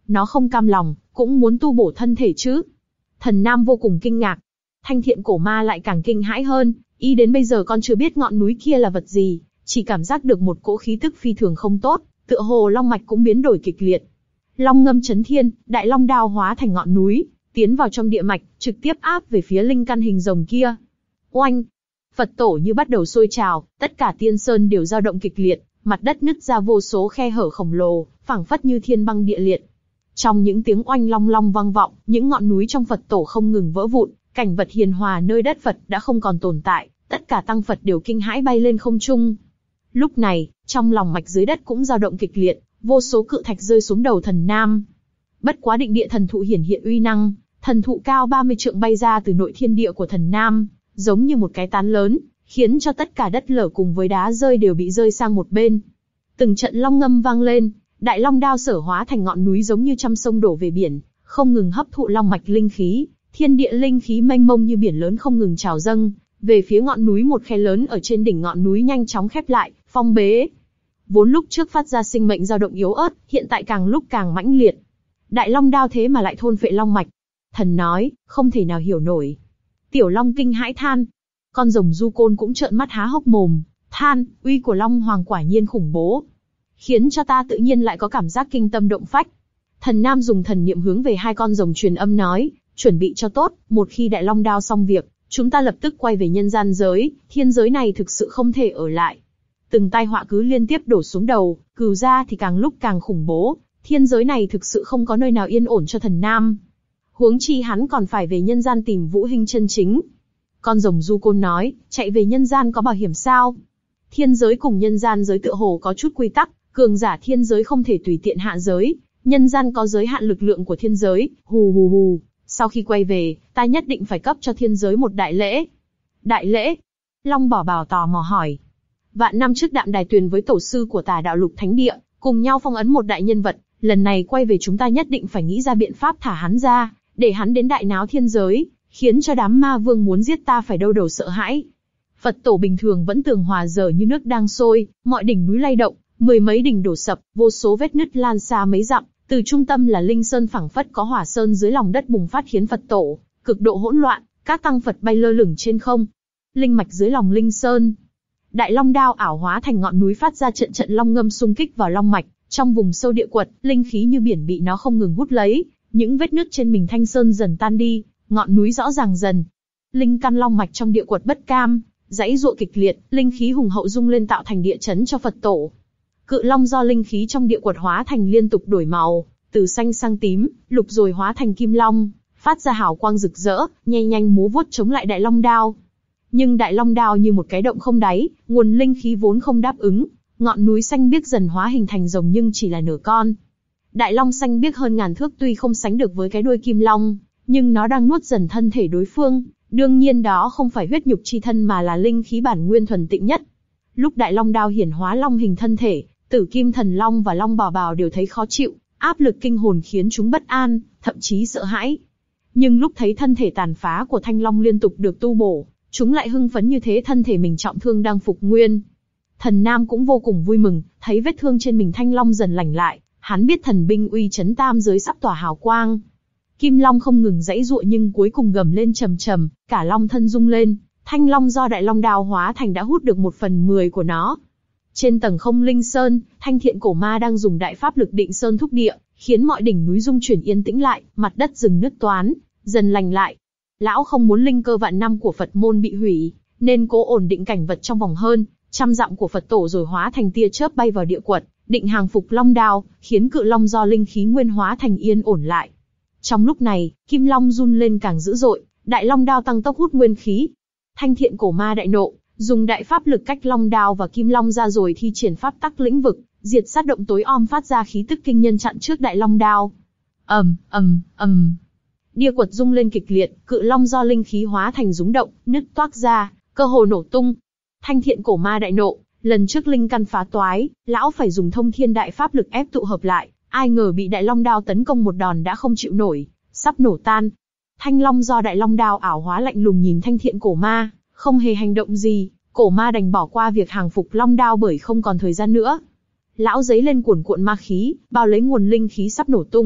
nó không cam lòng, cũng muốn tu bổ thân thể chứ. Thần Nam vô cùng kinh ngạc. Thanh Thiện cổ ma lại càng kinh hãi hơn, y đến bây giờ con chưa biết ngọn núi kia là vật gì, chỉ cảm giác được một cỗ khí tức phi thường không tốt, tựa hồ long mạch cũng biến đổi kịch liệt. Long ngâm chấn thiên, đại long đao hóa thành ngọn núi, tiến vào trong địa mạch, trực tiếp áp về phía linh căn hình rồng kia. Oanh! Phật tổ như bắt đầu sôi trào, tất cả tiên sơn đều dao động kịch liệt, mặt đất nứt ra vô số khe hở khổng lồ, phảng phất như thiên băng địa liệt. Trong những tiếng oanh long long vang vọng, những ngọn núi trong Phật tổ không ngừng vỡ vụn, cảnh vật hiền hòa nơi đất Phật đã không còn tồn tại, tất cả tăng Phật đều kinh hãi bay lên không trung. Lúc này, trong lòng mạch dưới đất cũng dao động kịch liệt, vô số cự thạch rơi xuống đầu thần Nam. Bất quá định địa thần thụ hiển hiện uy năng, thần thụ cao ba mươi trượng bay ra từ nội thiên địa của thần Nam, giống như một cái tán lớn, khiến cho tất cả đất lở cùng với đá rơi đều bị rơi sang một bên. Từng trận long ngâm vang lên, đại long đao sở hóa thành ngọn núi giống như trăm sông đổ về biển, không ngừng hấp thụ long mạch linh khí, thiên địa linh khí mênh mông như biển lớn không ngừng trào dâng về phía ngọn núi. Một khe lớn ở trên đỉnh ngọn núi nhanh chóng khép lại, phong bế. Vốn lúc trước phát ra sinh mệnh dao động yếu ớt, hiện tại càng lúc càng mãnh liệt. Đại long đao thế mà lại thôn phệ long mạch. Thần nói, không thể nào hiểu nổi. Tiểu long kinh hãi than. Con rồng du côn cũng trợn mắt há hốc mồm, than, uy của long hoàng quả nhiên khủng bố, khiến cho ta tự nhiên lại có cảm giác kinh tâm động phách. Thần Nam dùng thần niệm hướng về hai con rồng truyền âm nói, chuẩn bị cho tốt, một khi đại long đao xong việc, chúng ta lập tức quay về nhân gian giới, thiên giới này thực sự không thể ở lại. Từng tai họa cứ liên tiếp đổ xuống đầu, cừu gia thì càng lúc càng khủng bố, thiên giới này thực sự không có nơi nào yên ổn cho thần Nam. Huống chi hắn còn phải về nhân gian tìm Vũ Hinh chân chính. Con rồng du côn nói, chạy về nhân gian có bảo hiểm sao? Thiên giới cùng nhân gian giới tựa hồ có chút quy tắc, cường giả thiên giới không thể tùy tiện hạ giới, nhân gian có giới hạn lực lượng của thiên giới, hù hù hù. Sau khi quay về, ta nhất định phải cấp cho thiên giới một đại lễ. Đại lễ? Long Bảo Bảo tò mò hỏi. Vạn năm trước Đạm Đài Tuyền với tổ sư của Tà Đạo Lục Thánh Địa, cùng nhau phong ấn một đại nhân vật, lần này quay về chúng ta nhất định phải nghĩ ra biện pháp thả hắn ra, để hắn đến đại náo thiên giới, khiến cho đám ma vương muốn giết ta phải đau đầu sợ hãi. Phật tổ bình thường vẫn tường hòa giờ như nước đang sôi, mọi đỉnh núi lay động, mười mấy đỉnh đổ sập, vô số vết nứt lan xa mấy dặm, từ trung tâm là linh sơn phảng phất có hỏa sơn dưới lòng đất bùng phát khiến Phật tổ cực độ hỗn loạn, các tăng Phật bay lơ lửng trên không. Linh mạch dưới lòng linh sơn, đại long đao ảo hóa thành ngọn núi phát ra trận trận long ngâm xung kích vào long mạch, trong vùng sâu địa quật, linh khí như biển bị nó không ngừng hút lấy, những vết nứt trên mình thanh sơn dần tan đi, ngọn núi rõ ràng dần. Linh căn long mạch trong địa quật bất cam, dãy dụa kịch liệt, linh khí hùng hậu rung lên tạo thành địa chấn cho Phật tổ. Cự long do linh khí trong địa quật hóa thành liên tục đổi màu, từ xanh sang tím, lục rồi hóa thành kim long, phát ra hào quang rực rỡ, nhanh nhanh múa vuốt chống lại đại long đao. Nhưng đại long đao như một cái động không đáy, nguồn linh khí vốn không đáp ứng, ngọn núi xanh biếc dần hóa hình thành rồng nhưng chỉ là nửa con. Đại long xanh biếc hơn ngàn thước tuy không sánh được với cái đuôi kim long, nhưng nó đang nuốt dần thân thể đối phương, đương nhiên đó không phải huyết nhục chi thân mà là linh khí bản nguyên thuần tịnh nhất. Lúc đại long đao hiển hóa long hình thân thể, Tử Kim Thần Long và Long Bảo Bảo đều thấy khó chịu, áp lực kinh hồn khiến chúng bất an, thậm chí sợ hãi. Nhưng lúc thấy thân thể tàn phá của Thanh Long liên tục được tu bổ, chúng lại hưng phấn như thế thân thể mình trọng thương đang phục nguyên. Thần Nam cũng vô cùng vui mừng, thấy vết thương trên mình Thanh Long dần lành lại, hắn biết thần binh uy chấn tam giới sắp tỏa hào quang. Kim Long không ngừng giãy giụa nhưng cuối cùng gầm lên trầm trầm, cả long thân rung lên, Thanh Long do đại long đao hóa thành đã hút được một phần mười của nó. Trên tầng không linh sơn, Thanh Thiện cổ ma đang dùng đại pháp lực định sơn thúc địa, khiến mọi đỉnh núi rung chuyển yên tĩnh lại, mặt đất dừng nứt toán, dần lành lại. Lão không muốn linh cơ vạn năm của Phật môn bị hủy, nên cố ổn định cảnh vật trong vòng hơn trăm dặm của Phật tổ rồi hóa thành tia chớp bay vào địa quật, định hàng phục long đao, khiến cự long do linh khí nguyên hóa thành yên ổn lại. Trong lúc này, kim long run lên càng dữ dội, đại long đao tăng tốc hút nguyên khí. Thanh Thiện cổ ma đại nộ, dùng đại pháp lực cách long đao và kim long ra rồi thi triển pháp tắc lĩnh vực, diệt sát động tối om phát ra khí tức kinh nhân chặn trước đại long đao. ầm ầm ầm, địa quật rung lên kịch liệt, cự long do linh khí hóa thành rúng động, nứt toác ra, cơ hồ nổ tung. Thanh Thiện cổ ma đại nộ, lần trước linh căn phá toái, lão phải dùng thông thiên đại pháp lực ép tụ hợp lại, ai ngờ bị đại long đao tấn công một đòn đã không chịu nổi, sắp nổ tan. Thanh long do đại long đao ảo hóa lạnh lùng nhìn Thanh Thiện cổ ma, không hề hành động gì, cổ ma đành bỏ qua việc hàng phục long đao bởi không còn thời gian nữa. Lão giấy lên cuồn cuộn ma khí, bao lấy nguồn linh khí sắp nổ tung,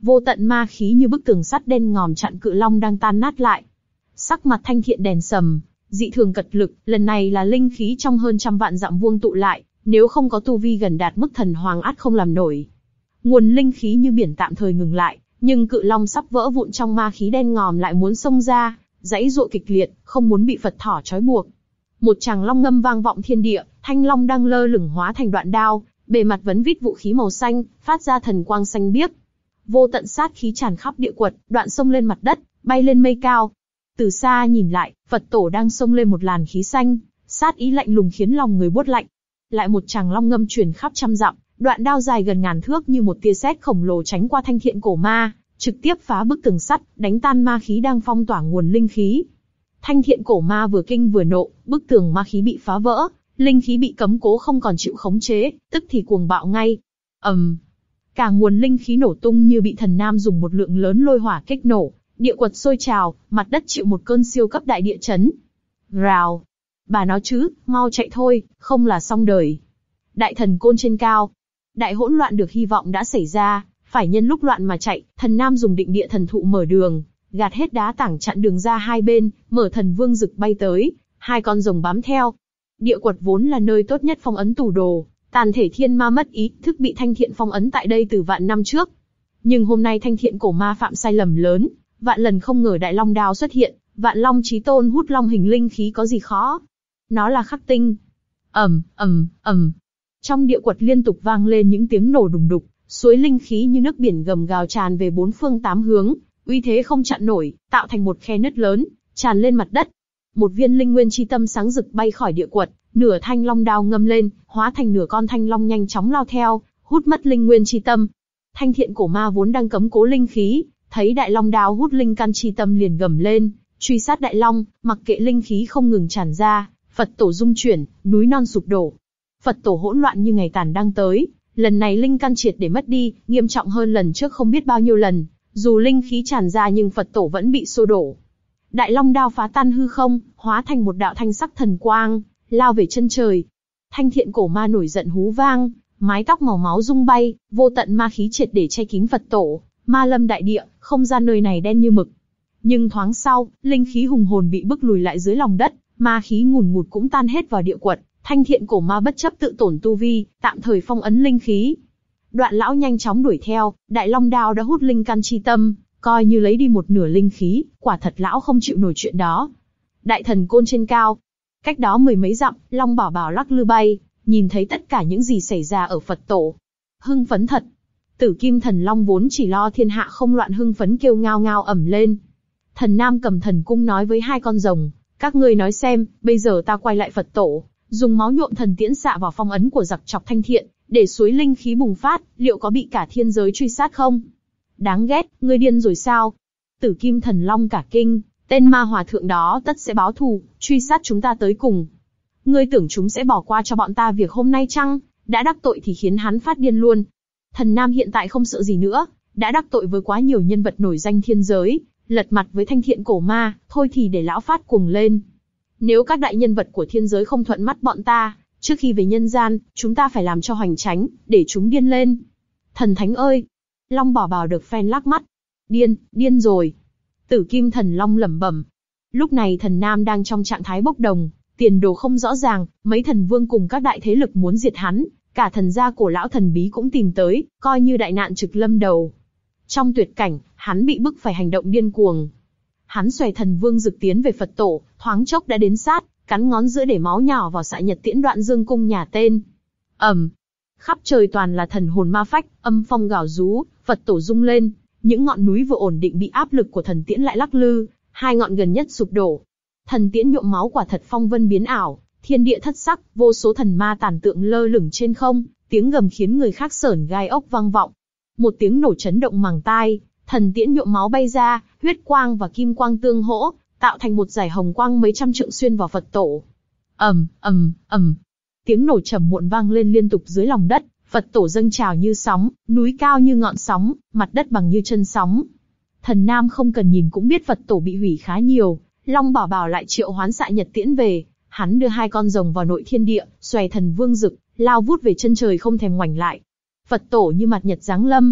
vô tận ma khí như bức tường sắt đen ngòm chặn cự long đang tan nát lại. Sắc mặt Thanh Thiện đèn sầm, dị thường cật lực, lần này là linh khí trong hơn trăm vạn dặm vuông tụ lại, nếu không có tu vi gần đạt mức thần hoàng ắt không làm nổi. Nguồn linh khí như biển tạm thời ngừng lại, nhưng cự long sắp vỡ vụn trong ma khí đen ngòm lại muốn xông ra, giãy giụa kịch liệt, không muốn bị Phật thỏ trói buộc. Một tràng long ngâm vang vọng thiên địa, thanh long đang lơ lửng hóa thành đoạn đao, bề mặt vấn vít vũ khí màu xanh, phát ra thần quang xanh biếc. Vô tận sát khí tràn khắp địa quật, đoạn xông lên mặt đất, bay lên mây cao. Từ xa nhìn lại, Phật tổ đang xông lên một làn khí xanh, sát ý lạnh lùng khiến lòng người buốt lạnh. Lại một tràng long ngâm truyền khắp trăm dặm, đoạn đao dài gần ngàn thước như một tia sét khổng lồ tránh qua Thanh Thiện cổ ma, trực tiếp phá bức tường sắt, đánh tan ma khí đang phong tỏa nguồn linh khí. Thanh Thiện cổ ma vừa kinh vừa nộ, bức tường ma khí bị phá vỡ, linh khí bị cấm cố không còn chịu khống chế, tức thì cuồng bạo ngay. ầm, um, cả nguồn linh khí nổ tung như bị thần nam dùng một lượng lớn lôi hỏa kích nổ, địa quật sôi trào, mặt đất chịu một cơn siêu cấp đại địa chấn. Rào, bà nói chứ, mau chạy thôi, không là xong đời. Đại thần côn trên cao, đại hỗn loạn được hy vọng đã xảy ra, phải nhân lúc loạn mà chạy. Thần nam dùng định địa thần thụ mở đường, gạt hết đá tảng chặn đường ra hai bên, mở thần vương rực bay tới, hai con rồng bám theo. Địa quật vốn là nơi tốt nhất phong ấn tù đồ, tàn thể thiên ma mất ý thức bị Thanh Thiện phong ấn tại đây từ vạn năm trước. Nhưng hôm nay Thanh Thiện cổ ma phạm sai lầm lớn, vạn lần không ngờ đại long đao xuất hiện, vạn long chí tôn hút long hình linh khí có gì khó. Nó là khắc tinh. ầm ầm ầm. Trong địa quật liên tục vang lên những tiếng nổ đùng đục, suối linh khí như nước biển gầm gào tràn về bốn phương tám hướng, uy thế không chặn nổi, tạo thành một khe nứt lớn, tràn lên mặt đất. Một viên linh nguyên chi tâm sáng rực bay khỏi địa quật, nửa thanh long đao ngâm lên, hóa thành nửa con thanh long nhanh chóng lao theo, hút mất linh nguyên chi tâm. Thanh Thiện cổ ma vốn đang cấm cố linh khí, thấy đại long đao hút linh căn chi tâm liền gầm lên, truy sát đại long, mặc kệ linh khí không ngừng tràn ra, Phật tổ rung chuyển, núi non sụp đổ. Phật tổ hỗn loạn như ngày tàn đang tới, lần này linh căn triệt để mất đi, nghiêm trọng hơn lần trước không biết bao nhiêu lần, dù linh khí tràn ra nhưng Phật tổ vẫn bị xô đổ. Đại long đao phá tan hư không, hóa thành một đạo thanh sắc thần quang, lao về chân trời. Thanh Thiện cổ ma nổi giận hú vang, mái tóc màu máu rung bay, vô tận ma khí triệt để che kín Phật tổ, ma lâm đại địa, không gian nơi này đen như mực. Nhưng thoáng sau, linh khí hùng hồn bị bức lùi lại dưới lòng đất, ma khí ngùn ngụt cũng tan hết vào địa quật. Thanh Thiện cổ ma bất chấp tự tổn tu vi, tạm thời phong ấn linh khí. Đoạn lão nhanh chóng đuổi theo, đại long đao đã hút linh căn chi tâm, coi như lấy đi một nửa linh khí, quả thật lão không chịu nổi chuyện đó. Đại thần côn trên cao, cách đó mười mấy dặm, Long Bảo Bảo lắc lư bay, nhìn thấy tất cả những gì xảy ra ở Phật tổ. Hưng phấn thật. Tử Kim Thần Long vốn chỉ lo thiên hạ không loạn hưng phấn kêu ngao ngao ẩm lên. Thần Nam cầm thần cung nói với hai con rồng, các ngươi nói xem, bây giờ ta quay lại Phật tổ, dùng máu nhuộm thần tiễn xạ vào phong ấn của giặc chọc Thanh Thiện, để suối linh khí bùng phát, liệu có bị cả thiên giới truy sát không? Đáng ghét, ngươi điên rồi sao? Tử Kim Thần Long cả kinh, tên ma hòa thượng đó tất sẽ báo thù, truy sát chúng ta tới cùng. Ngươi tưởng chúng sẽ bỏ qua cho bọn ta việc hôm nay chăng? Đã đắc tội thì khiến hắn phát điên luôn. Thần Nam hiện tại không sợ gì nữa, đã đắc tội với quá nhiều nhân vật nổi danh thiên giới, lật mặt với Thanh Thiện cổ ma, thôi thì để lão phát cuồng lên. Nếu các đại nhân vật của thiên giới không thuận mắt bọn ta, trước khi về nhân gian, chúng ta phải làm cho hoành tránh, để chúng điên lên. Thần Thánh ơi! Long Bảo Bảo được phen lắc mắt. Điên, điên rồi. Tử Kim Thần Long lẩm bẩm. Lúc này thần Nam đang trong trạng thái bốc đồng, tiền đồ không rõ ràng, mấy thần vương cùng các đại thế lực muốn diệt hắn, cả thần gia cổ lão thần bí cũng tìm tới, coi như đại nạn trực lâm đầu. Trong tuyệt cảnh, hắn bị bức phải hành động điên cuồng. Hắn xòe thần vương rực tiến về Phật tổ, thoáng chốc đã đến sát, cắn ngón giữa để máu nhỏ vào xạ nhật tiễn đoạn dương cung nhà tên. ầm, khắp trời toàn là thần hồn ma phách, âm phong gào rú, Phật tổ rung lên, những ngọn núi vừa ổn định bị áp lực của thần tiễn lại lắc lư, hai ngọn gần nhất sụp đổ. Thần tiễn nhuộm máu quả thật phong vân biến ảo, thiên địa thất sắc, vô số thần ma tàn tượng lơ lửng trên không, tiếng gầm khiến người khác sởn gai ốc vang vọng. Một tiếng nổ chấn động màng tai, thần tiễn nhuộm máu bay ra, huyết quang và kim quang tương hỗ, tạo thành một dải hồng quang mấy trăm trượng xuyên vào Phật tổ. ầm ầm ầm, tiếng nổ trầm muộn vang lên liên tục dưới lòng đất, Phật tổ dâng trào như sóng, núi cao như ngọn sóng, mặt đất bằng như chân sóng. Thần Nam không cần nhìn cũng biết Phật tổ bị hủy khá nhiều. Long Bảo Bảo lại triệu hoán xạ nhật tiễn về, hắn đưa hai con rồng vào nội thiên địa, xòe thần vương rực, lao vút về chân trời không thèm ngoảnh lại. Phật tổ như mặt nhật giáng lâm,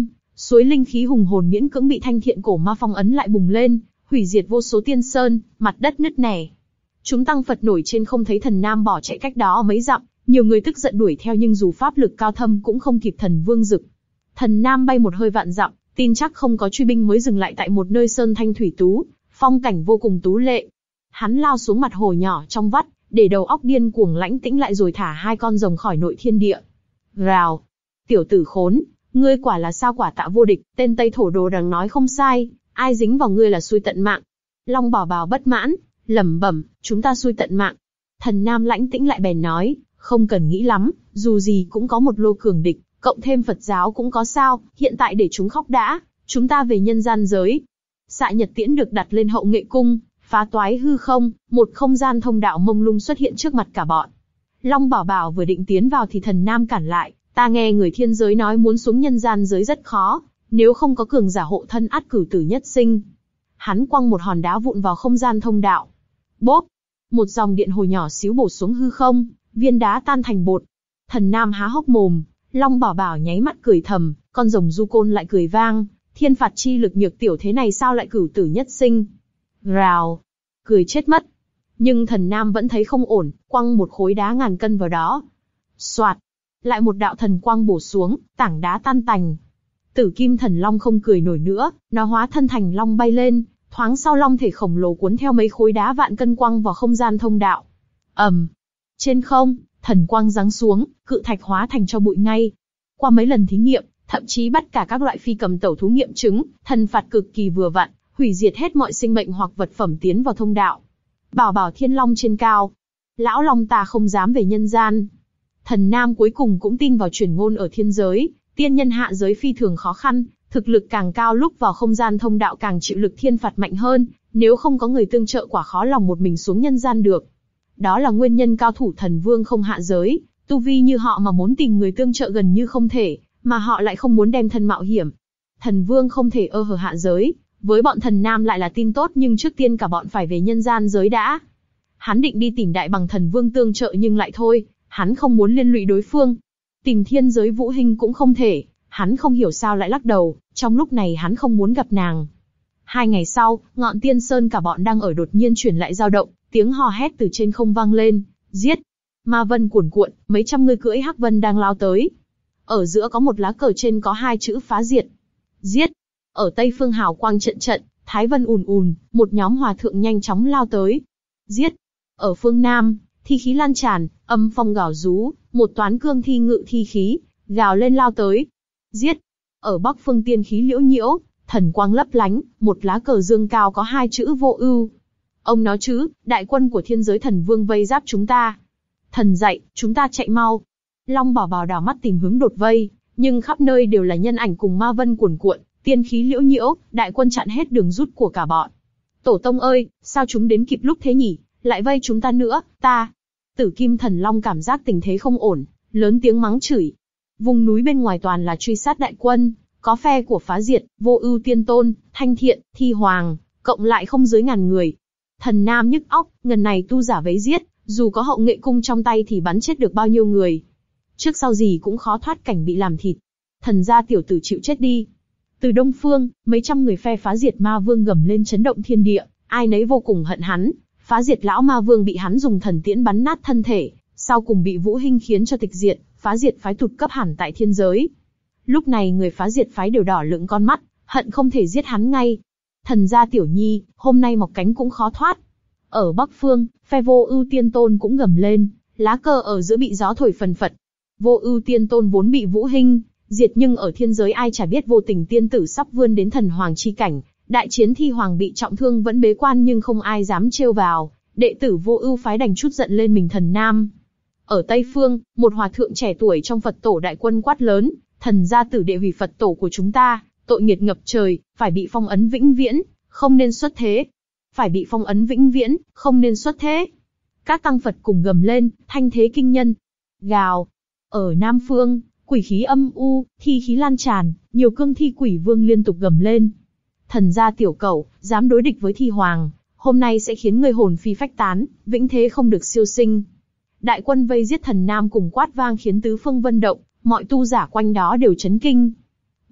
suối linh khí hùng hồn miễn cưỡng bị thanh thiện cổ ma phong ấn lại bùng lên, hủy diệt vô số tiên sơn, mặt đất nứt nẻ. Chúng tăng Phật nổi trên không thấy Thần Nam bỏ chạy cách đó mấy dặm, nhiều người tức giận đuổi theo nhưng dù pháp lực cao thâm cũng không kịp Thần Vương Dực. Thần Nam bay một hơi vạn dặm, tin chắc không có truy binh mới dừng lại tại một nơi sơn thanh thủy tú, phong cảnh vô cùng tú lệ. Hắn lao xuống mặt hồ nhỏ trong vắt, để đầu óc điên cuồng lãnh tĩnh lại rồi thả hai con rồng khỏi nội thiên địa. Rào, tiểu tử khốn, ngươi quả là sao quả tạ vô địch, tên Tây Thổ Đồ Đằng nói không sai, ai dính vào ngươi là xui tận mạng. Long Bảo Bảo bất mãn, lẩm bẩm, chúng ta xui tận mạng. Thần Nam lãnh tĩnh lại bèn nói, không cần nghĩ lắm, dù gì cũng có một lô cường địch, cộng thêm Phật giáo cũng có sao, hiện tại để chúng khóc đã, chúng ta về nhân gian giới. Xạ Nhật Tiễn được đặt lên hậu nghệ cung, phá toái hư không, một không gian thông đạo mông lung xuất hiện trước mặt cả bọn. Long Bảo Bảo vừa định tiến vào thì Thần Nam cản lại, ta nghe người thiên giới nói muốn xuống nhân gian giới rất khó, nếu không có cường giả hộ thân ắt cửu tử nhất sinh. Hắn quăng một hòn đá vụn vào không gian thông đạo. Bốp! Một dòng điện hồi nhỏ xíu bổ xuống hư không, viên đá tan thành bột. Thần Nam há hốc mồm, Long Bảo Bảo nháy mắt cười thầm, con rồng du côn lại cười vang, thiên phạt chi lực nhược tiểu thế này sao lại cửu tử nhất sinh. Rào! Cười chết mất. Nhưng Thần Nam vẫn thấy không ổn, quăng một khối đá ngàn cân vào đó. Soạt! Lại một đạo thần quang bổ xuống, tảng đá tan tành. Tử Kim Thần Long không cười nổi nữa, nó hóa thân thành long bay lên, thoáng sau long thể khổng lồ cuốn theo mấy khối đá vạn cân quăng vào không gian thông đạo. ầm, um. Trên không, thần quang giáng xuống, cự thạch hóa thành cho bụi ngay. Qua mấy lần thí nghiệm, thậm chí bắt cả các loại phi cầm tẩu thú nghiệm chứng, thần phạt cực kỳ vừa vặn, hủy diệt hết mọi sinh mệnh hoặc vật phẩm tiến vào thông đạo. Bảo bảo thiên long trên cao, lão long ta không dám về nhân gian. Thần Nam cuối cùng cũng tin vào truyền ngôn ở thiên giới, tiên nhân hạ giới phi thường khó khăn, thực lực càng cao lúc vào không gian thông đạo càng chịu lực thiên phạt mạnh hơn, nếu không có người tương trợ quả khó lòng một mình xuống nhân gian được. Đó là nguyên nhân cao thủ thần vương không hạ giới, tu vi như họ mà muốn tìm người tương trợ gần như không thể, mà họ lại không muốn đem thân mạo hiểm. Thần vương không thể ơ hờ hạ giới, với bọn Thần Nam lại là tin tốt nhưng trước tiên cả bọn phải về nhân gian giới đã. Hắn định đi tìm Đại Bằng Thần Vương tương trợ nhưng lại thôi, hắn không muốn liên lụy đối phương. Tìm thiên giới Vũ Hinh cũng không thể, hắn không hiểu sao lại lắc đầu, trong lúc này hắn không muốn gặp nàng. Hai ngày sau, ngọn tiên sơn cả bọn đang ở đột nhiên chuyển lại dao động, tiếng hò hét từ trên không vang lên, giết! Ma vân cuồn cuộn, mấy trăm người cưỡi hắc vân đang lao tới. Ở giữa có một lá cờ trên có hai chữ phá diệt. Giết! Ở tây phương hào quang trận trận, thái vân ùn ùn, một nhóm hòa thượng nhanh chóng lao tới. Giết! Ở phương nam, thi khí lan tràn, âm phong gào rú, một toán cương thi ngự thi khí, gào lên lao tới. Giết! Ở bắc phương tiên khí liễu nhiễu, thần quang lấp lánh, một lá cờ dương cao có hai chữ vô ưu. Ông nói chứ, đại quân của thiên giới thần vương vây giáp chúng ta. Thần dạy, chúng ta chạy mau. Long Bảo Bảo đảo mắt tìm hướng đột vây, nhưng khắp nơi đều là nhân ảnh cùng ma vân cuồn cuộn, tiên khí liễu nhiễu, đại quân chặn hết đường rút của cả bọn. Tổ tông ơi, sao chúng đến kịp lúc thế nhỉ, lại vây chúng ta nữa, ta. Tử Kim Thần Long cảm giác tình thế không ổn, lớn tiếng mắng chửi. Vùng núi bên ngoài toàn là truy sát đại quân, có phe của phá diệt, vô ưu tiên tôn, thanh thiện, thi hoàng, cộng lại không dưới ngàn người. Thần Nam nhức óc, ngần này tu giả vấy giết, dù có hậu nghệ cung trong tay thì bắn chết được bao nhiêu người. Trước sau gì cũng khó thoát cảnh bị làm thịt. Thần gia tiểu tử chịu chết đi. Từ đông phương, mấy trăm người phe phá diệt ma vương gầm lên chấn động thiên địa, ai nấy vô cùng hận hắn. Phá diệt lão ma vương bị hắn dùng thần tiễn bắn nát thân thể, sau cùng bị Vũ Hinh khiến cho tịch diệt, phá diệt phái tụt cấp hẳn tại thiên giới. Lúc này người phá diệt phái đều đỏ lựng con mắt, hận không thể giết hắn ngay. Thần gia tiểu nhi, hôm nay mọc cánh cũng khó thoát. Ở bắc phương, phe vô ưu tiên tôn cũng gầm lên, lá cờ ở giữa bị gió thổi phần phật. Vô ưu tiên tôn vốn bị Vũ Hinh diệt nhưng ở thiên giới ai chả biết vô tình tiên tử sắp vươn đến thần hoàng chi cảnh. Đại chiến thi hoàng bị trọng thương vẫn bế quan nhưng không ai dám trêu vào, đệ tử vô ưu phái đành chút giận lên mình Thần Nam. Ở Tây Phương, một hòa thượng trẻ tuổi trong Phật tổ đại quân quát lớn, thần gia tử đệ hủy Phật tổ của chúng ta, tội nghiệt ngập trời, phải bị phong ấn vĩnh viễn, không nên xuất thế. Phải bị phong ấn vĩnh viễn, không nên xuất thế. Các tăng Phật cùng gầm lên, thanh thế kinh nhân. Gào. Ở Nam Phương, quỷ khí âm u, thi khí lan tràn, nhiều cương thi quỷ vương liên tục gầm lên. Thần gia tiểu cẩu, dám đối địch với thi hoàng, hôm nay sẽ khiến ngươi hồn phi phách tán, vĩnh thế không được siêu sinh. Đại quân vây giết Thần Nam cùng quát vang khiến tứ phương vân động, mọi tu giả quanh đó đều chấn kinh.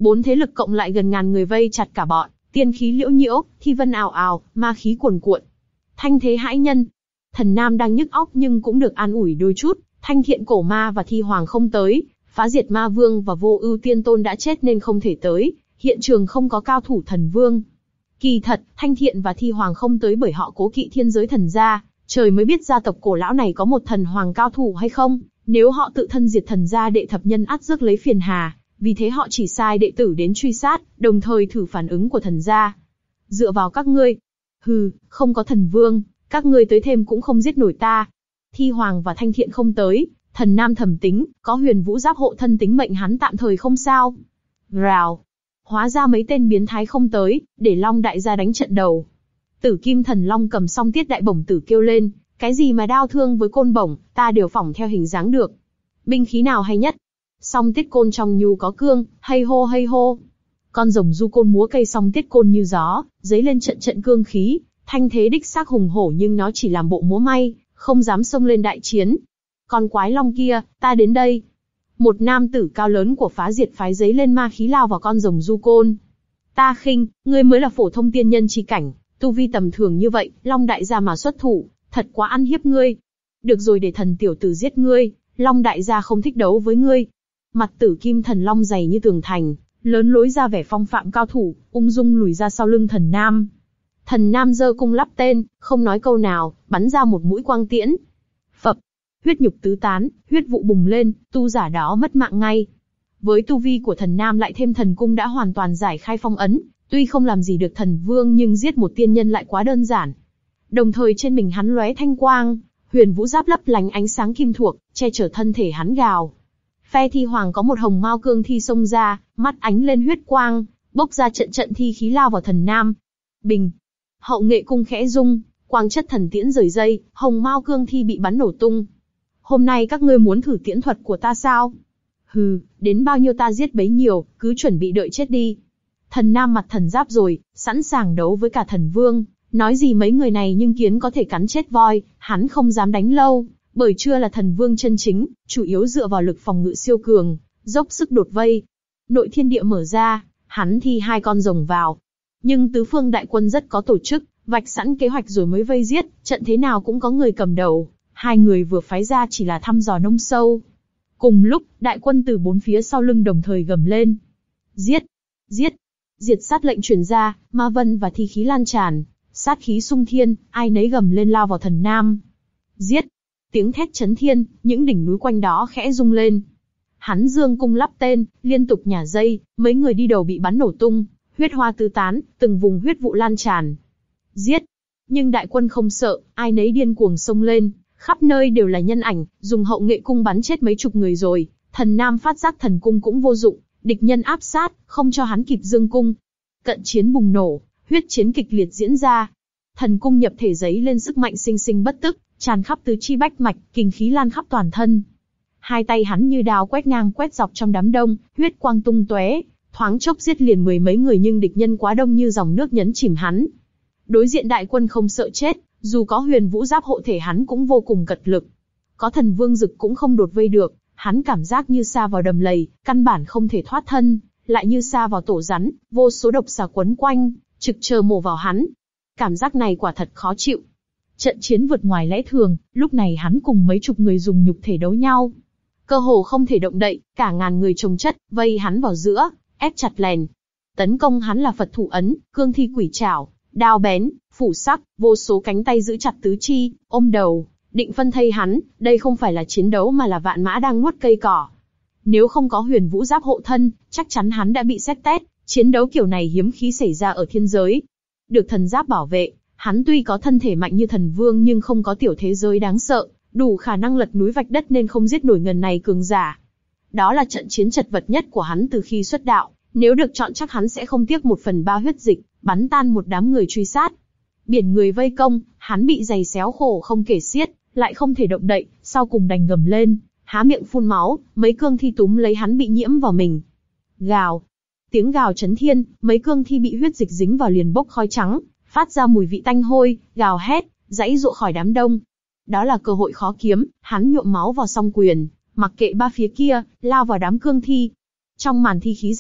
Bốn thế lực cộng lại gần ngàn người vây chặt cả bọn, tiên khí liễu nhiễu, thi vân ào ào, ma khí cuồn cuộn. Thanh thế hãi nhân. Thần Nam đang nhức óc nhưng cũng được an ủi đôi chút, Thanh Thiện cổ ma và Thi Hoàng không tới, Phá Diệt Ma Vương và Vô Ưu Tiên Tôn đã chết nên không thể tới, hiện trường không có cao thủ thần vương. Kỳ thật, Thanh Thiện và Thi Hoàng không tới bởi họ cố kỵ thiên giới thần gia, trời mới biết gia tộc cổ lão này có một thần hoàng cao thủ hay không, nếu họ tự thân diệt thần gia đệ thập nhân ắt rước lấy phiền hà, vì thế họ chỉ sai đệ tử đến truy sát, đồng thời thử phản ứng của thần gia. Dựa vào các ngươi, hừ, không có thần vương, các ngươi tới thêm cũng không giết nổi ta. Thi Hoàng và Thanh Thiện không tới, Thần Nam thầm tính, có Huyền Vũ Giáp hộ thân tính mệnh hắn tạm thời không sao. Rào, hóa ra mấy tên biến thái không tới, để Long đại gia đánh trận đầu. Tử Kim Thần Long cầm song tiết đại bổng tử kêu lên, cái gì mà đao thương với côn bổng, ta đều phỏng theo hình dáng được. Binh khí nào hay nhất? Song tiết côn trong nhu có cương, hay hô hay hô. Con rồng du côn múa cây song tiết côn như gió, dấy lên trận trận cương khí, thanh thế đích xác hùng hổ nhưng nó chỉ làm bộ múa may, không dám xông lên đại chiến. Con quái long kia, ta đến đây. Một nam tử cao lớn của Phá Diệt phái giấy lên ma khí lao vào con rồng du côn. Ta khinh, ngươi mới là phổ thông tiên nhân chi cảnh, tu vi tầm thường như vậy, Long đại gia mà xuất thủ, thật quá ăn hiếp ngươi. Được rồi, để thần tiểu tử giết ngươi, Long đại gia không thích đấu với ngươi. Mặt Tử Kim Thần Long dày như tường thành, lớn lối ra vẻ phong phạm cao thủ, ung dung lùi ra sau lưng Thần Nam. Thần Nam giơ cung lắp tên, không nói câu nào, bắn ra một mũi quang tiễn. Phập, huyết nhục tứ tán, huyết vụ bùng lên, tu giả đó mất mạng ngay. Với tu vi của Thần Nam lại thêm thần cung đã hoàn toàn giải khai phong ấn, tuy không làm gì được thần vương nhưng giết một tiên nhân lại quá đơn giản. Đồng thời trên mình hắn lóe thanh quang, Huyền Vũ Giáp lấp lánh ánh sáng kim thuộc, che chở thân thể hắn gào. Phe Thi Hoàng có một hồng mao cương thi xông ra, mắt ánh lên huyết quang, bốc ra trận trận thi khí lao vào Thần Nam. Bình, hậu nghệ cung khẽ rung, quang chất thần tiễn rời dây, hồng mao cương thi bị bắn nổ tung. Hôm nay các ngươi muốn thử tiễn thuật của ta sao? Hừ, đến bao nhiêu ta giết bấy nhiêu, cứ chuẩn bị đợi chết đi. Thần Nam mặt thần giáp rồi, sẵn sàng đấu với cả thần vương, nói gì mấy người này nhưng kiến có thể cắn chết voi, hắn không dám đánh lâu, bởi chưa là thần vương chân chính, chủ yếu dựa vào lực phòng ngự siêu cường, dốc sức đột vây. Nội thiên địa mở ra, hắn thi hai con rồng vào. Nhưng tứ phương đại quân rất có tổ chức, vạch sẵn kế hoạch rồi mới vây giết, trận thế nào cũng có người cầm đầu, hai người vừa phái ra chỉ là thăm dò nông sâu. Cùng lúc, đại quân từ bốn phía sau lưng đồng thời gầm lên. Giết! Giết! Diệt sát lệnh truyền ra, ma vân và thi khí lan tràn, sát khí xung thiên, ai nấy gầm lên lao vào Thần Nam. Giết! Tiếng thét chấn thiên, những đỉnh núi quanh đó khẽ rung lên. Hắn dương cung lắp tên, liên tục nhả dây, mấy người đi đầu bị bắn nổ tung, huyết hoa tứ tán, từng vùng huyết vụ lan tràn. Giết! Nhưng đại quân không sợ, ai nấy điên cuồng xông lên, khắp nơi đều là nhân ảnh, dùng hậu nghệ cung bắn chết mấy chục người rồi. Thần Nam phát giác thần cung cũng vô dụng, địch nhân áp sát, không cho hắn kịp dương cung. Cận chiến bùng nổ, huyết chiến kịch liệt diễn ra. Thần cung nhập thể giấy lên sức mạnh sinh sinh bất tức, tràn khắp tứ chi bách mạch, kình khí lan khắp toàn thân. Hai tay hắn như đao quét ngang quét dọc trong đám đông, huyết quang tung tóe, thoáng chốc giết liền mười mấy người nhưng địch nhân quá đông như dòng nước nhấn chìm hắn. Đối diện đại quân không sợ chết, dù có Huyền Vũ Giáp hộ thể hắn cũng vô cùng cật lực. Có thần vương dực cũng không đột vây được, hắn cảm giác như sa vào đầm lầy, căn bản không thể thoát thân, lại như sa vào tổ rắn, vô số độc xà quấn quanh, trực chờ mổ vào hắn. Cảm giác này quả thật khó chịu. Trận chiến vượt ngoài lẽ thường, lúc này hắn cùng mấy chục người dùng nhục thể đấu nhau. Cơ hồ không thể động đậy, cả ngàn người chồng chất, vây hắn vào giữa, ép chặt lèn. Tấn công hắn là Phật thủ ấn, cương thi quỷ trảo, đao bén, phủ sắc, vô số cánh tay giữ chặt tứ chi, ôm đầu, định phân thây hắn, đây không phải là chiến đấu mà là vạn mã đang nuốt cây cỏ. Nếu không có Huyền Vũ Giáp hộ thân, chắc chắn hắn đã bị xét tét, chiến đấu kiểu này hiếm khi xảy ra ở thiên giới. Được thần giáp bảo vệ, hắn tuy có thân thể mạnh như thần vương nhưng không có tiểu thế giới đáng sợ, đủ khả năng lật núi vạch đất nên không giết nổi ngần này cường giả. Đó là trận chiến chật vật nhất của hắn từ khi xuất đạo, nếu được chọn chắc hắn sẽ không tiếc một phần ba huyết dịch, bắn tan một đám người truy sát. Biển người vây công, hắn bị giày xéo khổ không kể xiết, lại không thể động đậy, sau cùng đành gầm lên, há miệng phun máu, mấy cương thi túm lấy hắn bị nhiễm vào mình. Gào! Tiếng gào chấn thiên, mấy cương thi bị huyết dịch dính vào liền bốc khói trắng, phát ra mùi vị tanh hôi, gào hét, giãy giụa khỏi đám đông. Đó là cơ hội khó kiếm, hắn nhuộm máu vào song quyền, mặc kệ ba phía kia, lao vào đám cương thi. Trong màn thi khí dày đặc,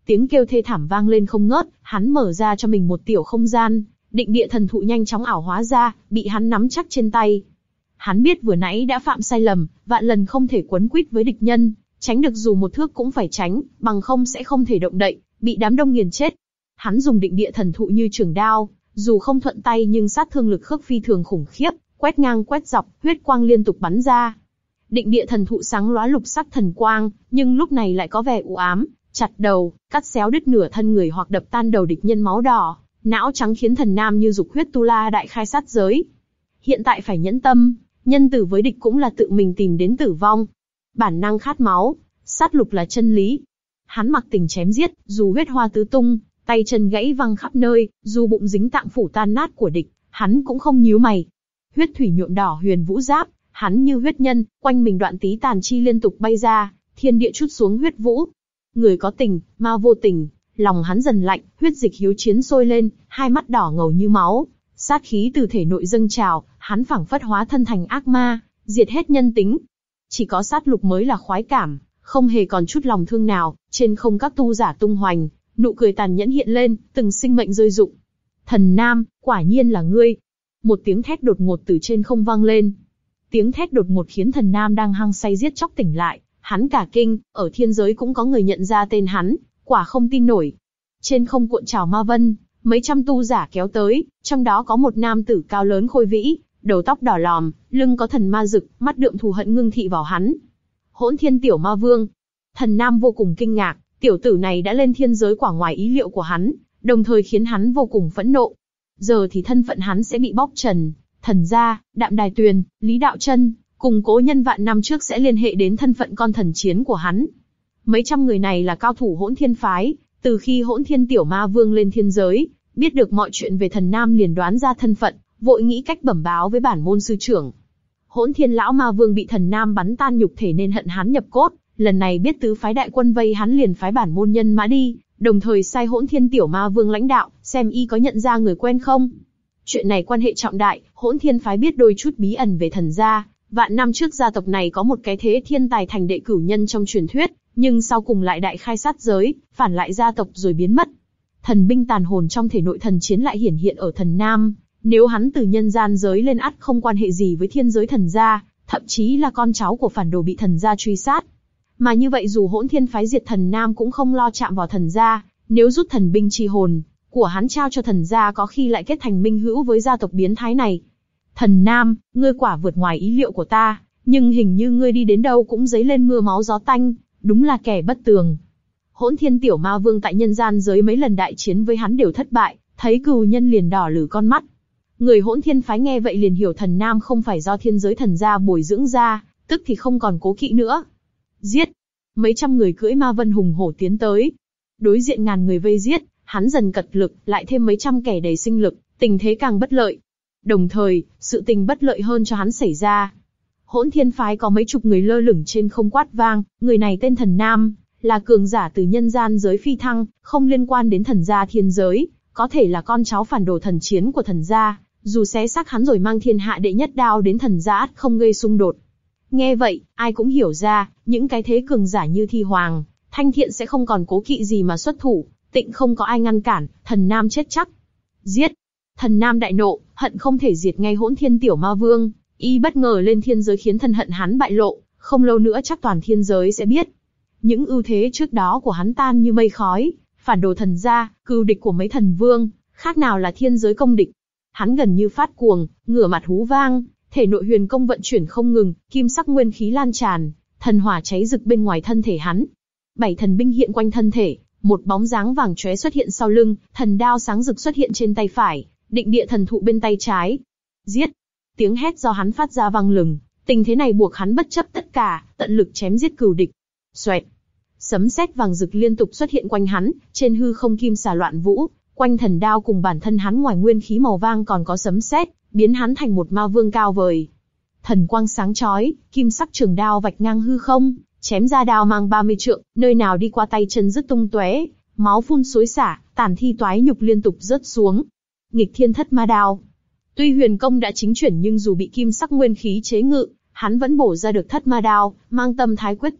Tiếng kêu thê thảm vang lên không ngớt, hắn mở ra cho mình một tiểu không gian, định địa thần thụ nhanh chóng ảo hóa ra, bị hắn nắm chắc trên tay. Hắn biết vừa nãy đã phạm sai lầm, vạn lần không thể quấn quýt với địch nhân, tránh được dù một thước cũng phải tránh, bằng không sẽ không thể động đậy, bị đám đông nghiền chết. Hắn dùng định địa thần thụ như trường đao, dù không thuận tay nhưng sát thương lực khước phi thường khủng khiếp, quét ngang quét dọc, huyết quang liên tục bắn ra. Định địa thần thụ sáng lóa lục sắc thần quang, nhưng lúc này lại có vẻ u ám, chặt đầu, cắt xéo đứt nửa thân người hoặc đập tan đầu địch nhân máu đỏ, não trắng khiến thần nam như dục huyết tu la đại khai sát giới. Hiện tại phải nhẫn tâm, nhân tử với địch cũng là tự mình tìm đến tử vong. Bản năng khát máu, sát lục là chân lý. Hắn mặc tình chém giết, dù huyết hoa tứ tung, tay chân gãy văng khắp nơi, dù bụng dính tạng phủ tan nát của địch, hắn cũng không nhíu mày. Huyết thủy nhuộm đỏ huyền vũ giáp, hắn như huyết nhân, quanh mình đoạn tí tàn chi liên tục bay ra, thiên địa trút xuống huyết vũ. Người có tình, ma vô tình, lòng hắn dần lạnh, huyết dịch hiếu chiến sôi lên, hai mắt đỏ ngầu như máu, sát khí từ thể nội dâng trào, hắn phảng phất hóa thân thành ác ma, diệt hết nhân tính. Chỉ có sát lục mới là khoái cảm, không hề còn chút lòng thương nào. Trên không các tu giả tung hoành, nụ cười tàn nhẫn hiện lên, từng sinh mệnh rơi rụng. Thần Nam, quả nhiên là ngươi! Một tiếng thét đột ngột từ trên không vang lên. Tiếng thét đột ngột khiến thần Nam đang hăng say giết chóc tỉnh lại, hắn cả kinh, ở thiên giới cũng có người nhận ra tên hắn, quả không tin nổi. Trên không cuộn trào ma vân, mấy trăm tu giả kéo tới, trong đó có một nam tử cao lớn khôi vĩ, đầu tóc đỏ lòm, lưng có thần ma rực, mắt đượm thù hận ngưng thị vào hắn. Hỗn Thiên Tiểu Ma Vương. Thần Nam vô cùng kinh ngạc, tiểu tử này đã lên thiên giới quả ngoài ý liệu của hắn, đồng thời khiến hắn vô cùng phẫn nộ. Giờ thì thân phận hắn sẽ bị bóc trần, thần gia, Đạm Đài Tuyền, Lý Đạo Chân, cùng cố nhân vạn năm trước sẽ liên hệ đến thân phận con thần chiến của hắn. Mấy trăm người này là cao thủ Hỗn Thiên phái, từ khi Hỗn Thiên Tiểu Ma Vương lên thiên giới, biết được mọi chuyện về thần Nam liền đoán ra thân phận, vội nghĩ cách bẩm báo với bản môn sư trưởng. Hỗn Thiên lão Ma Vương bị thần Nam bắn tan nhục thể nên hận hắn nhập cốt, lần này biết tứ phái đại quân vây hắn liền phái bản môn nhân mã đi, đồng thời sai Hỗn Thiên Tiểu Ma Vương lãnh đạo, xem y có nhận ra người quen không. Chuyện này quan hệ trọng đại, Hỗn Thiên phái biết đôi chút bí ẩn về thần gia. Vạn năm trước gia tộc này có một cái thế thiên tài thành đệ cửu nhân trong truyền thuyết, nhưng sau cùng lại đại khai sát giới, phản lại gia tộc rồi biến mất. Thần binh tàn hồn trong thể nội thần chiến lại hiển hiện ở thần Nam, nếu hắn từ nhân gian giới lên ắt không quan hệ gì với thiên giới thần gia, thậm chí là con cháu của phản đồ bị thần gia truy sát. Mà như vậy dù Hỗn Thiên phái diệt thần Nam cũng không lo chạm vào thần gia, nếu rút thần binh chi hồn của hắn trao cho thần gia có khi lại kết thành minh hữu với gia tộc biến thái này. Thần Nam, ngươi quả vượt ngoài ý liệu của ta, nhưng hình như ngươi đi đến đâu cũng dấy lên mưa máu gió tanh, đúng là kẻ bất tường. Hỗn Thiên Tiểu Ma Vương tại nhân gian giới mấy lần đại chiến với hắn đều thất bại, thấy cừu nhân liền đỏ lử con mắt. Người Hỗn Thiên phái nghe vậy liền hiểu thần Nam không phải do thiên giới thần gia bồi dưỡng ra, tức thì không còn cố kỵ nữa. Giết! Mấy trăm người cưỡi ma vân hùng hổ tiến tới. Đối diện ngàn người vây giết, hắn dần cật lực, lại thêm mấy trăm kẻ đầy sinh lực, tình thế càng bất lợi. Đồng thời, sự tình bất lợi hơn cho hắn xảy ra. Hỗn Thiên phái có mấy chục người lơ lửng trên không quát vang, người này tên thần Nam, là cường giả từ nhân gian giới phi thăng, không liên quan đến thần gia thiên giới, có thể là con cháu phản đồ thần chiến của thần gia, dù xé xác hắn rồi mang thiên hạ đệ nhất đao đến thần gia ắt không gây xung đột. Nghe vậy, ai cũng hiểu ra, những cái thế cường giả như Thi Hoàng, Thanh Thiện sẽ không còn cố kỵ gì mà xuất thủ, tịnh không có ai ngăn cản, thần Nam chết chắc. Giết! Thần Nam đại nộ, hận không thể diệt ngay Hỗn Thiên Tiểu Ma Vương, y bất ngờ lên thiên giới khiến thân hận hắn bại lộ, không lâu nữa chắc toàn thiên giới sẽ biết. Những ưu thế trước đó của hắn tan như mây khói, phản đồ thần gia, cừu địch của mấy thần vương, khác nào là thiên giới công địch. Hắn gần như phát cuồng, ngửa mặt hú vang, thể nội huyền công vận chuyển không ngừng, kim sắc nguyên khí lan tràn, thần hỏa cháy rực bên ngoài thân thể hắn. Bảy thần binh hiện quanh thân thể, một bóng dáng vàng chóe xuất hiện sau lưng, thần đao sáng rực xuất hiện trên tay phải, định địa thần thụ bên tay trái. Giết! Tiếng hét do hắn phát ra vang lừng, tình thế này buộc hắn bất chấp tất cả, tận lực chém giết cừu địch. Xoẹt! Sấm sét vàng rực liên tục xuất hiện quanh hắn, trên hư không kim xà loạn vũ, quanh thần đao cùng bản thân hắn ngoài nguyên khí màu vàng còn có sấm sét, biến hắn thành một ma vương cao vời. Thần quang sáng chói, kim sắc trường đao vạch ngang hư không, chém ra đao mang ba mươi trượng, nơi nào đi qua tay chân rứt tung tóe, máu phun xối xả, tàn thi toái nhục liên tục rớt xuống. Nghịch Thiên Thất Ma Đao. Tuy huyền công đã chính chuyển nhưng dù bị kim sắc nguyên khí chế ngự, hắn vẫn bổ ra được Thất Ma Đao, mang tâm thái quyết tử,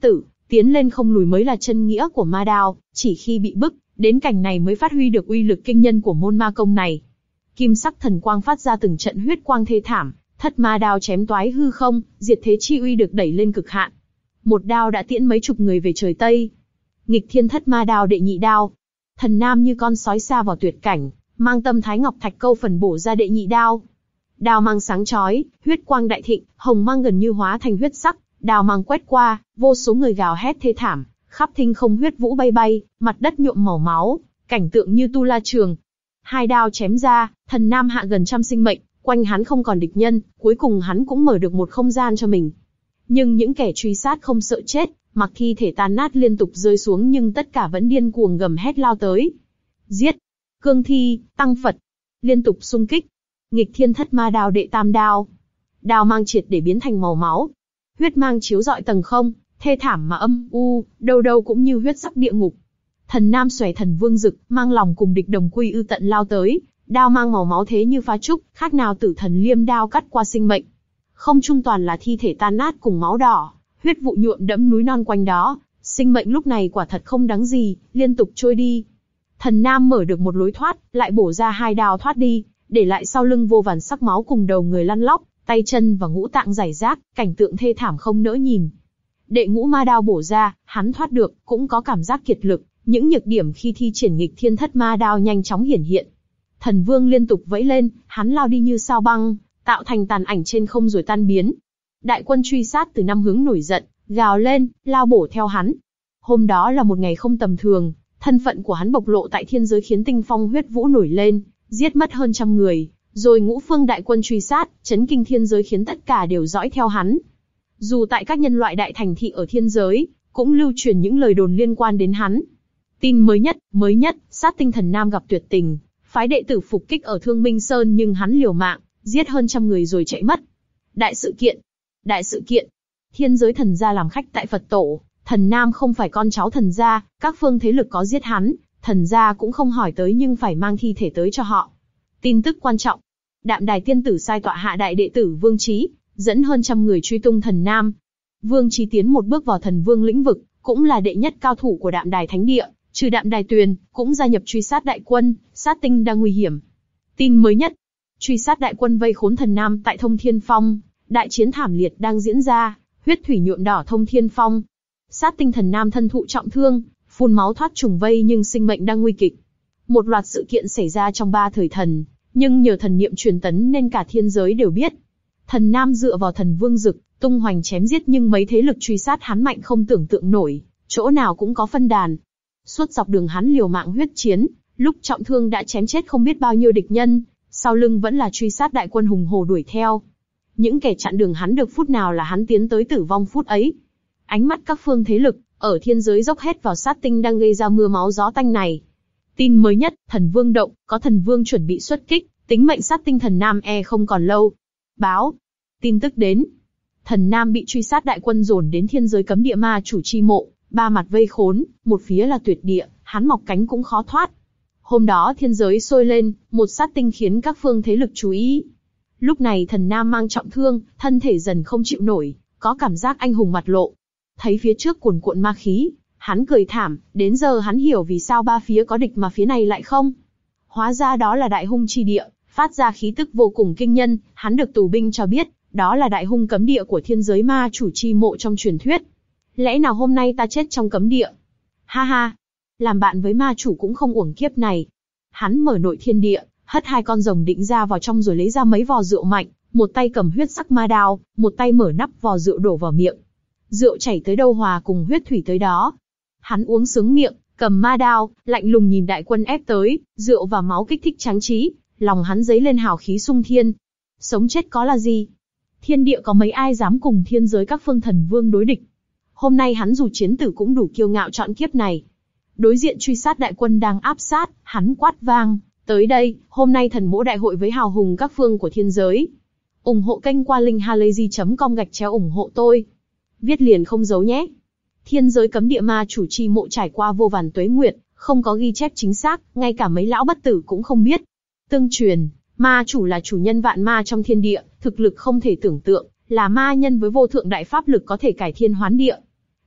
Tiến lên không lùi mới là chân nghĩa của ma đao, chỉ khi bị bức, đến cảnh này mới phát huy được uy lực kinh nhân của môn ma công này. Kim sắc thần quang phát ra từng trận huyết quang thê thảm, thất ma đao chém toái hư không, diệt thế chi uy được đẩy lên cực hạn. Một đao đã tiễn mấy chục người về trời Tây. Nghịch thiên thất ma đao đệ nhị đao. Thần Nam như con sói xa vào tuyệt cảnh, mang tâm thái ngọc thạch câu phần bổ ra đệ nhị đao. Đao mang sáng chói, huyết quang đại thịnh, hồng mang gần như hóa thành huyết sắc, đao mang quét qua, vô số người gào hét thê thảm, khắp thinh không huyết vũ bay bay, mặt đất nhuộm màu máu, cảnh tượng như tu la trường. Hai đao chém ra, Thần Nam hạ gần trăm sinh mệnh, quanh hắn không còn địch nhân, cuối cùng hắn cũng mở được một không gian cho mình. Nhưng những kẻ truy sát không sợ chết, mặc thi thể tan nát liên tục rơi xuống nhưng tất cả vẫn điên cuồng gầm hét lao tới. Giết! Cương thi, tăng Phật! Liên tục xung kích. Nghịch thiên thất ma đao đệ tam đao. Đao mang triệt để biến thành màu máu. Huyết mang chiếu rọi tầng không, thê thảm mà âm u, đâu đâu cũng như huyết sắc địa ngục. Thần Nam xòe thần vương dực, mang lòng cùng địch đồng quy ư tận lao tới, đao mang màu máu thế như phá trúc, khác nào tử thần liêm đao cắt qua sinh mệnh. Không trung toàn là thi thể tan nát cùng máu đỏ, huyết vụ nhuộm đẫm núi non quanh đó, sinh mệnh lúc này quả thật không đáng gì, liên tục trôi đi. Thần Nam mở được một lối thoát, lại bổ ra hai đao thoát đi, để lại sau lưng vô vàn sắc máu cùng đầu người lăn lóc, tay chân và ngũ tạng rải rác, cảnh tượng thê thảm không nỡ nhìn. Đệ ngũ ma đao bổ ra, hắn thoát được, cũng có cảm giác kiệt lực, những nhược điểm khi thi triển nghịch thiên thất ma đao nhanh chóng hiển hiện. Thần Vương liên tục vẫy lên, hắn lao đi như sao băng, tạo thành tàn ảnh trên không rồi tan biến. Đại quân truy sát từ năm hướng nổi giận, gào lên, lao bổ theo hắn. Hôm đó là một ngày không tầm thường, thân phận của hắn bộc lộ tại thiên giới khiến tinh phong huyết vũ nổi lên, giết mất hơn trăm người, rồi ngũ phương đại quân truy sát, chấn kinh thiên giới khiến tất cả đều dõi theo hắn. Dù tại các nhân loại đại thành thị ở thiên giới, cũng lưu truyền những lời đồn liên quan đến hắn. Tin mới nhất, mới nhất, sát tinh thần Nam gặp tuyệt tình, phái đệ tử phục kích ở Thương Minh Sơn nhưng hắn liều mạng, giết hơn trăm người rồi chạy mất. Đại sự kiện, đại sự kiện, thiên giới thần gia làm khách tại Phật tổ, thần Nam không phải con cháu thần gia, các phương thế lực có giết hắn, thần gia cũng không hỏi tới nhưng phải mang thi thể tới cho họ. Tin tức quan trọng, Đạm Đài tiên tử sai tọa hạ đại đệ tử Vương Chí, dẫn hơn trăm người truy tung thần Nam. Vương Chí tiến một bước vào thần vương lĩnh vực, cũng là đệ nhất cao thủ của Đạm Đài thánh địa, trừ Đạm Đài Tuyền, cũng gia nhập truy sát đại quân, sát tinh đang nguy hiểm. Tin mới nhất, truy sát đại quân vây khốn thần Nam tại Thông Thiên Phong, đại chiến thảm liệt đang diễn ra, huyết thủy nhuộm đỏ Thông Thiên Phong. Sát tinh thần Nam thân thụ trọng thương, phun máu thoát trùng vây nhưng sinh mệnh đang nguy kịch. Một loạt sự kiện xảy ra trong ba thời thần, nhưng nhờ thần niệm truyền tấn nên cả thiên giới đều biết. Thần Nam dựa vào thần vương dực, tung hoành chém giết nhưng mấy thế lực truy sát hắn mạnh không tưởng tượng nổi, chỗ nào cũng có phân đàn. Suốt dọc đường hắn liều mạng huyết chiến, lúc trọng thương đã chém chết không biết bao nhiêu địch nhân, sau lưng vẫn là truy sát đại quân hùng hổ đuổi theo. Những kẻ chặn đường hắn được phút nào là hắn tiến tới tử vong phút ấy. Ánh mắt các phương thế lực ở thiên giới dốc hết vào sát tinh đang gây ra mưa máu gió tanh này. Tin mới nhất, thần vương động, có thần vương chuẩn bị xuất kích, tính mệnh sát tinh thần Nam e không còn lâu. Báo, tin tức đến. Thần Nam bị truy sát đại quân dồn đến thiên giới cấm địa ma chủ chi mộ, ba mặt vây khốn, một phía là tuyệt địa, hắn mọc cánh cũng khó thoát. Hôm đó thiên giới sôi lên, một sát tinh khiến các phương thế lực chú ý. Lúc này thần Nam mang trọng thương, thân thể dần không chịu nổi, có cảm giác anh hùng mặt lộ. Thấy phía trước cuồn cuộn ma khí, hắn cười thảm, đến giờ hắn hiểu vì sao ba phía có địch mà phía này lại không. Hóa ra đó là đại hung chi địa, phát ra khí tức vô cùng kinh nhân, hắn được tù binh cho biết, đó là đại hung cấm địa của thiên giới ma chủ chi mộ trong truyền thuyết. Lẽ nào hôm nay ta chết trong cấm địa? Ha ha, làm bạn với ma chủ cũng không uổng kiếp này. Hắn mở nội thiên địa, hất hai con rồng định ra vào trong rồi lấy ra mấy vò rượu mạnh, một tay cầm huyết sắc ma đao, một tay mở nắp vò rượu đổ vào miệng. Rượu chảy tới đâu hòa cùng huyết thủy tới đó. Hắn uống sướng miệng, cầm ma đao, lạnh lùng nhìn đại quân ép tới, rượu và máu kích thích tráng trí, lòng hắn dấy lên hào khí sung thiên. Sống chết có là gì? Thiên địa có mấy ai dám cùng thiên giới các phương thần vương đối địch? Hôm nay hắn dù chiến tử cũng đủ kiêu ngạo trọn kiếp này. Đối diện truy sát đại quân đang áp sát, hắn quát vang, tới đây, hôm nay thần mỗ đại hội với hào hùng các phương của thiên giới. ủng hộ kênh qua linkhalazy chấm com gạch chéo ủng hộ tôi. Viết liền không giấu nhé. Thiên giới cấm địa ma chủ chi mộ trải qua vô vàn tuế nguyệt, không có ghi chép chính xác, ngay cả mấy lão bất tử cũng không biết. Tương truyền, ma chủ là chủ nhân vạn ma trong thiên địa, thực lực không thể tưởng tượng, là ma nhân với vô thượng đại pháp lực có thể cải thiên hoán địa.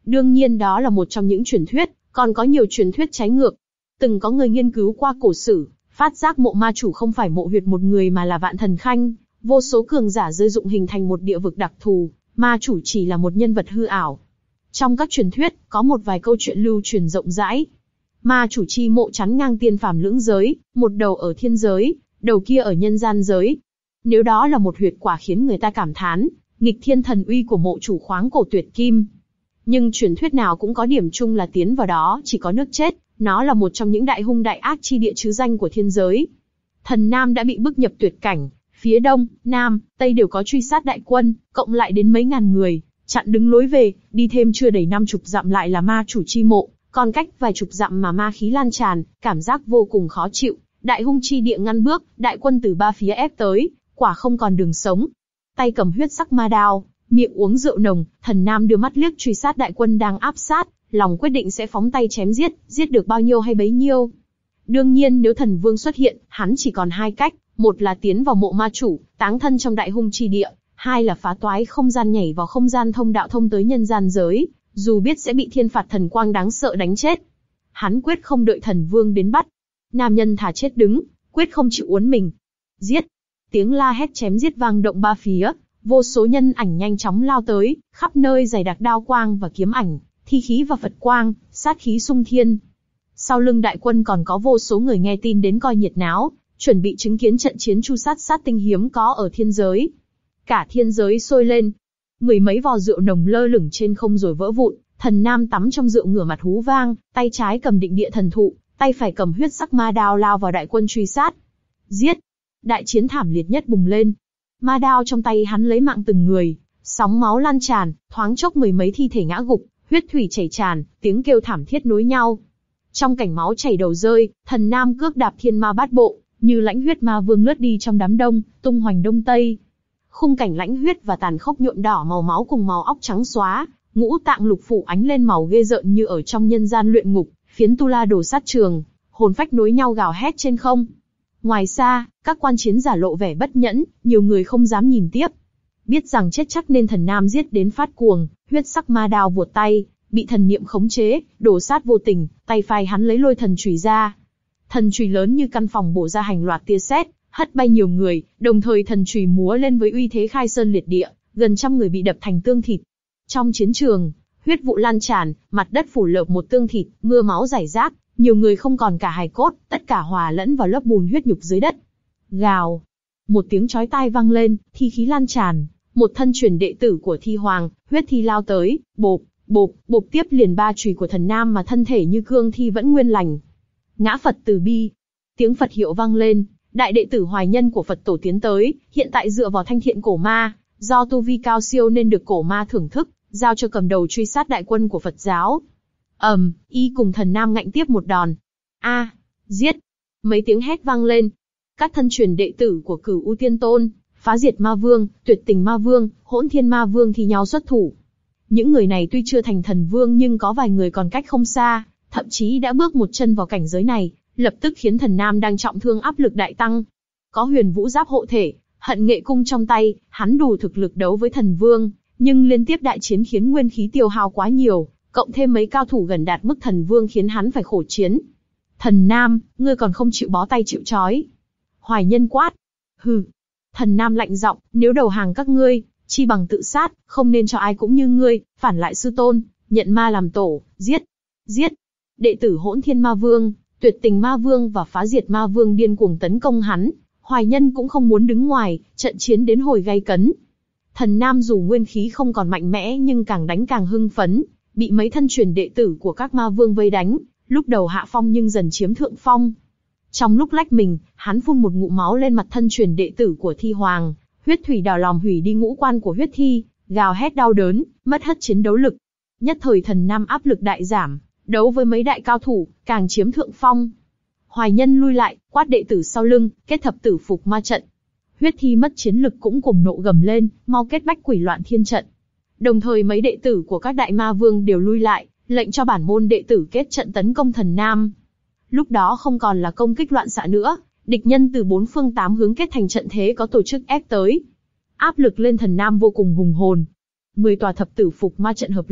Đương nhiên đó là một trong những truyền thuyết, còn có nhiều truyền thuyết trái ngược. Từng có người nghiên cứu qua cổ sử, phát giác mộ ma chủ không phải mộ huyệt một người mà là vạn thần khanh, vô số cường giả rơi dụng hình thành một địa vực đặc thù, ma chủ chỉ là một nhân vật hư ảo. Trong các truyền thuyết, có một vài câu chuyện lưu truyền rộng rãi. Ma chủ chi mộ chắn ngang tiên phàm lưỡng giới, một đầu ở thiên giới, đầu kia ở nhân gian giới. Nếu đó là một huyệt quả khiến người ta cảm thán, nghịch thiên thần uy của mộ chủ khoáng cổ tuyệt kim. Nhưng truyền thuyết nào cũng có điểm chung là tiến vào đó chỉ có nước chết, nó là một trong những đại hung đại ác chi địa chứ danh của thiên giới. Thần Nam đã bị bức nhập tuyệt cảnh, phía đông, nam, tây đều có truy sát đại quân, cộng lại đến mấy ngàn người, chặn đứng lối về, đi thêm chưa đầy năm chục dặm lại là ma chủ chi mộ, còn cách vài chục dặm mà ma khí lan tràn, cảm giác vô cùng khó chịu. Đại hung chi địa ngăn bước, đại quân từ ba phía ép tới, quả không còn đường sống. Tay cầm huyết sắc ma đao, miệng uống rượu nồng, Thần Nam đưa mắt liếc truy sát đại quân đang áp sát, lòng quyết định sẽ phóng tay chém giết, giết được bao nhiêu hay bấy nhiêu. Đương nhiên nếu thần vương xuất hiện, hắn chỉ còn hai cách, một là tiến vào mộ ma chủ, táng thân trong đại hung chi địa, hai là phá toái không gian nhảy vào không gian thông đạo thông tới nhân gian giới, dù biết sẽ bị thiên phạt thần quang đáng sợ đánh chết. Hắn quyết không đợi thần vương đến bắt. Nam nhân thà chết đứng, quyết không chịu uốn mình. Giết! Tiếng la hét chém giết vang động ba phía, vô số nhân ảnh nhanh chóng lao tới, khắp nơi dày đặc đao quang và kiếm ảnh, thi khí và Phật quang, sát khí sung thiên. Sau lưng đại quân còn có vô số người nghe tin đến coi nhiệt náo, chuẩn bị chứng kiến trận chiến chu sát sát tinh hiếm có ở thiên giới. Cả thiên giới sôi lên. Mười mấy vò rượu nồng lơ lửng trên không rồi vỡ vụn, Thần Nam tắm trong rượu ngửa mặt hú vang, tay trái cầm định địa thần thụ, tay phải cầm huyết sắc ma đao lao vào đại quân truy sát. Giết! Đại chiến thảm liệt nhất bùng lên. Ma đao trong tay hắn lấy mạng từng người, sóng máu lan tràn, thoáng chốc mười mấy thi thể ngã gục, huyết thủy chảy tràn, tiếng kêu thảm thiết nối nhau. Trong cảnh máu chảy đầu rơi, Thần Nam cước đạp thiên ma bát bộ, như lãnh huyết ma vương lướt đi trong đám đông, tung hoành đông tây. Khung cảnh lãnh huyết và tàn khốc nhuộm đỏ màu máu cùng màu óc trắng xóa, ngũ tạng lục phủ ánh lên màu ghê rợn như ở trong nhân gian luyện ngục, phiến tu la đổ sát trường, hồn phách nối nhau gào hét trên không. Ngoài xa, các quan chiến giả lộ vẻ bất nhẫn, nhiều người không dám nhìn tiếp. Biết rằng chết chắc nên Thần Nam giết đến phát cuồng, huyết sắc ma đao vuột tay, bị thần niệm khống chế, đổ sát vô tình, tay phải hắn lấy lôi thần chùy ra. Thần chùy lớn như căn phòng bổ ra hàng loạt tia sét, hất bay nhiều người, đồng thời thần chùy múa lên với uy thế khai sơn liệt địa, gần trăm người bị đập thành tương thịt. Trong chiến trường, huyết vụ lan tràn, mặt đất phủ lợp một tương thịt, mưa máu rải rác, nhiều người không còn cả hài cốt, tất cả hòa lẫn vào lớp bùn huyết nhục dưới đất. Gào! Một tiếng chói tai vang lên, thi khí lan tràn, một thân truyền đệ tử của Thi Hoàng, huyết thi lao tới, bộp, bộp, bộp tiếp liền ba chùy của Thần Nam mà thân thể như cương thi vẫn nguyên lành. Ngã Phật từ bi! Tiếng Phật hiệu vang lên, đại đệ tử Hoài Nhân của Phật tổ tiến tới, hiện tại dựa vào thanh thiện cổ ma, do tu vi cao siêu nên được cổ ma thưởng thức, giao cho cầm đầu truy sát đại quân của Phật giáo. ầm, um, y cùng Thần Nam ngạnh tiếp một đòn. A, à, giết! Mấy tiếng hét vang lên. Các thân truyền đệ tử của Cửu U Tiên Tôn, Phá Diệt Ma Vương, Tuyệt Tình Ma Vương, Hỗn Thiên Ma Vương thì nhau xuất thủ. Những người này tuy chưa thành thần vương nhưng có vài người còn cách không xa, thậm chí đã bước một chân vào cảnh giới này, lập tức khiến Thần Nam đang trọng thương áp lực đại tăng. Có Huyền Vũ Giáp hộ thể, Hận Nghệ Cung trong tay, hắn đủ thực lực đấu với thần vương, nhưng liên tiếp đại chiến khiến nguyên khí tiêu hao quá nhiều, cộng thêm mấy cao thủ gần đạt mức thần vương khiến hắn phải khổ chiến. Thần Nam, ngươi còn không chịu bó tay chịu trói. Hoài Nhân quát. Hừ. Thần Nam lạnh giọng, nếu đầu hàng các ngươi, chi bằng tự sát, không nên cho ai cũng như ngươi, phản lại sư tôn, nhận ma làm tổ, giết, giết. Đệ tử Hỗn Thiên Ma Vương, Tuyệt Tình Ma Vương và Phá Diệt Ma Vương điên cuồng tấn công hắn, Hoài Nhân cũng không muốn đứng ngoài, trận chiến đến hồi gay cấn. Thần Nam dù nguyên khí không còn mạnh mẽ nhưng càng đánh càng hưng phấn, bị mấy thân truyền đệ tử của các ma vương vây đánh, lúc đầu hạ phong nhưng dần chiếm thượng phong. Trong lúc lách mình, hắn phun một ngụm máu lên mặt thân truyền đệ tử của Thi Hoàng, huyết thủy đào lòng hủy đi ngũ quan của huyết thi, gào hét đau đớn, mất hết chiến đấu lực. Nhất thời Thần Nam áp lực đại giảm, đấu với mấy đại cao thủ, càng chiếm thượng phong. Hoài Nhân lui lại, quát đệ tử sau lưng, kết thập tử phục ma trận. Huyết thi mất chiến lực cũng cùng nộ gầm lên, mau kết bách quỷ loạn thiên trận. Đồng thời mấy đệ tử của các đại ma vương đều lui lại, lệnh cho bản môn đệ tử kết trận tấn công Thần Nam. Lúc đó không còn là công kích loạn xạ nữa, địch nhân từ bốn phương tám hướng kết thành trận thế có tổ chức ép tới. Áp lực lên Thần Nam vô cùng hùng hồn. Mười tòa thập tử phục ma trận hợp lại,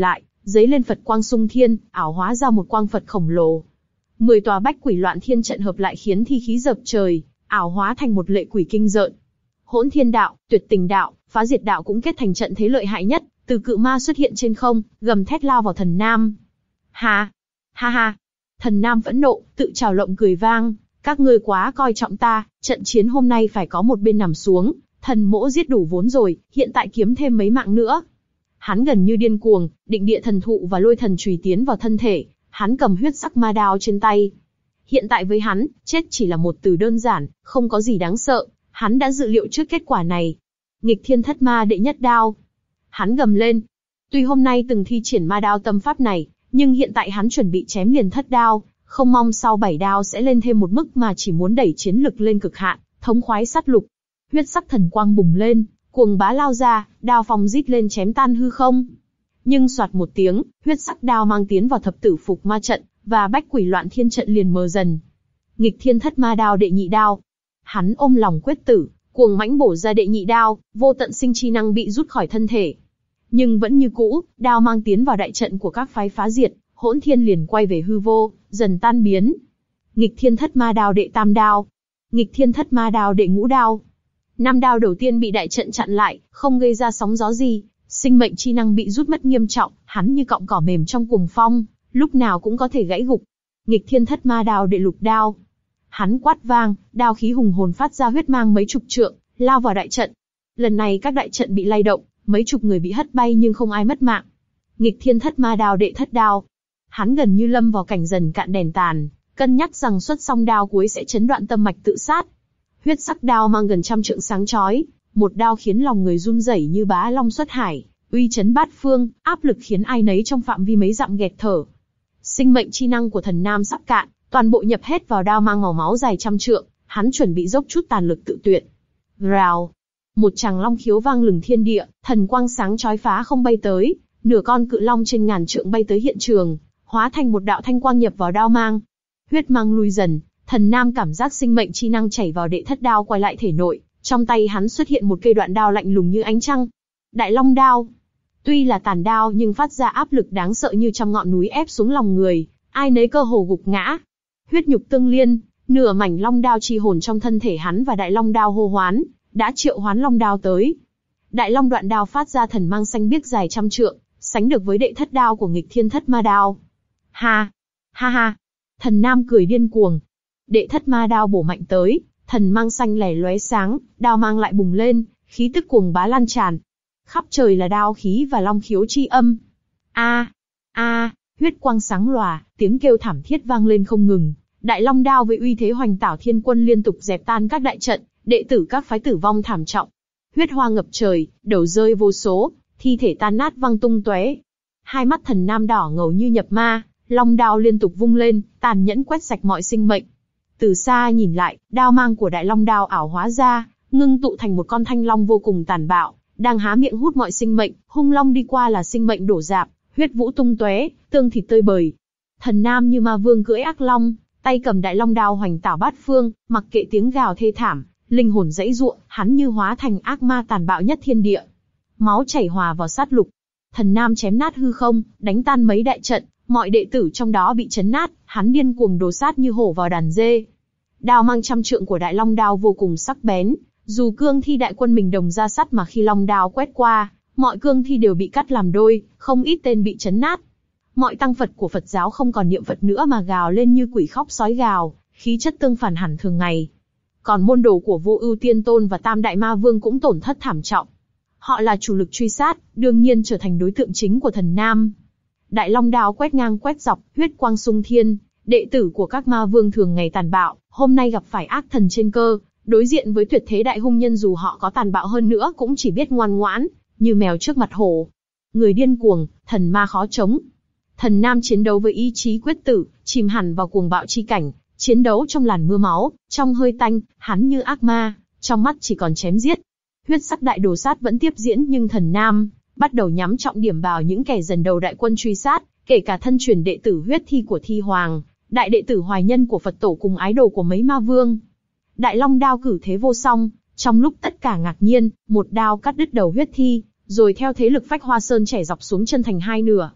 giấy lên Phật quang sung thiên, ảo hóa ra một quang Phật khổng lồ. Mười tòa bách quỷ loạn thiên trận hợp lại khiến thi khí dập trời, ảo hóa thành một lệ quỷ kinh rợn. Hỗn thiên đạo, tuyệt tình đạo, phá diệt đạo cũng kết thành trận thế lợi hại nhất. Từ cự ma xuất hiện trên không, gầm thét lao vào thần nam. Ha, ha ha. Thần nam phẫn nộ, tự trào lộng cười vang. Các ngươi quá coi trọng ta, trận chiến hôm nay phải có một bên nằm xuống. Thần mỗ giết đủ vốn rồi, hiện tại kiếm thêm mấy mạng nữa. Hắn gần như điên cuồng, định địa thần thụ và lôi thần chùy tiến vào thân thể. Hắn cầm huyết sắc ma đao trên tay. Hiện tại với hắn, chết chỉ là một từ đơn giản, không có gì đáng sợ. Hắn đã dự liệu trước kết quả này. Nghịch thiên thất ma đệ nhất đao. Hắn gầm lên. Tuy hôm nay từng thi triển ma đao tâm pháp này, nhưng hiện tại hắn chuẩn bị chém liền thất đao, không mong sau bảy đao sẽ lên thêm một mức mà chỉ muốn đẩy chiến lực lên cực hạn, thống khoái sát lục. Huyết sắc thần quang bùng lên, cuồng bá lao ra, đao phong rít lên chém tan hư không. Nhưng soạt một tiếng, huyết sắc đao mang tiến vào thập tử phục ma trận, và bách quỷ loạn thiên trận liền mờ dần. Nghịch thiên thất ma đao đệ nhị đao. Hắn ôm lòng quyết tử, cuồng mãnh bổ ra đệ nhị đao, vô tận sinh chi năng bị rút khỏi thân thể. Nhưng vẫn như cũ, đao mang tiến vào đại trận của các phái phá diệt, hỗn thiên liền quay về hư vô, dần tan biến. Nghịch thiên thất ma đao đệ tam đao. Nghịch thiên thất ma đao đệ ngũ đao. Năm đao đầu tiên bị đại trận chặn lại, không gây ra sóng gió gì, sinh mệnh chi năng bị rút mất nghiêm trọng, hắn như cọng cỏ mềm trong cuồng phong, lúc nào cũng có thể gãy gục. Nghịch thiên thất ma đao đệ lục đao. Hắn quát vang, đao khí hùng hồn phát ra huyết mang mấy chục trượng, lao vào đại trận. Lần này các đại trận bị lay động, mấy chục người bị hất bay nhưng không ai mất mạng. Nghịch thiên thất ma đao đệ thất đao. Hắn gần như lâm vào cảnh dần cạn đèn tàn, cân nhắc rằng xuất xong đao cuối sẽ chấn đoạn tâm mạch tự sát. Huyết sắc đao mang gần trăm trượng sáng chói, một đao khiến lòng người run rẩy như bá long xuất hải, uy chấn bát phương, áp lực khiến ai nấy trong phạm vi mấy dặm nghẹt thở. Sinh mệnh chi năng của thần nam sắp cạn, toàn bộ nhập hết vào đao mang màu máu dài trăm trượng, hắn chuẩn bị dốc chút tàn lực tự tuyệt. Rào, một tràng long khiếu vang lừng thiên địa, thần quang sáng chói phá không bay tới, nửa con cự long trên ngàn trượng bay tới hiện trường, hóa thành một đạo thanh quang nhập vào đao mang. Huyết mang lui dần, thần nam cảm giác sinh mệnh chi năng chảy vào đệ thất đao quay lại thể nội, trong tay hắn xuất hiện một cây đoạn đao lạnh lùng như ánh trăng. Đại long đao. Tuy là tàn đao nhưng phát ra áp lực đáng sợ như trăm ngọn núi ép xuống lòng người, ai nấy cơ hồ gục ngã. Huyết nhục tương liên, nửa mảnh long đao chi hồn trong thân thể hắn và đại long đao hô hoán, đã triệu hoán long đao tới. Đại long đoạn đao phát ra thần mang xanh biếc dài trăm trượng, sánh được với đệ thất đao của nghịch thiên thất ma đao. Ha, ha ha, thần nam cười điên cuồng. Đệ thất ma đao bổ mạnh tới, thần mang xanh lẻ lóe sáng, đao mang lại bùng lên, khí tức cuồng bá lan tràn. Khắp trời là đao khí và long khiếu chi âm. A, a, huyết quang sáng lòa, tiếng kêu thảm thiết vang lên không ngừng. Đại long đao với uy thế hoành tảo thiên quân liên tục dẹp tan các đại trận, đệ tử các phái tử vong thảm trọng. Huyết hoa ngập trời, đầu rơi vô số, thi thể tan nát văng tung tóe. Hai mắt thần nam đỏ ngầu như nhập ma, long đao liên tục vung lên, tàn nhẫn quét sạch mọi sinh mệnh. Từ xa nhìn lại, đao mang của đại long đao ảo hóa ra, ngưng tụ thành một con thanh long vô cùng tàn bạo, đang há miệng hút mọi sinh mệnh. Hung long đi qua là sinh mệnh đổ rạp, huyết vũ tung tóe, tương thịt tơi bời. Thần nam như ma vương cưỡi ác long, tay cầm đại long đao hoành tảo bát phương, mặc kệ tiếng gào thê thảm, linh hồn dãy ruộng, hắn như hóa thành ác ma tàn bạo nhất thiên địa. Máu chảy hòa vào sát lục. Thần nam chém nát hư không, đánh tan mấy đại trận, mọi đệ tử trong đó bị chấn nát, hắn điên cuồng đồ sát như hổ vào đàn dê. Đao mang trăm trượng của đại long đao vô cùng sắc bén, dù cương thi đại quân mình đồng ra sắt mà khi long đao quét qua, mọi cương thi đều bị cắt làm đôi, không ít tên bị chấn nát. Mọi tăng Phật của Phật giáo không còn niệm Phật nữa mà gào lên như quỷ khóc sói gào, khí chất tương phản hẳn thường ngày. Còn môn đồ của Vô Ưu Tiên Tôn và Tam Đại Ma Vương cũng tổn thất thảm trọng. Họ là chủ lực truy sát, đương nhiên trở thành đối tượng chính của thần nam. Đại long đao quét ngang quét dọc, huyết quang sung thiên, đệ tử của các ma vương thường ngày tàn bạo, hôm nay gặp phải ác thần trên cơ, đối diện với tuyệt thế đại hung nhân dù họ có tàn bạo hơn nữa cũng chỉ biết ngoan ngoãn, như mèo trước mặt hổ. Người điên cuồng, thần ma khó chống. Thần nam chiến đấu với ý chí quyết tử, chìm hẳn vào cuồng bạo chi cảnh, chiến đấu trong làn mưa máu, trong hơi tanh, hắn như ác ma, trong mắt chỉ còn chém giết. Huyết sắc đại đồ sát vẫn tiếp diễn nhưng thần nam bắt đầu nhắm trọng điểm vào những kẻ dần đầu đại quân truy sát, kể cả thân truyền đệ tử huyết thi của Thi Hoàng, đại đệ tử hoài nhân của Phật tổ cùng ái đồ của mấy ma vương. Đại long đao cử thế vô song, trong lúc tất cả ngạc nhiên, một đao cắt đứt đầu huyết thi, rồi theo thế lực phách hoa sơn chẻ dọc xuống chân thành hai nửa.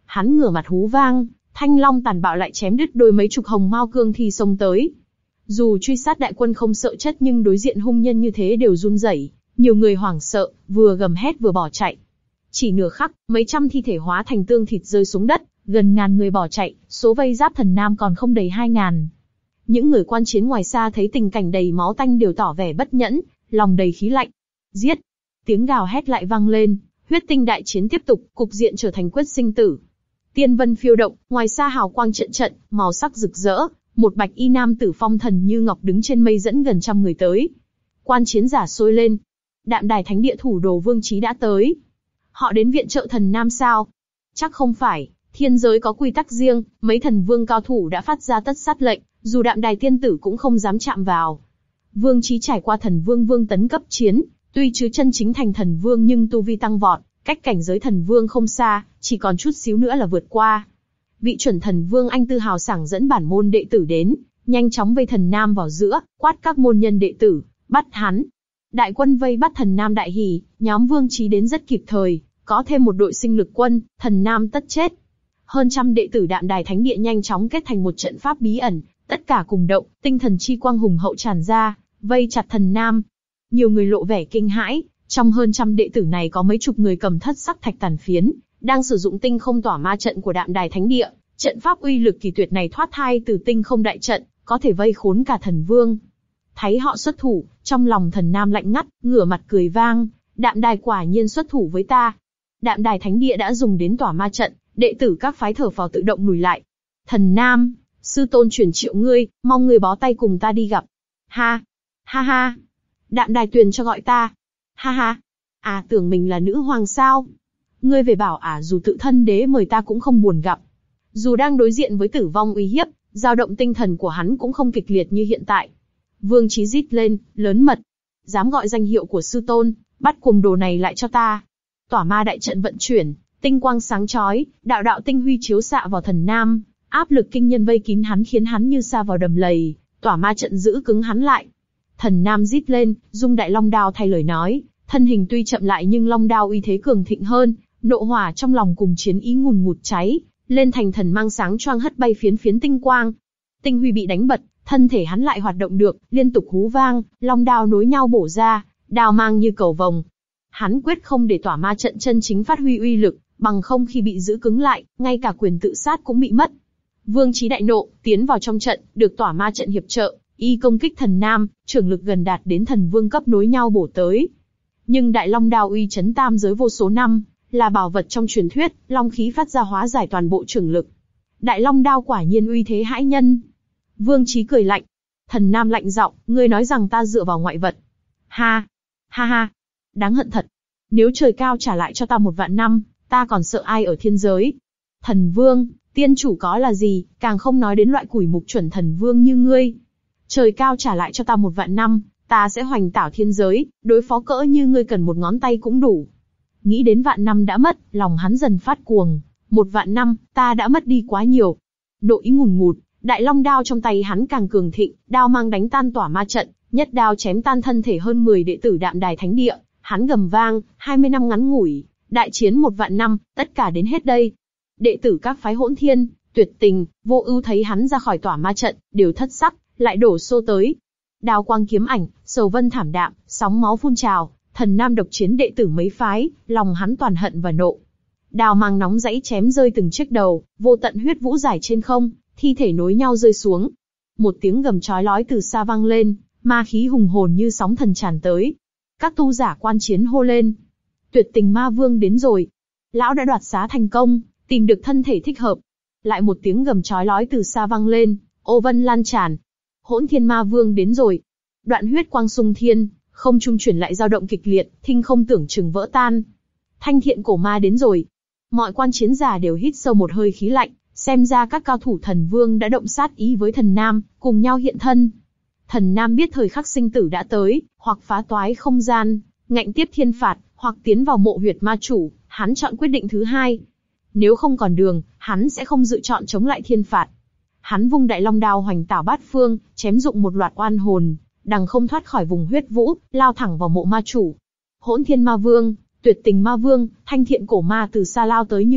Hắn ngửa mặt hú vang, thanh long tàn bạo lại chém đứt đôi mấy chục hồng mao cương thi xông tới. Dù truy sát đại quân không sợ chết nhưng đối diện hung nhân như thế đều run rẩy, nhiều người hoảng sợ, vừa gầm hét vừa bỏ chạy. Chỉ nửa khắc, mấy trăm thi thể hóa thành tương thịt rơi xuống đất, gần ngàn người bỏ chạy, số vây giáp Thần Nam còn không đầy hai ngàn. Những người quan chiến ngoài xa thấy tình cảnh đầy máu tanh đều tỏ vẻ bất nhẫn, lòng đầy khí lạnh. Giết! Tiếng gào hét lại vang lên, huyết tinh đại chiến tiếp tục, cục diện trở thành quyết sinh tử. Tiên vân phiêu động, ngoài xa hào quang trận trận, màu sắc rực rỡ, một bạch y nam tử phong thần như ngọc đứng trên mây dẫn gần trăm người tới. Quan chiến giả sôi lên. Đạm Đài Thánh Địa thủ đồ Vương Chí đã tới. Họ đến viện trợ Thần Nam sao? Chắc không phải, thiên giới có quy tắc riêng, mấy thần vương cao thủ đã phát ra tất sát lệnh, dù Đạm Đài tiên tử cũng không dám chạm vào. Vương Chí trải qua thần vương vương tấn cấp chiến, tuy chưa chân chính thành thần vương nhưng tu vi tăng vọt, cách cảnh giới thần vương không xa, chỉ còn chút xíu nữa là vượt qua. Vị chuẩn thần vương anh tư hào sảng dẫn bản môn đệ tử đến, nhanh chóng vây Thần Nam vào giữa, quát các môn nhân đệ tử, bắt hắn. Đại quân vây bắt Thần Nam đại hỉ, nhóm Vương Chí đến rất kịp thời, có thêm một đội sinh lực quân, Thần Nam tất chết. Hơn trăm đệ tử Đạm Đài Thánh Địa nhanh chóng kết thành một trận pháp bí ẩn, tất cả cùng động, tinh thần chi quang hùng hậu tràn ra, vây chặt Thần Nam. Nhiều người lộ vẻ kinh hãi, trong hơn trăm đệ tử này có mấy chục người cầm thất sắc thạch tàn phiến, đang sử dụng tinh không tỏa ma trận của Đạm Đài Thánh Địa. Trận pháp uy lực kỳ tuyệt này thoát thai từ tinh không đại trận, có thể vây khốn cả thần vương. Thấy họ xuất thủ, trong lòng Thần Nam lạnh ngắt, ngửa mặt cười vang, Đạm Đài quả nhiên xuất thủ với ta. Đạm Đài Thánh Địa đã dùng đến tỏa ma trận, đệ tử các phái thở phào tự động lùi lại. Thần Nam, sư tôn truyền triệu ngươi, mong ngươi bó tay cùng ta đi gặp. Ha, ha ha, Đạm Đài Tuyền cho gọi ta. Ha ha, à tưởng mình là nữ hoàng sao? Ngươi về bảo à dù tự thân đế mời ta cũng không buồn gặp. Dù đang đối diện với tử vong uy hiếp, dao động tinh thần của hắn cũng không kịch liệt như hiện tại. Vương Chí rít lên, lớn mật. Dám gọi danh hiệu của sư tôn, bắt cuồng đồ này lại cho ta. Tỏa ma đại trận vận chuyển, tinh quang sáng chói, đạo đạo tinh huy chiếu xạ vào Thần Nam, áp lực kinh nhân vây kín hắn khiến hắn như sa vào đầm lầy, tỏa ma trận giữ cứng hắn lại. Thần Nam rít lên, dung đại long đao thay lời nói, thân hình tuy chậm lại nhưng long đao uy thế cường thịnh hơn, nộ hỏa trong lòng cùng chiến ý ngùn ngụt cháy, lên thành thần mang sáng choang hất bay phiến phiến tinh quang. Tinh huy bị đánh bật, thân thể hắn lại hoạt động được, liên tục hú vang, long đao nối nhau bổ ra, đao mang như cầu vồng. Hắn quyết không để tỏa ma trận chân chính phát huy uy lực, bằng không khi bị giữ cứng lại, ngay cả quyền tự sát cũng bị mất. Vương Chí đại nộ, tiến vào trong trận, được tỏa ma trận hiệp trợ, y công kích Thần Nam, trưởng lực gần đạt đến thần vương cấp nối nhau bổ tới. Nhưng đại long đao uy chấn tam giới vô số năm, là bảo vật trong truyền thuyết, long khí phát ra hóa giải toàn bộ trưởng lực. Đại long đao quả nhiên uy thế hãi nhân. Vương Chí cười lạnh. Thần Nam lạnh giọng, ngươi nói rằng ta dựa vào ngoại vật. Ha, ha ha, đáng hận thật. Nếu trời cao trả lại cho ta một vạn năm, ta còn sợ ai ở thiên giới. Thần vương, tiên chủ có là gì, càng không nói đến loại quỷ mục chuẩn thần vương như ngươi. Trời cao trả lại cho ta một vạn năm, ta sẽ hoành tảo thiên giới, đối phó cỡ như ngươi cần một ngón tay cũng đủ. Nghĩ đến vạn năm đã mất, lòng hắn dần phát cuồng. Một vạn năm, ta đã mất đi quá nhiều. Nội ý ngùn ngụt, đại long đao trong tay hắn càng cường thịnh, đao mang đánh tan tỏa ma trận, nhất đao chém tan thân thể hơn mười đệ tử Đạm Đài Thánh Địa. Hắn gầm vang, hai mươi năm ngắn ngủi, đại chiến một vạn năm, tất cả đến hết đây. Đệ tử các phái Hỗn Thiên, Tuyệt Tình, Vô Ưu thấy hắn ra khỏi tỏa ma trận, đều thất sắc, lại đổ xô tới. Đao quang kiếm ảnh, sầu vân thảm đạm, sóng máu phun trào, Thần Nam độc chiến đệ tử mấy phái, lòng hắn toàn hận và nộ. Đao mang nóng dãy chém rơi từng chiếc đầu, vô tận huyết vũ giải trên không, thi thể nối nhau rơi xuống. Một tiếng gầm chói lói từ xa vang lên, ma khí hùng hồn như sóng thần tràn tới. Các tu giả quan chiến hô lên. Tuyệt Tình Ma Vương đến rồi. Lão đã đoạt xá thành công, tìm được thân thể thích hợp. Lại một tiếng gầm chói lói từ xa vang lên, ô vân lan tràn. Hỗn Thiên Ma Vương đến rồi. Đoạn huyết quang xung thiên, không trung chuyển lại dao động kịch liệt, thinh không tưởng chừng vỡ tan. Thanh Thiện Cổ Ma đến rồi. Mọi quan chiến giả đều hít sâu một hơi khí lạnh, xem ra các cao thủ thần vương đã động sát ý với Thần Nam, cùng nhau hiện thân. Thần Nam biết thời khắc sinh tử đã tới, hoặc phá toái không gian, ngạnh tiếp thiên phạt, hoặc tiến vào mộ huyệt ma chủ, hắn chọn quyết định thứ hai. Nếu không còn đường, hắn sẽ không dự chọn chống lại thiên phạt. Hắn vung đại long đao hoành tảo bát phương, chém dụng một loạt oan hồn, đằng không thoát khỏi vùng huyết vũ, lao thẳng vào mộ ma chủ. Hỗn Thiên Ma Vương, Tuyệt Tình Ma Vương, Thanh Thiện Cổ Ma từ xa lao tới như điện,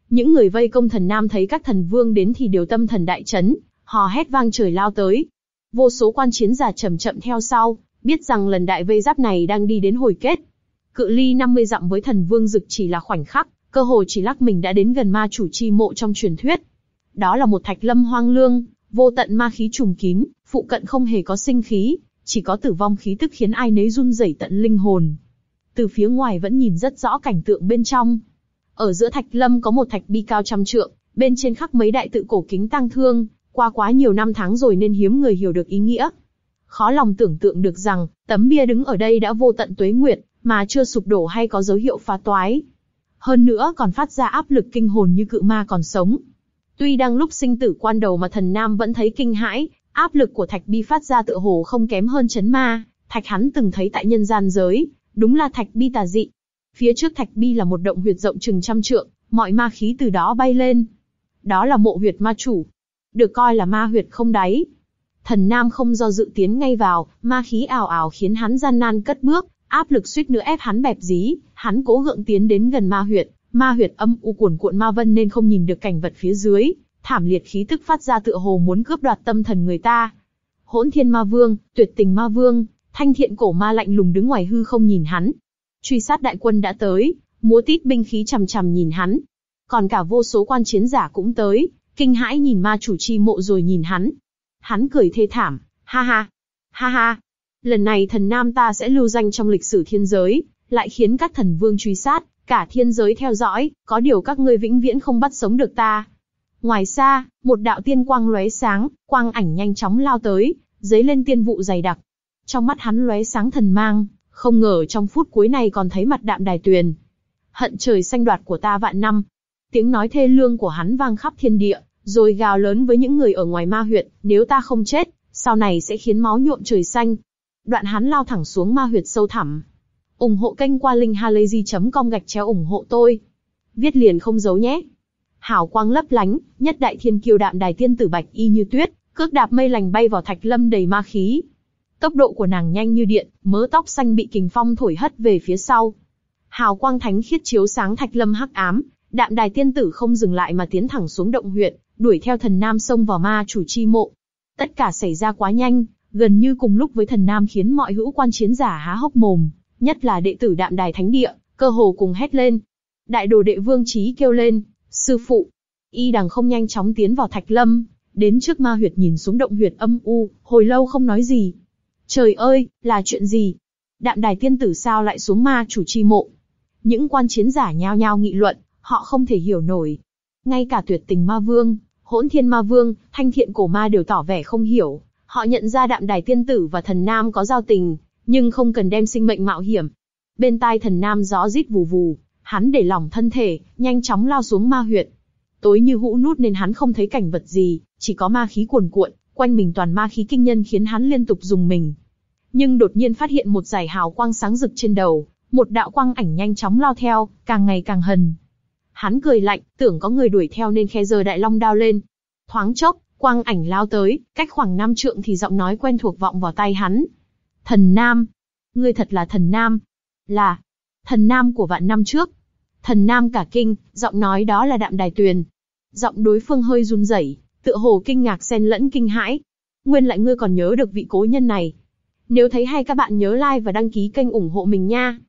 Những người vây công Thần Nam thấy các thần vương đến thì đều tâm thần đại chấn, hò hét vang trời lao tới. Vô số quan chiến giả chậm chậm theo sau, biết rằng lần đại vây giáp này đang đi đến hồi kết. Cự ly năm mươi dặm với thần vương Dực chỉ là khoảnh khắc, cơ hồ chỉ lắc mình đã đến gần ma chủ chi mộ trong truyền thuyết. Đó là một thạch lâm hoang lương, vô tận ma khí trùm kín, phụ cận không hề có sinh khí, chỉ có tử vong khí tức khiến ai nấy run rẩy tận linh hồn. Từ phía ngoài vẫn nhìn rất rõ cảnh tượng bên trong. Ở giữa thạch lâm có một thạch bi cao trăm trượng, bên trên khắc mấy đại tự cổ kính tang thương, qua quá nhiều năm tháng rồi nên hiếm người hiểu được ý nghĩa. Khó lòng tưởng tượng được rằng, tấm bia đứng ở đây đã vô tận tuế nguyệt, mà chưa sụp đổ hay có dấu hiệu phá toái. Hơn nữa còn phát ra áp lực kinh hồn như cự ma còn sống. Tuy đang lúc sinh tử quan đầu mà Thần Nam vẫn thấy kinh hãi, áp lực của thạch bi phát ra tựa hồ không kém hơn chấn ma, thạch hắn từng thấy tại nhân gian giới, đúng là thạch bi tà dị. Phía trước thạch bi là một động huyệt rộng chừng trăm trượng, mọi ma khí từ đó bay lên. Đó là mộ huyệt ma chủ, được coi là ma huyệt không đáy. Thần Nam không do dự tiến ngay vào, ma khí ào ào khiến hắn gian nan cất bước, áp lực suýt nữa ép hắn bẹp dí, hắn cố gượng tiến đến gần ma huyệt, ma huyệt âm u cuồn cuộn ma vân nên không nhìn được cảnh vật phía dưới, thảm liệt khí tức phát ra tựa hồ muốn cướp đoạt tâm thần người ta. Hỗn Thiên Ma Vương, Tuyệt Tình Ma Vương, Thanh Thiện Cổ Ma lạnh lùng đứng ngoài hư không nhìn hắn. Truy sát đại quân đã tới, múa tít binh khí chằm chằm nhìn hắn. Còn cả vô số quan chiến giả cũng tới, kinh hãi nhìn ma chủ chi mộ rồi nhìn hắn. Hắn cười thê thảm, ha ha, ha ha. Lần này Thần Nam ta sẽ lưu danh trong lịch sử thiên giới, lại khiến các thần vương truy sát, cả thiên giới theo dõi, có điều các ngươi vĩnh viễn không bắt sống được ta. Ngoài xa, một đạo tiên quang lóe sáng, quang ảnh nhanh chóng lao tới, dấy lên tiên vụ dày đặc. Trong mắt hắn lóe sáng thần mang, không ngờ trong phút cuối này còn thấy mặt Đạm Đài Tuyền. Hận trời xanh đoạt của ta vạn năm. Tiếng nói thê lương của hắn vang khắp thiên địa, rồi gào lớn với những người ở ngoài ma huyệt, nếu ta không chết, sau này sẽ khiến máu nhuộm trời xanh. Đoạn hắn lao thẳng xuống ma huyệt sâu thẳm. ủng hộ kênh qua linkhalazy chấm com gạch chéo ủng hộ tôi. Viết liền không giấu nhé. Hào quang lấp lánh, nhất đại thiên kiêu Đạm Đài tiên tử bạch y như tuyết, cước đạp mây lành bay vào thạch lâm đầy ma khí. Tốc độ của nàng nhanh như điện, mớ tóc xanh bị kình phong thổi hất về phía sau. Hào quang thánh khiết chiếu sáng thạch lâm hắc ám, Đạm Đài tiên tử không dừng lại mà tiến thẳng xuống động huyệt, đuổi theo Thần Nam xông vào ma chủ chi mộ. Tất cả xảy ra quá nhanh, gần như cùng lúc với Thần Nam khiến mọi hữu quan chiến giả há hốc mồm, nhất là đệ tử Đạm Đài thánh địa, cơ hồ cùng hét lên. Đại đồ đệ Vương Chí kêu lên, sư phụ. Y đằng không nhanh chóng tiến vào thạch lâm, đến trước ma huyệt nhìn xuống động huyệt âm u, hồi lâu không nói gì. Trời ơi, là chuyện gì? Đạm Đài tiên tử sao lại xuống ma chủ chi mộ? Những quan chiến giả nhao nhao nghị luận, họ không thể hiểu nổi. Ngay cả Tuyệt Tình Ma Vương, Hỗn Thiên Ma Vương, Thanh Thiện Cổ Ma đều tỏ vẻ không hiểu. Họ nhận ra Đạm Đài tiên tử và Thần Nam có giao tình, nhưng không cần đem sinh mệnh mạo hiểm. Bên tai Thần Nam gió rít vù vù, hắn để lỏng thân thể, nhanh chóng lao xuống ma huyệt. Tối như hũ nút nên hắn không thấy cảnh vật gì, chỉ có ma khí cuồn cuộn, quanh mình toàn ma khí kinh nhân khiến hắn liên tục rùng mình. Nhưng đột nhiên phát hiện một dải hào quang sáng rực trên đầu, một đạo quang ảnh nhanh chóng lao theo, càng ngày càng hần. Hắn cười lạnh, tưởng có người đuổi theo nên khe giơ đại long đao lên. Thoáng chốc, quang ảnh lao tới, cách khoảng năm trượng thì giọng nói quen thuộc vọng vào tai hắn. Thần Nam, ngươi thật là Thần Nam, là Thần Nam của vạn năm trước. Thần Nam cả kinh, giọng nói đó là Đạm Đài Tuyền. Giọng đối phương hơi run rẩy, tựa hồ kinh ngạc xen lẫn kinh hãi. Nguyên lại ngươi còn nhớ được vị cố nhân này. Nếu thấy hay các bạn nhớ like và đăng ký kênh ủng hộ mình nha.